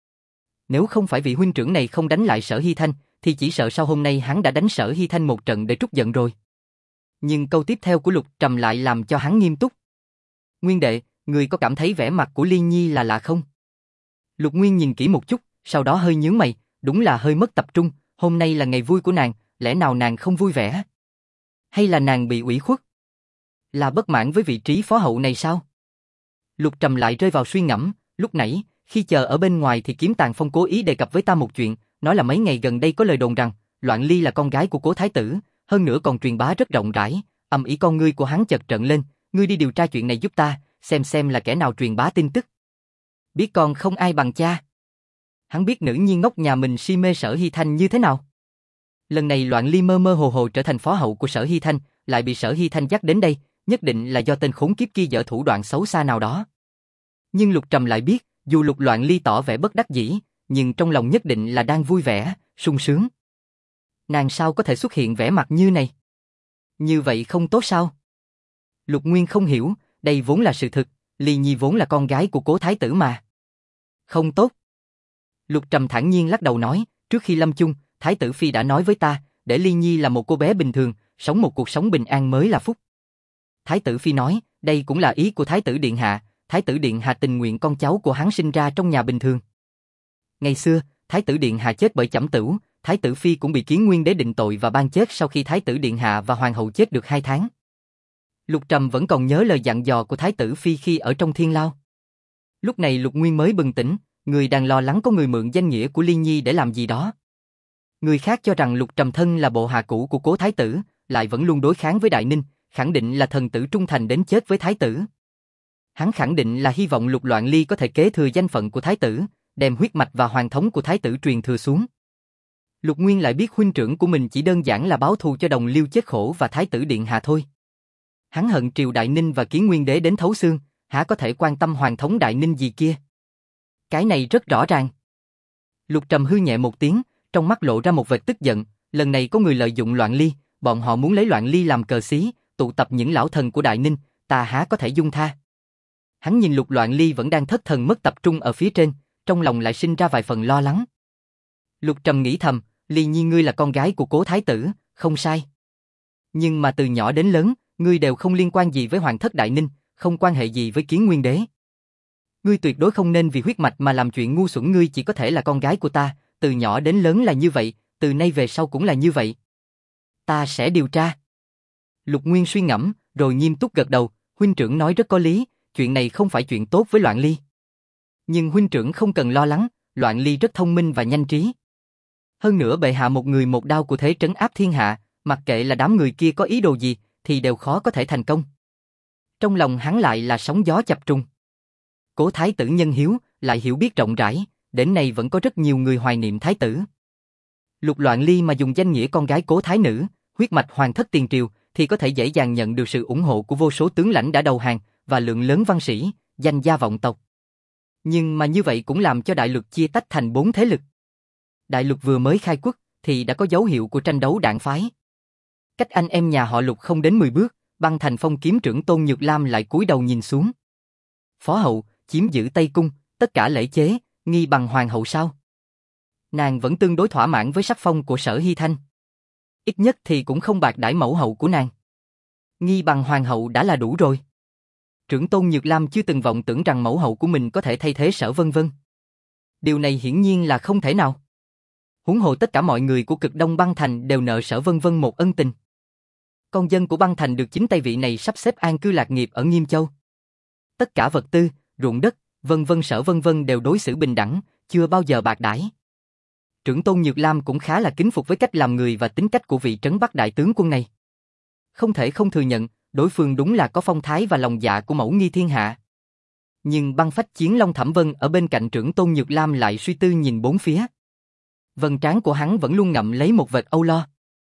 Nếu không phải vị huynh trưởng này không đánh lại Sở Hy Thanh, thì chỉ sợ sau hôm nay hắn đã đánh Sở Hy Thanh một trận để trút giận rồi. Nhưng câu tiếp theo của Lục Trầm lại làm cho hắn nghiêm túc. Nguyên đệ, người có cảm thấy vẻ mặt của Ly Nhi là lạ không? Lục Nguyên nhìn kỹ một chút, sau đó hơi nhướng mày, đúng là hơi mất tập trung, hôm nay là ngày vui của nàng, lẽ nào nàng không vui vẻ? Hay là nàng bị ủy khuất? Là bất mãn với vị trí phó hậu này sao? Lục Trầm lại rơi vào suy ngẫm, lúc nãy, khi chờ ở bên ngoài thì Kiếm Tàng Phong cố ý đề cập với ta một chuyện, nói là mấy ngày gần đây có lời đồn rằng, Loạn Ly là con gái của Cố Thái tử, hơn nữa còn truyền bá rất rộng rãi, âm ý con ngươi của hắn chợt trợn lên, ngươi đi điều tra chuyện này giúp ta, xem xem là kẻ nào truyền bá tin tức. Biết con không ai bằng cha. Hắn biết nữ nhi ngốc nhà mình si mê Sở Hy Thanh như thế nào. Lần này Loạn Ly mơ mơ hồ hồ trở thành phó hậu của Sở Hy Thanh, lại bị Sở Hy Thanh dắt đến đây, nhất định là do tên khốn kiếp kia dở thủ đoạn xấu xa nào đó. Nhưng Lục Trầm lại biết, dù Lục Loạn Ly tỏ vẻ bất đắc dĩ, nhưng trong lòng nhất định là đang vui vẻ, sung sướng. Nàng sao có thể xuất hiện vẻ mặt như này? Như vậy không tốt sao? Lục Nguyên không hiểu, đây vốn là sự thực, Ly Nhi vốn là con gái của Cố Thái tử mà. Không tốt. Lục Trầm thản nhiên lắc đầu nói, trước khi lâm chung, Thái tử Phi đã nói với ta, để Ly Nhi là một cô bé bình thường, sống một cuộc sống bình an mới là phúc. Thái tử Phi nói, đây cũng là ý của Thái tử Điện Hạ, Thái tử Điện Hạ tình nguyện con cháu của hắn sinh ra trong nhà bình thường. Ngày xưa, Thái tử Điện Hạ chết bởi chẩm tửu, Thái tử Phi cũng bị Kiến Nguyên Đế định tội và ban chết sau khi Thái tử Điện Hạ và Hoàng hậu chết được hai tháng. Lục Trầm vẫn còn nhớ lời dặn dò của Thái tử Phi khi ở trong thiên lao. Lúc này Lục Nguyên mới bừng tỉnh, người đang lo lắng có người mượn danh nghĩa của Liên Nhi để làm gì đó. Người khác cho rằng Lục Trầm thân là bộ hạ cũ của Cố Thái tử, lại vẫn luôn đối kháng với Đại Ninh, khẳng định là thần tử trung thành đến chết với Thái tử. Hắn khẳng định là hy vọng Lục Loạn Ly có thể kế thừa danh phận của Thái tử, đem huyết mạch và hoàng thống của Thái tử truyền thừa xuống. Lục Nguyên lại biết huynh trưởng của mình chỉ đơn giản là báo thù cho đồng liêu chết khổ và Thái tử Điện Hạ thôi. Hắn hận triều Đại Ninh và Kiến Nguyên Đế đến thấu xương, há có thể quan tâm hoàng thống Đại Ninh gì kia. Cái này rất rõ ràng. Lục Trầm hư nhẹ một tiếng, trong mắt lộ ra một vệt tức giận, lần này có người lợi dụng Loạn Ly, bọn họ muốn lấy Loạn Ly làm cờ xí, tụ tập những lão thần của Đại Ninh, ta há có thể dung tha. Hắn nhìn Lục Loạn Ly vẫn đang thất thần mất tập trung ở phía trên, trong lòng lại sinh ra vài phần lo lắng. Lục Trầm nghĩ thầm, Ly Nhi ngươi là con gái của Cố Thái tử, không sai. Nhưng mà từ nhỏ đến lớn, ngươi đều không liên quan gì với Hoàng thất Đại Ninh, không quan hệ gì với Kiến Nguyên Đế. Ngươi tuyệt đối không nên vì huyết mạch mà làm chuyện ngu xuẩn, ngươi chỉ có thể là con gái của ta, từ nhỏ đến lớn là như vậy, từ nay về sau cũng là như vậy. Ta sẽ điều tra. Lục Nguyên suy ngẫm, rồi nghiêm túc gật đầu, huynh trưởng nói rất có lý, chuyện này không phải chuyện tốt với Loạn Ly. Nhưng huynh trưởng không cần lo lắng, Loạn Ly rất thông minh và nhanh trí. Hơn nữa bệ hạ một người một đao của thế trấn áp thiên hạ, mặc kệ là đám người kia có ý đồ gì, thì đều khó có thể thành công. Trong lòng hắn lại là sóng gió chập trùng. Cố Thái tử nhân hiếu, lại hiểu biết rộng rãi, đến nay vẫn có rất nhiều người hoài niệm Thái tử. Lục Loạn Ly mà dùng danh nghĩa con gái Cố Thái nữ, huyết mạch hoàng thất tiền triều, thì có thể dễ dàng nhận được sự ủng hộ của vô số tướng lãnh đã đầu hàng, và lượng lớn văn sĩ, danh gia vọng tộc. Nhưng mà như vậy cũng làm cho đại lục chia tách thành bốn thế lực. Đại lục vừa mới khai quốc, thì đã có dấu hiệu của tranh đấu đảng phái. Cách anh em nhà họ Lục không đến mười bước, Băng Thành Phong kiếm trưởng Tôn Nhược Lam lại cúi đầu nhìn xuống. Phó hậu, chiếm giữ Tây Cung, tất cả lễ chế, nghi bằng hoàng hậu sao? Nàng vẫn tương đối thỏa mãn với sắc phong của Sở Hy Thanh. Ít nhất thì cũng không bạc đãi mẫu hậu của nàng. Nghi bằng hoàng hậu đã là đủ rồi. Trưởng Tôn Nhược Lam chưa từng vọng tưởng rằng mẫu hậu của mình có thể thay thế Sở Vân Vân. Điều này hiển nhiên là không thể nào. Huống hồ tất cả mọi người của cực Đông Băng Thành đều nợ Sở Vân Vân một ân tình. Con dân của Băng Thành được chính tay vị này sắp xếp an cư lạc nghiệp ở Nghiêm Châu. Tất cả vật tư, ruộng đất, vân vân Sở Vân Vân đều đối xử bình đẳng, chưa bao giờ bạc đãi. Trưởng Tôn Nhược Lam cũng khá là kính phục với cách làm người và tính cách của vị trấn Bắc đại tướng quân này. Không thể không thừa nhận, đối phương đúng là có phong thái và lòng dạ của mẫu nghi thiên hạ. Nhưng băng phách chiến Long Thẩm Vân ở bên cạnh trưởng Tôn Nhược Lam lại suy tư nhìn bốn phía. Vân trán của hắn vẫn luôn ngậm lấy một vệt âu lo.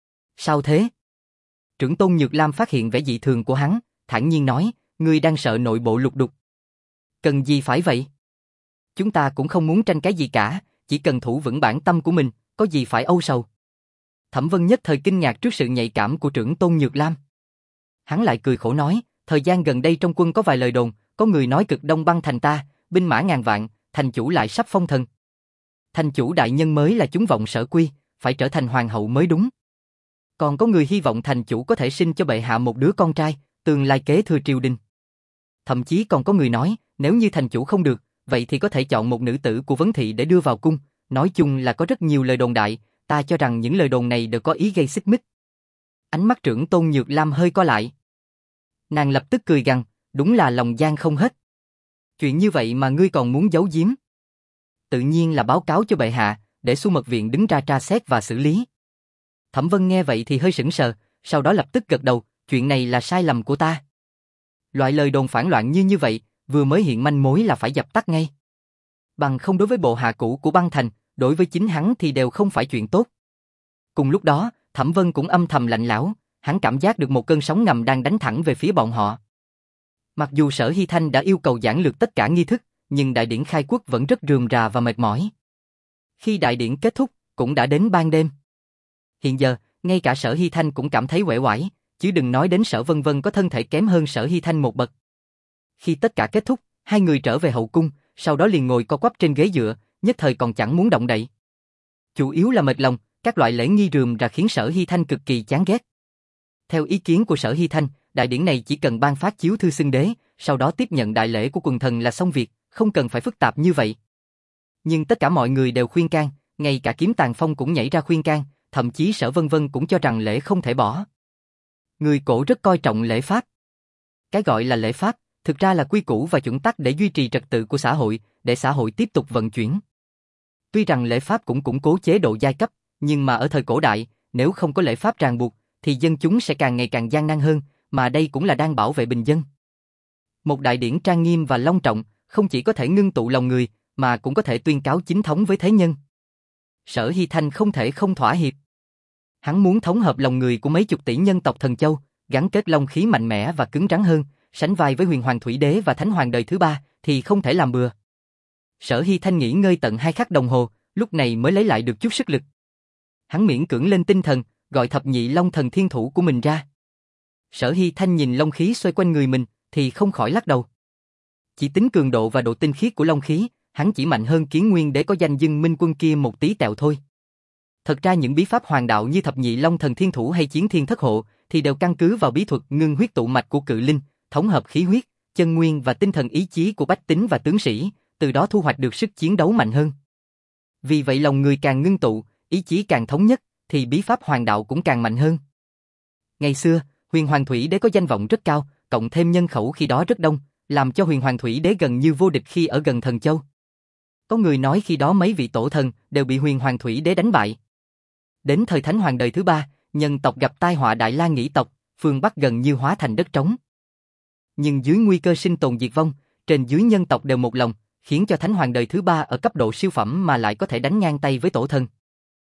Sao thế? Trưởng Tôn Nhược Lam phát hiện vẻ dị thường của hắn, thản nhiên nói, ngươi đang sợ nội bộ lục đục. Cần gì phải vậy? Chúng ta cũng không muốn tranh cái gì cả, chỉ cần thủ vững bản tâm của mình, có gì phải âu sầu. Thẩm Vân nhất thời kinh ngạc trước sự nhạy cảm của trưởng Tôn Nhược Lam. Hắn lại cười khổ nói, thời gian gần đây trong quân có vài lời đồn, có người nói cực Đông Băng Thành ta, binh mã ngàn vạn, thành chủ lại sắp phong thần. Thành chủ đại nhân mới là chúng vọng Sở Quy, phải trở thành hoàng hậu mới đúng. Còn có người hy vọng thành chủ có thể sinh cho bệ hạ một đứa con trai, tương lai kế thừa triều đình. Thậm chí còn có người nói, nếu như thành chủ không được, vậy thì có thể chọn một nữ tử của Vấn Thị để đưa vào cung. Nói chung là có rất nhiều lời đồn đại, ta cho rằng những lời đồn này đều có ý gây xích mích. Ánh mắt trưởng Tôn Nhược Lam hơi co lại. Nàng lập tức cười gằn, đúng là lòng gian không hết. Chuyện như vậy mà ngươi còn muốn giấu giếm? Tự nhiên là báo cáo cho bệ hạ, để Xu Mật Viện đứng ra tra xét và xử lý. Thẩm Vân nghe vậy thì hơi sững sờ, sau đó lập tức gật đầu, chuyện này là sai lầm của ta. Loại lời đồn phản loạn như như vậy, vừa mới hiện manh mối là phải dập tắt ngay. Bằng không đối với bộ hạ cũ của Băng Thành, đối với chính hắn thì đều không phải chuyện tốt. Cùng lúc đó, Thẩm Vân cũng âm thầm lạnh lẽo, hắn cảm giác được một cơn sóng ngầm đang đánh thẳng về phía bọn họ. Mặc dù Sở Hy Thanh đã yêu cầu giản lược tất cả nghi thức, nhưng đại điển khai quốc vẫn rất rườm rà và mệt mỏi. Khi đại điển kết thúc, cũng đã đến ban đêm. Hiện giờ, ngay cả Sở Hy Thanh cũng cảm thấy uể oải, chứ đừng nói đến Sở Vân Vân có thân thể kém hơn Sở Hy Thanh một bậc. Khi tất cả kết thúc, hai người trở về hậu cung, sau đó liền ngồi co quắp trên ghế dựa, nhất thời còn chẳng muốn động đậy. Chủ yếu là mệt lòng, các loại lễ nghi rườm rà khiến Sở Hy Thanh cực kỳ chán ghét. Theo ý kiến của Sở Hy Thanh, đại điển này chỉ cần ban phát chiếu thư xưng đế, sau đó tiếp nhận đại lễ của quần thần là xong việc, không cần phải phức tạp như vậy. Nhưng tất cả mọi người đều khuyên can, Ngay cả Kiếm Tàn Phong cũng nhảy ra khuyên can, thậm chí Sở Vân Vân cũng cho rằng lễ không thể bỏ. Người cổ rất coi trọng lễ pháp. Cái gọi là lễ pháp, thực ra là quy củ và chuẩn tắc để duy trì trật tự của xã hội, để xã hội tiếp tục vận chuyển. Tuy rằng lễ pháp cũng củng cố chế độ giai cấp, nhưng mà ở thời cổ đại, nếu không có lễ pháp ràng buộc, thì dân chúng sẽ càng ngày càng gian nan hơn, mà đây cũng là đang bảo vệ bình dân. Một đại điển trang nghiêm và long trọng, không chỉ có thể ngưng tụ lòng người, mà cũng có thể tuyên cáo chính thống với thế nhân. Sở Hy Thanh không thể không thỏa hiệp. Hắn muốn thống hợp lòng người của mấy chục tỷ nhân tộc Thần Châu, gắn kết long khí mạnh mẽ và cứng rắn hơn, sánh vai với Huyền Hoàng Thủy Đế và Thánh Hoàng đời thứ ba, thì không thể làm bừa. Sở Hy Thanh nghỉ ngơi tận hai khắc đồng hồ, lúc này mới lấy lại được chút sức lực. Hắn miễn cưỡng lên tinh thần, gọi thập nhị long thần thiên thủ của mình ra. Sở Hy Thanh nhìn long khí xoay quanh người mình, thì không khỏi lắc đầu. Chỉ tính cường độ và độ tinh khiết của long khí, hắn chỉ mạnh hơn Kiến Nguyên Đế có danh Dương Minh Quân kia một tí tẹo thôi. Thật ra những bí pháp hoàng đạo như thập nhị long thần thiên thủ hay chiến thiên thất hộ, thì đều căn cứ vào bí thuật ngưng huyết tụ mạch của cự linh, thống hợp khí huyết, chân nguyên và tinh thần ý chí của bách tính và tướng sĩ, từ đó thu hoạch được sức chiến đấu mạnh hơn. Vì vậy lòng người càng ngưng tụ, ý chí càng thống nhất, thì bí pháp hoàng đạo cũng càng mạnh hơn. Ngày xưa, Huyền Hoàng Thủy Đế có danh vọng rất cao, cộng thêm nhân khẩu khi đó rất đông, làm cho Huyền Hoàng Thủy Đế gần như vô địch khi ở gần Thần Châu. Có người nói khi đó mấy vị tổ thần đều bị Huyền Hoàng Thủy Đế đánh bại. Đến thời Thánh Hoàng đời thứ ba, nhân tộc gặp tai họa Đại La Nghĩ tộc, phương Bắc gần như hóa thành đất trống. Nhưng dưới nguy cơ sinh tồn diệt vong, trên dưới nhân tộc đều một lòng, khiến cho Thánh Hoàng đời thứ ba ở cấp độ siêu phẩm mà lại có thể đánh ngang tay với tổ thần.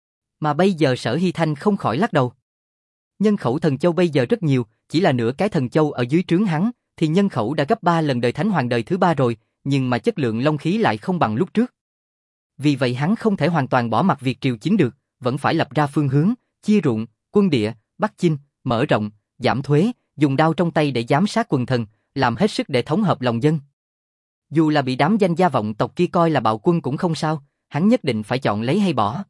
Mà bây giờ Sở Hy Thanh không khỏi lắc đầu. Nhân khẩu Thần Châu bây giờ rất nhiều, chỉ là nửa cái Thần Châu ở dưới trướng hắn, thì nhân khẩu đã gấp ba lần đời Thánh Hoàng đời thứ ba rồi, nhưng mà chất lượng long khí lại không bằng lúc trước. Vì vậy hắn không thể hoàn toàn bỏ mặc việc triều chính được, vẫn phải lập ra phương hướng, chia ruộng, quân địa, bắt chinh, mở rộng, giảm thuế, dùng đao trong tay để giám sát quần thần, làm hết sức để thống hợp lòng dân. Dù là bị đám danh gia vọng tộc kia coi là bạo quân cũng không sao, hắn nhất định phải chọn lấy hay bỏ.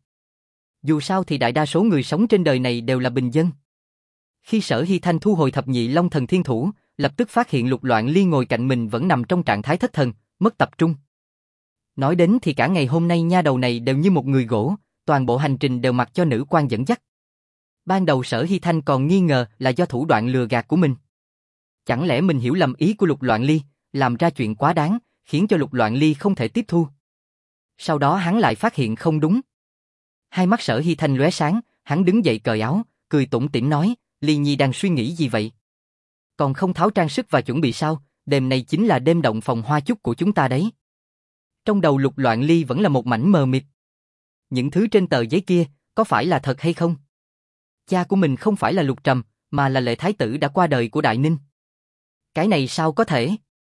Dù sao thì đại đa số người sống trên đời này đều là bình dân. Khi Sở Hy Thanh thu hồi thập nhị long thần thiên thủ, lập tức phát hiện Lục Loạn Ly ngồi cạnh mình vẫn nằm trong trạng thái thất thần, mất tập trung. Nói đến thì cả ngày hôm nay nha đầu này đều như một người gỗ, toàn bộ hành trình đều mặc cho nữ quan dẫn dắt. Ban đầu Sở Hy Thanh còn nghi ngờ là do thủ đoạn lừa gạt của mình. Chẳng lẽ mình hiểu lầm ý của Lục Loạn Ly, làm ra chuyện quá đáng, khiến cho Lục Loạn Ly không thể tiếp thu. Sau đó hắn lại phát hiện không đúng. Hai mắt Sở Hy Thanh lóe sáng, hắn đứng dậy cởi áo, cười tủm tỉm nói, Ly Nhi đang suy nghĩ gì vậy? Còn không tháo trang sức và chuẩn bị sao, đêm nay chính là đêm động phòng hoa chúc của chúng ta đấy. Trong đầu Lục Loạn Ly vẫn là một mảnh mờ mịt. Những thứ trên tờ giấy kia, có phải là thật hay không? Cha của mình không phải là Lục Trầm, mà là Lệ Thái Tử đã qua đời của Đại Ninh. Cái này sao có thể?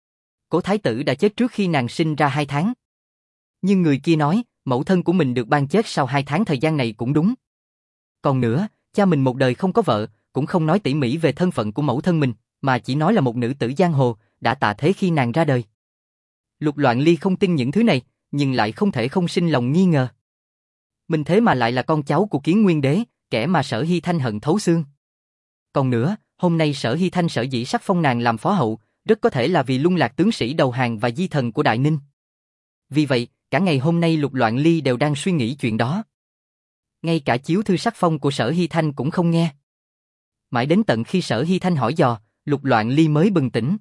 Cố Thái Tử đã chết trước khi nàng sinh ra hai tháng. Nhưng người kia nói, mẫu thân của mình được ban chết sau hai tháng thời gian này cũng đúng. Còn nữa, cha mình một đời không có vợ, cũng không nói tỉ mỉ về thân phận của mẫu thân mình, mà chỉ nói là một nữ tử giang hồ, đã tạ thế khi nàng ra đời. Lục Loạn Ly không tin những thứ này, nhưng lại không thể không sinh lòng nghi ngờ. Mình thế mà lại là con cháu của Kiến Nguyên Đế, kẻ mà Sở Hy Thanh hận thấu xương. Còn nữa, hôm nay Sở Hy Thanh sở dĩ sắc phong nàng làm phó hậu, rất có thể là vì lung lạc tướng sĩ đầu hàng và di thần của Đại Ninh. Vì vậy, cả ngày hôm nay Lục Loạn Ly đều đang suy nghĩ chuyện đó. Ngay cả chiếu thư sắc phong của Sở Hy Thanh cũng không nghe. Mãi đến tận khi Sở Hy Thanh hỏi dò, Lục Loạn Ly mới bừng tỉnh.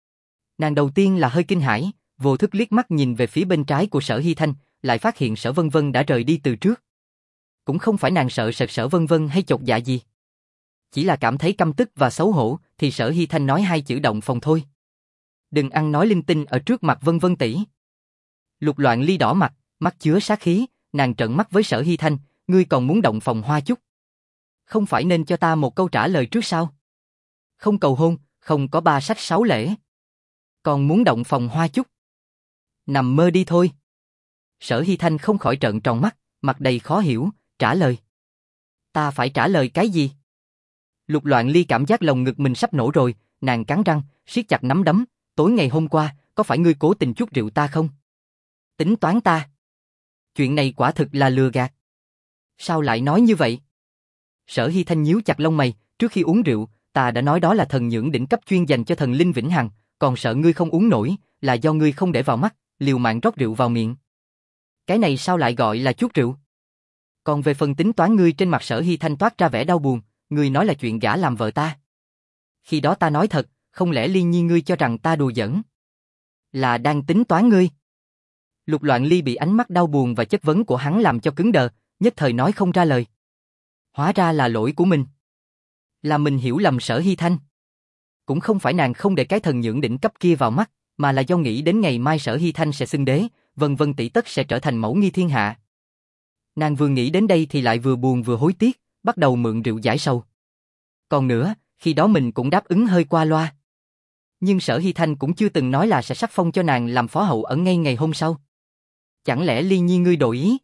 Nàng đầu tiên là hơi kinh hãi, vô thức liếc mắt nhìn về phía bên trái của Sở Hy Thanh, lại phát hiện Sở Vân Vân đã rời đi từ trước. Cũng không phải nàng sợ sệt Sở Vân Vân hay chột dạ gì. Chỉ là cảm thấy căm tức và xấu hổ, thì Sở Hy Thanh nói hai chữ động phòng thôi. Đừng ăn nói linh tinh ở trước mặt Vân Vân tỷ. Lục Loạn Ly đỏ mặt, mắt chứa sát khí, nàng trợn mắt với Sở Hy Thanh, ngươi còn muốn động phòng hoa chúc? Không phải nên cho ta một câu trả lời trước sao? Không cầu hôn, không có ba sách sáu lễ. Còn muốn động phòng hoa chúc? Nằm mơ đi thôi. Sở Hy Thanh không khỏi trợn tròn mắt, mặt đầy khó hiểu, trả lời. Ta phải trả lời cái gì? Lục Loạn Ly cảm giác lồng ngực mình sắp nổ rồi, nàng cắn răng, siết chặt nắm đấm, tối ngày hôm qua, có phải ngươi cố tình chút rượu ta không? Tính toán ta. Chuyện này quả thực là lừa gạt. Sao lại nói như vậy? Sở Hy Thanh nhíu chặt lông mày, trước khi uống rượu, ta đã nói đó là thần nhưỡng đỉnh cấp chuyên dành cho thần linh vĩnh hằng, còn sợ ngươi không uống nổi, là do ngươi không để vào mắt, liều mạng rót rượu vào miệng. Cái này sao lại gọi là chút rượu? Còn về phần tính toán ngươi trên mặt Sở Hy Thanh toát ra vẻ đau buồn, ngươi nói là chuyện gả làm vợ ta. Khi đó ta nói thật, không lẽ Ly Nhi ngươi cho rằng ta đùa giỡn? Là đang tính toán ngươi. Lục Loạn Ly bị ánh mắt đau buồn và chất vấn của hắn làm cho cứng đờ, nhất thời nói không ra lời. Hóa ra là lỗi của mình. Là mình hiểu lầm Sở Hy Thanh. Cũng không phải nàng không để cái thần nhượng đỉnh cấp kia vào mắt, mà là do nghĩ đến ngày mai Sở Hy Thanh sẽ xưng đế, vân vân tỷ tất sẽ trở thành mẫu nghi thiên hạ. Nàng vừa nghĩ đến đây thì lại vừa buồn vừa hối tiếc, bắt đầu mượn rượu giải sầu. Còn nữa, khi đó mình cũng đáp ứng hơi qua loa. Nhưng Sở Hy Thanh cũng chưa từng nói là sẽ sắc phong cho nàng làm phó hậu ở ngay ngày hôm sau. Chẳng lẽ Ly Nhi ngươi đổi ý?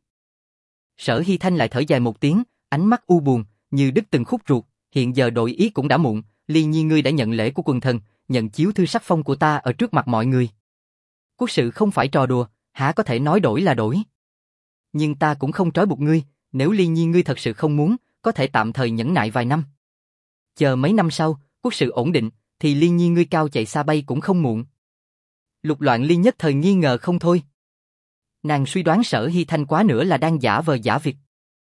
Sở Hy Thanh lại thở dài một tiếng, ánh mắt u buồn, như đứt từng khúc ruột, hiện giờ đổi ý cũng đã muộn, Ly Nhi ngươi đã nhận lễ của quần thần, nhận chiếu thư sắc phong của ta ở trước mặt mọi người. Quốc sự không phải trò đùa, há có thể nói đổi là đổi. Nhưng ta cũng không trói buộc ngươi, nếu Ly Nhi ngươi thật sự không muốn, có thể tạm thời nhẫn nại vài năm. Chờ mấy năm sau, quốc sự ổn định, thì Ly Nhi ngươi cao chạy xa bay cũng không muộn. Lục Loạn Ly nhất thời nghi ngờ không thôi. Nàng suy đoán Sở Hy Thanh quá nữa là đang giả vờ giả việc.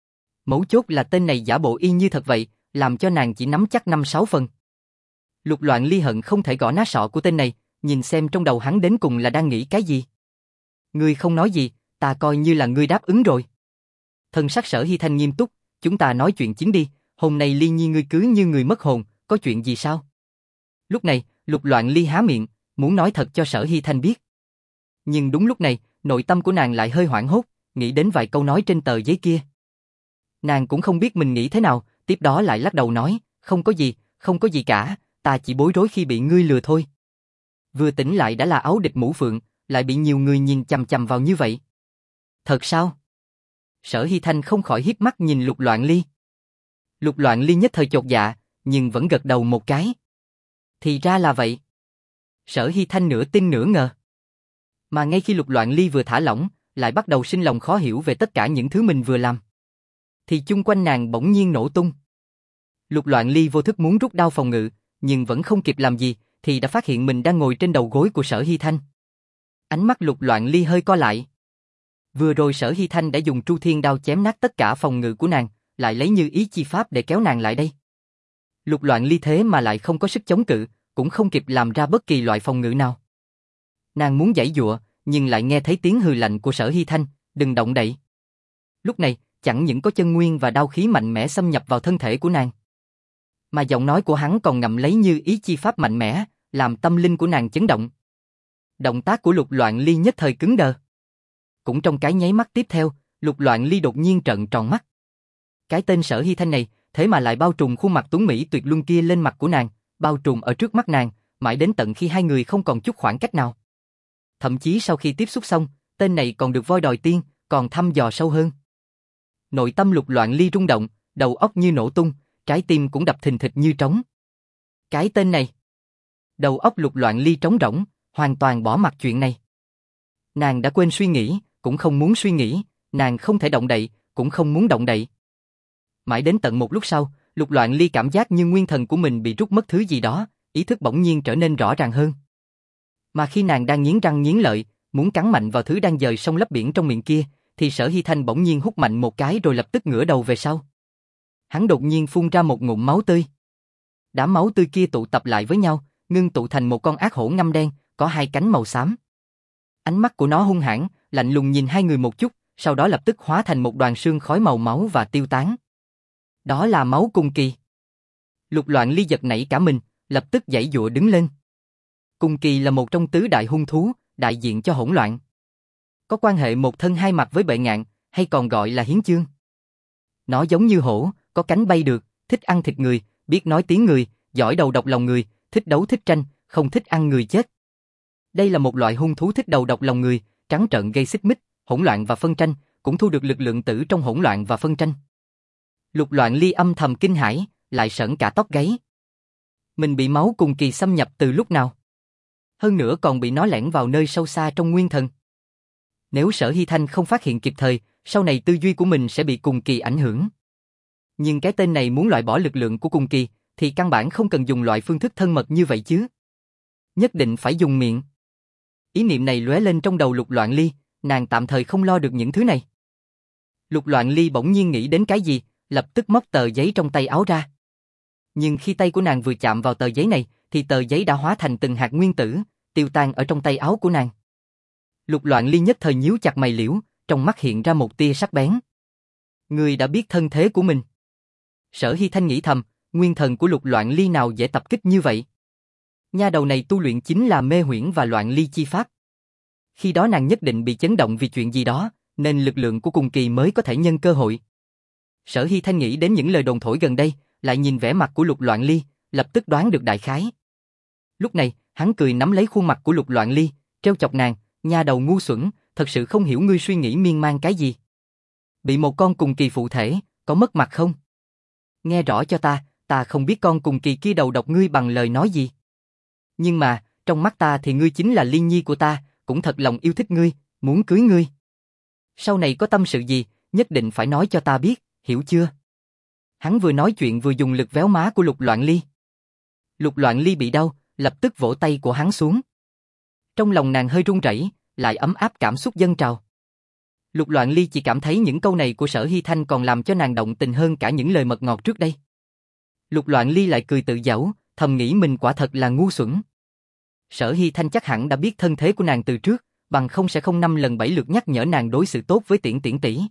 Mấu chốt là tên này giả bộ y như thật vậy, làm cho nàng chỉ nắm chắc năm sáu phần. Lục Loạn Ly hận không thể gõ nát sọ của tên này, nhìn xem trong đầu hắn đến cùng là đang nghĩ cái gì. Ngươi không nói gì, ta coi như là ngươi đáp ứng rồi. Thần sắc Sở Hy Thanh nghiêm túc, chúng ta nói chuyện chính đi, hôm nay Ly Nhi ngươi cứ như người mất hồn, có chuyện gì sao? Lúc này, Lục Loạn Ly há miệng, muốn nói thật cho Sở Hy Thanh biết. Nhưng đúng lúc này, nội tâm của nàng lại hơi hoảng hốt, nghĩ đến vài câu nói trên tờ giấy kia. Nàng cũng không biết mình nghĩ thế nào, tiếp đó lại lắc đầu nói, không có gì, không có gì cả, ta chỉ bối rối khi bị ngươi lừa thôi. Vừa tỉnh lại đã là áo địch mũ phượng, lại bị nhiều người nhìn chằm chằm vào như vậy. Thật sao? Sở Hy Thanh không khỏi hiếp mắt nhìn Lục Loạn Ly. Lục Loạn Ly nhất thời chột dạ, nhưng vẫn gật đầu một cái. Thì ra là vậy. Sở Hy Thanh nửa tin nửa ngờ. Mà ngay khi Lục Loạn Ly vừa thả lỏng, lại bắt đầu sinh lòng khó hiểu về tất cả những thứ mình vừa làm. Thì chung quanh nàng bỗng nhiên nổ tung. Lục Loạn Ly vô thức muốn rút đao phòng ngự, nhưng vẫn không kịp làm gì, thì đã phát hiện mình đang ngồi trên đầu gối của Sở Hy Thanh. Ánh mắt Lục Loạn Ly hơi co lại. Vừa rồi Sở Hy Thanh đã dùng Tru Thiên Đao chém nát tất cả phòng ngự của nàng, lại lấy Như Ý Chi Pháp để kéo nàng lại đây. Lục Loạn Ly thế mà lại không có sức chống cự, cũng không kịp làm ra bất kỳ loại phòng ngự nào. Nàng muốn giãy giụa, nhưng lại nghe thấy tiếng hừ lạnh của Sở Hy Thanh, đừng động đậy. Lúc này, chẳng những có chân nguyên và đao khí mạnh mẽ xâm nhập vào thân thể của nàng, mà giọng nói của hắn còn ngậm lấy Như Ý Chi Pháp mạnh mẽ, làm tâm linh của nàng chấn động. Động tác của Lục Loạn Ly nhất thời cứng đờ. Cũng trong cái nháy mắt tiếp theo, Lục Loạn Ly đột nhiên trợn tròn mắt. Cái tên Sở Hy Thanh này, thế mà lại bao trùm khuôn mặt tuấn mỹ tuyệt luân kia lên mặt của nàng, bao trùm ở trước mắt nàng, mãi đến tận khi hai người không còn chút khoảng cách nào. Thậm chí sau khi tiếp xúc xong, tên này còn được voi đòi tiên, còn thăm dò sâu hơn. Nội tâm Lục Loạn Ly rung động, đầu óc như nổ tung, trái tim cũng đập thình thịch như trống. Cái tên này. Đầu óc Lục Loạn Ly trống rỗng, hoàn toàn bỏ mặc chuyện này. Nàng đã quên suy nghĩ, cũng không muốn suy nghĩ, nàng không thể động đậy, cũng không muốn động đậy. Mãi đến tận một lúc sau, Lục Loạn Ly cảm giác như nguyên thần của mình bị rút mất thứ gì đó, ý thức bỗng nhiên trở nên rõ ràng hơn. Mà khi nàng đang nghiến răng nghiến lợi, muốn cắn mạnh vào thứ đang dời sông lấp biển trong miệng kia, thì Sở Hy Thanh bỗng nhiên hút mạnh một cái rồi lập tức ngửa đầu về sau. Hắn đột nhiên phun ra một ngụm máu tươi. Đám máu tươi kia tụ tập lại với nhau, ngưng tụ thành một con ác hổ ngăm đen, có hai cánh màu xám. Ánh mắt của nó hung hãn, lạnh lùng nhìn hai người một chút, sau đó lập tức hóa thành một đoàn sương khói màu máu và tiêu tán. Đó là máu Cung Kỳ. Lục Loạn Ly giật nảy cả mình, lập tức giãy giụa đứng lên. Cung Kỳ là một trong tứ đại hung thú, đại diện cho hỗn loạn. Có quan hệ một thân hai mặt với Bệ Ngạn, hay còn gọi là Hiến Chương. Nó giống như hổ, có cánh bay được, thích ăn thịt người, biết nói tiếng người, giỏi đầu độc lòng người, thích đấu thích tranh, không thích ăn người chết. Đây là một loại hung thú thích đầu độc lòng người, trắng trợn gây xích mích, hỗn loạn và phân tranh, cũng thu được lực lượng tử trong hỗn loạn và phân tranh. Lục Loạn Ly âm thầm kinh hãi, lại sởn cả tóc gáy. Mình bị máu Cung Kỳ xâm nhập từ lúc nào? Hơn nữa còn bị nó lẻn vào nơi sâu xa trong nguyên thần. Nếu Sở Hy Thanh không phát hiện kịp thời, sau này tư duy của mình sẽ bị Cung Kỳ ảnh hưởng. Nhưng cái tên này muốn loại bỏ lực lượng của Cung Kỳ, thì căn bản không cần dùng loại phương thức thân mật như vậy chứ. Nhất định phải dùng miệng. Ý niệm này lóe lên trong đầu Lục Loạn Ly, nàng tạm thời không lo được những thứ này. Lục Loạn Ly bỗng nhiên nghĩ đến cái gì, lập tức móc tờ giấy trong tay áo ra. Nhưng khi tay của nàng vừa chạm vào tờ giấy này, thì tờ giấy đã hóa thành từng hạt nguyên tử, tiêu tan ở trong tay áo của nàng. Lục Loạn Ly nhất thời nhíu chặt mày liễu, trong mắt hiện ra một tia sắc bén. Ngươi đã biết thân thế của mình. Sở Hy Thanh nghĩ thầm, nguyên thần của Lục Loạn Ly nào dễ tập kích như vậy. Nha đầu này tu luyện chính là mê huyễn và loạn ly chi pháp. Khi đó nàng nhất định bị chấn động vì chuyện gì đó, nên lực lượng của cùng kỳ mới có thể nhân cơ hội. Sở Hy Thanh nghĩ đến những lời đồn thổi gần đây, lại nhìn vẻ mặt của Lục Loạn Ly, lập tức đoán được đại khái. Lúc này, hắn cười nắm lấy khuôn mặt của Lục Loạn Ly, trêu chọc nàng, nha đầu ngu xuẩn, thật sự không hiểu ngươi suy nghĩ miên man cái gì. Bị một con cùng kỳ phụ thể, có mất mặt không? Nghe rõ cho ta, ta không biết con cùng kỳ kia đầu độc ngươi bằng lời nói gì. Nhưng mà, trong mắt ta thì ngươi chính là Liên Nhi của ta, cũng thật lòng yêu thích ngươi, muốn cưới ngươi. Sau này có tâm sự gì, nhất định phải nói cho ta biết, hiểu chưa? Hắn vừa nói chuyện vừa dùng lực véo má của Lục Loạn Ly. Lục Loạn Ly bị đau, lập tức vỗ tay của hắn xuống. Trong lòng nàng hơi run rẩy, lại ấm áp cảm xúc dâng trào. Lục Loạn Ly chỉ cảm thấy những câu này của Sở Hy Thanh còn làm cho nàng động tình hơn cả những lời mật ngọt trước đây. Lục Loạn Ly lại cười tự giễu, thầm nghĩ mình quả thật là ngu xuẩn. Sở Hy Thanh chắc hẳn đã biết thân thế của nàng từ trước, bằng không sẽ không năm lần bảy lượt nhắc nhở nàng đối xử tốt với Tiễn Tiễn tỷ.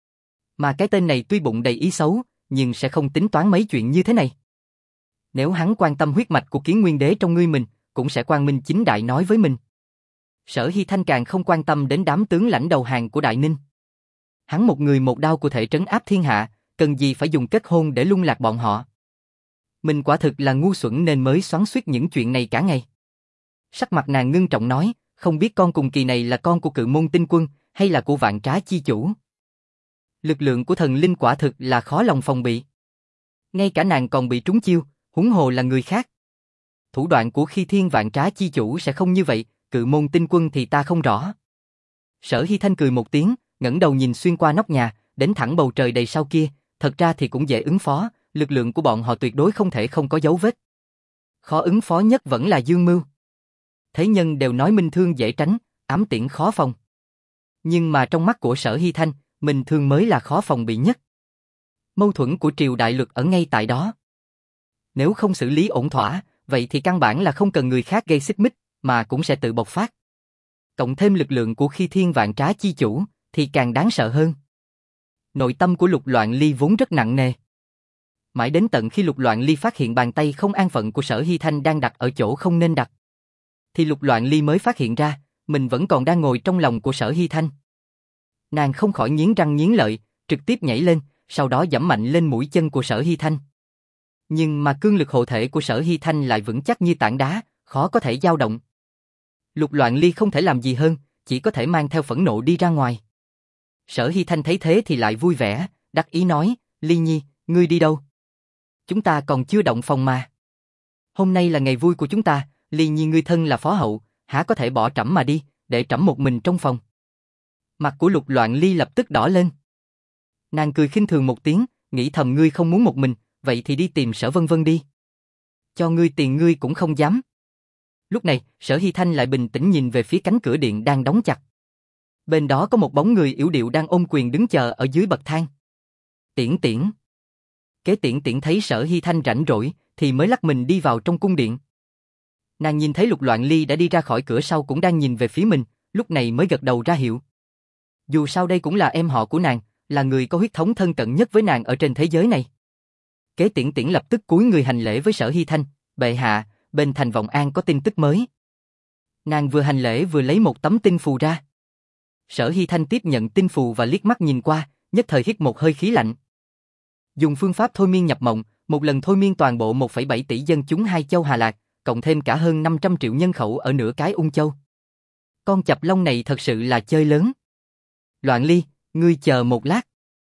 Mà cái tên này tuy bụng đầy ý xấu, nhưng sẽ không tính toán mấy chuyện như thế này. Nếu hắn quan tâm huyết mạch của Kiến Nguyên Đế trong ngươi mình, cũng sẽ quang minh chính đại nói với mình. Sở Hy Thanh càng không quan tâm đến đám tướng lãnh đầu hàng của Đại Ninh. Hắn một người một đao của thể trấn áp thiên hạ, cần gì phải dùng kết hôn để lung lạc bọn họ. Mình quả thực là ngu xuẩn nên mới xoắn xuýt những chuyện này cả ngày. Sắc mặt nàng ngưng trọng nói, không biết con cùng kỳ này là con của Cự Môn Tinh Quân, hay là của Vạn Trá Chi Chủ. Lực lượng của thần linh quả thực là khó lòng phòng bị. Ngay cả nàng còn bị trúng chiêu, huống hồ là người khác. Thủ đoạn của Khi Thiên Vạn Trá Chi Chủ sẽ không như vậy, Cự Môn Tinh Quân thì ta không rõ. Sở Hy Thanh cười một tiếng, ngẩng đầu nhìn xuyên qua nóc nhà, đến thẳng bầu trời đầy sao kia, thật ra thì cũng dễ ứng phó, lực lượng của bọn họ tuyệt đối không thể không có dấu vết. Khó ứng phó nhất vẫn là Dương Mưu. Thế nhân đều nói minh thương dễ tránh, ám tiễn khó phòng. Nhưng mà trong mắt của Sở Hy Thanh, minh thương mới là khó phòng bị nhất. Mâu thuẫn của triều đại luật ở ngay tại đó. Nếu không xử lý ổn thỏa, vậy thì căn bản là không cần người khác gây xích mích, mà cũng sẽ tự bộc phát. Cộng thêm lực lượng của Khi Thiên Vạn Trá Chi Chủ, thì càng đáng sợ hơn. Nội tâm của Lục Loạn Ly vốn rất nặng nề. Mãi đến tận khi Lục Loạn Ly phát hiện bàn tay không an phận của Sở Hy Thanh đang đặt ở chỗ không nên đặt, thì Lục Loạn Ly mới phát hiện ra, mình vẫn còn đang ngồi trong lòng của Sở Hy Thanh. Nàng không khỏi nghiến răng nghiến lợi, trực tiếp nhảy lên, sau đó giẫm mạnh lên mũi chân của Sở Hy Thanh. Nhưng mà cương lực hộ thể của Sở Hy Thanh lại vững chắc như tảng đá, khó có thể dao động. Lục Loạn Ly không thể làm gì hơn, chỉ có thể mang theo phẫn nộ đi ra ngoài. Sở Hy Thanh thấy thế thì lại vui vẻ, đắc ý nói, Ly Nhi, ngươi đi đâu? Chúng ta còn chưa động phòng mà. Hôm nay là ngày vui của chúng ta, Ly Nhi ngươi thân là phó hậu, há có thể bỏ trẫm mà đi, để trẫm một mình trong phòng. Mặt của Lục Loạn Ly lập tức đỏ lên. Nàng cười khinh thường một tiếng, nghĩ thầm ngươi không muốn một mình, vậy thì đi tìm Sở Vân Vân đi. Cho ngươi tiền ngươi cũng không dám. Lúc này, Sở Hy Thanh lại bình tĩnh nhìn về phía cánh cửa điện đang đóng chặt. Bên đó có một bóng người yểu điệu đang ôm quyền đứng chờ ở dưới bậc thang. Tiễn Tiễn. Kế Tiễn Tiễn thấy Sở Hy Thanh rảnh rỗi, thì mới lắc mình đi vào trong cung điện. Nàng nhìn thấy Lục Loạn Ly đã đi ra khỏi cửa sau cũng đang nhìn về phía mình, lúc này mới gật đầu ra hiệu. Dù sao đây cũng là em họ của nàng, là người có huyết thống thân cận nhất với nàng ở trên thế giới này. Kế Tiễn Tiễn lập tức cúi người hành lễ với Sở Hy Thanh, bệ hạ, bên thành Vọng An có tin tức mới. Nàng vừa hành lễ vừa lấy một tấm tinh phù ra. Sở Hy Thanh tiếp nhận tinh phù và liếc mắt nhìn qua, nhất thời hít một hơi khí lạnh. Dùng phương pháp thôi miên nhập mộng, một lần thôi miên toàn bộ một phẩy bảy tỷ dân chúng hai châu Hà Lạc, cộng thêm cả hơn năm trăm triệu nhân khẩu ở nửa cái Ung Châu. Con chập lông này thật sự là chơi lớn. Loạn Ly, ngươi chờ một lát.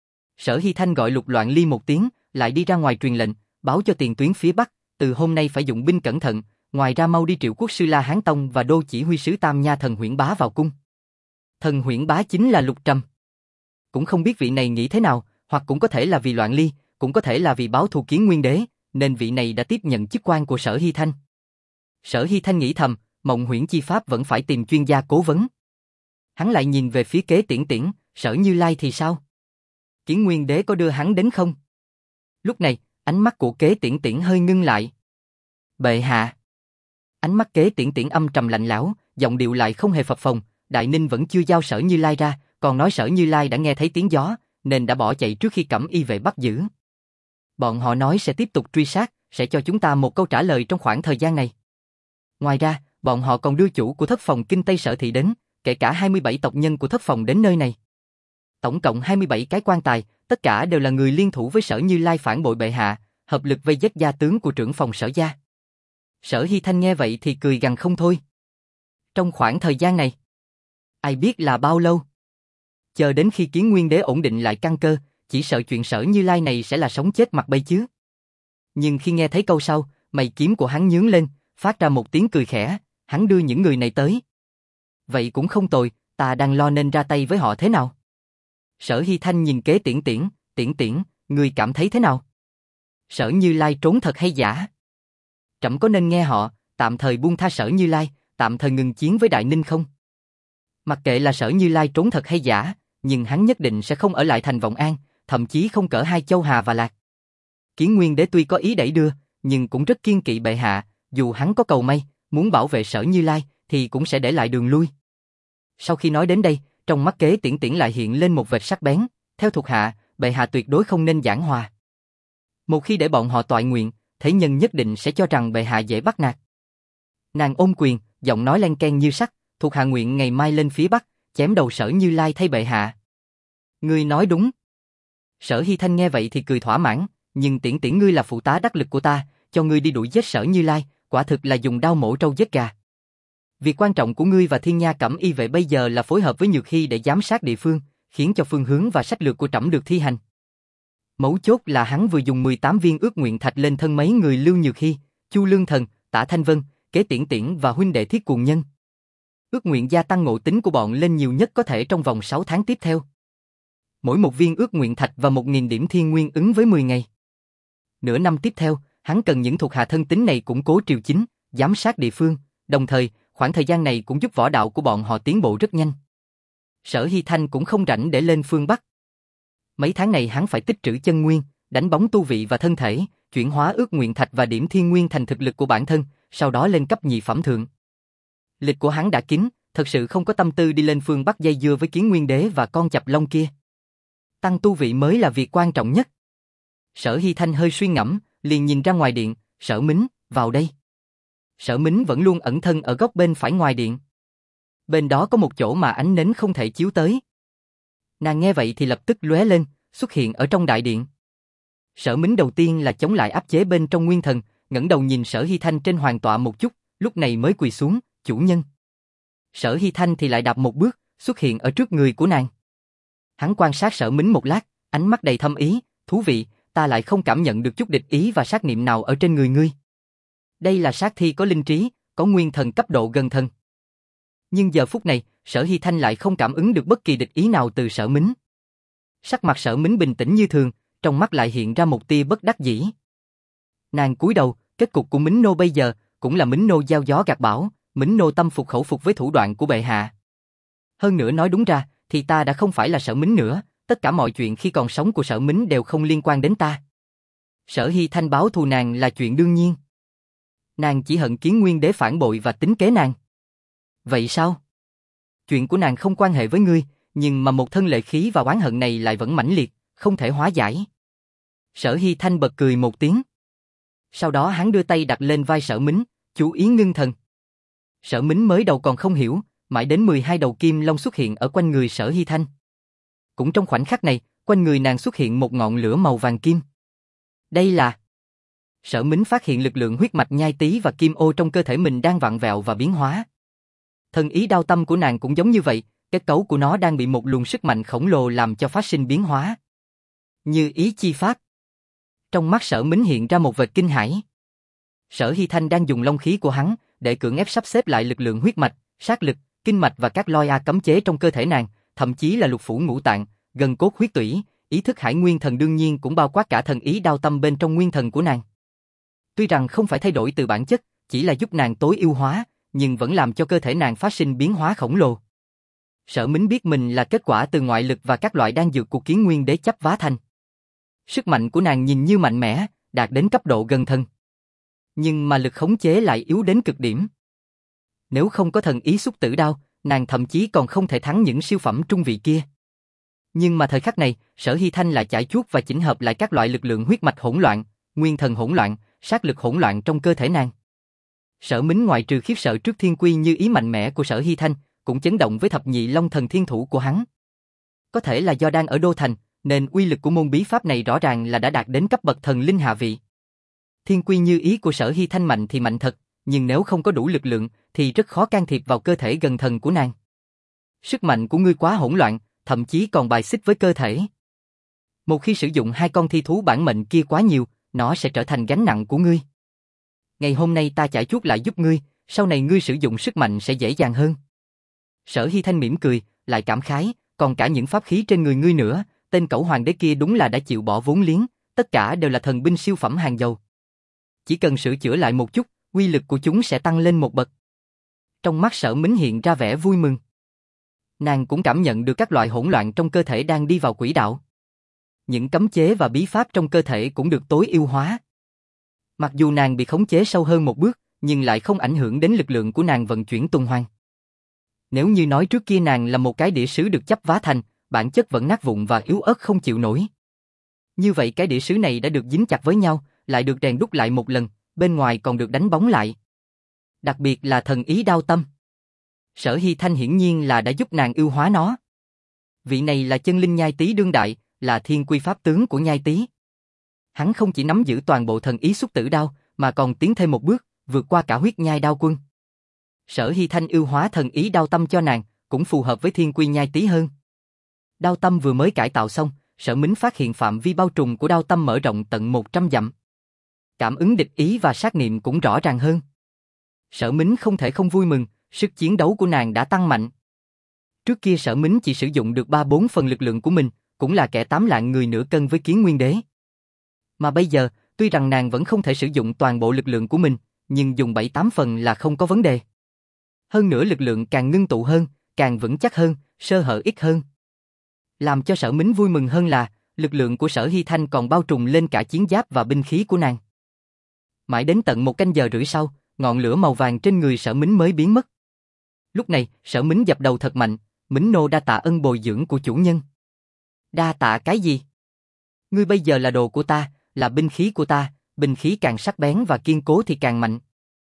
Sở Hy Thanh gọi Lục Loạn Ly một tiếng, lại đi ra ngoài truyền lệnh, báo cho tiền tuyến phía Bắc, từ hôm nay phải dụng binh cẩn thận, ngoài ra mau đi triệu quốc sư La Hán Tông và đô chỉ huy sứ Tam Nha Thần Huyễn Bá vào cung. Thần Huyễn Bá chính là Lục Trầm. Cũng không biết vị này nghĩ thế nào, hoặc cũng có thể là vì Loạn Ly, cũng có thể là vì báo thù Kiến Nguyên Đế, nên vị này đã tiếp nhận chức quan của Sở Hy Thanh. Sở Hy Thanh nghĩ thầm, Mộng Huyễn chi pháp vẫn phải tìm chuyên gia cố vấn. Hắn lại nhìn về phía Kế Tiễn Tiễn, Sở Như Lai thì sao? Kiến Nguyên Đế có đưa hắn đến không? Lúc này, ánh mắt của Kế Tiễn Tiễn hơi ngưng lại. Bệ hạ. Ánh mắt Kế Tiễn Tiễn âm trầm lạnh lẽo, giọng điệu lại không hề phập phồng. Đại Ninh vẫn chưa giao Sở Như Lai ra, còn nói Sở Như Lai đã nghe thấy tiếng gió, nên đã bỏ chạy trước khi Cẩm Y vệ bắt giữ. Bọn họ nói sẽ tiếp tục truy sát, sẽ cho chúng ta một câu trả lời trong khoảng thời gian này. Ngoài ra, bọn họ còn đưa chủ của thất phòng Kinh Tây Sở Thị đến, kể cả hai mươi bảy tộc nhân của thất phòng đến nơi này. Tổng cộng hai mươi bảy cái quan tài, tất cả đều là người liên thủ với Sở Như Lai phản bội bệ hạ, hợp lực vây giết gia tướng của trưởng phòng Sở gia. Sở Hy Thanh nghe vậy thì cười gằn không thôi. Trong khoảng thời gian này, ai biết là bao lâu? Chờ đến khi Kiến Nguyên Đế ổn định lại căn cơ, chỉ sợ chuyện Sở Như Lai này sẽ là sống chết mặt bay chứ. Nhưng khi nghe thấy câu sau, mày kiếm của hắn nhướng lên, phát ra một tiếng cười khẽ, hắn đưa những người này tới. Vậy cũng không tồi, ta đang lo nên ra tay với họ thế nào? Sở Hy Thanh nhìn Kế Tiễn Tiễn, Tiễn Tiễn, ngươi cảm thấy thế nào? Sở Như Lai trốn thật hay giả? Trẫm có nên nghe họ, tạm thời buông tha Sở Như Lai, tạm thời ngừng chiến với Đại Ninh không? Mặc kệ là Sở Như Lai trốn thật hay giả, nhưng hắn nhất định sẽ không ở lại thành Vọng An, thậm chí không cỡ hai châu Hà và Lạc. Kiến Nguyên Đế tuy có ý đẩy đưa, nhưng cũng rất kiên kỵ bệ hạ, dù hắn có cầu may, muốn bảo vệ Sở Như Lai, thì cũng sẽ để lại đường lui. Sau khi nói đến đây, trong mắt Kế Tiễn Tiễn lại hiện lên một vệt sắc bén, theo thuộc hạ, bệ hạ tuyệt đối không nên giảng hòa. Một khi để bọn họ toại nguyện, thế nhân nhất định sẽ cho rằng bệ hạ dễ bắt nạt. Nàng ôm quyền, giọng nói len ken như sắt, thuộc hạ nguyện ngày mai lên phía bắc, chém đầu Sở Như Lai thay bệ hạ. Ngươi nói đúng. Sở Hy Thanh nghe vậy thì cười thỏa mãn, nhưng Tiễn Tiễn ngươi là phụ tá đắc lực của ta, cho ngươi đi đuổi giết Sở Như Lai, quả thực là dùng đao mổ trâu giết gà. Việc quan trọng của ngươi và Thiên Nha Cẩm Y vệ bây giờ là phối hợp với Nhược Hy để giám sát địa phương, khiến cho phương hướng và sách lược của trẫm được thi hành. Mấu chốt là hắn vừa dùng mười tám viên ước nguyện thạch lên thân mấy người Lưu Nhược Hy, Chu Lương Thần, Tả Thanh Vân, Kế Tiễn Tiễn và huynh đệ Thiết Cuồng Nhân. Ước nguyện gia tăng ngộ tính của bọn lên nhiều nhất có thể trong vòng sáu tháng tiếp theo. Mỗi một viên ước nguyện thạch và một nghìn điểm thiên nguyên ứng với mười ngày. Nửa năm tiếp theo, hắn cần những thuộc hạ thân tín này củng cố triều chính, giám sát địa phương, đồng thời, khoảng thời gian này cũng giúp võ đạo của bọn họ tiến bộ rất nhanh. Sở Hy Thanh cũng không rảnh để lên phương Bắc. Mấy tháng này hắn phải tích trữ chân nguyên, đánh bóng tu vị và thân thể, chuyển hóa ước nguyện thạch và điểm thiên nguyên thành thực lực của bản thân, sau đó lên cấp nhị phẩm thượng. Lịch của hắn đã kín, thật sự không có tâm tư đi lên phương Bắc dây dưa với Kiến Nguyên Đế và con Chập Long kia. Tăng tu vị mới là việc quan trọng nhất. Sở Hy Thanh hơi suy ngẫm, liền nhìn ra ngoài điện, Sở Mính, vào đây. Sở Mính vẫn luôn ẩn thân ở góc bên phải ngoài điện. Bên đó có một chỗ mà ánh nến không thể chiếu tới. Nàng nghe vậy thì lập tức lóe lên, xuất hiện ở trong đại điện. Sở Mính đầu tiên là chống lại áp chế bên trong nguyên thần, ngẩng đầu nhìn Sở Hy Thanh trên hoàng tọa một chút, lúc này mới quỳ xuống, chủ nhân. Sở Hy Thanh thì lại đạp một bước, xuất hiện ở trước người của nàng. Hắn quan sát Sở Mính một lát, ánh mắt đầy thâm ý, thú vị, ta lại không cảm nhận được chút địch ý và sát niệm nào ở trên người ngươi. Đây là sát thi có linh trí, có nguyên thần cấp độ gần thần. Nhưng giờ phút này, Sở Hy Thanh lại không cảm ứng được bất kỳ địch ý nào từ Sở Mính. Sắc mặt Sở Mính bình tĩnh như thường, trong mắt lại hiện ra một tia bất đắc dĩ. Nàng cúi đầu, kết cục của Mính Nô bây giờ cũng là Mính Nô gieo gió gặt bão, Mính Nô tâm phục khẩu phục với thủ đoạn của bệ hạ. Hơn nữa nói đúng ra, thì ta đã không phải là Sở Mính nữa, tất cả mọi chuyện khi còn sống của Sở Mính đều không liên quan đến ta. Sở Hy Thanh báo thù nàng là chuyện đương nhiên. Nàng chỉ hận Kiến Nguyên Đế phản bội và tính kế nàng. Vậy sao? Chuyện của nàng không quan hệ với ngươi, nhưng mà một thân lệ khí và oán hận này lại vẫn mãnh liệt, không thể hóa giải. Sở Hy Thanh bật cười một tiếng. Sau đó hắn đưa tay đặt lên vai Sở Mính, chú ý ngưng thần. Sở Mính mới đầu còn không hiểu, mãi đến mười hai đầu kim long xuất hiện ở quanh người Sở Hy Thanh. Cũng trong khoảnh khắc này, quanh người nàng xuất hiện một ngọn lửa màu vàng kim. Đây là... Sở Mính phát hiện lực lượng huyết mạch nhai tý và kim ô trong cơ thể mình đang vặn vẹo và biến hóa. Thần ý đao tâm của nàng cũng giống như vậy, kết cấu của nó đang bị một luồng sức mạnh khổng lồ làm cho phát sinh biến hóa. Như ý chi pháp. Trong mắt Sở Mính hiện ra một vệt kinh hãi. Sở Hy Thanh đang dùng long khí của hắn để cưỡng ép sắp xếp lại lực lượng huyết mạch, sát lực, kinh mạch và các loi a cấm chế trong cơ thể nàng, thậm chí là lục phủ ngũ tạng, gân cốt huyết tủy, ý thức hải nguyên thần đương nhiên cũng bao quát cả thần ý đao tâm bên trong nguyên thần của nàng. Tuy rằng không phải thay đổi từ bản chất, chỉ là giúp nàng tối ưu hóa, nhưng vẫn làm cho cơ thể nàng phát sinh biến hóa khổng lồ. Sở Mính biết mình là kết quả từ ngoại lực và các loại đan dược của Kiến Nguyên Đế chấp vá thành. Sức mạnh của nàng nhìn như mạnh mẽ, đạt đến cấp độ gần thần. Nhưng mà lực khống chế lại yếu đến cực điểm. Nếu không có thần ý xúc tử đao, nàng thậm chí còn không thể thắng những siêu phẩm trung vị kia. Nhưng mà thời khắc này, Sở Hy Thanh lại chải chuốt và chỉnh hợp lại các loại lực lượng huyết mạch hỗn loạn, nguyên thần hỗn loạn, sát lực hỗn loạn trong cơ thể nàng. Sở Mính ngoại trừ khiếp sợ trước thiên quy như ý mạnh mẽ của Sở Hy Thanh, cũng chấn động với thập nhị long thần thiên thủ của hắn. Có thể là do đang ở Đô Thành, nên uy lực của môn bí pháp này rõ ràng là đã đạt đến cấp bậc thần linh hạ vị. Thiên quy như ý của Sở Hy Thanh mạnh thì mạnh thật, nhưng nếu không có đủ lực lượng thì rất khó can thiệp vào cơ thể gần thần của nàng. Sức mạnh của ngươi quá hỗn loạn, thậm chí còn bài xích với cơ thể. Một khi sử dụng hai con thi thú bản mệnh kia quá nhiều, nó sẽ trở thành gánh nặng của ngươi. Ngày hôm nay ta chải chuốt lại giúp ngươi, sau này ngươi sử dụng sức mạnh sẽ dễ dàng hơn. Sở Hy Thanh mỉm cười, lại cảm khái, còn cả những pháp khí trên người ngươi nữa, tên cẩu hoàng đế kia đúng là đã chịu bỏ vốn liếng, tất cả đều là thần binh siêu phẩm hàng dầu. Chỉ cần sửa chữa lại một chút, uy lực của chúng sẽ tăng lên một bậc. Trong mắt Sở Mính hiện ra vẻ vui mừng. Nàng cũng cảm nhận được các loại hỗn loạn trong cơ thể đang đi vào quỹ đạo. Những cấm chế và bí pháp trong cơ thể cũng được tối ưu hóa. Mặc dù nàng bị khống chế sâu hơn một bước, nhưng lại không ảnh hưởng đến lực lượng của nàng vận chuyển tuần hoàn. Nếu như nói trước kia nàng là một cái đĩa sứ được chấp vá thành, bản chất vẫn nát vụn và yếu ớt không chịu nổi. Như vậy cái đĩa sứ này đã được dính chặt với nhau, lại được rèn đúc lại một lần, bên ngoài còn được đánh bóng lại. Đặc biệt là thần ý đao tâm. Sở Hy Thanh hiển nhiên là đã giúp nàng ưu hóa nó. Vị này là chân linh nhai tý đương đại, là thiên quy pháp tướng của nhai tý. Hắn không chỉ nắm giữ toàn bộ thần ý xúc tử đao, mà còn tiến thêm một bước, vượt qua cả huyết nhai đao quân. Sở Hy Thanh ưu hóa thần ý đao tâm cho nàng, cũng phù hợp với thiên quy nhai tý hơn. Đao tâm vừa mới cải tạo xong, Sở Mính phát hiện phạm vi bao trùm của đao tâm mở rộng tận một trăm dặm. Cảm ứng địch ý và sát niệm cũng rõ ràng hơn. Sở Mính không thể không vui mừng, sức chiến đấu của nàng đã tăng mạnh. Trước kia Sở Mính chỉ sử dụng được ba bốn phần lực lượng của mình, cũng là kẻ tám lạng người nửa cân với Kiến Nguyên Đế. Mà bây giờ, tuy rằng nàng vẫn không thể sử dụng toàn bộ lực lượng của mình, nhưng dùng bảy tám phần là không có vấn đề. Hơn nữa lực lượng càng ngưng tụ hơn, càng vững chắc hơn, sơ hở ít hơn. Làm cho Sở Mính vui mừng hơn là, lực lượng của Sở Hy Thanh còn bao trùm lên cả chiến giáp và binh khí của nàng. Mãi đến tận một canh giờ rưỡi sau, ngọn lửa màu vàng trên người Sở Mính mới biến mất. Lúc này, Sở Mính dập đầu thật mạnh, Mính nô đa tạ ân bồi dưỡng của chủ nhân. Đa tạ cái gì? Ngươi bây giờ là đồ của ta, là binh khí của ta, binh khí càng sắc bén và kiên cố thì càng mạnh.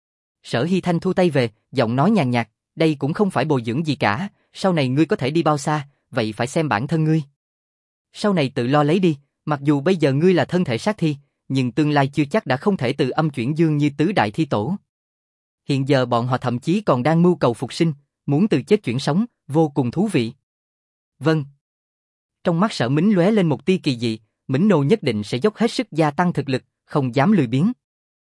Sở Hy Thanh thu tay về, giọng nói nhàn nhạt, đây cũng không phải bồi dưỡng gì cả, sau này ngươi có thể đi bao xa, vậy phải xem bản thân ngươi. Sau này tự lo lấy đi, mặc dù bây giờ ngươi là thân thể sát thi, nhưng tương lai chưa chắc đã không thể từ âm chuyển dương như tứ đại thi tổ. Hiện giờ bọn họ thậm chí còn đang mưu cầu phục sinh, muốn từ chết chuyển sống, vô cùng thú vị. Vâng. Trong mắt Sở Mính lóe lên một tia kỳ dị, Mính nô nhất định sẽ dốc hết sức gia tăng thực lực, không dám lười biếng.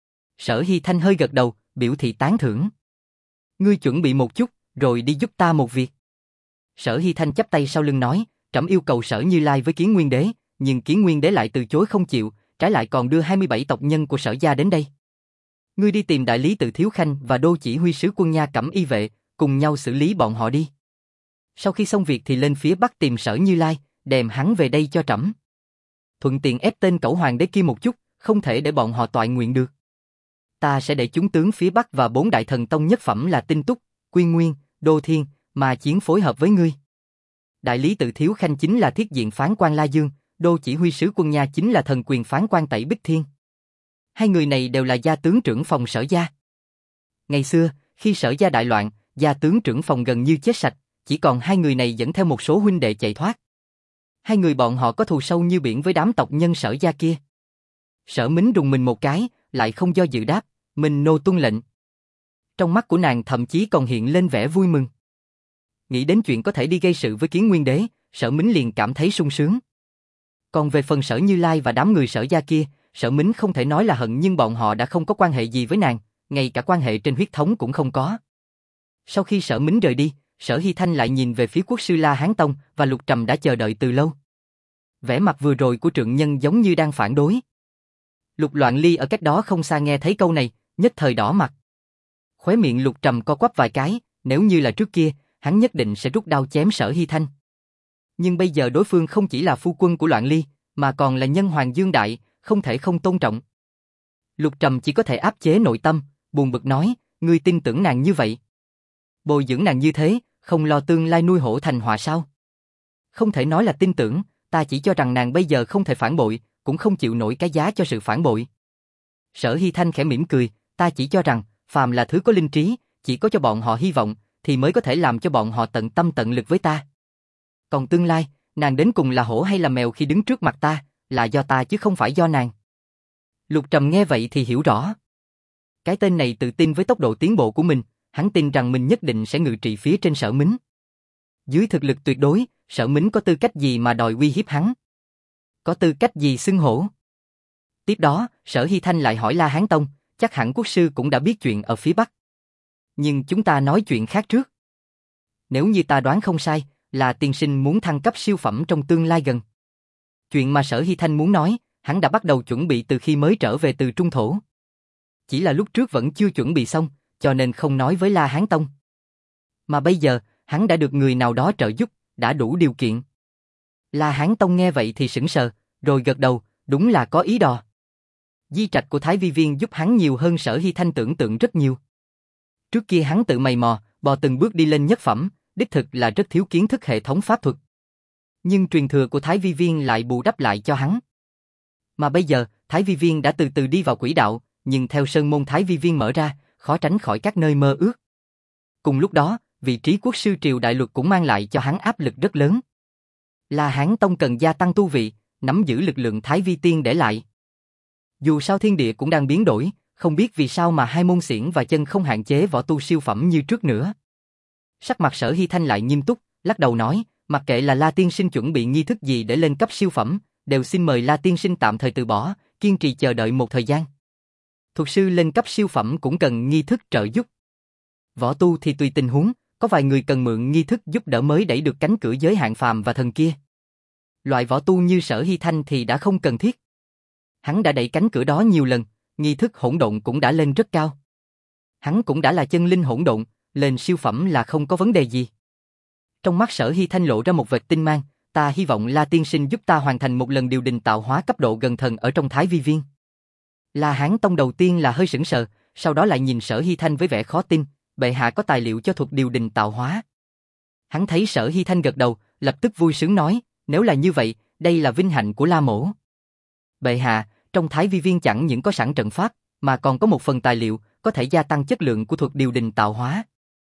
Sở Hy Thanh hơi gật đầu, biểu thị tán thưởng. Ngươi chuẩn bị một chút, rồi đi giúp ta một việc. Sở Hy Thanh chắp tay sau lưng nói, trẫm yêu cầu Sở Như Lai với Kiến Nguyên Đế, nhưng Kiến Nguyên Đế lại từ chối không chịu, trái lại còn đưa hai mươi bảy tộc nhân của Sở gia đến đây. Ngươi đi tìm đại lý Từ Thiếu Khanh và đô chỉ huy sứ quân Nha Cẩm Y vệ, cùng nhau xử lý bọn họ đi. Sau khi xong việc thì lên phía bắc tìm Sở Như Lai, đem hắn về đây cho trẫm. Thuận tiện ép tên cẩu hoàng đế kia một chút, không thể để bọn họ toại nguyện được. Ta sẽ để chúng tướng phía bắc và bốn đại thần tông nhất phẩm là Tinh Túc, Quy Nguyên, Đô Thiên, mà chiến phối hợp với ngươi. Đại lý Tự Thiếu Khanh chính là thiết diện phán quan La Dương, đô chỉ huy sứ quân Nha chính là thần quyền phán quan Tẩy Bích Thiên. Hai người này đều là gia tướng trưởng phòng Sở gia. Ngày xưa, khi Sở gia đại loạn, gia tướng trưởng phòng gần như chết sạch, chỉ còn hai người này dẫn theo một số huynh đệ chạy thoát. Hai người bọn họ có thù sâu như biển với đám tộc nhân Sở gia kia. Sở Mính rùng mình một cái, lại không do dự đáp, mình nô tuân lệnh. Trong mắt của nàng thậm chí còn hiện lên vẻ vui mừng. Nghĩ đến chuyện có thể đi gây sự với Kiến Nguyên Đế, Sở Mính liền cảm thấy sung sướng. Còn về phần Sở Như Lai và đám người Sở gia kia, Sở Mính không thể nói là hận, nhưng bọn họ đã không có quan hệ gì với nàng, ngay cả quan hệ trên huyết thống cũng không có. Sau khi Sở Mính rời đi, Sở Hy Thanh lại nhìn về phía quốc sư La Hán Tông và Lục Trầm đã chờ đợi từ lâu. Vẻ mặt vừa rồi của trượng nhân giống như đang phản đối. Lục Loạn Ly ở cách đó không xa nghe thấy câu này, nhất thời đỏ mặt. Khóe miệng Lục Trầm co quắp vài cái, nếu như là trước kia, hắn nhất định sẽ rút đao chém Sở Hy Thanh. Nhưng bây giờ đối phương không chỉ là phu quân của Loạn Ly, mà còn là nhân hoàng Dương Đại, không thể không tôn trọng. Lục Trầm chỉ có thể áp chế nội tâm, buồn bực nói, ngươi tin tưởng nàng như vậy? Bồi dưỡng nàng như thế, không lo tương lai nuôi hổ thành họa sao? Không thể nói là tin tưởng, ta chỉ cho rằng nàng bây giờ không thể phản bội, cũng không chịu nổi cái giá cho sự phản bội. Sở Hy Thanh khẽ mỉm cười, ta chỉ cho rằng, phàm là thứ có linh trí, chỉ có cho bọn họ hy vọng, thì mới có thể làm cho bọn họ tận tâm tận lực với ta. Còn tương lai, nàng đến cùng là hổ hay là mèo khi đứng trước mặt ta, là do ta chứ không phải do nàng. Lục Trầm nghe vậy thì hiểu rõ. Cái tên này tự tin với tốc độ tiến bộ của mình, hắn tin rằng mình nhất định sẽ ngự trị phía trên Sở Mính. Dưới thực lực tuyệt đối, Sở Mính có tư cách gì mà đòi uy hiếp hắn? Có tư cách gì xưng hổ? Tiếp đó, Sở Hy Thanh lại hỏi La Hán Tông, chắc hẳn quốc sư cũng đã biết chuyện ở phía Bắc. Nhưng chúng ta nói chuyện khác trước. Nếu như ta đoán không sai, là tiên sinh muốn thăng cấp siêu phẩm trong tương lai gần. Chuyện mà Sở Hy Thanh muốn nói, hắn đã bắt đầu chuẩn bị từ khi mới trở về từ Trung Thổ. Chỉ là lúc trước vẫn chưa chuẩn bị xong, cho nên không nói với La Hán Tông. Mà bây giờ, hắn đã được người nào đó trợ giúp, đã đủ điều kiện. La Hán Tông nghe vậy thì sững sờ, rồi gật đầu, đúng là có ý đò. Di trạch của Thái Vi Viên giúp hắn nhiều hơn Sở Hy Thanh tưởng tượng rất nhiều. Trước kia hắn tự mày mò, bò từng bước đi lên nhất phẩm, đích thực là rất thiếu kiến thức hệ thống pháp thuật. Nhưng truyền thừa của Thái Vi Viên lại bù đắp lại cho hắn. Mà bây giờ, Thái Vi Viên đã từ từ đi vào quỹ đạo, nhưng theo sơn môn Thái Vi Viên mở ra, khó tránh khỏi các nơi mơ ước. Cùng lúc đó, vị trí quốc sư triều đại luật cũng mang lại cho hắn áp lực rất lớn. La Hán Tông cần gia tăng tu vị, nắm giữ lực lượng Thái Vi Tiên để lại. Dù sao thiên địa cũng đang biến đổi, không biết vì sao mà hai môn xiển và chân không hạn chế võ tu siêu phẩm như trước nữa. Sắc mặt Sở Hy Thanh lại nghiêm túc, lắc đầu nói, mặc kệ là La Tiên Sinh chuẩn bị nghi thức gì để lên cấp siêu phẩm, đều xin mời La Tiên Sinh tạm thời từ bỏ, kiên trì chờ đợi một thời gian. Thuật sư lên cấp siêu phẩm cũng cần nghi thức trợ giúp. Võ tu thì tùy tình huống, có vài người cần mượn nghi thức giúp đỡ mới đẩy được cánh cửa giới hạn phàm và thần kia. Loại võ tu như Sở Hy Thanh thì đã không cần thiết. Hắn đã đẩy cánh cửa đó nhiều lần, nghi thức hỗn độn cũng đã lên rất cao. Hắn cũng đã là chân linh hỗn độn, lên siêu phẩm là không có vấn đề gì. Trong mắt Sở Hy Thanh lộ ra một vệt tinh mang, ta hy vọng La Tiên Sinh giúp ta hoàn thành một lần điều đình tạo hóa cấp độ gần thần ở trong Thái Vi Viên. La Hán Tông đầu tiên là hơi sững sờ, sau đó lại nhìn Sở Hy Thanh với vẻ khó tin, bệ hạ có tài liệu cho thuật điều đình tạo hóa. Hắn thấy Sở Hy Thanh gật đầu, lập tức vui sướng nói, nếu là như vậy, đây là vinh hạnh của La Mỗ. Bệ hạ, trong Thái Vi Viên chẳng những có sẵn trận pháp, mà còn có một phần tài liệu có thể gia tăng chất lượng của thuật điều đình tạo hóa.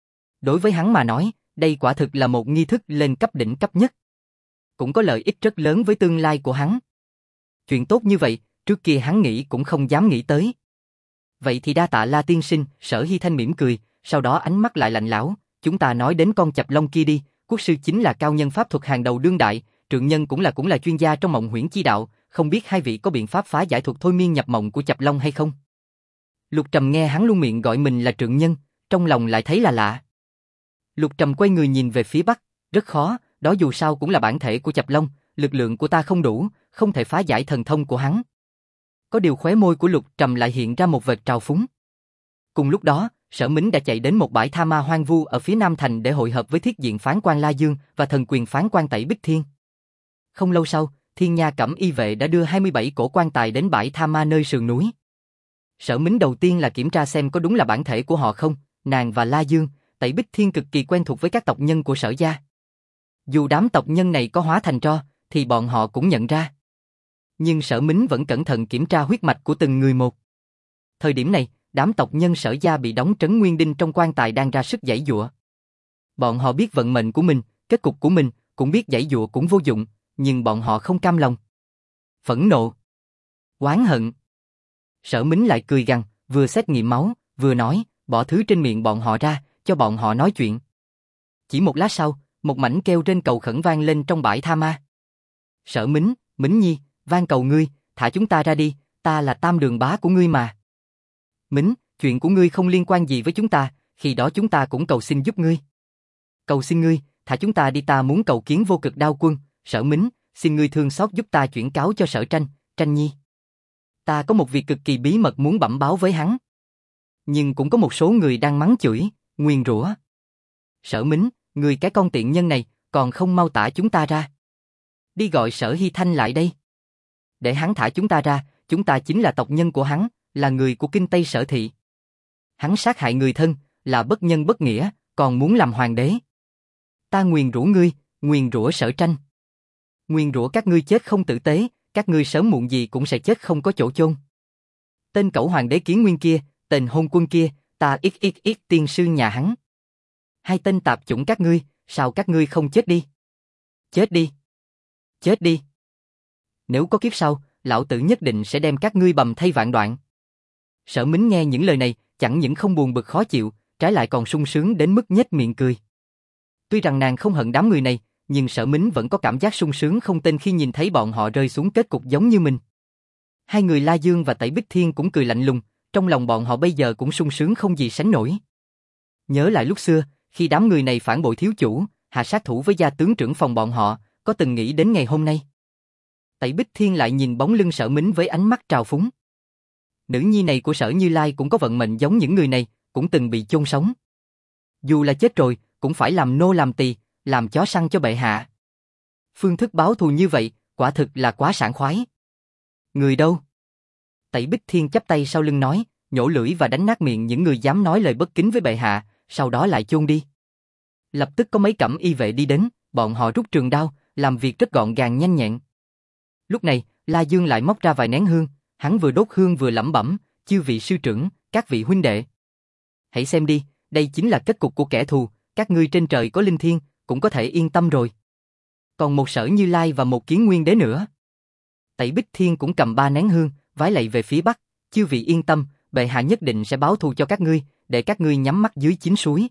Đối với hắn mà nói, đây quả thực là một nghi thức lên cấp đỉnh cấp nhất. Cũng có lợi ích rất lớn với tương lai của hắn. Chuyện tốt như vậy, trước kia hắn nghĩ cũng không dám nghĩ tới. Vậy thì đa tạ La Tiên Sinh, Sở Hy Thanh mỉm cười, sau đó ánh mắt lại lạnh lẽo, chúng ta nói đến con Chập Long kia đi, quốc sư chính là cao nhân pháp thuật hàng đầu đương đại, Trượng Nhân cũng là cũng là chuyên gia trong mộng huyễn chi đạo, không biết hai vị có biện pháp phá giải thuật thôi miên nhập mộng của Chập Long hay không? Lục Trầm nghe hắn luôn miệng gọi mình là Trượng Nhân, trong lòng lại thấy là lạ. Lục Trầm quay người nhìn về phía Bắc, rất khó, đó dù sao cũng là bản thể của Chập Long, lực lượng của ta không đủ, không thể phá giải thần thông của hắn. Có điều khóe môi của Lục Trầm lại hiện ra một vệt trào phúng. Cùng lúc đó, Sở Mính đã chạy đến một bãi tha ma hoang vu ở phía Nam Thành để hội hợp với thiết diện phán quan La Dương và thần quyền phán quan Tẩy Bích Thiên. Không lâu sau, Thiên Nha Cẩm Y vệ đã đưa hai mươi bảy cổ quan tài đến bãi tha ma nơi sườn núi. Sở Mính đầu tiên là kiểm tra xem có đúng là bản thể của họ không, nàng và La Dương, Tẩy Bích Thiên cực kỳ quen thuộc với các tộc nhân của Sở gia. Dù đám tộc nhân này có hóa thành tro, thì bọn họ cũng nhận ra. Nhưng Sở Mính vẫn cẩn thận kiểm tra huyết mạch của từng người một. Thời điểm này, đám tộc nhân Sở gia bị đóng trấn nguyên đinh trong quan tài đang ra sức giãy giụa. Bọn họ biết vận mệnh của mình, kết cục của mình, cũng biết giãy giụa cũng vô dụng, nhưng bọn họ không cam lòng. Phẫn nộ, oán hận. Sở Mính lại cười gằn, vừa xét nghiệm máu, vừa nói, bỏ thứ trên miệng bọn họ ra, cho bọn họ nói chuyện. Chỉ một lát sau, một mảnh kêu trên cầu khẩn vang lên trong bãi tha ma. Sở Mính, Mính Nhi, van cầu ngươi, thả chúng ta ra đi, ta là tam đường bá của ngươi mà. Mính, chuyện của ngươi không liên quan gì với chúng ta, khi đó chúng ta cũng cầu xin giúp ngươi. Cầu xin ngươi, thả chúng ta đi, ta muốn cầu kiến Vô Cực Đao Quân. Sở Mính, xin ngươi thương xót giúp ta chuyển cáo cho Sở Tranh, Tranh Nhi. Ta có một việc cực kỳ bí mật muốn bẩm báo với hắn. Nhưng cũng có một số người đang mắng chửi, nguyền rủa. Sở Mính, Người cái con tiện nhân này, còn không mau tả chúng ta ra. Đi gọi Sở Hy Thanh lại đây. Để hắn thả chúng ta ra, chúng ta chính là tộc nhân của hắn, là người của Kinh Tây Sở Thị. Hắn sát hại người thân, là bất nhân bất nghĩa, còn muốn làm hoàng đế. Ta nguyền rủa ngươi, nguyền rủa Sở Tranh. Nguyền rủa các ngươi chết không tử tế, các ngươi sớm muộn gì cũng sẽ chết không có chỗ chôn. Tên cẩu hoàng đế Kiến Nguyên kia, tên hôn quân kia, ta ít ít ít tiên sư nhà hắn. Hai tên tạp chủng các ngươi, sao các ngươi không chết đi? Chết đi. Chết đi. Nếu có kiếp sau, lão tử nhất định sẽ đem các ngươi bầm thây vạn đoạn. Sở Mính nghe những lời này, chẳng những không buồn bực khó chịu, trái lại còn sung sướng đến mức nhếch miệng cười. Tuy rằng nàng không hận đám người này, nhưng Sở Mính vẫn có cảm giác sung sướng không tên khi nhìn thấy bọn họ rơi xuống kết cục giống như mình. Hai người La Dương và Tẩy Bích Thiên cũng cười lạnh lùng, trong lòng bọn họ bây giờ cũng sung sướng không gì sánh nổi. Nhớ lại lúc xưa, khi đám người này phản bội thiếu chủ, hạ sát thủ với gia tướng trưởng phòng bọn họ, có từng nghĩ đến ngày hôm nay. Tẩy Bích Thiên lại nhìn bóng lưng Sở Mính với ánh mắt trào phúng. Nữ nhi này của Sở Như Lai cũng có vận mệnh giống những người này, cũng từng bị chôn sống. Dù là chết rồi, cũng phải làm nô làm tỳ, làm chó săn cho bệ hạ. Phương thức báo thù như vậy, quả thực là quá sảng khoái. Người đâu? Tẩy Bích Thiên chắp tay sau lưng nói, nhổ lưỡi và đánh nát miệng những người dám nói lời bất kính với bệ hạ, sau đó lại chôn đi. Lập tức có mấy cẩm y vệ đi đến, bọn họ rút trường đao, làm việc rất gọn gàng nhanh nhẹn. Lúc này, La Dương lại móc ra vài nén hương, hắn vừa đốt hương vừa lẩm bẩm, chư vị sư trưởng, các vị huynh đệ. Hãy xem đi, đây chính là kết cục của kẻ thù, các ngươi trên trời có linh thiêng, cũng có thể yên tâm rồi. Còn một Sở Như Lai và một Kiến Nguyên đế nữa. Tẩy Bích Thiên cũng cầm ba nén hương, vái lạy về phía bắc, chư vị yên tâm, bệ hạ nhất định sẽ báo thù cho các ngươi, để các ngươi nhắm mắt dưới chín suối.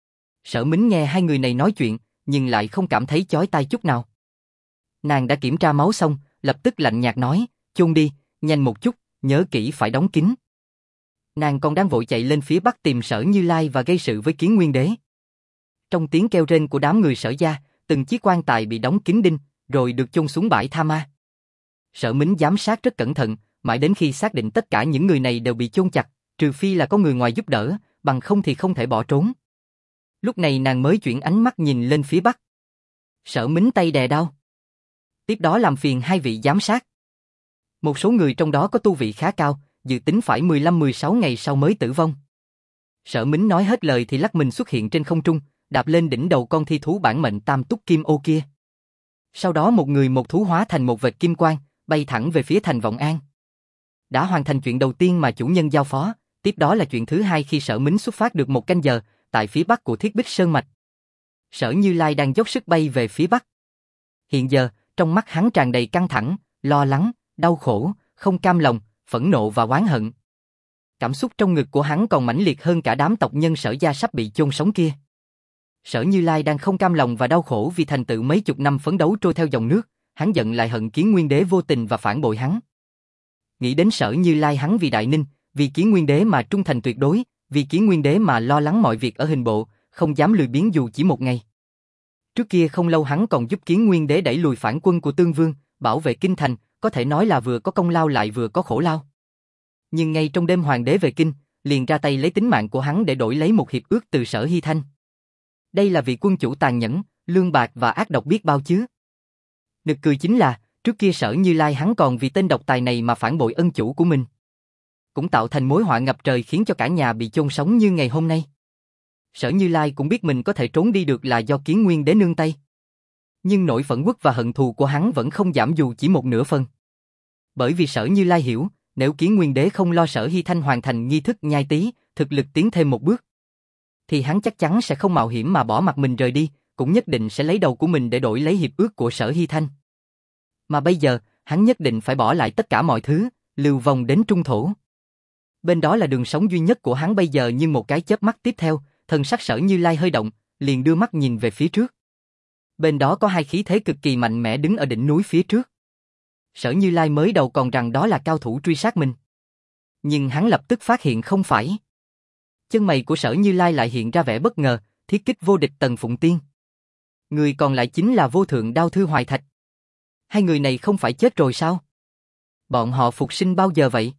Sở Mính nghe hai người này nói chuyện, nhưng lại không cảm thấy chói tai chút nào. Nàng đã kiểm tra máu xong, lập tức lạnh nhạt nói, chôn đi, nhanh một chút, nhớ kỹ phải đóng kín. Nàng còn đang vội chạy lên phía bắc tìm Sở Như Lai và gây sự với Kiến Nguyên đế. Trong tiếng kêu rên của đám người Sở gia, từng chiếc quan tài bị đóng kín đinh, rồi được chôn xuống bãi tha ma. Sở Mính giám sát rất cẩn thận, mãi đến khi xác định tất cả những người này đều bị chôn chặt, trừ phi là có người ngoài giúp đỡ, bằng không thì không thể bỏ trốn. Lúc này nàng mới chuyển ánh mắt nhìn lên phía bắc. Sở Mính tay đè đao. Tiếp đó làm phiền hai vị giám sát. Một số người trong đó có tu vị khá cao, dự tính phải mười lăm mười sáu ngày sau mới tử vong. Sở Mính nói hết lời thì lắc mình xuất hiện trên không trung, đạp lên đỉnh đầu con thi thú bản mệnh tam túc kim ô kia. Sau đó một người một thú hóa thành một vệt kim quang, bay thẳng về phía thành Vọng An. Đã hoàn thành chuyện đầu tiên mà chủ nhân giao phó, tiếp đó là chuyện thứ hai khi Sở Mính xuất phát được một canh giờ, tại phía bắc của Thiết Bích Sơn Mạch. Sở Như Lai đang dốc sức bay về phía bắc. Hiện giờ, trong mắt hắn tràn đầy căng thẳng, lo lắng, đau khổ, không cam lòng, phẫn nộ và oán hận. Cảm xúc trong ngực của hắn còn mãnh liệt hơn cả đám tộc nhân Sở gia sắp bị chôn sống kia. Sở Như Lai đang không cam lòng và đau khổ vì thành tựu mấy chục năm phấn đấu trôi theo dòng nước, hắn giận lại hận Kiến Nguyên đế vô tình và phản bội hắn. Nghĩ đến Sở Như Lai hắn vì Đại Ninh, vì Kiến Nguyên đế mà trung thành tuyệt đối, vì Kiến Nguyên đế mà lo lắng mọi việc ở hình bộ, không dám lười biếng dù chỉ một ngày. Trước kia không lâu hắn còn giúp Kiến Nguyên đế đẩy lùi phản quân của Tương Vương, bảo vệ kinh thành, có thể nói là vừa có công lao lại vừa có khổ lao. Nhưng ngay trong đêm hoàng đế về kinh, liền ra tay lấy tính mạng của hắn để đổi lấy một hiệp ước từ Sở Hy Thanh. Đây là vị quân chủ tàn nhẫn, lương bạc và ác độc biết bao chứ. Nực cười chính là, trước kia Sở Như Lai hắn còn vì tên độc tài này mà phản bội ân chủ của mình. Cũng tạo thành mối họa ngập trời khiến cho cả nhà bị chôn sống như ngày hôm nay. Sở Như Lai cũng biết mình có thể trốn đi được là do Kiến Nguyên đế nương tay. Nhưng nỗi phẫn uất và hận thù của hắn vẫn không giảm dù chỉ một nửa phần. Bởi vì Sở Như Lai hiểu, nếu Kiến Nguyên đế không lo Sở Hy Thanh hoàn thành nghi thức nhai tí, thực lực tiến thêm một bước, thì hắn chắc chắn sẽ không mạo hiểm mà bỏ mặt mình rời đi, cũng nhất định sẽ lấy đầu của mình để đổi lấy hiệp ước của Sở Hy Thanh. Mà bây giờ, hắn nhất định phải bỏ lại tất cả mọi thứ, lưu vong đến trung thổ. Bên đó là đường sống duy nhất của hắn bây giờ, nhưng một cái chớp mắt tiếp theo, thần sắc Sở Như Lai hơi động, liền đưa mắt nhìn về phía trước. Bên đó có hai khí thế cực kỳ mạnh mẽ đứng ở đỉnh núi phía trước. Sở Như Lai mới đầu còn rằng đó là cao thủ truy sát mình. Nhưng hắn lập tức phát hiện không phải. Chân mày của Sở Như Lai lại hiện ra vẻ bất ngờ, thiết kích vô địch Tần Phụng Tiên. Người còn lại chính là vô thượng đao thư Hoài Thạch. Hai người này không phải chết rồi sao? Bọn họ phục sinh bao giờ vậy?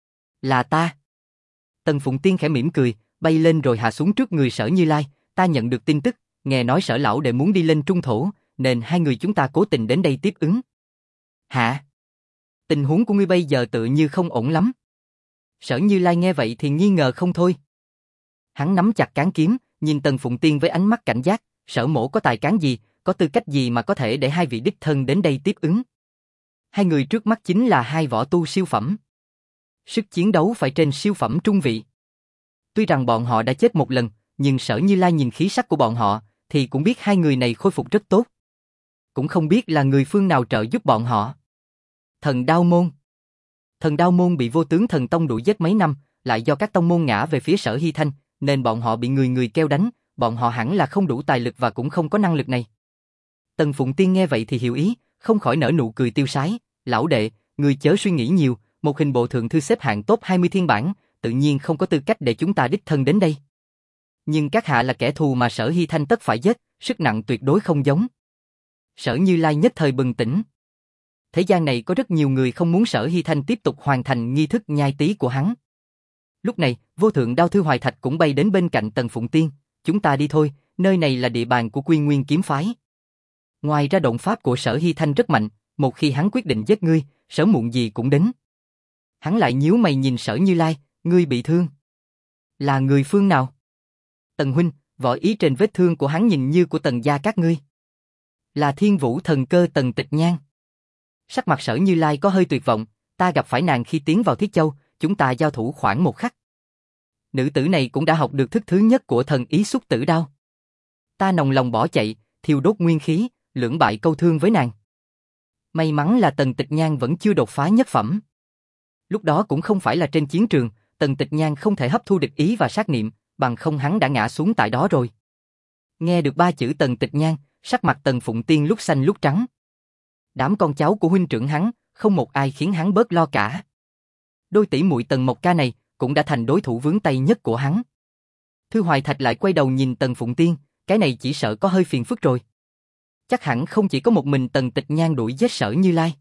Là ta. Tần Phụng Tiên khẽ mỉm cười, bay lên rồi hạ xuống trước người Sở Như Lai. Ta nhận được tin tức, nghe nói Sở lão đệ muốn đi lên trung thổ, nên hai người chúng ta cố tình đến đây tiếp ứng. Hả? Tình huống của ngươi bây giờ tự như không ổn lắm. Sở Như Lai nghe vậy thì nghi ngờ không thôi. Hắn nắm chặt cán kiếm, nhìn Tần Phụng Tiên với ánh mắt cảnh giác, Sở mỗ có tài cán gì, có tư cách gì mà có thể để hai vị đích thân đến đây tiếp ứng. Hai người trước mắt chính là hai võ tu siêu phẩm. Sức chiến đấu phải trên siêu phẩm trung vị. Tuy rằng bọn họ đã chết một lần, nhưng Sở Như Lai nhìn khí sắc của bọn họ, thì cũng biết hai người này khôi phục rất tốt. Cũng không biết là người phương nào trợ giúp bọn họ. Thần Đao Môn. Thần Đao Môn bị Vô Tướng Thần Tông đuổi giết mấy năm, lại do các tông môn ngã về phía Sở Hy Thanh, nên bọn họ bị người người kêu đánh, bọn họ hẳn là không đủ tài lực và cũng không có năng lực này. Tần Phụng Tiên nghe vậy thì hiểu ý, không khỏi nở nụ cười tiêu sái, lão đệ, người chớ suy nghĩ nhiều, một hình bộ thượng thư xếp hạng top hai mươi thiên bản, tự nhiên không có tư cách để chúng ta đích thân đến đây. Nhưng các hạ là kẻ thù mà Sở Hy Thanh tất phải giết, sức nặng tuyệt đối không giống. Sở Như Lai nhất thời bừng tỉnh. Thế gian này có rất nhiều người không muốn Sở Hy Thanh tiếp tục hoàn thành nghi thức nhai tí của hắn. Lúc này, Vô Thượng Đao Thư Hoài Thạch cũng bay đến bên cạnh Tần Phụng Tiên, chúng ta đi thôi, nơi này là địa bàn của Quy Nguyên kiếm phái. Ngoài ra động pháp của Sở Hy Thanh rất mạnh, một khi hắn quyết định giết ngươi, sớm muộn gì cũng đến. Hắn lại nhíu mày nhìn Sở Như Lai, ngươi bị thương. Là người phương nào? Tần huynh, võ ý trên vết thương của hắn nhìn như của Tần gia các ngươi. Là Thiên Vũ thần cơ Tần Tịch Nhan. Sắc mặt Sở Như Lai có hơi tuyệt vọng, ta gặp phải nàng khi tiến vào Thiết Châu, chúng ta giao thủ khoảng một khắc. Nữ tử này cũng đã học được thức thứ nhất của thần ý xúc tử đao. Ta nồng lòng bỏ chạy, thiêu đốt nguyên khí, lưỡng bại câu thương với nàng. May mắn là Tần Tịch Nhan vẫn chưa đột phá nhất phẩm. Lúc đó cũng không phải là trên chiến trường, Tần Tịch Nhan không thể hấp thu địch ý và sát niệm, bằng không hắn đã ngã xuống tại đó rồi. Nghe được ba chữ Tần Tịch Nhan, sắc mặt Tần Phụng Tiên lúc xanh lúc trắng. Đám con cháu của huynh trưởng hắn, không một ai khiến hắn bớt lo cả. Đôi tỷ muội Tần Mộc Ca này cũng đã thành đối thủ vướng tay nhất của hắn. Thư Hoài Thạch lại quay đầu nhìn Tần Phụng Tiên, cái này chỉ sợ có hơi phiền phức rồi. Chắc hẳn không chỉ có một mình Tần Tịch Nhan đuổi giết Sở Như Lai.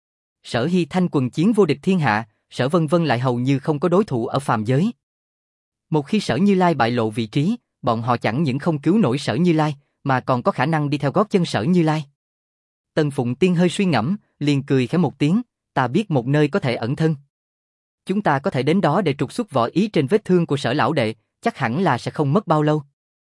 Sở Hy Thanh quần chiến vô địch thiên hạ, Sở Vân Vân lại hầu như không có đối thủ ở phàm giới. Một khi Sở Như Lai bại lộ vị trí, bọn họ chẳng những không cứu nổi Sở Như Lai, mà còn có khả năng đi theo gót chân Sở Như Lai. Tần Phụng Tiên hơi suy ngẫm, liền cười khẽ một tiếng, ta biết một nơi có thể ẩn thân. Chúng ta có thể đến đó để trục xuất võ ý trên vết thương của Sở lão đệ, chắc hẳn là sẽ không mất bao lâu.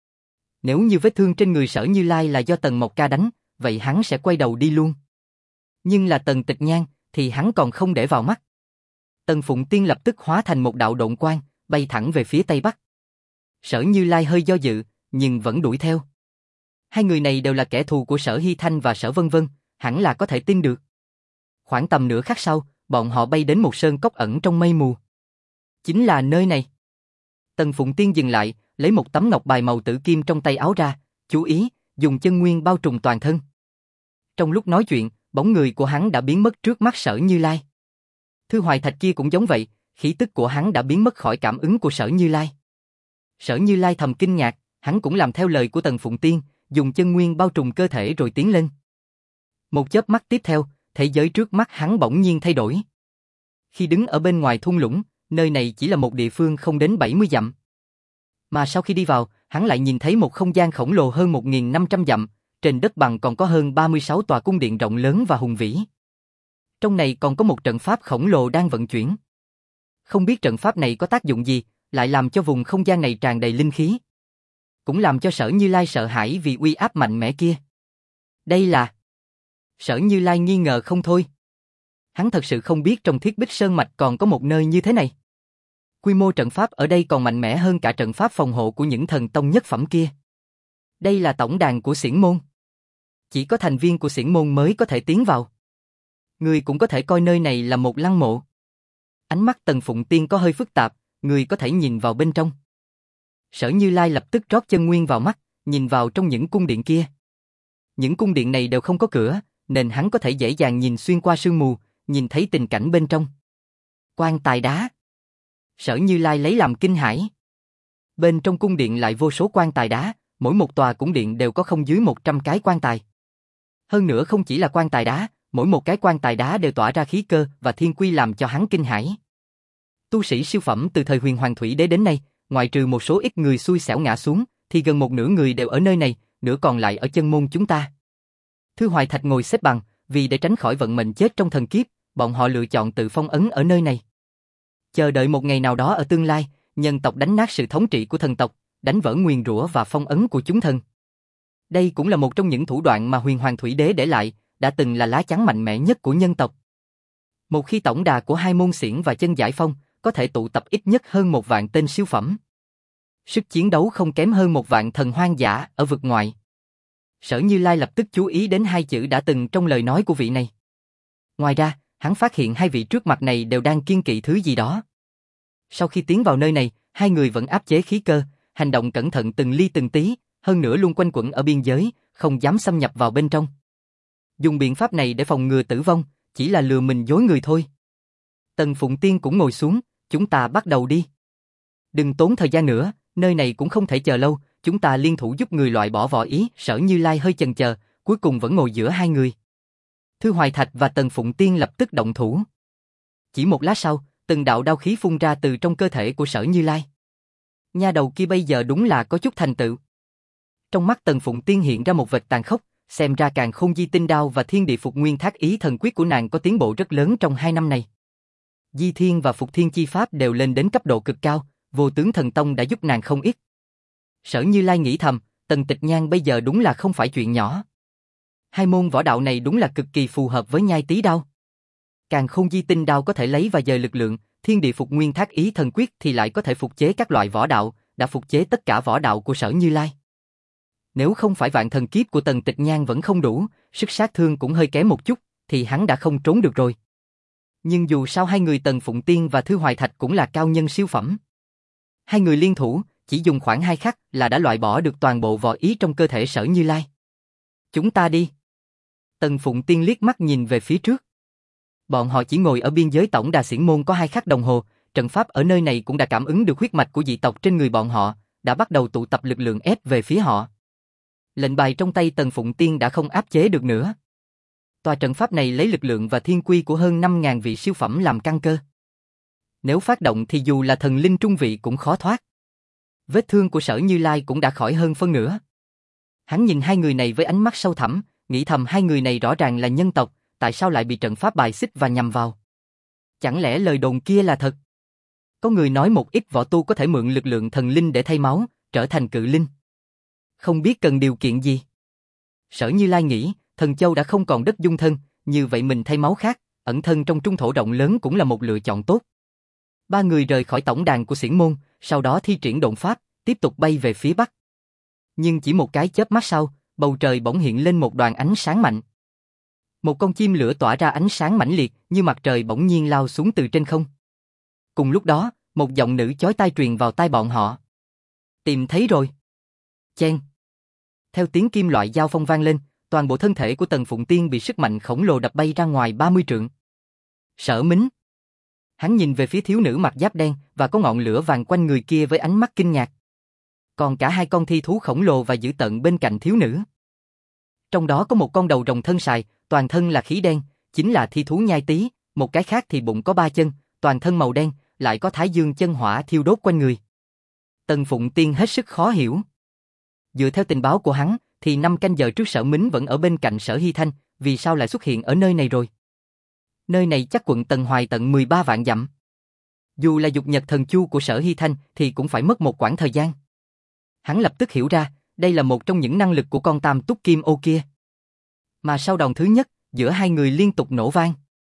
Nếu như vết thương trên người Sở Như Lai là do Tần Mộc Ca đánh, vậy hắn sẽ quay đầu đi luôn. Nhưng là Tần Tịch Nhan, thì hắn còn không để vào mắt. Tần Phụng Tiên lập tức hóa thành một đạo độn quang, bay thẳng về phía Tây Bắc. Sở Như Lai hơi do dự, nhưng vẫn đuổi theo. Hai người này đều là kẻ thù của Sở Hy Thanh và Sở Vân Vân, hẳn là có thể tin được. Khoảng tầm nửa khắc sau, bọn họ bay đến một sơn cốc ẩn trong mây mù. Chính là nơi này. Tần Phụng Tiên dừng lại, lấy một tấm ngọc bài màu tử kim trong tay áo ra, chú ý, dùng chân nguyên bao trùm toàn thân. Trong lúc nói chuyện, bóng người của hắn đã biến mất trước mắt Sở Như Lai. Thư Hoài Thạch kia cũng giống vậy, khí tức của hắn đã biến mất khỏi cảm ứng của Sở Như Lai. Sở Như Lai thầm kinh ngạc, hắn cũng làm theo lời của Tần Phụng Tiên, dùng chân nguyên bao trùm cơ thể rồi tiến lên. Một chớp mắt tiếp theo, thế giới trước mắt hắn bỗng nhiên thay đổi. Khi đứng ở bên ngoài thung lũng, nơi này chỉ là một địa phương không đến bảy mươi dặm. Mà sau khi đi vào, hắn lại nhìn thấy một không gian khổng lồ hơn một nghìn năm trăm dặm, trên đất bằng còn có hơn ba mươi sáu tòa cung điện rộng lớn và hùng vĩ. Trong này còn có một trận pháp khổng lồ đang vận chuyển. Không biết trận pháp này có tác dụng gì, lại làm cho vùng không gian này tràn đầy linh khí. Cũng làm cho Sở Như Lai sợ hãi vì uy áp mạnh mẽ kia. Đây là... Sở Như Lai nghi ngờ không thôi. Hắn thật sự không biết trong Thiết Bích Sơn Mạch còn có một nơi như thế này. Quy mô trận pháp ở đây còn mạnh mẽ hơn cả trận pháp phòng hộ của những thần tông nhất phẩm kia. Đây là tổng đàn của Xiển Môn. Chỉ có thành viên của Xiển Môn mới có thể tiến vào. Người cũng có thể coi nơi này là một lăng mộ. Ánh mắt Tần Phụng Tiên có hơi phức tạp, người có thể nhìn vào bên trong. Sở Như Lai lập tức rót chân nguyên vào mắt, nhìn vào trong những cung điện kia. Những cung điện này đều không có cửa, nên hắn có thể dễ dàng nhìn xuyên qua sương mù, nhìn thấy tình cảnh bên trong. Quan tài đá. Sở Như Lai lấy làm kinh hãi. Bên trong cung điện lại vô số quan tài đá, mỗi một tòa cung điện đều có không dưới một trăm cái quan tài. Hơn nữa không chỉ là quan tài đá, mỗi một cái quan tài đá đều tỏa ra khí cơ và thiên quy làm cho hắn kinh hãi. Tu sĩ siêu phẩm từ thời Huyền Hoàng Thủy Đế đến nay, ngoại trừ một số ít người xui xẻo ngã xuống, thì gần một nửa người đều ở nơi này, nửa còn lại ở chân môn chúng ta. Thư Hoài Thạch ngồi xếp bằng, vì để tránh khỏi vận mệnh chết trong thần kiếp, bọn họ lựa chọn tự phong ấn ở nơi này. Chờ đợi một ngày nào đó ở tương lai, nhân tộc đánh nát sự thống trị của thần tộc, đánh vỡ nguyền rủa và phong ấn của chúng thần. Đây cũng là một trong những thủ đoạn mà Huyền Hoàng Thủy Đế để lại, đã từng là lá chắn mạnh mẽ nhất của nhân tộc. Một khi tổng đà của hai môn xiển và chân giải phong có thể tụ tập ít nhất hơn một vạn tên siêu phẩm. Sức chiến đấu không kém hơn một vạn thần hoang dã ở vực ngoại. Sở Như Lai lập tức chú ý đến hai chữ đã từng trong lời nói của vị này. Ngoài ra, hắn phát hiện hai vị trước mặt này đều đang kiêng kỵ thứ gì đó. Sau khi tiến vào nơi này, hai người vẫn áp chế khí cơ, hành động cẩn thận từng ly từng tí, hơn nữa luôn quanh quẩn ở biên giới, không dám xâm nhập vào bên trong. Dùng biện pháp này để phòng ngừa tử vong, chỉ là lừa mình dối người thôi. Tần Phụng Tiên cũng ngồi xuống, chúng ta bắt đầu đi. Đừng tốn thời gian nữa, nơi này cũng không thể chờ lâu, chúng ta liên thủ giúp người loại bỏ vỏ ý. Sở Như Lai hơi chần chờ, cuối cùng vẫn ngồi giữa hai người. Thư Hoài Thạch và Tần Phụng Tiên lập tức động thủ. Chỉ một lát sau, từng đạo đao khí phun ra từ trong cơ thể của Sở Như Lai. Nha đầu kia bây giờ đúng là có chút thành tựu. Trong mắt Tần Phụng Tiên hiện ra một vệt tàn khốc, xem ra Càn Khôn Di Tinh Đao và Thiên Địa Phục Nguyên Thác Ý Thần Quyết của nàng có tiến bộ rất lớn trong hai năm này. Di Thiên và Phục Thiên Chi Pháp đều lên đến cấp độ cực cao, Vô Tướng Thần Tông đã giúp nàng không ít. Sở Như Lai nghĩ thầm, Tần Tịch Nhan bây giờ đúng là không phải chuyện nhỏ. Hai môn võ đạo này đúng là cực kỳ phù hợp với Nhai Tý Đao. Càn Khôn Di Tinh Đao có thể lấy và dời lực lượng, Thiên Địa Phục Nguyên Thác Ý Thần Quyết thì lại có thể phục chế các loại võ đạo, đã phục chế tất cả võ đạo của Sở Như Lai. Nếu không phải vạn thần kiếp của Tần Tịch Nhan vẫn không đủ, sức sát thương cũng hơi kém một chút, thì hắn đã không trốn được rồi. Nhưng dù sao hai người Tần Phụng Tiên và Thư Hoài Thạch cũng là cao nhân siêu phẩm. Hai người liên thủ, chỉ dùng khoảng hai khắc là đã loại bỏ được toàn bộ vỏ ý trong cơ thể Sở Như Lai. Chúng ta đi. Tần Phụng Tiên liếc mắt nhìn về phía trước. Bọn họ chỉ ngồi ở biên giới tổng đà xiển môn có hai khắc đồng hồ, trận pháp ở nơi này cũng đã cảm ứng được huyết mạch của dị tộc trên người bọn họ, đã bắt đầu tụ tập lực lượng ép về phía họ. Lệnh bài trong tay Tần Phụng Tiên đã không áp chế được nữa. Tòa trận pháp này lấy lực lượng và thiên quy của hơn năm nghìn vị siêu phẩm làm căn cơ. Nếu phát động thì dù là thần linh trung vị cũng khó thoát. Vết thương của Sở Như Lai cũng đã khỏi hơn phân nửa. Hắn nhìn hai người này với ánh mắt sâu thẳm, nghĩ thầm hai người này rõ ràng là nhân tộc, tại sao lại bị trận pháp bài xích và nhằm vào? Chẳng lẽ lời đồn kia là thật? Có người nói một ít võ tu có thể mượn lực lượng thần linh để thay máu, trở thành cự linh. Không biết cần điều kiện gì? Sở Như Lai nghĩ, Thần Châu đã không còn đất dung thân, như vậy mình thay máu khác, ẩn thân trong trung thổ rộng lớn cũng là một lựa chọn tốt. Ba người rời khỏi tổng đàn của xiển môn, sau đó thi triển độn pháp, tiếp tục bay về phía bắc. Nhưng chỉ một cái chớp mắt sau, bầu trời bỗng hiện lên một đoàn ánh sáng mạnh. Một con chim lửa tỏa ra ánh sáng mãnh liệt, như mặt trời bỗng nhiên lao xuống từ trên không. Cùng lúc đó, một giọng nữ chói tai truyền vào tai bọn họ. Tìm thấy rồi. Chen. Theo tiếng kim loại giao phong vang lên, toàn bộ thân thể của Tần Phụng Tiên bị sức mạnh khổng lồ đập bay ra ngoài ba mươi trượng. Sở Mính. Hắn nhìn về phía thiếu nữ mặc giáp đen và có ngọn lửa vàng quanh người kia với ánh mắt kinh ngạc. Còn cả hai con thi thú khổng lồ và dữ tợn bên cạnh thiếu nữ. Trong đó có một con đầu rồng thân sài, toàn thân là khí đen, chính là thi thú Nhai Tý, một cái khác thì bụng có ba chân, toàn thân màu đen, lại có thái dương chân hỏa thiêu đốt quanh người. Tần Phụng Tiên hết sức khó hiểu. Dựa theo tình báo của hắn, thì năm canh giờ trước Sở Mính vẫn ở bên cạnh Sở Hy Thanh, vì sao lại xuất hiện ở nơi này rồi? Nơi này chắc quận Tần Hoài tận mười ba vạn dặm. Dù là dục nhật thần chu của Sở Hy Thanh thì cũng phải mất một quãng thời gian. Hắn lập tức hiểu ra, đây là một trong những năng lực của con tam túc kim ô kia. Mà sau đòn thứ nhất, giữa hai người liên tục nổ vang.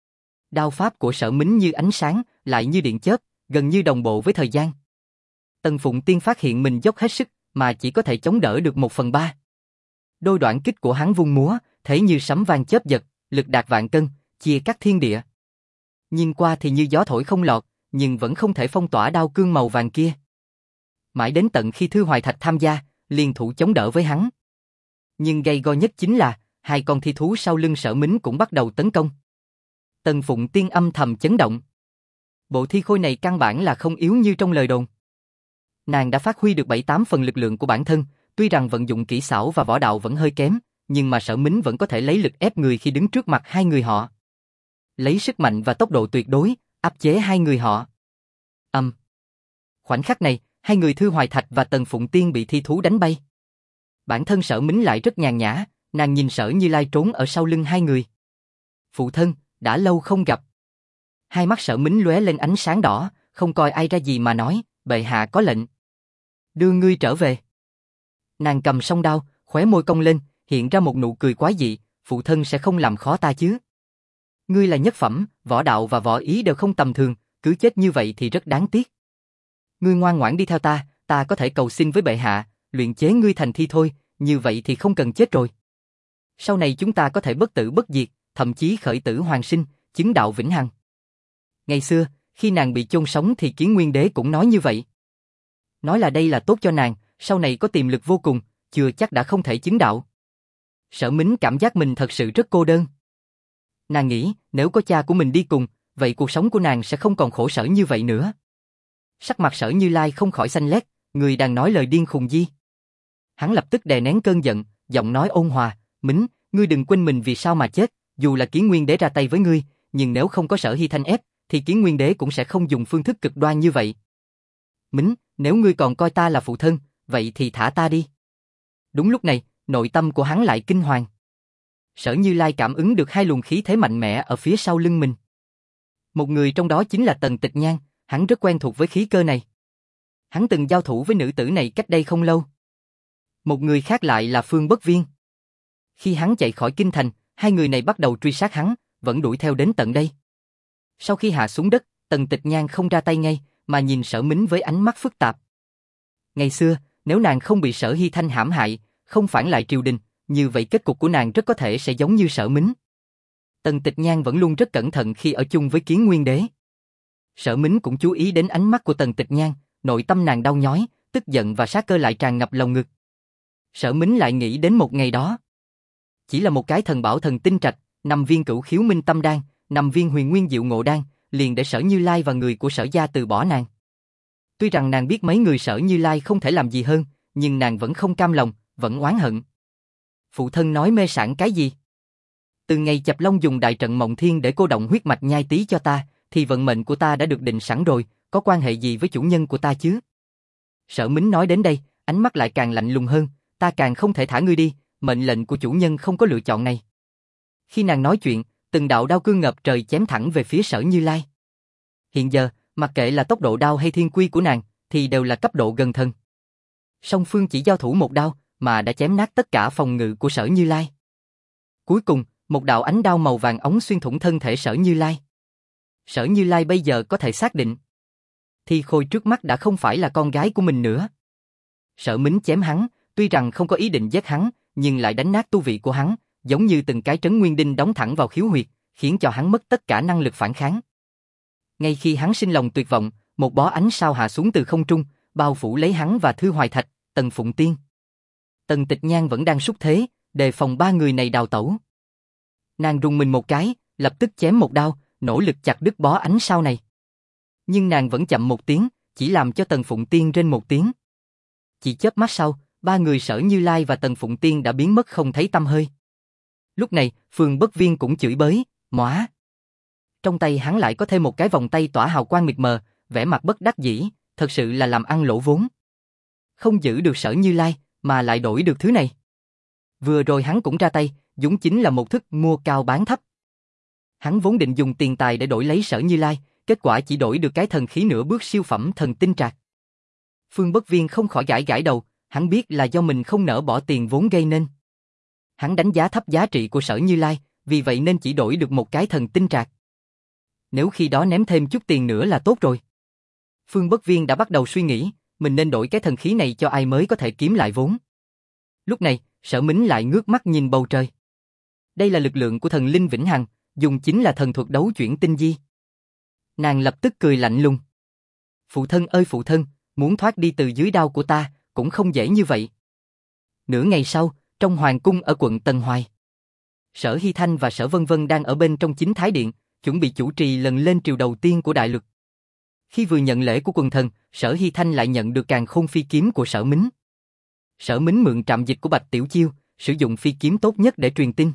Đao pháp của Sở Mính như ánh sáng, lại như điện chớp, gần như đồng bộ với thời gian. Tần Phụng Tiên phát hiện mình dốc hết sức, mà chỉ có thể chống đỡ được một phần ba. Đôi đoạn kích của hắn vung múa, thế như sấm vang chớp giật, lực đạt vạn cân, chia cắt thiên địa. Nhìn qua thì như gió thổi không lọt, nhưng vẫn không thể phong tỏa đao cương màu vàng kia. Mãi đến tận khi Thư Hoài Thạch tham gia, liên thủ chống đỡ với hắn. Nhưng gay go nhất chính là, hai con thi thú sau lưng Sở Mính cũng bắt đầu tấn công. Tần Phụng Tiên âm thầm chấn động. Bộ thi khôi này căn bản là không yếu như trong lời đồn. Nàng đã phát huy được bảy tám phần lực lượng của bản thân, tuy rằng vận dụng kỹ xảo và võ đạo vẫn hơi kém, nhưng mà Sở Mính vẫn có thể lấy lực ép người khi đứng trước mặt hai người họ. Lấy sức mạnh và tốc độ tuyệt đối, áp chế hai người họ. Âm. Um. Khoảnh khắc này, hai người Thư Hoài Thạch và Tần Phụng Tiên bị thi thú đánh bay. Bản thân Sở Mính lại rất nhàn nhã, nàng nhìn Sở Như Lai trốn ở sau lưng hai người. Phụ thân, đã lâu không gặp. Hai mắt Sở Mính lóe lên ánh sáng đỏ, không coi ai ra gì mà nói, bệ hạ có lệnh. Đưa ngươi trở về. Nàng cầm song đao, khóe môi cong lên, hiện ra một nụ cười quái dị, phụ thân sẽ không làm khó ta chứ. Ngươi là nhất phẩm, võ đạo và võ ý đều không tầm thường, cứ chết như vậy thì rất đáng tiếc. Ngươi ngoan ngoãn đi theo ta, ta có thể cầu xin với bệ hạ, luyện chế ngươi thành thi thôi, như vậy thì không cần chết rồi. Sau này chúng ta có thể bất tử bất diệt, thậm chí khởi tử hoàn sinh, chứng đạo vĩnh hằng. Ngày xưa, khi nàng bị chôn sống thì Kiến Nguyên Đế cũng nói như vậy. Nói là đây là tốt cho nàng, sau này có tiềm lực vô cùng, chưa chắc đã không thể chứng đạo. Sở Mính cảm giác mình thật sự rất cô đơn. Nàng nghĩ, nếu có cha của mình đi cùng, vậy cuộc sống của nàng sẽ không còn khổ sở như vậy nữa. Sắc mặt Sở Như Lai không khỏi xanh lét, người đang nói lời điên khùng gì. Hắn lập tức đè nén cơn giận, giọng nói ôn hòa, Mính, ngươi đừng quên mình vì sao mà chết, dù là Kiến Nguyên Đế ra tay với ngươi, nhưng nếu không có Sở Hy Thanh ép, thì Kiến Nguyên Đế cũng sẽ không dùng phương thức cực đoan như vậy. Mính, nếu ngươi còn coi ta là phụ thân, vậy thì thả ta đi. Đúng lúc này, nội tâm của hắn lại kinh hoàng. Sở Như Lai cảm ứng được hai luồng khí thế mạnh mẽ ở phía sau lưng mình. Một người trong đó chính là Tần Tịch Nhan, hắn rất quen thuộc với khí cơ này. Hắn từng giao thủ với nữ tử này cách đây không lâu. Một người khác lại là Phương Bất Viên. Khi hắn chạy khỏi kinh thành, hai người này bắt đầu truy sát hắn, vẫn đuổi theo đến tận đây. Sau khi hạ xuống đất, Tần Tịch Nhan không ra tay ngay, mà nhìn Sở Mính với ánh mắt phức tạp. Ngày xưa, nếu nàng không bị Sở Hy Thanh hãm hại, không phản lại triều đình, như vậy kết cục của nàng rất có thể sẽ giống như Sở Mính. Tần Tịch Nhan vẫn luôn rất cẩn thận khi ở chung với Kiến Nguyên Đế. Sở Mính cũng chú ý đến ánh mắt của Tần Tịch Nhan, nội tâm nàng đau nhói, tức giận và sát cơ lại tràn ngập lòng ngực. Sở Mính lại nghĩ đến một ngày đó. Chỉ là một cái thần bảo thần tinh trạch, năm viên cửu khiếu minh tâm đan, năm viên huyền nguyên diệu ngộ đan, liền để Sở Như Lai và người của Sở gia từ bỏ nàng. Tuy rằng nàng biết mấy người Sở Như Lai không thể làm gì hơn, nhưng nàng vẫn không cam lòng, vẫn oán hận. Phụ thân nói mê sảng cái gì? Từ ngày Chập Long dùng đại trận Mộng Thiên để cô động huyết mạch nhai tí cho ta, thì vận mệnh của ta đã được định sẵn rồi, có quan hệ gì với chủ nhân của ta chứ? Sở Mính nói đến đây, ánh mắt lại càng lạnh lùng hơn, ta càng không thể thả ngươi đi, mệnh lệnh của chủ nhân không có lựa chọn này. Khi nàng nói chuyện, từng đạo đao cương ngập trời chém thẳng về phía Sở Như Lai. Hiện giờ, mặc kệ là tốc độ đao hay thiên quy của nàng, thì đều là cấp độ gần thân. Song phương chỉ giao thủ một đao, mà đã chém nát tất cả phòng ngự của Sở Như Lai. Cuối cùng, một đạo ánh đao màu vàng ống xuyên thủng thân thể Sở Như Lai. Sở Như Lai bây giờ có thể xác định, Thi Khôi trước mắt đã không phải là con gái của mình nữa. Sở Mính chém hắn, tuy rằng không có ý định giết hắn, nhưng lại đánh nát tu vị của hắn, giống như từng cái trấn nguyên đinh đóng thẳng vào khiếu huyệt, khiến cho hắn mất tất cả năng lực phản kháng. Ngay khi hắn sinh lòng tuyệt vọng, một bó ánh sao hạ xuống từ không trung, bao phủ lấy hắn và Thư Hoài Thạch, Tần Phụng Tiên. Tần Tịch Nhan vẫn đang xúc thế, đề phòng ba người này đào tẩu. Nàng rùng mình một cái, lập tức chém một đao, nỗ lực chặt đứt bó ánh sao này. Nhưng nàng vẫn chậm một tiếng, chỉ làm cho Tần Phụng Tiên rên một tiếng. Chỉ chớp mắt sau, ba người Sở Như Lai và Tần Phụng Tiên đã biến mất không thấy tăm hơi. Lúc này, Phương Bất Viên cũng chửi bới, "Móa!" Trong tay hắn lại có thêm một cái vòng tay tỏa hào quang mịt mờ, vẻ mặt bất đắc dĩ, thật sự là làm ăn lỗ vốn. Không giữ được Sở Như Lai, mà lại đổi được thứ này. Vừa rồi hắn cũng ra tay, dũng chính là một thức mua cao bán thấp. Hắn vốn định dùng tiền tài để đổi lấy Sở Như Lai, kết quả chỉ đổi được cái thần khí nửa bước siêu phẩm thần tinh trạc. Phương Bất Viên không khỏi gãi gãi đầu, hắn biết là do mình không nỡ bỏ tiền vốn gây nên. Hắn đánh giá thấp giá trị của Sở Như Lai, vì vậy nên chỉ đổi được một cái thần tinh trạc. Nếu khi đó ném thêm chút tiền nữa là tốt rồi. Phương Bất Viên đã bắt đầu suy nghĩ, mình nên đổi cái thần khí này cho ai mới có thể kiếm lại vốn. Lúc này, Sở Mính lại ngước mắt nhìn bầu trời. Đây là lực lượng của thần linh vĩnh hằng, dùng chính là thần thuật đấu chuyển tinh di. Nàng lập tức cười lạnh lùng. Phụ thân ơi phụ thân, muốn thoát đi từ dưới đao của ta, cũng không dễ như vậy. Nửa ngày sau, trong hoàng cung ở quận Tần Hoài, Sở Hy Thanh và Sở Vân Vân đang ở bên trong chính thái điện, chuẩn bị chủ trì lần lên triều đầu tiên của đại luật. Khi vừa nhận lễ của quần thần, Sở Hy Thanh lại nhận được càn khôn phi kiếm của Sở Mính. Sở Mính mượn trạm dịch của Bạch Tiểu Chiêu, sử dụng phi kiếm tốt nhất để truyền tin.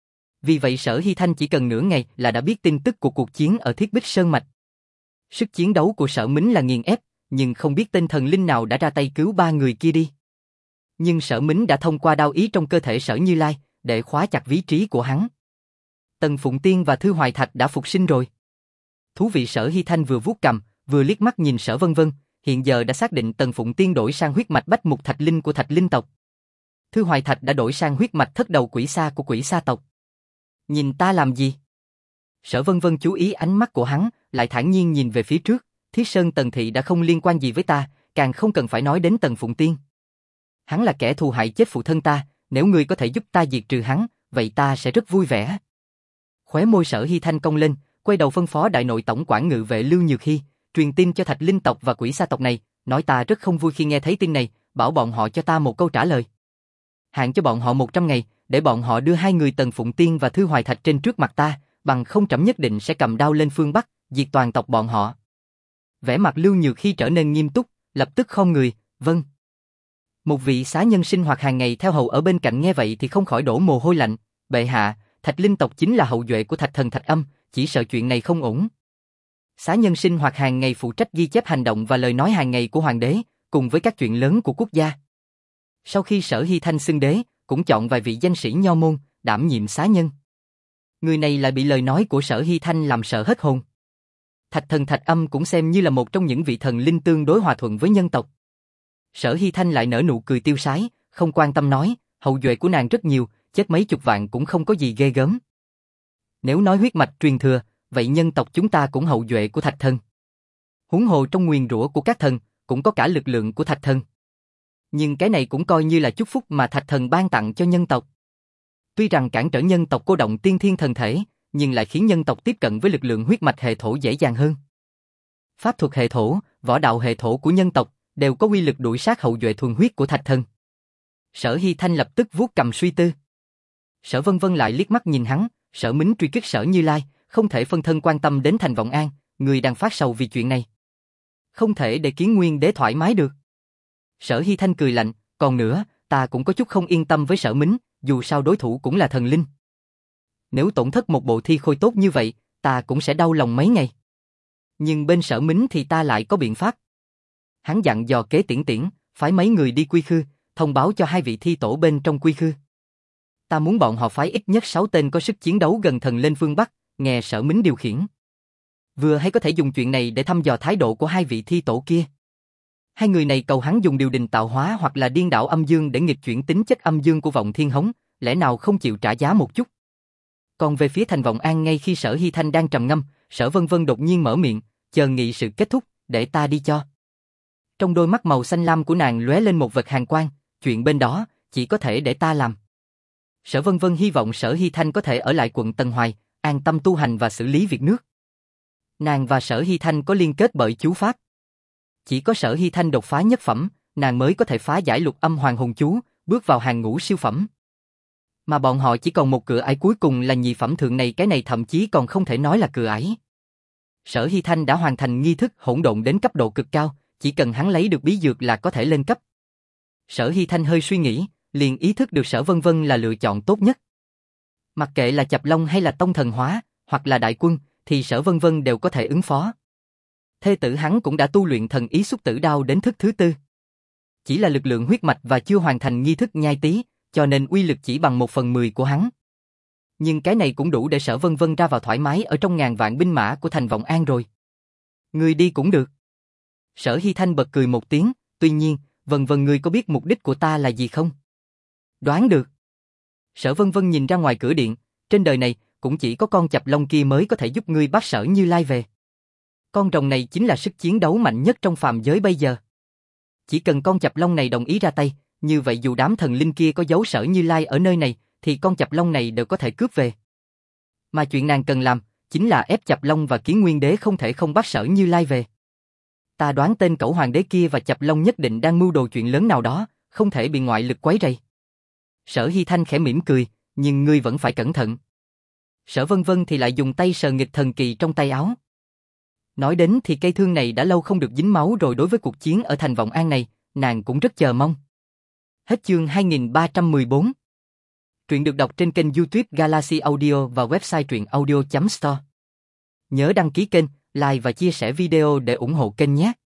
Vì vậy Sở Hy Thanh chỉ cần nửa ngày là đã biết tin tức của cuộc chiến ở Thiết Bích Sơn Mạch. Sức chiến đấu của Sở Mính là nghiền ép, nhưng không biết tên thần linh nào đã ra tay cứu ba người kia đi. Nhưng Sở Mính đã thông qua đao ý trong cơ thể Sở Như Lai, để khóa chặt vị trí của hắn. Tần Phụng Tiên và Thư Hoài Thạch đã phục sinh rồi. Thú vị. Sở Hy Thanh vừa vuốt cằm, vừa liếc mắt nhìn Sở Vân Vân, hiện giờ đã xác định Tần Phụng Tiên đổi sang huyết mạch Bách Mục Thạch Linh của Thạch Linh tộc. Thư Hoài Thạch đã đổi sang huyết mạch Thất Đầu Quỷ Sa của Quỷ Sa tộc. Nhìn ta làm gì? Sở Vân Vân chú ý ánh mắt của hắn, lại thản nhiên nhìn về phía trước. Thiết Sơn Tần Thị đã không liên quan gì với ta, càng không cần phải nói đến Tần Phụng Tiên. Hắn là kẻ thù hại chết phụ thân ta, nếu ngươi có thể giúp ta diệt trừ hắn, vậy ta sẽ rất vui vẻ. Khóe môi Sở Hy Thanh cong lên, quay đầu phân phó đại nội tổng quản ngự vệ Lưu Nhược Hy, truyền tin cho Thạch Linh tộc và Quỷ Sa tộc này, nói ta rất không vui khi nghe thấy tin này, bảo bọn họ cho ta một câu trả lời. Hạn cho bọn họ một trăm ngày, để bọn họ đưa hai người Tần Phụng Tiên và Thư Hoài Thạch trên trước mặt ta, bằng không trẫm nhất định sẽ cầm đao lên phương Bắc, diệt toàn tộc bọn họ. Vẻ mặt Lưu Nhược Hy trở nên nghiêm túc, lập tức khom người, vâng. Một vị xá nhân sinh hoạt hàng ngày theo hầu ở bên cạnh nghe vậy thì không khỏi đổ mồ hôi lạnh. Bệ hạ, Thạch Linh tộc chính là hậu duệ của Thạch Thần Thạch Âm, chỉ sợ chuyện này không ổn. Xá nhân sinh hoạt hàng ngày phụ trách ghi chép hành động và lời nói hàng ngày của hoàng đế, cùng với các chuyện lớn của quốc gia. Sau khi Sở Hy Thanh xưng đế, cũng chọn vài vị danh sĩ nho môn, đảm nhiệm xá nhân. Người này lại bị lời nói của Sở Hy Thanh làm sợ hết hồn. Thạch Thần Thạch Âm cũng xem như là một trong những vị thần linh tương đối hòa thuận với nhân tộc. Sở Hy Thanh lại nở nụ cười tiêu sái, không quan tâm nói, hậu duệ của nàng rất nhiều, chết mấy chục vạn cũng không có gì ghê gớm. Nếu nói huyết mạch truyền thừa, vậy nhân tộc chúng ta cũng hậu duệ của Thạch Thần. Huống hồ trong nguyền rủa của các thần, cũng có cả lực lượng của Thạch Thần. Nhưng cái này cũng coi như là chúc phúc mà Thạch Thần ban tặng cho nhân tộc. Tuy rằng cản trở nhân tộc cô động tiên thiên thần thể, nhưng lại khiến nhân tộc tiếp cận với lực lượng huyết mạch hệ thổ dễ dàng hơn. Pháp thuật hệ thổ, võ đạo hệ thổ của nhân tộc đều có uy lực đuổi sát hậu duệ thuần huyết của Thạch Thần. Sở Hy Thanh lập tức vuốt cầm suy tư. Sở Vân Vân lại liếc mắt nhìn hắn, Sở Mính truy kích Sở Như Lai, không thể phân thân quan tâm đến Thành Vọng An, người đang phát sầu vì chuyện này. Không thể để Kiến Nguyên Đế thoải mái được. Sở Hy Thanh cười lạnh, còn nữa, ta cũng có chút không yên tâm với Sở Mính, dù sao đối thủ cũng là thần linh. Nếu tổn thất một bộ thi khôi tốt như vậy, ta cũng sẽ đau lòng mấy ngày. Nhưng bên Sở Mính thì ta lại có biện pháp. Hắn dặn dò Kế Tiễn Tiễn, phái mấy người đi Quy Khư, thông báo cho hai vị thi tổ bên trong Quy Khư. Ta muốn bọn họ phái ít nhất sáu tên có sức chiến đấu gần thần lên phương Bắc, nghe Sở Mính điều khiển. Vừa hay có thể dùng chuyện này để thăm dò thái độ của hai vị thi tổ kia. Hai người này cầu hắn dùng điều đình tạo hóa hoặc là điên đảo âm dương để nghịch chuyển tính chất âm dương của Vọng Thiên Hống, lẽ nào không chịu trả giá một chút. Còn về phía Thành Vọng An, ngay khi Sở Hy Thanh đang trầm ngâm, Sở Vân Vân đột nhiên mở miệng, chờ nghị sự kết thúc, để ta đi cho. Trong đôi mắt màu xanh lam của nàng lóe lên một vệt hàn quang, chuyện bên đó, chỉ có thể để ta làm. Sở Vân Vân hy vọng Sở Hy Thanh có thể ở lại quận Tân Hoài, an tâm tu hành và xử lý việc nước. Nàng và Sở Hy Thanh có liên kết bởi chú pháp. Chỉ có Sở Hy Thanh đột phá nhất phẩm, nàng mới có thể phá giải Lục Âm Hoàng Hồn chú, bước vào hàng ngũ siêu phẩm. Mà bọn họ chỉ còn một cửa ải cuối cùng là nhị phẩm thượng này, cái này thậm chí còn không thể nói là cửa ải. Sở Hy Thanh đã hoàn thành nghi thức hỗn độn đến cấp độ cực cao, chỉ cần hắn lấy được bí dược là có thể lên cấp. Sở Hy Thanh hơi suy nghĩ, liền ý thức được Sở Vân Vân là lựa chọn tốt nhất. Mặc kệ là Chập Long hay là Tông Thần Hóa, hoặc là Đại Quân, thì Sở Vân Vân đều có thể ứng phó. Thê tử hắn cũng đã tu luyện thần ý xúc tử đao đến thức thứ tư. Chỉ là lực lượng huyết mạch và chưa hoàn thành nghi thức nhai tí, cho nên uy lực chỉ bằng một phần mười của hắn. Nhưng cái này cũng đủ để Sở Vân Vân ra vào thoải mái ở trong ngàn vạn binh mã của Thành Vọng An rồi. Ngươi đi cũng được. Sở Hy Thanh bật cười một tiếng, tuy nhiên, Vân Vân ngươi có biết mục đích của ta là gì không? Đoán được. Sở Vân Vân nhìn ra ngoài cửa điện, trên đời này, cũng chỉ có con Chập Long kia mới có thể giúp ngươi bắt Sở Như Lai về. Con rồng này chính là sức chiến đấu mạnh nhất trong phàm giới bây giờ. Chỉ cần con Chập Long này đồng ý ra tay, như vậy dù đám thần linh kia có giấu Sở Như Lai ở nơi này, thì con Chập Long này đều có thể cướp về. Mà chuyện nàng cần làm, chính là ép Chập Long và Kiến Nguyên Đế không thể không bắt Sở Như Lai về. Ta đoán tên cẩu hoàng đế kia và Chập Long nhất định đang mưu đồ chuyện lớn nào đó, không thể bị ngoại lực quấy rầy. Sở Hy Thanh khẽ mỉm cười, nhưng ngươi vẫn phải cẩn thận. Sở Vân Vân thì lại dùng tay sờ nghịch thần kỳ trong tay áo. Nói đến thì cây thương này đã lâu không được dính máu rồi, đối với cuộc chiến ở Thành Vọng An này, nàng cũng rất chờ mong. Hết chương hai nghìn ba trăm mười bốn. Truyện được đọc trên kênh YouTube Galaxy Audio và website truyện audio chấm store. Nhớ đăng ký kênh, like và chia sẻ video để ủng hộ kênh nhé.